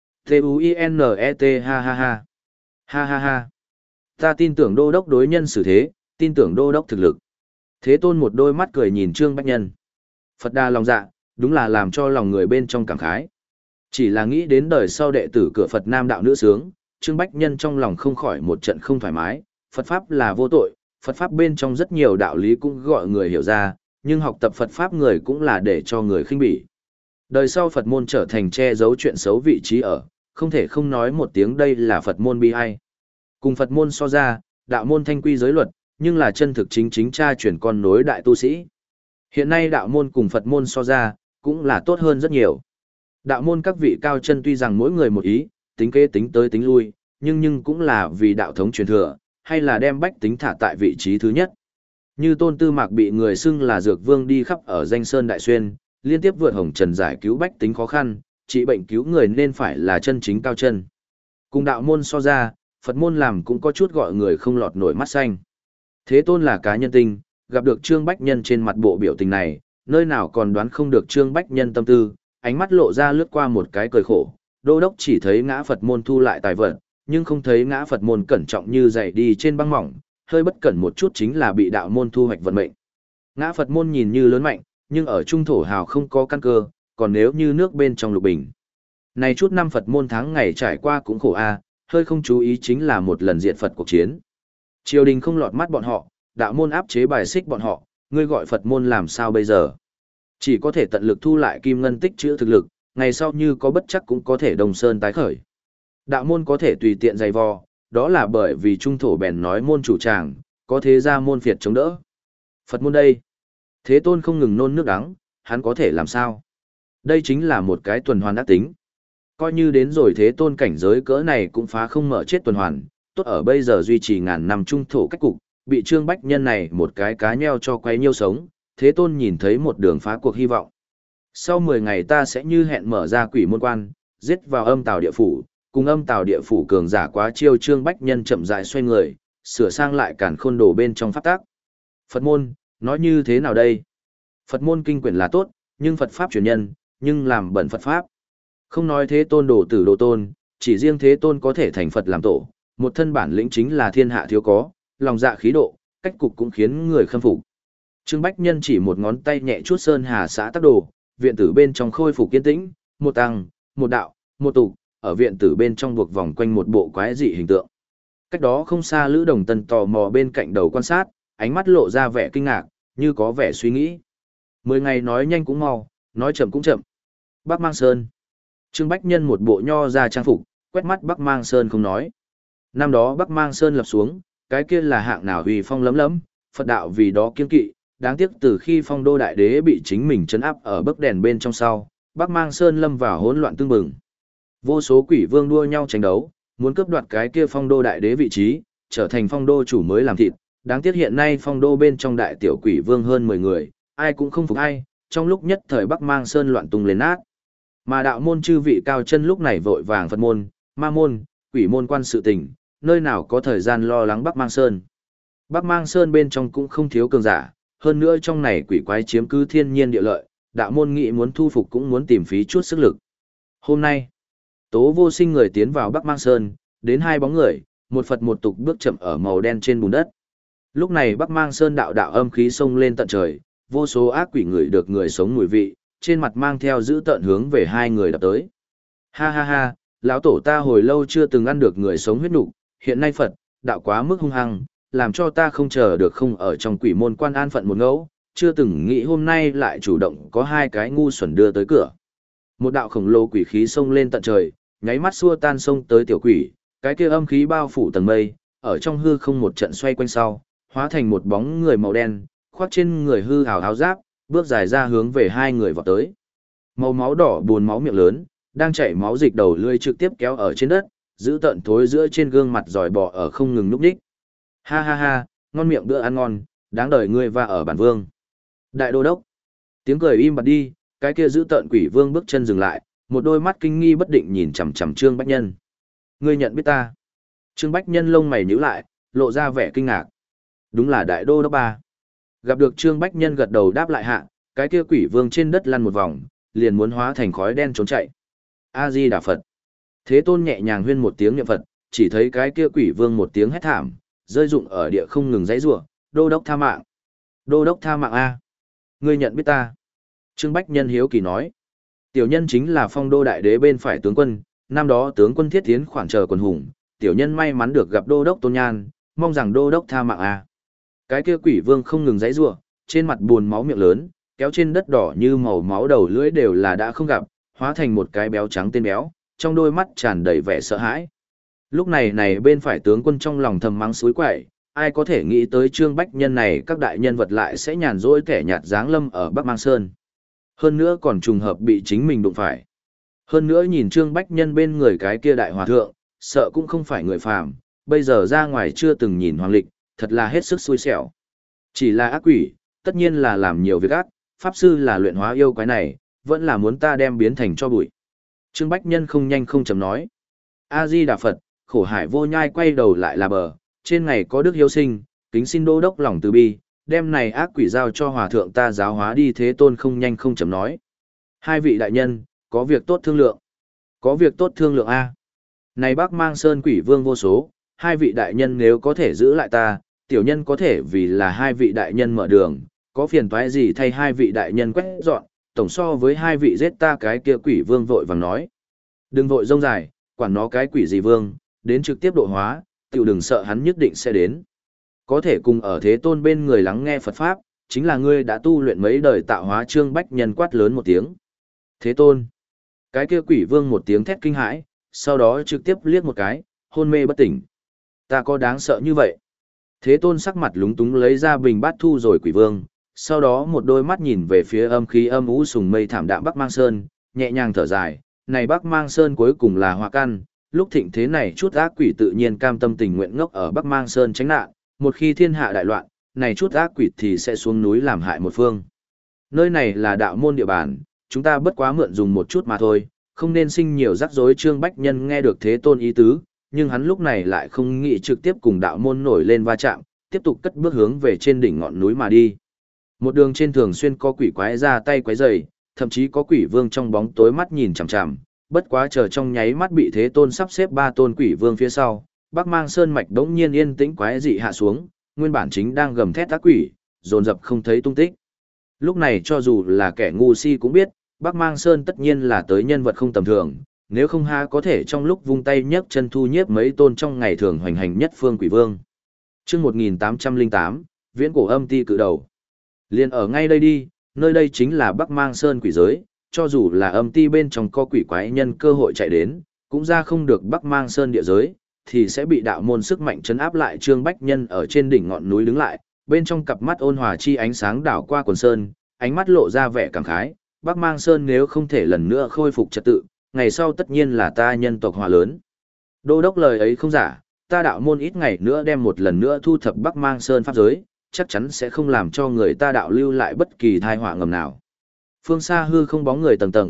T-U-I-N-E-T ha ha ha. Ha ha ha. Ta tin tưởng đô đốc đối nhân xử thế, tin tưởng đô đốc thực lực. Thế Tôn một đôi mắt cười nhìn Trương Bách Nhân. Phật đa lòng dạ, đúng là làm cho lòng người bên trong cảm khái. Chỉ là nghĩ đến đời sau đệ tử cửa Phật Nam đạo nữ sướng, Trương Bách Nhân trong lòng không khỏi một trận không thoải mái. Phật Pháp là vô tội, Phật Pháp bên trong rất nhiều đạo lý cũng gọi người hiểu ra, nhưng học tập Phật Pháp người cũng là để cho người khinh bỉ. Đời sau Phật môn trở thành che giấu chuyện xấu vị trí ở, không thể không nói một tiếng đây là Phật môn bi ai. Cùng Phật môn so ra, đạo môn thanh quy giới luật, nhưng là chân thực chính chính cha chuyển con nối đại tu sĩ. Hiện nay đạo môn cùng Phật môn so ra, cũng là tốt hơn rất nhiều. Đạo môn các vị cao chân tuy rằng mỗi người một ý, tính kế tính tới tính lui, nhưng nhưng cũng là vì đạo thống truyền thừa, hay là đem bách tính thả tại vị trí thứ nhất. Như Tôn Tư Mạc bị người xưng là dược vương đi khắp ở danh sơn đại xuyên, liên tiếp vượt hồng trần giải cứu bách tính khó khăn, trị bệnh cứu người nên phải là chân chính cao chân. Cùng đạo môn so ra, Phật môn làm cũng có chút gọi người không lọt nổi mắt xanh. Thế Tôn là cá nhân tinh, gặp được Trương Bách Nhân trên mặt bộ biểu tình này, nơi nào còn đoán không được Trương Bách Nhân tâm tư, ánh mắt lộ ra lướt qua một cái cười khổ. Đô đốc chỉ thấy ngã Phật môn thu lại tài vật, nhưng không thấy ngã Phật môn cẩn trọng như dày đi trên băng mỏng, hơi bất cẩn một chút chính là bị đạo môn thu hoạch vận mệnh. Ngã Phật môn nhìn như lớn mạnh, nhưng ở trung thổ hào không có căn cơ, còn nếu như nước bên trong lục bình. Này chút năm Phật môn tháng ngày trải qua cũng khổ a, hơi không chú ý chính là một lần diệt Phật cuộc chiến. Triều đình không lọt mắt bọn họ, đạo môn áp chế bài xích bọn họ, ngươi gọi Phật môn làm sao bây giờ? Chỉ có thể tận lực thu lại kim ngân tích trữ thực lực, ngày sau như có bất chắc cũng có thể đồng sơn tái khởi. Đạo môn có thể tùy tiện dày vò, đó là bởi vì trung thổ bèn nói môn chủ tràng, có thế ra môn phiệt chống đỡ. Phật môn đây. Thế Tôn không ngừng nôn nước đắng, hắn có thể làm sao? Đây chính là một cái tuần hoàn ác tính. Coi như đến rồi Thế Tôn cảnh giới cỡ này cũng phá không mở chết tuần hoàn, tốt ở bây giờ duy trì ngàn năm trung thổ cách cục, bị Trương Bách Nhân này một cái cá nheo cho quay nhiêu sống, Thế Tôn nhìn thấy một đường phá cuộc hy vọng. Sau mười ngày ta sẽ như hẹn mở ra quỷ môn quan, giết vào âm tào địa phủ, cùng âm tào địa phủ cường giả quá chiêu. Trương Bách Nhân chậm rãi xoay người, sửa sang lại càn khôn đồ bên trong pháp tác. Phật môn, nói như thế nào đây? Phật môn kinh quyển là tốt, nhưng Phật Pháp truyền nhân, nhưng làm bẩn Phật Pháp. Không nói Thế Tôn đồ tử đồ tôn, chỉ riêng Thế Tôn có thể thành Phật làm tổ, một thân bản lĩnh chính là thiên hạ thiếu có, lòng dạ khí độ, cách cục cũng khiến người khâm phục. Trương Bách Nhân chỉ một ngón tay nhẹ chút sơn hà xã tác đồ, viện tử bên trong khôi phục kiên tĩnh, một tăng, một đạo, một tục, ở viện tử bên trong buộc vòng quanh một bộ quái dị hình tượng. Cách đó không xa Lữ Đồng Tân tò mò bên cạnh đầu quan sát, ánh mắt lộ ra vẻ kinh ngạc, như có vẻ suy nghĩ. Mười ngày nói nhanh cũng mau, nói chậm cũng chậm. Bắc Mang Sơn. Trương Bách Nhân một bộ nho ra trang phục, quét mắt Bắc Mang Sơn không nói. Năm đó Bắc Mang Sơn lập xuống, cái kia là hạng nào uy phong lấm lấm, Phật đạo vì đó kiên kỵ, đáng tiếc từ khi Phong Đô đại đế bị chính mình trấn áp ở bức đèn bên trong sau, Bắc Mang Sơn lâm vào hỗn loạn tương bừng. Vô số quỷ vương đua nhau tranh đấu, muốn cướp đoạt cái kia Phong Đô đại đế vị trí, trở thành Phong Đô chủ mới làm thịt. Đáng tiếc hiện nay Phong Đô bên trong đại tiểu quỷ vương hơn mười người, ai cũng không phục ai, trong lúc nhất thời Bắc Mang Sơn loạn tung lên nát. Mà đạo môn chư vị cao chân lúc này vội vàng Phật môn, ma môn, quỷ môn quan sự tình, nơi nào có thời gian lo lắng Bắc Mang Sơn. Bắc Mang Sơn bên trong cũng không thiếu cường giả, hơn nữa trong này quỷ quái chiếm cứ thiên nhiên địa lợi, đạo môn nghị muốn thu phục cũng muốn tìm phí chút sức lực. Hôm nay, Tố Vô Sinh người tiến vào Bắc Mang Sơn, đến hai bóng người, một Phật một tục bước chậm ở màu đen trên bùn đất. Lúc này Bắc Mang Sơn đạo đạo âm khí xông lên tận trời, vô số ác quỷ người được người sống mùi vị, trên mặt mang theo dữ tợn hướng về hai người đập tới. Ha ha ha, lão tổ ta hồi lâu chưa từng ăn được người sống huyết nục, hiện nay Phật, đạo quá mức hung hăng, làm cho ta không chờ được không ở trong quỷ môn quan an phận một ngẫu, chưa từng nghĩ hôm nay lại chủ động có hai cái ngu xuẩn đưa tới cửa. Một đạo khổng lồ quỷ khí xông lên tận trời, nháy mắt xua tan xông tới tiểu quỷ, cái kia âm khí bao phủ tầng mây, ở trong hư không một trận xoay quanh sau, hóa thành một bóng người màu đen, khoác trên người hư hào áo giáp, bước dài ra hướng về hai người vọt tới. Màu máu đỏ buồn máu miệng lớn, đang chảy máu dịch đầu lưỡi trực tiếp kéo ở trên đất, giữ tận thối giữa trên gương mặt giỏi bò ở không ngừng núp đích. Ha ha ha, ngon miệng bữa ăn ngon, đáng đời ngươi và ở bản vương. Đại đô đốc. Tiếng cười im bặt đi, cái kia giữ tận quỷ vương bước chân dừng lại, một đôi mắt kinh nghi bất định nhìn chằm chằm Trương Bách Nhân. Ngươi nhận biết ta? Trương Bách Nhân lông mày nhíu lại, lộ ra vẻ kinh ngạc. Đúng là đại đô đốc ba. Gặp được Trương Bách Nhân gật đầu đáp lại hạ, cái kia quỷ vương trên đất lăn một vòng, liền muốn hóa thành khói đen trốn chạy. A Di Đà Phật. Thế Tôn nhẹ nhàng huyên một tiếng niệm Phật, chỉ thấy cái kia quỷ vương một tiếng hét thảm, rơi rụng ở địa không ngừng giãy giụa, đô đốc tha mạng. Đô đốc tha mạng a. Ngươi nhận biết ta? Trương Bách Nhân hiếu kỳ nói. Tiểu nhân chính là Phong Đô đại đế bên phải tướng quân, năm đó tướng quân thiết tiến khoản chờ quần hùng, tiểu nhân may mắn được gặp đô đốc Tôn Nhan, mong rằng đô đốc tha mạng a. Cái kia quỷ vương không ngừng giãy giụa, trên mặt buồn máu miệng lớn, kéo trên đất đỏ như màu máu đầu lưỡi đều là đã không gặp, hóa thành một cái béo trắng tên béo, trong đôi mắt tràn đầy vẻ sợ hãi. Lúc này này bên phải tướng quân trong lòng thầm mắng suối quậy, ai có thể nghĩ tới Trương Bách Nhân này các đại nhân vật lại sẽ nhàn rỗi kẻ nhạt dáng lâm ở Bắc Mang Sơn. Hơn nữa còn trùng hợp bị chính mình đụng phải. Hơn nữa nhìn Trương Bách Nhân bên người cái kia đại hòa thượng, sợ cũng không phải người phàm, bây giờ ra ngoài chưa từng nhìn hoàng lịch, thật là hết sức xui xẻo. Chỉ là ác quỷ, tất nhiên là làm nhiều việc ác, pháp sư là luyện hóa yêu quái này, vẫn là muốn ta đem biến thành cho bụi. Trương Bách Nhân không nhanh không chậm nói. A-di Đà Phật, khổ hải vô nhai quay đầu lại là bờ, trên ngày có đức hiếu sinh, kính xin đô đốc lòng từ bi, đem này ác quỷ giao cho hòa thượng ta giáo hóa đi. Thế Tôn không nhanh không chậm nói. Hai vị đại nhân, có việc tốt thương lượng. Có việc tốt thương lượng A. Này Bắc Mang Sơn quỷ vương vô số, hai vị đại nhân nếu có thể giữ lại ta, tiểu nhân có thể vì là hai vị đại nhân mở đường, có phiền toái gì thay hai vị đại nhân quét dọn, tổng so với hai vị giết ta cái kia quỷ vương vội vàng nói. Đừng vội rông dài, quản nó cái quỷ gì vương, đến trực tiếp độ hóa, tiểu đừng sợ hắn nhất định sẽ đến. Có thể cùng ở Thế Tôn bên người lắng nghe Phật Pháp, chính là ngươi đã tu luyện mấy đời tạo hóa. Trương Bách Nhân quát lớn một tiếng. Thế Tôn. Cái kia quỷ vương một tiếng thét kinh hãi, sau đó trực tiếp liếc một cái, hôn mê bất tỉnh. Ta có đáng sợ như vậy? Thế Tôn sắc mặt lúng túng lấy ra bình bát thu rồi quỷ vương, sau đó một đôi mắt nhìn về phía âm khí âm u sùng mây thảm đạm Bắc Mang Sơn, nhẹ nhàng thở dài, này Bắc Mang Sơn cuối cùng là họa căn, lúc thịnh thế này chút ác quỷ tự nhiên cam tâm tình nguyện ngốc ở Bắc Mang Sơn tránh nạn, một khi thiên hạ đại loạn, này chút ác quỷ thì sẽ xuống núi làm hại một phương. Nơi này là đạo môn địa bàn, chúng ta bất quá mượn dùng một chút mà thôi, không nên sinh nhiều rắc rối. Trương Bách Nhân nghe được Thế Tôn ý tứ, nhưng hắn lúc này lại không nghĩ trực tiếp cùng đạo môn nổi lên va chạm, tiếp tục cất bước hướng về trên đỉnh ngọn núi mà đi. Một đường trên thường xuyên có quỷ quái ra tay quái rầy, thậm chí có quỷ vương trong bóng tối mắt nhìn chằm chằm, bất quá chờ trong nháy mắt bị Thế Tôn sắp xếp ba tôn quỷ vương phía sau, Bắc Mang Sơn mạch đống nhiên yên tĩnh quái dị hạ xuống, nguyên bản chính đang gầm thét ác quỷ, dồn dập không thấy tung tích. Lúc này cho dù là kẻ ngu si cũng biết, Bắc Mang Sơn tất nhiên là tới nhân vật không tầm thường, nếu không ha có thể trong lúc vung tay nhấc chân thu nhiếp mấy tôn trong ngày thường hoành hành nhất phương quỷ vương. Chương một nghìn tám trăm lẻ tám, Viễn cổ âm ti cự đầu. Liên ở ngay đây đi, nơi đây chính là Bắc Mang Sơn quỷ giới, cho dù là âm ti bên trong có quỷ quái nhân cơ hội chạy đến, cũng ra không được Bắc Mang Sơn địa giới, thì sẽ bị đạo môn sức mạnh trấn áp lại. Trương Bách Nhân ở trên đỉnh ngọn núi đứng lại, bên trong cặp mắt ôn hòa chi ánh sáng đảo qua quần sơn, ánh mắt lộ ra vẻ cảm khái, Bắc Mang Sơn nếu không thể lần nữa khôi phục trật tự, ngày sau tất nhiên là ta nhân tộc hòa lớn. Đô đốc lời ấy không giả, ta đạo môn ít ngày nữa đem một lần nữa thu thập Bắc Mang Sơn pháp giới, chắc chắn sẽ không làm cho người ta đạo lưu lại bất kỳ tai họa ngầm nào. Phương xa hư không bóng người tầng tầng,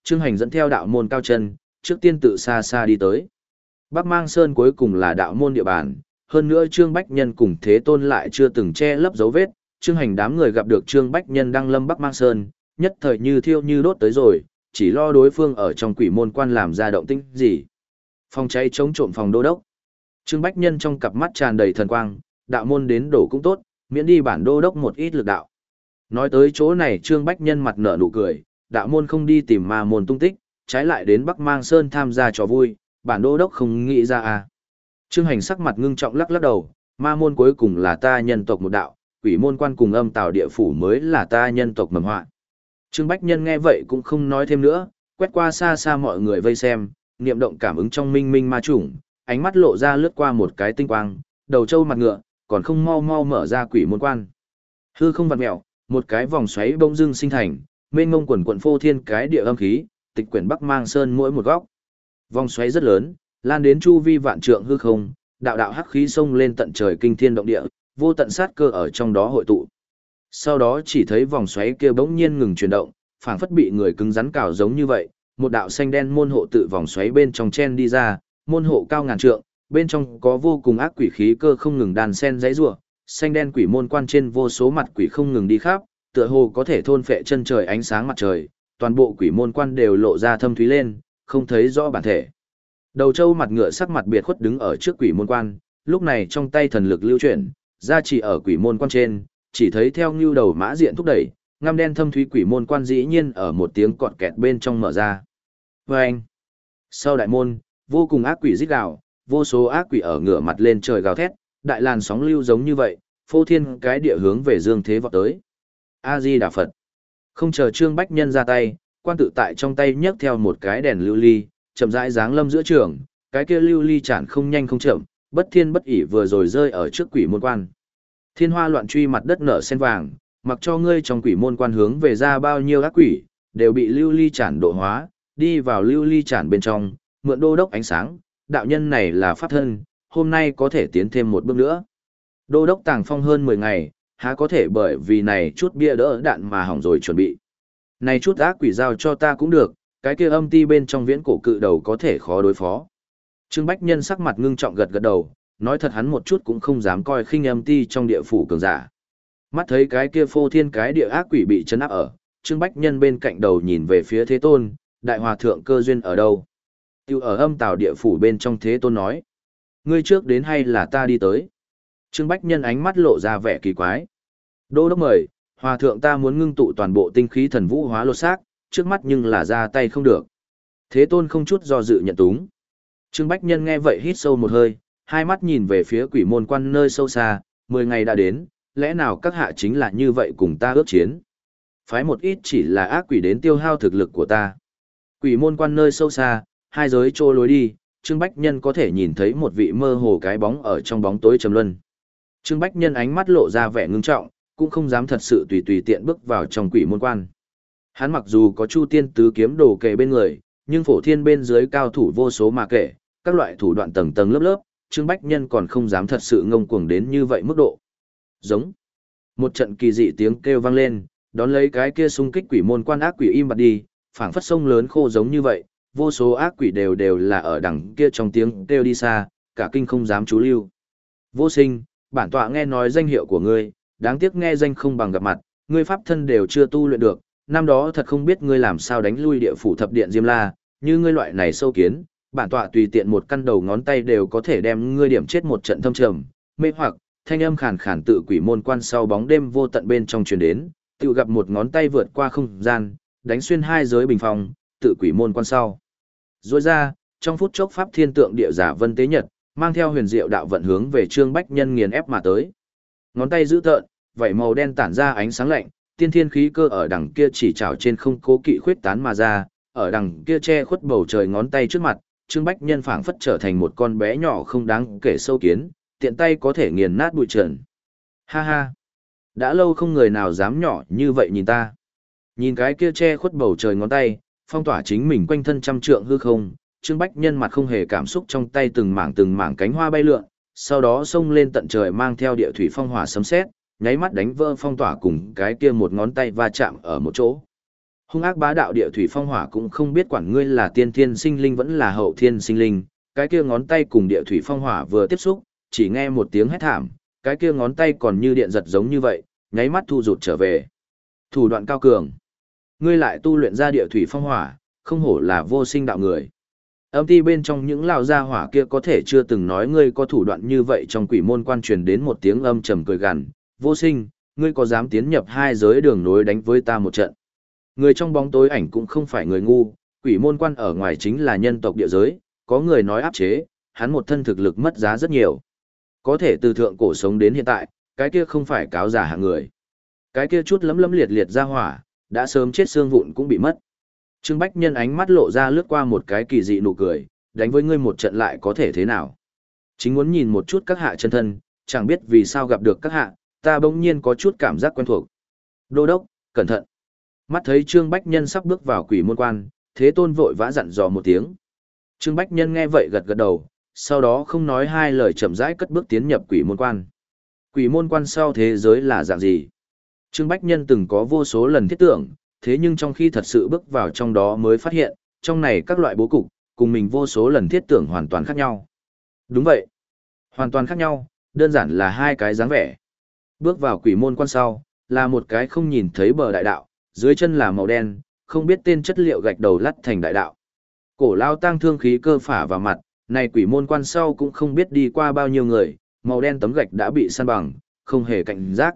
Trương Hành dẫn theo đạo môn cao chân, trước tiên tự xa xa đi tới. Bắc Mang Sơn cuối cùng là đạo môn địa bàn, hơn nữa Trương Bách Nhân cùng Thế Tôn lại chưa từng che lấp dấu vết, Trương Hành đám người gặp được Trương Bách Nhân đang lâm Bắc Mang Sơn, nhất thời như thiêu như đốt tới rồi, chỉ lo đối phương ở trong quỷ môn quan làm ra động tĩnh gì. Phòng cháy chống trộm phòng đô đốc. Trương Bách Nhân trong cặp mắt tràn đầy thần quang, đạo môn đến đổ cũng tốt, miễn đi bản đô đốc một ít lực đạo. Nói tới chỗ này Trương Bách Nhân mặt nở nụ cười, đạo môn không đi tìm ma môn tung tích, trái lại đến Bắc Mang Sơn tham gia trò vui, bản đô đốc không nghĩ ra à. Trương Hành sắc mặt ngưng trọng lắc lắc đầu, ma môn cuối cùng là ta nhân tộc một đạo, quỷ môn quan cùng âm tào địa phủ mới là ta nhân tộc mầm họa. Trương Bách Nhân nghe vậy cũng không nói thêm nữa, quét qua xa xa mọi người vây xem, niệm động cảm ứng trong minh minh ma chủng, ánh mắt lộ ra lướt qua một cái tinh quang, đầu trâu mặt ngựa, còn không mau mau mở ra quỷ môn quan. Hư không vặn mèo, một cái vòng xoáy bỗng dưng sinh thành, mênh mông quần quần phô thiên cái địa âm khí, tịch quyển Bắc Mang Sơn mỗi một góc. Vòng xoáy rất lớn, lan đến chu vi vạn trượng hư không, đạo đạo hắc khí xông lên tận trời kinh thiên động địa, vô tận sát cơ ở trong đó hội tụ. Sau đó chỉ thấy vòng xoáy kia bỗng nhiên ngừng chuyển động, phảng phất bị người cứng rắn cào giống như vậy, một đạo xanh đen môn hộ tự vòng xoáy bên trong chen đi ra, môn hộ cao ngàn trượng, bên trong có vô cùng ác quỷ khí cơ không ngừng đàn sen dãy rủa, xanh đen quỷ môn quan trên vô số mặt quỷ không ngừng đi khắp, tựa hồ có thể thôn phệ chân trời ánh sáng mặt trời, toàn bộ quỷ môn quan đều lộ ra thâm thúy lên, không thấy rõ bản thể. Đầu trâu mặt ngựa sắc mặt biệt khuất đứng ở trước quỷ môn quan, lúc này trong tay thần lực lưu chuyển, ra chỉ ở quỷ môn quan trên, chỉ thấy theo ngưu đầu mã diện thúc đẩy, ngăm đen thâm thúy quỷ môn quan dĩ nhiên ở một tiếng cọt kẹt bên trong mở ra. Vâng! Sau đại môn, vô cùng ác quỷ rít gào, vô số ác quỷ ở ngửa mặt lên trời gào thét, đại làn sóng lưu giống như vậy, phô thiên cái địa hướng về dương thế vọt tới. A-di-đà Phật. Không chờ Trương Bách Nhân ra tay, quan tự tại trong tay nhấc theo một cái đèn lưu ly, chậm rãi giáng lâm giữa trường, cái kia lưu ly chản không nhanh không chậm, bất thiên bất ỷ vừa rồi rơi ở trước quỷ môn quan. Thiên hoa loạn truy mặt đất nở sen vàng, mặc cho ngươi trong quỷ môn quan hướng về ra bao nhiêu ác quỷ, đều bị lưu ly chản độ hóa, đi vào lưu ly chản bên trong, mượn đô đốc ánh sáng, đạo nhân này là pháp thân, hôm nay có thể tiến thêm một bước nữa. Đô đốc tàng phong hơn mười ngày, há có thể bởi vì này chút bia đỡ đạn mà hỏng rồi chuẩn bị. Này chút ác quỷ giao cho ta cũng được, cái kia âm ti bên trong viễn cổ cự đầu có thể khó đối phó. Trương Bách Nhân sắc mặt ngưng trọng gật gật đầu, nói thật hắn một chút cũng không dám coi khinh âm ti trong địa phủ cường giả. Mắt thấy cái kia phô thiên cái địa ác quỷ bị chấn áp ở, Trương Bách Nhân bên cạnh đầu nhìn về phía Thế Tôn, đại hòa thượng cơ duyên ở đâu? Tiêu ở âm tào địa phủ bên trong. Thế Tôn nói, ngươi trước đến hay là ta đi tới? Trương Bách Nhân ánh mắt lộ ra vẻ kỳ quái. Đô đốc mời, hòa thượng ta muốn ngưng tụ toàn bộ tinh khí thần vũ hóa lột xác, trước mắt nhưng là ra tay không được. Thế Tôn không chút do dự nhận túng. Trương Bách Nhân nghe vậy hít sâu một hơi, hai mắt nhìn về phía quỷ môn quan nơi sâu xa, mười ngày đã đến, lẽ nào các hạ chính là như vậy cùng ta ước chiến? Phái một ít chỉ là ác quỷ đến tiêu hao thực lực của ta. Quỷ môn quan nơi sâu xa, hai giới trô lối đi, Trương Bách Nhân có thể nhìn thấy một vị mơ hồ cái bóng ở trong bóng tối trầm luân. Trương Bách Nhân ánh mắt lộ ra vẻ ngưng trọng, cũng không dám thật sự tùy tùy tiện bước vào trong quỷ môn quan. Hắn mặc dù có Chu Tiên tứ kiếm đồ kề bên người, nhưng phổ thiên bên dưới cao thủ vô số mà kể, các loại thủ đoạn tầng tầng lớp lớp, Trương Bách Nhân còn không dám thật sự ngông cuồng đến như vậy mức độ. Giống. Một trận kỳ dị tiếng kêu vang lên, đón lấy cái kia xung kích quỷ môn quan ác quỷ im bặt đi, phảng phất sông lớn khô giống như vậy, vô số ác quỷ đều đều là ở đằng kia trong tiếng kêu đi xa, cả kinh không dám chú lưu. Vô Sinh, bản tọa nghe nói danh hiệu của ngươi, đáng tiếc nghe danh không bằng gặp mặt, ngươi pháp thân đều chưa tu luyện được, năm đó thật không biết ngươi làm sao đánh lui địa phủ thập điện Diêm La, như ngươi loại này sâu kiến, bản tọa tùy tiện một căn đầu ngón tay đều có thể đem ngươi điểm chết một trận thâm trầm, mê hoặc, thanh âm khàn khàn tự quỷ môn quan sau bóng đêm vô tận bên trong truyền đến, tự gặp một ngón tay vượt qua không gian, đánh xuyên hai giới bình phong, tự quỷ môn quan sau. Rồi ra, trong phút chốc pháp thiên tượng địa giả vân tế nhật, mang theo huyền diệu đạo vận hướng về Trương Bách Nhân nghiền ép mà tới. Ngón tay giữ tợn, vảy màu đen tản ra ánh sáng lạnh, tiên thiên khí cơ ở đằng kia chỉ trảo trên không cố kỵ khuyết tán mà ra, ở đằng kia che khuất bầu trời ngón tay trước mặt, Trương Bách Nhân phảng phất trở thành một con bé nhỏ không đáng kể sâu kiến, tiện tay có thể nghiền nát bụi trần. Ha ha! Đã lâu không người nào dám nhỏ như vậy nhìn ta. Nhìn cái kia che khuất bầu trời ngón tay, phong tỏa chính mình quanh thân trăm trượng hư không, Trương Bách Nhân mặt không hề cảm xúc trong tay từng mảng từng mảng cánh hoa bay lượn, sau đó xông lên tận trời mang theo địa thủy phong hỏa sấm sét, nháy mắt đánh vỡ phong tỏa cùng cái kia một ngón tay va chạm ở một chỗ. Hung ác bá đạo địa thủy phong hỏa cũng không biết quản ngươi là tiên thiên sinh linh vẫn là hậu thiên sinh linh, cái kia ngón tay cùng địa thủy phong hỏa vừa tiếp xúc, chỉ nghe một tiếng hét thảm, cái kia ngón tay còn như điện giật giống như vậy, nháy mắt thu rụt trở về. Thủ đoạn cao cường. Ngươi lại tu luyện ra địa thủy phong hỏa, không hổ là vô sinh đạo người. Âm ti bên trong những lão gia hỏa kia có thể chưa từng nói ngươi có thủ đoạn như vậy, trong quỷ môn quan truyền đến một tiếng âm trầm cười gằn, vô sinh, ngươi có dám tiến nhập hai giới đường nối đánh với ta một trận. Người trong bóng tối ảnh cũng không phải người ngu, quỷ môn quan ở ngoài chính là nhân tộc địa giới, có người nói áp chế, hắn một thân thực lực mất giá rất nhiều. Có thể từ thượng cổ sống đến hiện tại, cái kia không phải cáo giả hạng người. Cái kia chút lấm lấm liệt liệt ra hỏa, đã sớm chết xương vụn cũng bị mất. Trương Bách Nhân ánh mắt lộ ra lướt qua một cái kỳ dị nụ cười, đánh với ngươi một trận lại có thể thế nào. Chính muốn nhìn một chút các hạ chân thân, chẳng biết vì sao gặp được các hạ, ta bỗng nhiên có chút cảm giác quen thuộc. Đô đốc, cẩn thận. Mắt thấy Trương Bách Nhân sắp bước vào quỷ môn quan, Thế Tôn vội vã dặn dò một tiếng. Trương Bách Nhân nghe vậy gật gật đầu, sau đó không nói hai lời chậm rãi cất bước tiến nhập quỷ môn quan. Quỷ môn quan sau thế giới là dạng gì? Trương Bách Nhân từng có vô số lần thiết tưởng, thế nhưng trong khi thật sự bước vào trong đó mới phát hiện, trong này các loại bố cục, cùng mình vô số lần thiết tưởng hoàn toàn khác nhau. Đúng vậy. Hoàn toàn khác nhau, đơn giản là hai cái dáng vẻ. Bước vào quỷ môn quan sau, là một cái không nhìn thấy bờ đại đạo, dưới chân là màu đen, không biết tên chất liệu gạch đầu lắt thành đại đạo. Cổ lao tăng thương khí cơ phả vào mặt, này quỷ môn quan sau cũng không biết đi qua bao nhiêu người, màu đen tấm gạch đã bị săn bằng, không hề cảnh giác.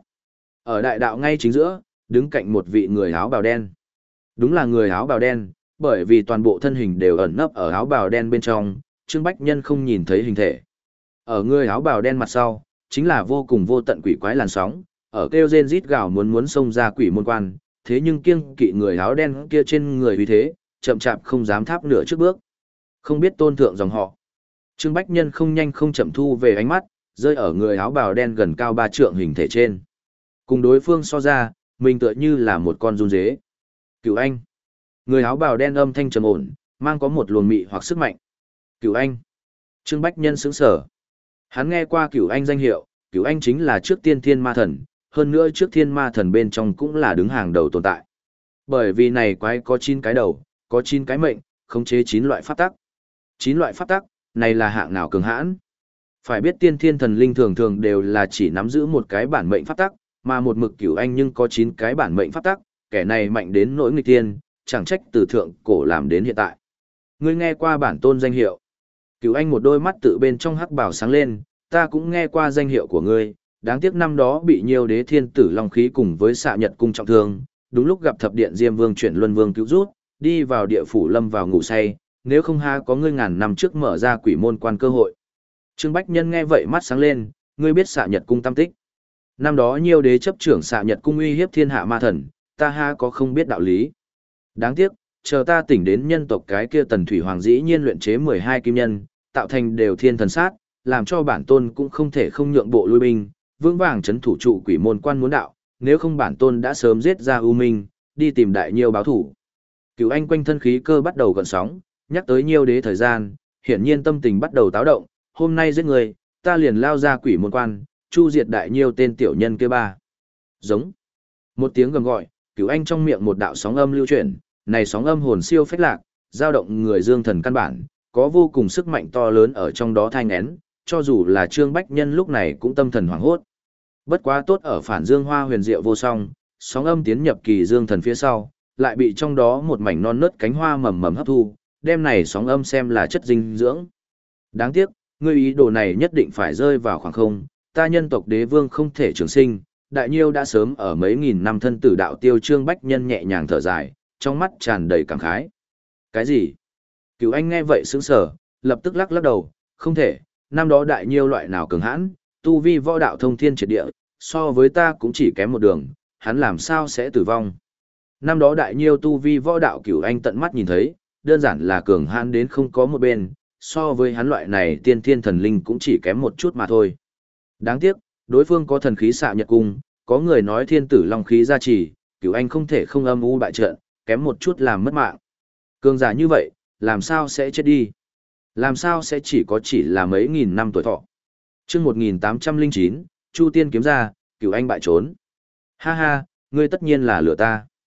Ở đại đạo ngay chính giữa, đứng cạnh một vị người áo bào đen. Đúng là người áo bào đen, bởi vì toàn bộ thân hình đều ẩn nấp ở áo bào đen bên trong, Trương Bách Nhân không nhìn thấy hình thể. Ở người áo bào đen mặt sau, chính là vô cùng vô tận quỷ quái làn sóng, ở kêu rên rít gào muốn muốn xông ra quỷ môn quan, thế nhưng kiêng kỵ người áo đen kia trên người vì thế, chậm chạp không dám tháp nửa trước bước. Không biết tôn thượng dòng họ. Trương Bách Nhân không nhanh không chậm thu về ánh mắt, rơi ở người áo bào đen gần cao ba trượng hình thể trên. Cùng đối phương so ra, mình tựa như là một con run dế. Cửu anh. Người áo bào đen âm thanh trầm ổn, mang có một luồng mị hoặc sức mạnh. Cửu anh. Trương Bách Nhân sững sờ. Hắn nghe qua Cửu anh danh hiệu, Cửu anh chính là trước tiên thiên ma thần, hơn nữa trước thiên ma thần bên trong cũng là đứng hàng đầu tồn tại. Bởi vì này quái có chín cái đầu, có chín cái mệnh, khống chế chín loại pháp tắc. chín loại pháp tắc, này là hạng nào cường hãn? Phải biết tiên thiên thần linh thường thường đều là chỉ nắm giữ một cái bản mệnh pháp tắc, mà một mực Cửu anh nhưng có chín cái bản mệnh pháp tắc, kẻ này mạnh đến nỗi nghịch tiên, chẳng trách từ thượng cổ làm đến hiện tại. Ngươi nghe qua bản tôn danh hiệu? Cửu anh một đôi mắt tự bên trong hắc bảo sáng lên, ta cũng nghe qua danh hiệu của ngươi, đáng tiếc năm đó bị nhiều đế thiên tử long khí cùng với xạ nhật cung trọng thương, đúng lúc gặp thập điện diêm vương chuyển luân vương cứu rút, đi vào địa phủ lâm vào ngủ say, nếu không ha có ngươi ngàn năm trước mở ra quỷ môn quan cơ hội. Trương Bách Nhân nghe vậy mắt sáng lên, ngươi biết xạ nhật cung tam tích. Năm đó nhiều đế chấp trưởng xạ nhật cung uy hiếp thiên hạ ma thần, ta ha có không biết đạo lý. Đáng tiếc, chờ ta tỉnh đến nhân tộc cái kia tần thủy hoàng dĩ nhiên luyện chế mười hai kim nhân, tạo thành đều thiên thần sát, làm cho bản tôn cũng không thể không nhượng bộ lui binh, vững vàng chấn thủ trụ quỷ môn quan muốn đạo, nếu không bản tôn đã sớm giết ra U Minh, đi tìm đại nhiêu báo thủ. Cửu anh quanh thân khí cơ bắt đầu gợn sóng, nhắc tới nhiêu đế thời gian, hiển nhiên tâm tình bắt đầu táo động, hôm nay giết người, ta liền lao ra quỷ môn quan, chu diệt đại nhiêu tên tiểu nhân kia ba. Giống. Một tiếng gầm gọi, Cửu anh trong miệng một đạo sóng âm lưu chuyển, này sóng âm hồn siêu phách lạc, dao động người dương thần căn bản, có vô cùng sức mạnh to lớn ở trong đó thai nghén, cho dù là Trương Bách Nhân lúc này cũng tâm thần hoảng hốt. Bất quá tốt ở phản dương hoa huyền diệu vô song, sóng âm tiến nhập kỳ dương thần phía sau, lại bị trong đó một mảnh non nớt cánh hoa mầm mầm hấp thu, đem này sóng âm xem là chất dinh dưỡng. Đáng tiếc, ngươi ý đồ này nhất định phải rơi vào khoảng không, ta nhân tộc đế vương không thể trường sinh, đại nhiêu đã sớm ở mấy nghìn năm thân tử đạo tiêu. Trương Bách Nhân nhẹ nhàng thở dài, trong mắt tràn đầy cảm khái. Cái gì? Cửu anh nghe vậy sững sờ, lập tức lắc lắc đầu, không thể, năm đó đại nhiêu loại nào cường hãn, tu vi võ đạo thông thiên triệt địa, so với ta cũng chỉ kém một đường, hắn làm sao sẽ tử vong. Năm đó đại nhiêu tu vi võ đạo Cửu anh tận mắt nhìn thấy, đơn giản là cường hãn đến không có một bên, so với hắn loại này tiên thiên thần linh cũng chỉ kém một chút mà thôi. Đáng tiếc, đối phương có thần khí xạ nhật cung, có người nói thiên tử long khí gia trì, Cửu anh không thể không âm u bại trận, kém một chút làm mất mạng. Cường giả như vậy, làm sao sẽ chết đi? Làm sao sẽ chỉ có chỉ là mấy nghìn năm tuổi thọ? Chương một nghìn tám trăm lẻ chín, Chu Tiên kiếm ra, Cửu anh bại trốn. Ha ha, ngươi tất nhiên là lừa ta.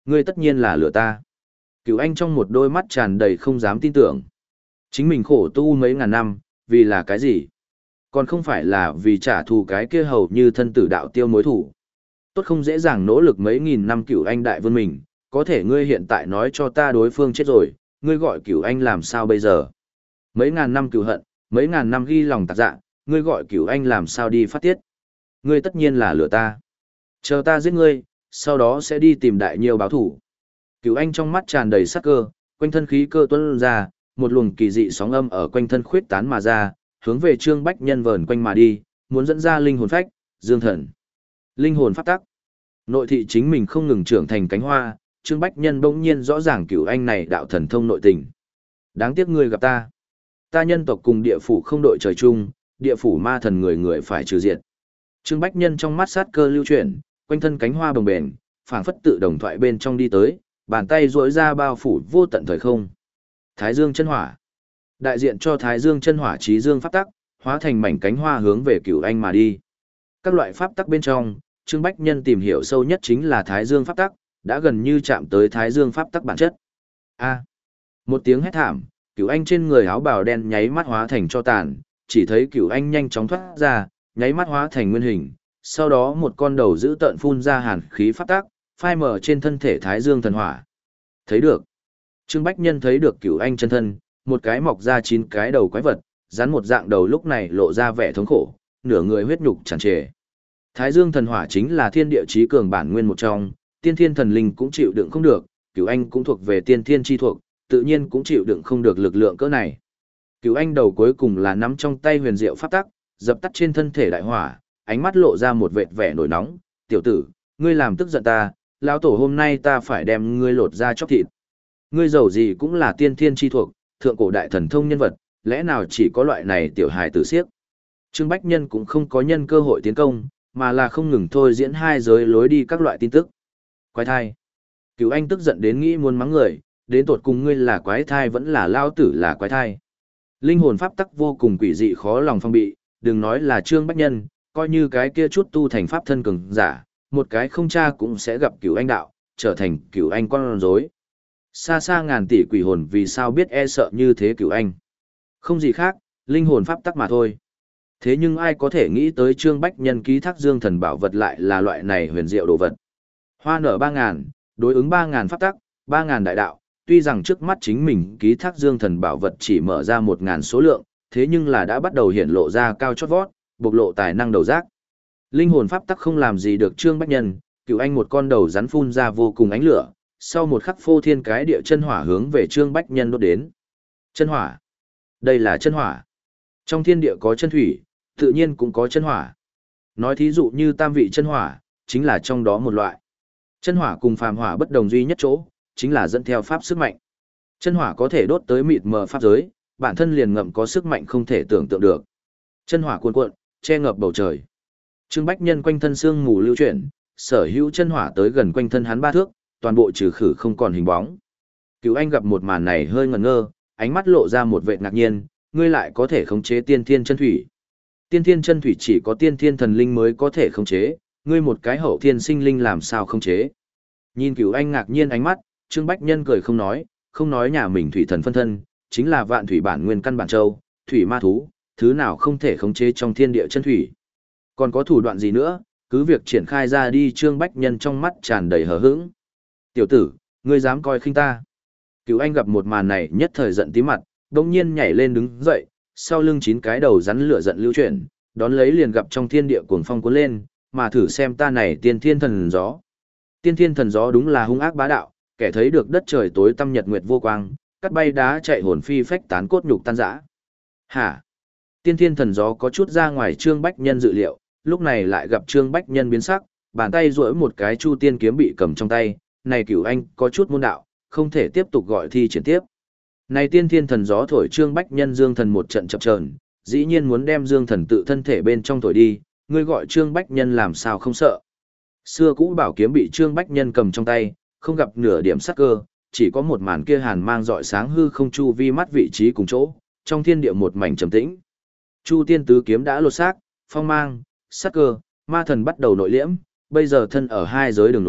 Ngươi tất nhiên là lừa ta. Cửu Anh trong một đôi mắt tràn đầy không dám tin tưởng. Chính mình khổ tu mấy ngàn năm, vì là cái gì? Còn không phải là vì trả thù cái kia hầu như thân tử đạo tiêu mối thủ. Tốt không dễ dàng nỗ lực mấy nghìn năm Cửu Anh đại vương mình, có thể ngươi hiện tại nói cho ta đối phương chết rồi, ngươi gọi Cửu Anh làm sao bây giờ? Mấy ngàn năm cửu hận, mấy ngàn năm ghi lòng tạc dạ, ngươi gọi Cửu Anh làm sao đi phát tiết? Ngươi tất nhiên là lừa ta. Chờ ta giết ngươi, sau đó sẽ đi tìm đại nhiêu báo thủ. Cửu Anh trong mắt tràn đầy sắc cơ, quanh thân khí cơ tuôn ra, một luồng kỳ dị sóng âm ở quanh thân khuyết tán mà ra, hướng về Trương Bách Nhân vờn quanh mà đi, muốn dẫn ra linh hồn phách, dương thần. Linh hồn pháp tắc. Nội thị chính mình không ngừng trưởng thành cánh hoa, Trương Bách Nhân bỗng nhiên rõ ràng Cửu Anh này đạo thần thông nội tình. Đáng tiếc ngươi gặp ta. Ta nhân tộc cùng địa phủ không đội trời chung, địa phủ ma thần người người phải trừ diệt. Trương Bách Nhân trong mắt sát cơ lưu chuyển, quanh thân cánh hoa bồng bềnh, phảng phất tự đồng thoại bên trong đi tới, bàn tay duỗi ra bao phủ vô tận thời không. Thái Dương chân hỏa. Đại diện cho Thái Dương chân hỏa chí dương pháp tắc, hóa thành mảnh cánh hoa hướng về Cửu Anh mà đi. Các loại pháp tắc bên trong, Trương Bách Nhân tìm hiểu sâu nhất chính là Thái Dương pháp tắc, đã gần như chạm tới Thái Dương pháp tắc bản chất. A. Một tiếng hét thảm, Cửu Anh trên người áo bào đen nháy mắt hóa thành cho tàn, chỉ thấy Cửu Anh nhanh chóng thoát ra, nháy mắt hóa thành nguyên hình, sau đó một con đầu dữ tợn phun ra hàn khí pháp tắc, phai mờ trên thân thể Thái Dương thần hỏa. Thấy được. Trương Bách Nhân thấy được Cửu Anh chân thân, một cái mọc ra chín cái đầu quái vật, rắn một dạng đầu lúc này lộ ra vẻ thống khổ, nửa người huyết nhục tràn trề. Thái Dương thần hỏa chính là thiên địa chí cường bản nguyên một trong, tiên thiên thần linh cũng chịu đựng không được, Cửu Anh cũng thuộc về tiên thiên chi thuộc, tự nhiên cũng chịu đựng không được lực lượng cỡ này. Cửu Anh đầu cuối cùng là nắm trong tay huyền diệu pháp tắc, dập tắt trên thân thể đại hỏa, ánh mắt lộ ra một vệt vẻ nổi nóng, "Tiểu tử, ngươi làm tức giận ta, lão tổ hôm nay ta phải đem ngươi lột ra chóc thịt." Ngươi giàu gì cũng là tiên thiên chi thuộc, thượng cổ đại thần thông nhân vật, lẽ nào chỉ có loại này tiểu hài tử siếc? Trương Bách Nhân cũng không có nhân cơ hội tiến công, mà là không ngừng thôi diễn hai giới lối đi các loại tin tức. Quái thai. Cửu Anh tức giận đến nghĩ muốn mắng người, đến tột cùng ngươi là quái thai vẫn là lao tử là quái thai. Linh hồn pháp tắc vô cùng quỷ dị khó lòng phong bị, đừng nói là Trương Bách Nhân, coi như cái kia chút tu thành pháp thân cường giả, một cái không cha cũng sẽ gặp Cửu Anh đạo, trở thành Cửu Anh con rối. Xa xa ngàn tỷ quỷ hồn vì sao biết e sợ như thế Cửu Anh. Không gì khác, linh hồn pháp tắc mà thôi. Thế nhưng ai có thể nghĩ tới Trương Bách Nhân ký thác dương thần bảo vật lại là loại này huyền diệu đồ vật. Hoa nở ba ngàn, đối ứng ba ngàn pháp tắc, ba ngàn đại đạo, tuy rằng trước mắt chính mình ký thác dương thần bảo vật chỉ mở ra một ngàn số lượng, thế nhưng là đã bắt đầu hiển lộ ra cao chót vót, bộc lộ tài năng đầu giác. Linh hồn pháp tắc không làm gì được Trương Bách Nhân, Cửu Anh một con đầu rắn phun ra vô cùng ánh lửa, sau một khắc phô thiên cái địa chân hỏa hướng về Trương Bách Nhân đốt đến. Chân hỏa. Đây là chân hỏa. Trong thiên địa có chân thủy, tự nhiên cũng có chân hỏa. Nói thí dụ như tam vị chân hỏa, chính là trong đó một loại. Chân hỏa cùng phàm hỏa bất đồng duy nhất chỗ, chính là dẫn theo pháp sức mạnh. Chân hỏa có thể đốt tới mịt mờ pháp giới, bản thân liền ngậm có sức mạnh không thể tưởng tượng được. Chân hỏa cuồn cuộn, che ngập bầu trời. Trương Bách Nhân quanh thân xương mù lưu chuyển, sở hữu chân hỏa tới gần quanh thân hắn ba thước, toàn bộ trừ khử không còn hình bóng. Cửu Anh gặp một màn này hơi ngẩn ngơ, ánh mắt lộ ra một vẻ ngạc nhiên, ngươi lại có thể khống chế tiên thiên chân thủy. Tiên thiên chân thủy chỉ có tiên thiên thần linh mới có thể khống chế, ngươi một cái hậu thiên sinh linh làm sao khống chế. Nhìn Cửu Anh ngạc nhiên ánh mắt, Trương Bách Nhân cười không nói, không nói nhà mình thủy thần phân thân, chính là vạn thủy bản nguyên căn bản châu, thủy ma thú, thứ nào không thể khống chế trong thiên địa chân thủy. Còn có thủ đoạn gì nữa, cứ việc triển khai ra đi. Trương Bách Nhân trong mắt tràn đầy hờ hững. Tiểu tử, ngươi dám coi khinh ta. Cửu Anh gặp một màn này nhất thời giận tí mặt, đồng nhiên nhảy lên đứng dậy, sau lưng chín cái đầu rắn lửa giận lưu chuyển, đón lấy liền gặp trong thiên địa cuồng phong cuốn lên, mà thử xem ta này tiên thiên thần gió. Tiên thiên thần gió đúng là hung ác bá đạo, kẻ thấy được đất trời tối tăm nhật nguyệt vô quang, cắt bay đá chạy hồn phi phách tán cốt nhục tan rã. Hả? Tiên thiên thần gió có chút ra ngoài Trương Bách Nhân dự liệu, lúc này lại gặp Trương Bách Nhân biến sắc, bàn tay duỗi một cái chu tiên kiếm bị cầm trong tay, này Cửu Anh có chút môn đạo, không thể tiếp tục gọi thi triển tiếp. Này tiên thiên thần gió thổi Trương Bách Nhân dương thần một trận chập chờn, dĩ nhiên muốn đem dương thần tự thân thể bên trong thổi đi, ngươi gọi Trương Bách Nhân làm sao không sợ. Xưa cũ bảo kiếm bị Trương Bách Nhân cầm trong tay, không gặp nửa điểm sắc cơ, chỉ có một màn kia hàn mang rọi sáng hư không chu vi mắt vị trí cùng chỗ, trong thiên địa một mảnh trầm tĩnh. Chu tiên tứ kiếm đã lột xác, phong mang, sắc cơ, ma thần bắt đầu nội liễm, bây giờ thân ở hai giới đường nối,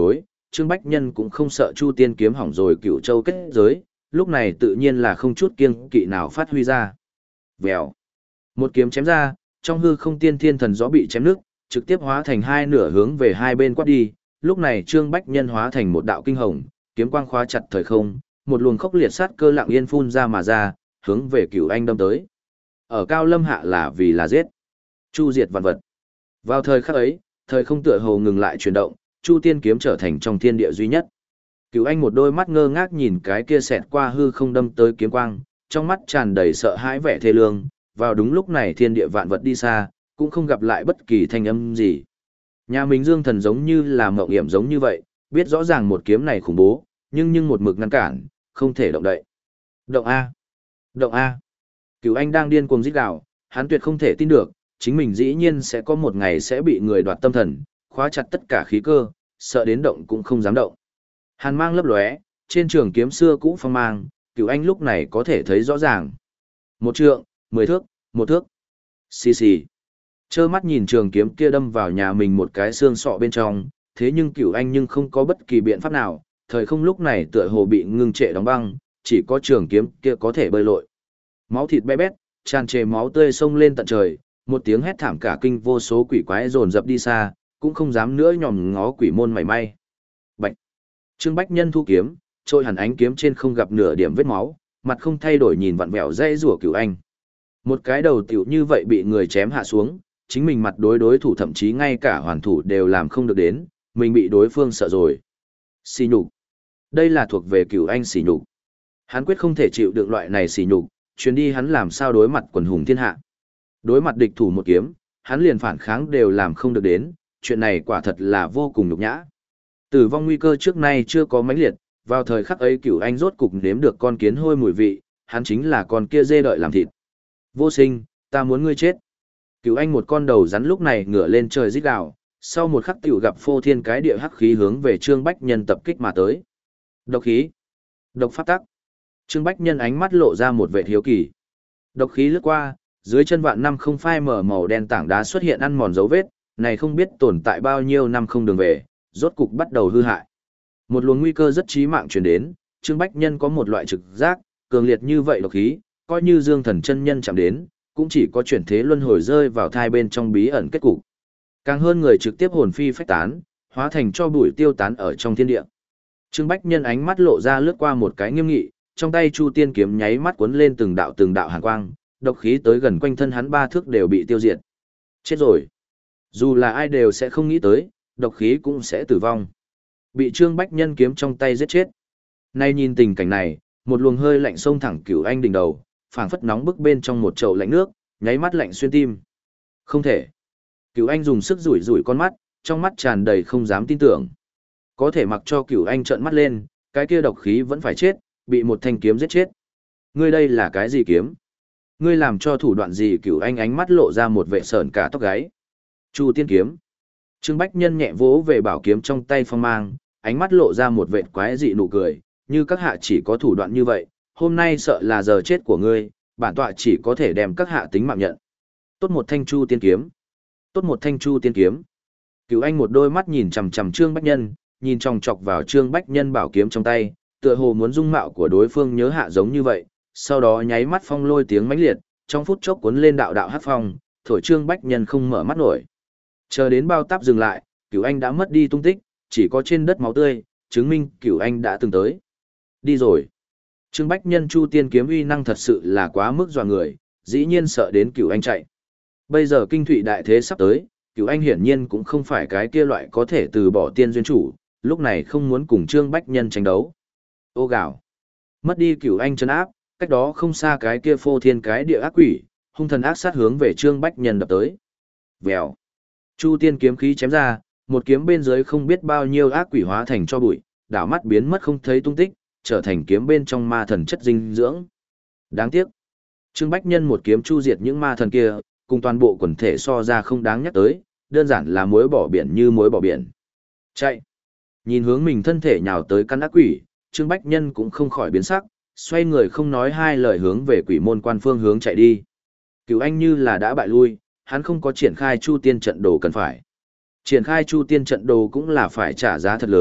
Trương Bách Nhân cũng không sợ Chu Tiên kiếm hỏng rồi Cửu Châu kết giới, lúc này tự nhiên là không chút kiêng kỵ nào phát huy ra. Vèo. Một kiếm chém ra, trong hư không tiên thiên thần gió bị chém nước, trực tiếp hóa thành hai nửa hướng về hai bên quát đi. Lúc này Trương Bách Nhân hóa thành một đạo kinh hồng, kiếm quang khóa chặt thời không, một luồng khốc liệt sát cơ lặng yên phun ra mà ra, hướng về Cửu Anh đâm tới. Ở Cao Lâm hạ là vì là giết, chu diệt vạn vật. Vào thời khắc ấy, thời không tựa hồ ngừng lại chuyển động, Chu Tiên kiếm trở thành trong thiên địa duy nhất. Cửu Anh một đôi mắt ngơ ngác nhìn cái kia xẹt qua hư không đâm tới kiếm quang, trong mắt tràn đầy sợ hãi vẻ thê lương. Vào đúng lúc này thiên địa vạn vật đi xa, cũng không gặp lại bất kỳ thanh âm gì. Nhà mình Dương Thần giống như là mộng hiểm giống như vậy, biết rõ ràng một kiếm này khủng bố, nhưng nhưng một mực ngăn cản, không thể động đậy. Động A! Động A! Cửu Anh đang điên cuồng rít gào, hắn tuyệt không thể tin được, chính mình dĩ nhiên sẽ có một ngày sẽ bị người đoạt tâm thần, khóa chặt tất cả khí cơ, sợ đến động cũng không dám động. Hàn mang lấp lóe, trên trường kiếm xưa cũ phong mang, Cửu Anh lúc này có thể thấy rõ ràng. Một trượng, mười thước, một thước. Xì xì. Trơ mắt nhìn trường kiếm kia đâm vào nhà mình một cái xương sọ bên trong, thế nhưng Cửu Anh nhưng không có bất kỳ biện pháp nào, thời không lúc này tựa hồ bị ngưng trệ đóng băng, chỉ có trường kiếm kia có thể bơi lội. Máu thịt bé bét, tràn trề máu tươi xông lên tận trời, một tiếng hét thảm cả kinh vô số quỷ quái dồn dập đi xa, cũng không dám nữa nhòm ngó quỷ môn mảy may. Bạch. Trương Bách Nhân thu kiếm, trôi hẳn ánh kiếm trên không gặp nửa điểm vết máu, mặt không thay đổi nhìn vặn vẹo dây rủa Cửu Anh. Một cái đầu tiểu như vậy bị người chém hạ xuống, chính mình mặt đối đối thủ thậm chí ngay cả hoàn thủ đều làm không được đến, mình bị đối phương sợ rồi. Xỉ nhục. Đây là thuộc về Cửu Anh xỉ nhục. Hắn quyết không thể chịu được loại này xỉ nhục, chuyến đi hắn làm sao đối mặt quần hùng thiên hạ. Đối mặt địch thủ một kiếm, hắn liền phản kháng đều làm không được đến, chuyện này quả thật là vô cùng nhục nhã. Tử vong nguy cơ trước nay chưa có mãnh liệt, vào thời khắc ấy Cửu Anh rốt cục nếm được con kiến hôi mùi vị, hắn chính là con kia dê đợi làm thịt. Vô Sinh, ta muốn ngươi chết. Cửu Anh một con đầu rắn lúc này ngửa lên trời rít gào, sau một khắc tiểu gặp phô thiên cái địa hắc khí hướng về Trương Bách Nhân tập kích mà tới. Độc khí, độc pháp tắc. Trương Bách Nhân ánh mắt lộ ra một vẻ hiếu kỳ. Độc khí lướt qua, dưới chân vạn năm không phai mở màu đen tảng đá xuất hiện ăn mòn dấu vết, này không biết tồn tại bao nhiêu năm không đường về, rốt cục bắt đầu hư hại. Một luồng nguy cơ rất chí mạng truyền đến, Trương Bách Nhân có một loại trực giác, cường liệt như vậy độc khí, coi như Dương Thần chân nhân chạm đến, cũng chỉ có chuyển thế luân hồi rơi vào thai bên trong bí ẩn kết cục. Càng hơn người trực tiếp hồn phi phách tán, hóa thành cho bụi tiêu tán ở trong thiên địa. Trương Bách Nhân ánh mắt lộ ra lướt qua một cái nghiêm nghị, trong tay Chu Tiên kiếm nháy mắt cuốn lên từng đạo từng đạo hàn quang, độc khí tới gần quanh thân hắn ba thước đều bị tiêu diệt. Chết rồi. Dù là ai đều sẽ không nghĩ tới, độc khí cũng sẽ tử vong. Bị Trương Bách Nhân kiếm trong tay giết chết. Nay nhìn tình cảnh này, một luồng hơi lạnh xông thẳng Cửu Anh đỉnh đầu, phảng phất nóng bức bên trong một chậu lạnh nước, nháy mắt lạnh xuyên tim. Không thể. Cửu Anh dùng sức rủi rủi con mắt, trong mắt tràn đầy không dám tin tưởng. Có thể mặc cho Cửu Anh trợn mắt lên, cái kia độc khí vẫn phải chết, bị một thanh kiếm giết chết. Ngươi đây là cái gì kiếm? Ngươi làm cho thủ đoạn gì? Cửu Anh ánh mắt lộ ra một vẻ sởn cả tóc gáy. Chu Tiên kiếm. Trương Bách Nhân nhẹ vỗ về bảo kiếm trong tay phong mang, ánh mắt lộ ra một vẻ quái dị nụ cười, như các hạ chỉ có thủ đoạn như vậy, hôm nay sợ là giờ chết của ngươi, bản tọa chỉ có thể đem các hạ tính mạng nhận. Tốt một thanh Chu Tiên kiếm. Tốt một thanh Chu Tiên kiếm. Cửu Anh một đôi mắt nhìn chằm chằm Trương Bách Nhân, nhìn chòng chọc vào Trương Bách Nhân bảo kiếm trong tay, tựa hồ muốn dung mạo của đối phương nhớ hạ giống như vậy, sau đó nháy mắt phong lôi tiếng mãnh liệt, trong phút chốc cuốn lên đạo đạo hắc phong, thổi Trương Bách Nhân không mở mắt nổi. Chờ đến bao táp dừng lại, Cửu Anh đã mất đi tung tích, chỉ có trên đất máu tươi, chứng minh Cửu Anh đã từng tới. Đi rồi. Trương Bách Nhân Chu Tiên kiếm uy năng thật sự là quá mức dọa người, dĩ nhiên sợ đến Cửu Anh chạy. Bây giờ kinh thụy đại thế sắp tới, Cửu Anh hiển nhiên cũng không phải cái kia loại có thể từ bỏ tiên duyên chủ, lúc này không muốn cùng Trương Bách Nhân tranh đấu. Ô gạo. Mất đi Cửu Anh trấn áp, cách đó không xa cái kia phô thiên cái địa ác quỷ, hung thần ác sát hướng về Trương Bách Nhân đập tới. Vèo. Chu Tiên kiếm khí chém ra, một kiếm bên dưới không biết bao nhiêu ác quỷ hóa thành cho bụi, đảo mắt biến mất không thấy tung tích, trở thành kiếm bên trong ma thần chất dinh dưỡng. Đáng tiếc. Trương Bách Nhân một kiếm chu diệt những ma thần kia, cùng toàn bộ quần thể so ra không đáng nhắc tới, đơn giản là muối bỏ biển như muối bỏ biển. Chạy. Nhìn hướng mình thân thể nhào tới căn ác quỷ, Trương Bách Nhân cũng không khỏi biến sắc, xoay người không nói hai lời hướng về quỷ môn quan phương hướng chạy đi. Cửu Anh như là đã bại lui, hắn không có triển khai Chu Tiên trận đồ cần phải. Triển khai Chu Tiên trận đồ cũng là phải trả giá thật lớn,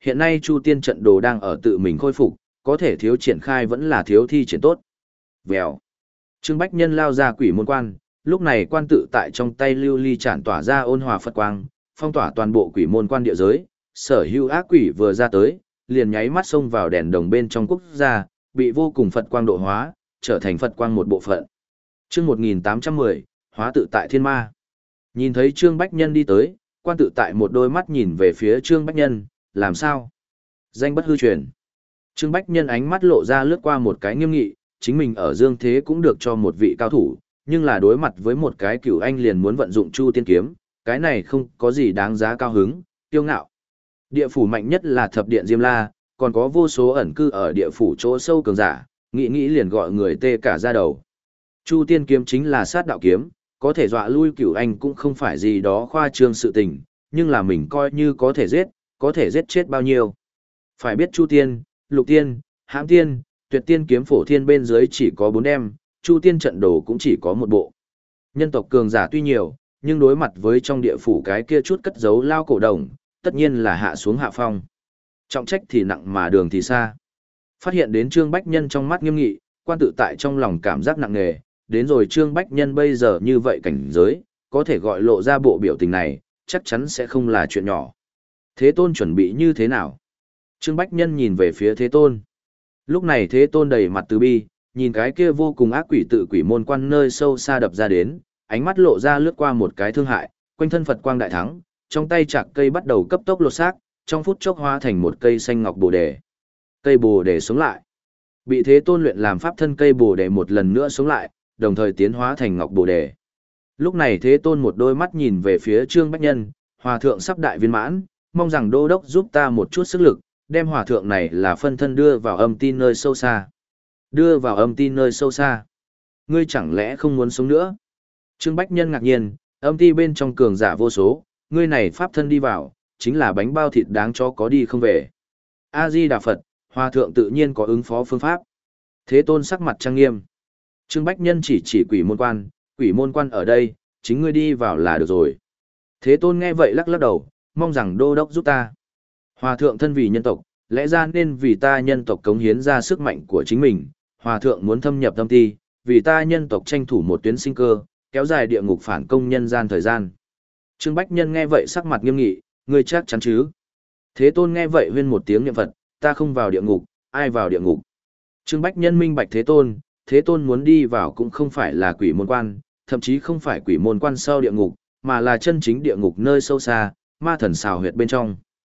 hiện nay Chu Tiên trận đồ đang ở tự mình khôi phục, có thể thiếu triển khai vẫn là thiếu thi triển tốt. Vèo. Trương Bách Nhân lao ra quỷ môn quan, lúc này quan tự tại trong tay lưu ly chản tỏa ra ôn hòa Phật quang, phong tỏa toàn bộ quỷ môn quan địa giới, sở hữu ác quỷ vừa ra tới, liền nháy mắt xông vào đèn đồng bên trong quốc gia, bị vô cùng Phật quang độ hóa, trở thành Phật quang một bộ phận. Chương một nghìn tám trăm mười, hóa tự tại thiên ma. Nhìn thấy Trương Bách Nhân đi tới, quan tự tại một đôi mắt nhìn về phía Trương Bách Nhân, làm sao? Danh bất hư truyền. Trương Bách Nhân ánh mắt lộ ra lướt qua một cái nghiêm nghị, chính mình ở dương thế cũng được cho một vị cao thủ, nhưng là đối mặt với một cái cửu anh liền muốn vận dụng Chu Tiên kiếm, cái này không có gì đáng giá cao hứng, kiêu ngạo. Địa phủ mạnh nhất là thập điện Diêm La, còn có vô số ẩn cư ở địa phủ chỗ sâu cường giả, nghĩ nghĩ liền gọi người tê cả da đầu. Chu Tiên kiếm chính là sát đạo kiếm, có thể dọa lui cửu anh cũng không phải gì đó khoa trương sự tình, nhưng là mình coi như có thể giết, có thể giết chết bao nhiêu. Phải biết Chu Tiên, Lục Tiên, Hãm Tiên, Tuyệt Tiên kiếm phổ thiên bên dưới chỉ có bốn đem, Chu Tiên trận đồ cũng chỉ có một bộ. Nhân tộc cường giả tuy nhiều, nhưng đối mặt với trong địa phủ cái kia chút cất giấu lao cổ đồng, tất nhiên là hạ xuống hạ phong. Trọng trách thì nặng mà đường thì xa. Phát hiện đến Trương Bách Nhân trong mắt nghiêm nghị, quan tự tại trong lòng cảm giác nặng nề, đến rồi Trương Bách Nhân bây giờ như vậy cảnh giới, có thể gọi lộ ra bộ biểu tình này, chắc chắn sẽ không là chuyện nhỏ. Thế Tôn chuẩn bị như thế nào? Trương Bách Nhân nhìn về phía Thế Tôn. Lúc này Thế Tôn đầy mặt từ bi, nhìn cái kia vô cùng ác quỷ tự quỷ môn quan nơi sâu xa đập ra đến, ánh mắt lộ ra lướt qua một cái thương hại, quanh thân Phật quang đại thắng, trong tay chạc cây bắt đầu cấp tốc lột xác, trong phút chốc hóa thành một cây xanh ngọc bồ đề. Cây bồ đề sống lại. Bị Thế Tôn luyện làm pháp thân cây bồ đề một lần nữa sống lại, đồng thời tiến hóa thành ngọc bồ đề. Lúc này Thế Tôn một đôi mắt nhìn về phía Trương Bách Nhân, hòa thượng sắp đại viên mãn, mong rằng đô đốc giúp ta một chút sức lực, đem hòa thượng này là phân thân đưa vào âm tin nơi sâu xa. Đưa vào âm tin nơi sâu xa. Ngươi chẳng lẽ không muốn sống nữa? Trương Bách Nhân ngạc nhiên, âm ti bên trong cường giả vô số, ngươi này pháp thân đi vào, chính là bánh bao thịt đáng cho có đi không về. A-di-đà Phật, hòa thượng tự nhiên có ứng phó phương pháp. Thế Tôn sắc mặt trang nghiêm. Trương Bách Nhân chỉ chỉ quỷ môn quan, quỷ môn quan ở đây, chính ngươi đi vào là được rồi. Thế Tôn nghe vậy lắc lắc đầu, mong rằng đô đốc giúp ta. Hòa thượng thân vì nhân tộc, lẽ ra nên vì ta nhân tộc cống hiến ra sức mạnh của chính mình. Hòa thượng muốn thâm nhập tâm ti, vì ta nhân tộc tranh thủ một tuyến sinh cơ, kéo dài địa ngục phản công nhân gian thời gian. Trương Bách Nhân nghe vậy sắc mặt nghiêm nghị, ngươi chắc chắn chứ? Thế Tôn nghe vậy huyên một tiếng niệm Phật, ta không vào địa ngục, ai vào địa ngục? Trương Bách Nhân minh bạch Thế Tôn, Thế Tôn muốn đi vào cũng không phải là quỷ môn quan, thậm chí không phải quỷ môn quan sau địa ngục, mà là chân chính địa ngục nơi sâu xa, ma thần xào huyệt bên trong.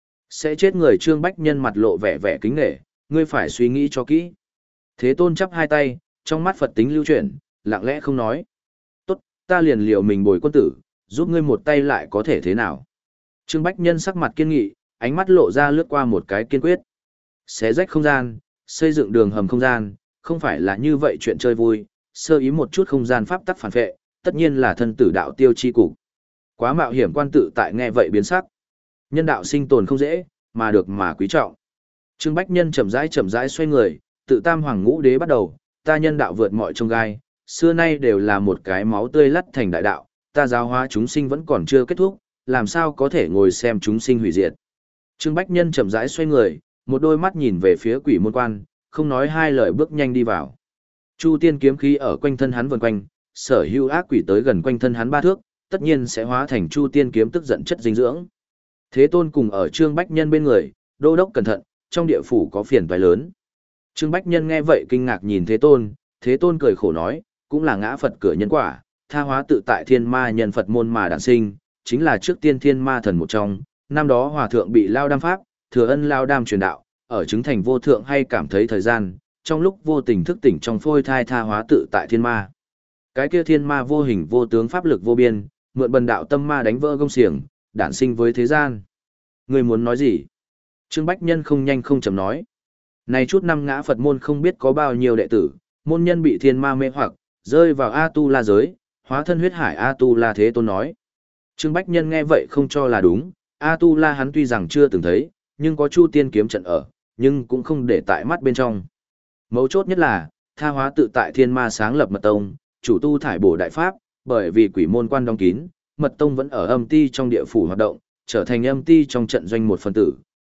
Sẽ chết người. Trương Bách Nhân mặt lộ vẻ vẻ kính nể, ngươi phải suy nghĩ cho kỹ. Thế Tôn chắp hai tay, trong mắt Phật tính lưu chuyển, lặng lẽ không nói. Tốt, ta liền liều mình bồi quân tử, giúp ngươi một tay lại có thể thế nào? Trương Bách Nhân sắc mặt kiên nghị, ánh mắt lộ ra lướt qua một cái kiên quyết. Xé rách không gian, xây dựng đường hầm không gian, không phải là như vậy chuyện chơi vui, sơ ý một chút không gian pháp tắc phản vệ, tất nhiên là thân tử đạo tiêu chi cục. Quá mạo hiểm. Quan tự tại nghe vậy biến sắc. Nhân đạo sinh tồn không dễ, mà được mà quý trọng. Trương Bách Nhân chậm rãi chậm rãi xoay người, tự tam hoàng ngũ đế bắt đầu, ta nhân đạo vượt mọi chông gai, xưa nay đều là một cái máu tươi lắt thành đại đạo, ta giáo hóa chúng sinh vẫn còn chưa kết thúc, làm sao có thể ngồi xem chúng sinh hủy diệt. Trương Bách Nhân chậm rãi xoay người, một đôi mắt nhìn về phía quỷ môn quan, không nói hai lời bước nhanh đi vào. Chu Tiên kiếm khí ở quanh thân hắn vần quanh, sở hữu ác quỷ tới gần quanh thân hắn ba thước, tất nhiên sẽ hóa thành Chu Tiên kiếm tức giận chất dinh dưỡng. Thế Tôn cùng ở Trương Bách Nhân bên người, đô đốc cẩn thận, trong địa phủ có phiền toái lớn. Trương Bách Nhân nghe vậy kinh ngạc nhìn Thế Tôn, Thế Tôn cười khổ nói, cũng là ngã Phật cửa nhân quả, tha hóa tự tại thiên ma nhân Phật môn mà đản sinh, chính là trước tiên thiên ma thần một trong, năm đó hòa thượng bị lao đam pháp, thừa ân lao đam truyền đạo, ở chứng thành vô thượng hay cảm thấy thời gian, trong lúc vô tình thức tỉnh trong phôi thai tha hóa tự tại thiên ma. Cái kia thiên ma vô hình vô tướng pháp lực vô biên, mượn bần đạo tâm ma đánh vỡ gông xiềng, đản sinh với thế gian. Người muốn nói gì? Trương Bách Nhân không nhanh không chậm nói. Này chút năm ngã Phật môn không biết có bao nhiêu đệ tử, môn nhân bị thiên ma mê hoặc, rơi vào A-tu-la giới, hóa thân huyết hải A-tu-la. Thế Tôn nói. Trương Bách Nhân nghe vậy không cho là đúng, A-tu-la hắn tuy rằng chưa từng thấy, nhưng có Chu Tiên kiếm trận ở, nhưng cũng không để tại mắt bên trong. Mấu chốt nhất là, tha hóa tự tại thiên ma sáng lập mật tông, chủ tu thải bổ đại pháp, bởi vì quỷ môn quan đóng kín, mật tông vẫn ở âm ti trong địa phủ hoạt động, trở thành âm ti trong trận doanh một phần tử,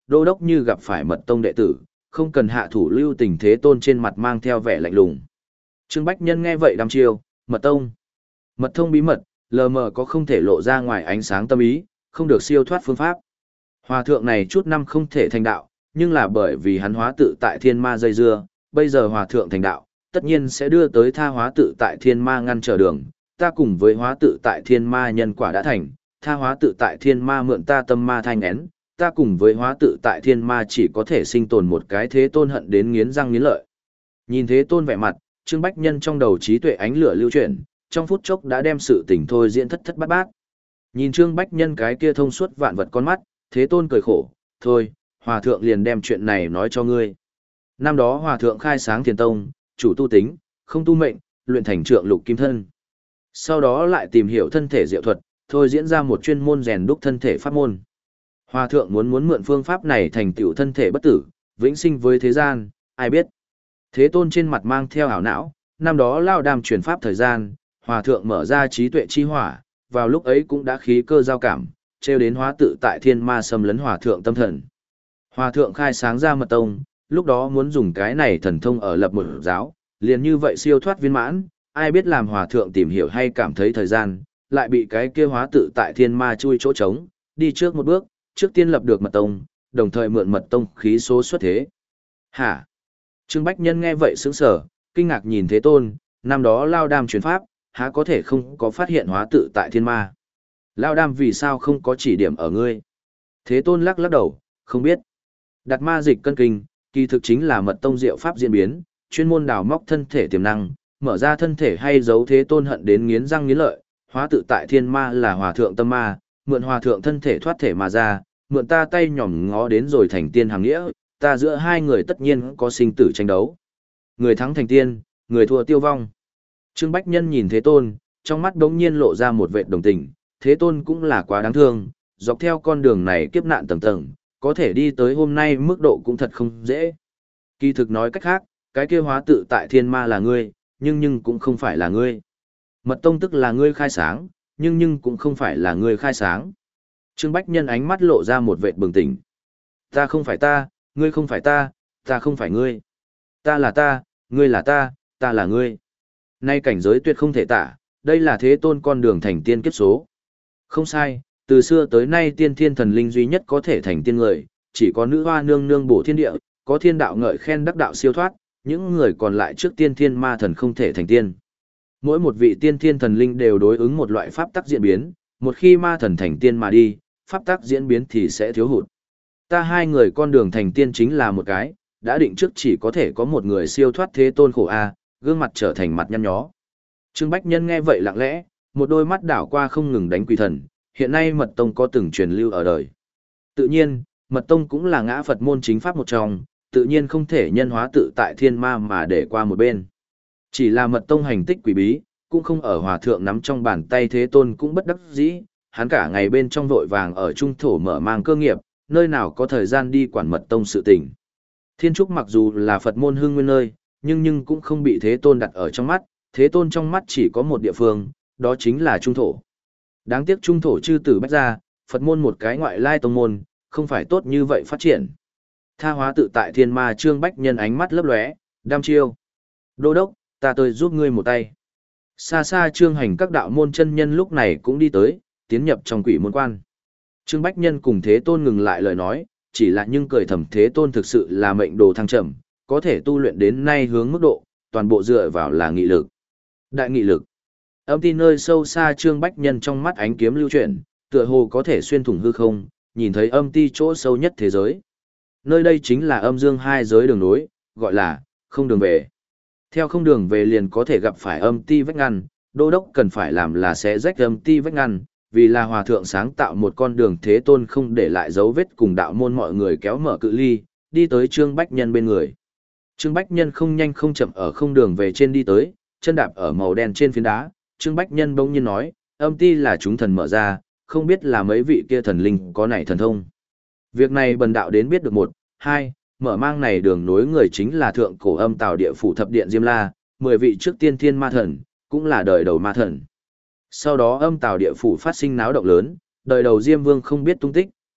đô đốc như gặp phải mật tông đệ tử, không cần hạ thủ lưu tình. Thế tôn trên mặt mang theo vẻ lạnh lùng. Trương Bách Nhân nghe vậy đăm chiêu, mật tông. Mật thông bí mật, lờ mờ có không thể lộ ra ngoài ánh sáng tâm ý, không được siêu thoát phương pháp. Hòa thượng này chút năm không thể thành đạo, nhưng là bởi vì hắn hóa tự tại thiên ma dây dưa, bây giờ hòa thượng thành đạo, tất nhiên sẽ đưa tới tha hóa tự tại thiên ma ngăn trở đường. Ta cùng với hóa tự tại thiên ma nhân quả đã thành, tha hóa tự tại thiên ma mượn ta tâm ma thanh én, ta cùng với hóa tự tại thiên ma chỉ có thể sinh tồn một cái. Thế tôn hận đến nghiến răng nghiến lợi. Nhìn Thế tôn vẻ mặt, Trương Bách Nhân trong đầu trí tuệ ánh lửa lưu chuyển, trong phút chốc đã đem sự tình thôi diễn thất thất bát bát. Nhìn Trương Bách Nhân cái kia thông suốt vạn vật con mắt, Thế tôn cười khổ, thôi, hòa thượng liền đem chuyện này nói cho ngươi. Năm đó hòa thượng khai sáng thiền tông, chủ tu tính, không tu mệnh, luyện thành trượng lục kim thân. Sau đó lại tìm hiểu thân thể diệu thuật, thôi diễn ra một chuyên môn rèn đúc thân thể pháp môn. Hòa thượng muốn muốn mượn phương pháp này thành tựu thân thể bất tử, vĩnh sinh với thế gian, ai biết. Thế tôn trên mặt mang theo ảo não, năm đó lao đàm truyền pháp thời gian, hòa thượng mở ra trí tuệ chi hỏa, vào lúc ấy cũng đã khí cơ giao cảm, treo đến hóa tự tại thiên ma xâm lấn hòa thượng tâm thần. Hòa thượng khai sáng ra mật tông, lúc đó muốn dùng cái này thần thông ở lập một giáo, liền như vậy siêu thoát viên mãn, ai biết làm hòa thượng tìm hiểu hay cảm thấy thời gian, lại bị cái kia hóa tự tại thiên ma chui chỗ trống, đi trước một bước, trước tiên lập được mật tông, đồng thời mượn mật tông khí số xuất thế. Hả? Trương Bách Nhân nghe vậy sững sờ, kinh ngạc nhìn Thế tôn, năm đó lao đam truyền pháp, há có thể không có phát hiện hóa tự tại thiên ma. Lao đam vì sao không có chỉ điểm ở ngươi? Thế tôn lắc lắc đầu, không biết. Đặt ma dịch cân kinh, kỳ thực chính là mật tông diệu pháp diễn biến, chuyên môn đào móc thân thể tiềm năng, mở ra thân thể hay giấu. Thế tôn hận đến nghiến răng nghiến lợi, hóa tự tại thiên ma là hòa thượng tâm ma, mượn hòa thượng thân thể thoát thể mà ra, mượn ta tay nhỏm ngó đến rồi thành tiên hàng nghĩa, ta giữa hai người tất nhiên có sinh tử tranh đấu. Người thắng thành tiên, người thua tiêu vong. Trương Bách Nhân nhìn Thế tôn, trong mắt đống nhiên lộ ra một vệt đồng tình, Thế tôn cũng là quá đáng thương, dọc theo con đường này kiếp nạn tầng tầng, có thể đi tới hôm nay mức độ cũng thật không dễ. Kỳ thực nói cách khác, cái kia hóa tự tại thiên ma là ngươi, nhưng nhưng cũng không phải là ngươi. Mật tông tức là ngươi khai sáng, nhưng nhưng cũng không phải là ngươi khai sáng. Trương Bách Nhân ánh mắt lộ ra một vệt bừng tỉnh. Ta không phải ta, ngươi không phải ta, ta không phải ngươi. Ta là ta, ngươi là ta, ta là ngươi. Nay cảnh giới tuyệt không thể tả, đây là Thế tôn con đường thành tiên kiếp số. Không sai, từ xưa tới nay tiên thiên thần linh duy nhất có thể thành tiên người, chỉ có nữ hoa nương nương bổ thiên địa, có thiên đạo ngợi khen đắc đạo siêu thoát, những người còn lại trước tiên thiên ma thần không thể thành tiên. Mỗi một vị tiên thiên thần linh đều đối ứng một loại pháp tắc diễn biến, một khi ma thần thành tiên mà đi, pháp tắc diễn biến thì sẽ thiếu hụt. Ta hai người con đường thành tiên chính là một cái, đã định trước chỉ có thể có một người siêu thoát. Thế tôn khổ a, gương mặt trở thành mặt nhăn nhó. Trương Bách Nhân nghe vậy lặng lẽ, một đôi mắt đảo qua không ngừng đánh quỷ thần, hiện nay mật tông có từng truyền lưu ở đời. Tự nhiên, mật tông cũng là ngã Phật môn chính pháp một trong, tự nhiên không thể nhân hóa tự tại thiên ma mà để qua một bên. Chỉ là mật tông hành tích quỷ bí, cũng không ở hòa thượng nắm trong bàn tay. Thế tôn cũng bất đắc dĩ, hắn cả ngày bên trong vội vàng ở trung thổ mở mang cơ nghiệp, nơi nào có thời gian đi quản mật tông sự tình. Thiên Trúc mặc dù là Phật môn hưng nguyên nơi, nhưng nhưng cũng không bị Thế tôn đặt ở trong mắt, Thế tôn trong mắt chỉ có một địa phương, đó chính là trung thổ. Đáng tiếc trung thổ chư tử bách ra, Phật môn một cái ngoại lai tông môn, không phải tốt như vậy phát triển. Tha hóa tự tại thiên ma. Trương Bách Nhân ánh mắt lấp lóe, đăm chiêu. Đô đốc, ta tới giúp ngươi một tay. Xa xa Trương Hành các đạo môn chân nhân lúc này cũng đi tới, tiến nhập trong quỷ môn quan. Trương Bách Nhân cùng Thế tôn ngừng lại lời nói, chỉ là nhưng cười thầm Thế tôn thực sự là mệnh đồ thăng trầm, có thể tu luyện đến nay hướng mức độ, toàn bộ dựa vào là nghị lực. Đại nghị lực. Âm ti nơi sâu xa Trương Bách Nhân trong mắt ánh kiếm lưu chuyển, tựa hồ có thể xuyên thủng hư không, nhìn thấy âm ti chỗ sâu nhất thế giới. Nơi đây chính là âm dương hai giới đường nối, gọi là không đường về. Theo không đường về liền có thể gặp phải âm ti vách ngăn, đô đốc cần phải làm là sẽ rách âm ti vách ngăn, vì là hòa thượng sáng tạo một con đường. Thế tôn không để lại dấu vết cùng đạo môn mọi người kéo mở cự ly, đi tới Trương Bách Nhân bên người. Trương Bách Nhân không nhanh không chậm ở không đường về trên đi tới, chân đạp ở màu đen trên phiến đá. Trương Bách Nhân bỗng nhiên nói, âm ti là chúng thần mở ra, không biết là mấy vị kia thần linh có nảy thần thông. Việc này bần đạo đến biết được một, hai, mở mang này đường nối người chính là thượng cổ âm tào địa phủ thập điện Diêm La, mười vị trước tiên thiên ma thần, cũng là đời đầu ma thần. Sau đó âm tào địa phủ phát sinh náo động lớn, đời đầu Diêm Vương không biết tung tích,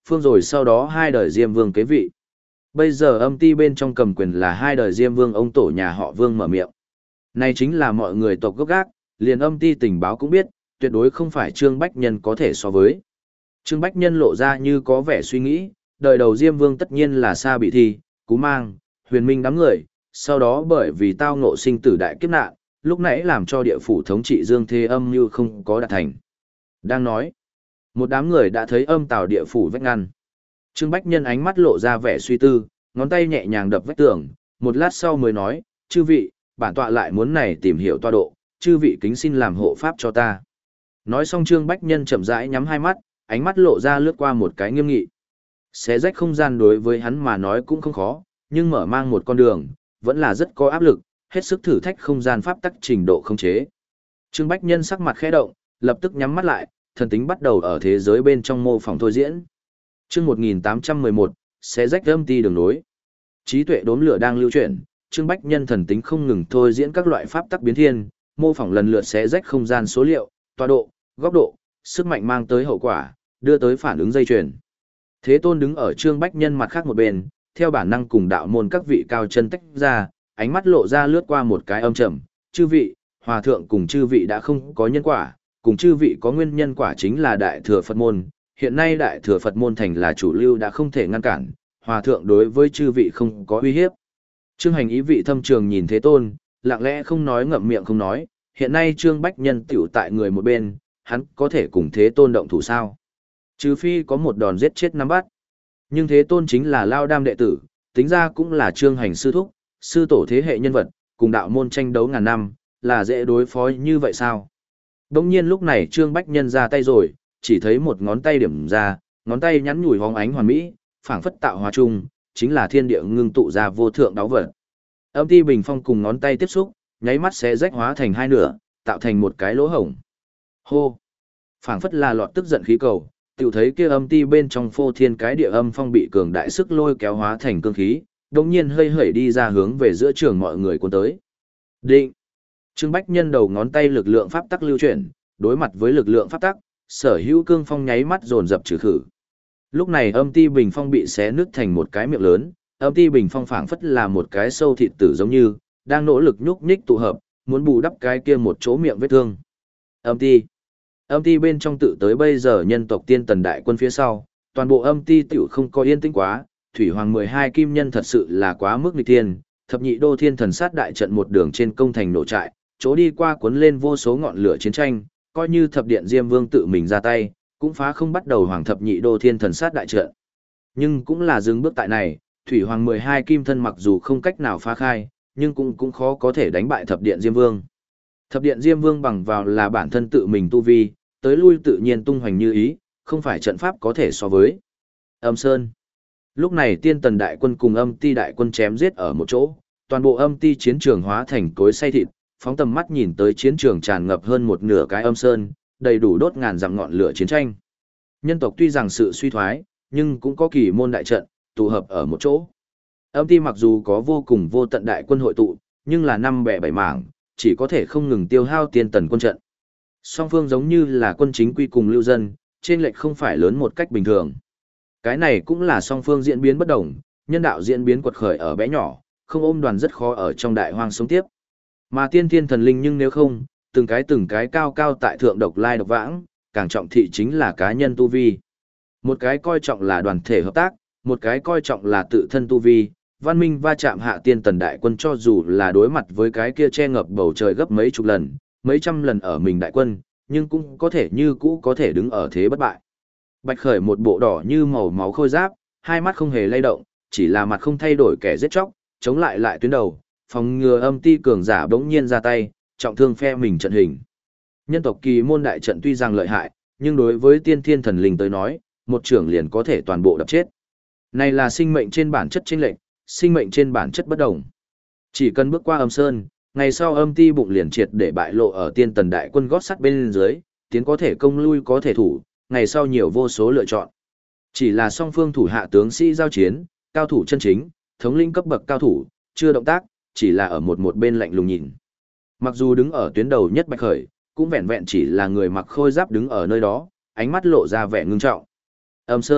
phương rồi sau đó hai đời Diêm Vương kế vị. Bây giờ âm ti bên trong cầm quyền là hai đời Diêm Vương ông tổ nhà họ Vương mở miệng. Này chính là mọi người tộc gốc gác, liền âm ti tình báo cũng biết, tuyệt đối không phải Trương Bách Nhân có thể so với. Trương Bách Nhân lộ ra như có vẻ suy nghĩ, đời đầu Diêm Vương tất nhiên là Sa Bị Thi, Cú Mang, Huyền Minh đám người, sau đó bởi vì tao ngộ sinh tử đại kiếp nạn, lúc nãy làm cho địa phủ thống trị Dương Thế Âm như không có đạt thành. Đang nói, một đám người đã thấy âm tào địa phủ vách ngăn. Trương Bách Nhân ánh mắt lộ ra vẻ suy tư, ngón tay nhẹ nhàng đập vách tường, một lát sau mới nói, chư vị, bản tọa lại muốn này tìm hiểu tọa độ, chư vị kính xin làm hộ pháp cho ta. Nói xong Trương Bách Nhân chậm rãi nhắm hai mắt, ánh mắt lộ ra lướt qua một cái nghiêm nghị. Xé rách không gian đối với hắn mà nói cũng không khó, nhưng mở mang một con đường, vẫn là rất có áp lực, hết sức thử thách không gian pháp tắc trình độ không chế. Trương Bách Nhân sắc mặt khẽ động, lập tức nhắm mắt lại, thần tính bắt đầu ở thế giới bên trong mô phỏng thôi diễn. Chương một nghìn tám trăm mười một, xé rách âm ti đường nối. Trí tuệ đốm lửa đang lưu chuyển, Trương Bách Nhân thần tính không ngừng thôi diễn các loại pháp tắc biến thiên, mô phỏng lần lượt xé rách không gian số liệu, tọa độ, góc độ, sức mạnh mang tới hậu quả, đưa tới phản ứng dây chuyền. Thế Tôn đứng ở Trương Bách Nhân mặt khác một bên, theo bản năng cùng đạo môn các vị cao chân tách ra, ánh mắt lộ ra lướt qua một cái âm trầm, chư vị, hòa thượng cùng chư vị đã không có nhân quả, cùng chư vị có nguyên nhân quả chính là đại thừa Phật môn, hiện nay đại thừa Phật môn thành là chủ lưu đã không thể ngăn cản, hòa thượng đối với chư vị không có uy hiếp. Trương Hành ý vị thâm trường nhìn Thế Tôn, lặng lẽ không nói ngậm miệng không nói, hiện nay Trương Bách Nhân tiểu tại người một bên, hắn có thể cùng Thế Tôn động thủ sao? Trừ phi có một đòn giết chết nắm bắt. Nhưng Thế Tôn chính là Lao Đam đệ tử, tính ra cũng là Trương Hành sư thúc, sư tổ thế hệ nhân vật, cùng đạo môn tranh đấu ngàn năm, là dễ đối phó như vậy sao? Đông nhiên lúc này Trương Bách Nhân ra tay rồi, chỉ thấy một ngón tay điểm ra, ngón tay nhắn nhủi hóng ánh hoàn mỹ, phảng phất tạo hóa chung, chính là thiên địa ngưng tụ ra vô thượng đáo vật. Âm ti bình phong cùng ngón tay tiếp xúc, nháy mắt sẽ rách hóa thành hai nửa, tạo thành một cái lỗ hổng. Hô! Phảng phất là lọt tức giận khí cầu, tiểu thấy kia âm ti bên trong phô thiên cái địa âm phong bị cường đại sức lôi kéo hóa thành cương khí, đồng nhiên hơi hẩy đi ra hướng về giữa trường mọi người cuốn tới. Định! Trương Bách Nhân đầu ngón tay lực lượng pháp tắc lưu chuyển, đối mặt với lực lượng pháp tắc, sở hữu cương phong nháy mắt dồn dập trừ khử. Lúc này âm ti bình phong bị xé nứt thành một cái miệng lớn, âm ti bình phong phảng phất là một cái sâu thịt tử giống như, đang nỗ lực nhúc nhích tụ hợp, muốn bù đắp cái kia một chỗ miệng vết thương. Âm ti. Âm ti bên trong tự tới bây giờ nhân tộc tiên tần đại quân phía sau, toàn bộ âm ti tiểu không có yên tĩnh quá, thủy hoàng mười hai kim nhân thật sự là quá mức nghịch thiên, thập nhị đô thiên thần sát đại trận một đường trên công thành nổ trại, chỗ đi qua cuốn lên vô số ngọn lửa chiến tranh, coi như thập điện Diêm Vương tự mình ra tay, cũng phá không bắt đầu hoàng thập nhị đô thiên thần sát đại trận. Nhưng cũng là dừng bước tại này, thủy hoàng mười hai kim thân mặc dù không cách nào phá khai, nhưng cũng cũng khó có thể đánh bại thập điện Diêm Vương. Thập điện Diêm Vương bằng vào là bản thân tự mình tu vi, tới lui tự nhiên tung hoành như ý, không phải trận pháp có thể so với. Âm Sơn. Lúc này tiên tần đại quân cùng âm ti đại quân chém giết ở một chỗ, toàn bộ âm ti chiến trường hóa thành cối xay thịt, phóng tầm mắt nhìn tới chiến trường tràn ngập hơn một nửa cái âm sơn, đầy đủ đốt ngàn dặm ngọn lửa chiến tranh. Nhân tộc tuy rằng sự suy thoái, nhưng cũng có kỳ môn đại trận, tụ hợp ở một chỗ. Âm ti mặc dù có vô cùng vô tận đại quân hội tụ, nhưng là năm bẻ bảy mảng, chỉ có thể không ngừng tiêu hao tiên tần quân trận. Song phương giống như là quân chính quy cùng lưu dân, trên lệch không phải lớn một cách bình thường. Cái này cũng là song phương diễn biến bất đồng, nhân đạo diễn biến quật khởi ở bé nhỏ, không ôm đoàn rất khó ở trong đại hoang sống tiếp. Mà tiên thiên thần linh nhưng nếu không, từng cái từng cái cao cao tại thượng độc lai độc vãng, càng trọng thị chính là cá nhân tu vi. Một cái coi trọng là đoàn thể hợp tác, một cái coi trọng là tự thân tu vi, văn minh va chạm hạ tiên tần đại quân cho dù là đối mặt với cái kia che ngập bầu trời gấp mấy chục lần, mấy trăm lần ở mình đại quân, nhưng cũng có thể như cũ có thể đứng ở thế bất bại. Bạch Khởi một bộ đỏ như màu máu khôi giáp, hai mắt không hề lay động, chỉ là mặt không thay đổi kẻ giết chóc, chống lại lại tuyến đầu, phòng ngừa âm ti cường giả bỗng nhiên ra tay, trọng thương phe mình trận hình. Nhân tộc kỳ môn đại trận tuy rằng lợi hại, nhưng đối với tiên thiên thần linh tới nói, một trưởng liền có thể toàn bộ đập chết. Này là sinh mệnh trên bản chất chênh lệch, sinh mệnh trên bản chất bất đồng. Chỉ cần bước qua âm sơn, ngày sau âm ti bụng liền triệt để bại lộ ở tiên tần đại quân gót sắt bên dưới, tiến có thể công lui có thể thủ, ngày sau nhiều vô số lựa chọn. Chỉ là song phương thủ hạ tướng sĩ giao chiến, cao thủ chân chính, thống lĩnh cấp bậc cao thủ, chưa động tác, chỉ là ở một một bên lạnh lùng nhìn. Mặc dù đứng ở tuyến đầu nhất Bạch Khởi, cũng vẹn vẹn chỉ là người mặc khôi giáp đứng ở nơi đó, ánh mắt lộ ra vẻ ngưng trọng. Âm Sơn,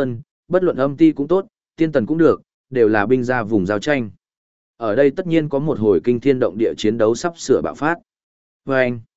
bất luận âm ti cũng tốt, tiên tần cũng được, đều là binh ra vùng giao tranh. Ở đây tất nhiên có một hồi kinh thiên động địa chiến đấu sắp sửa bạo phát. Và anh,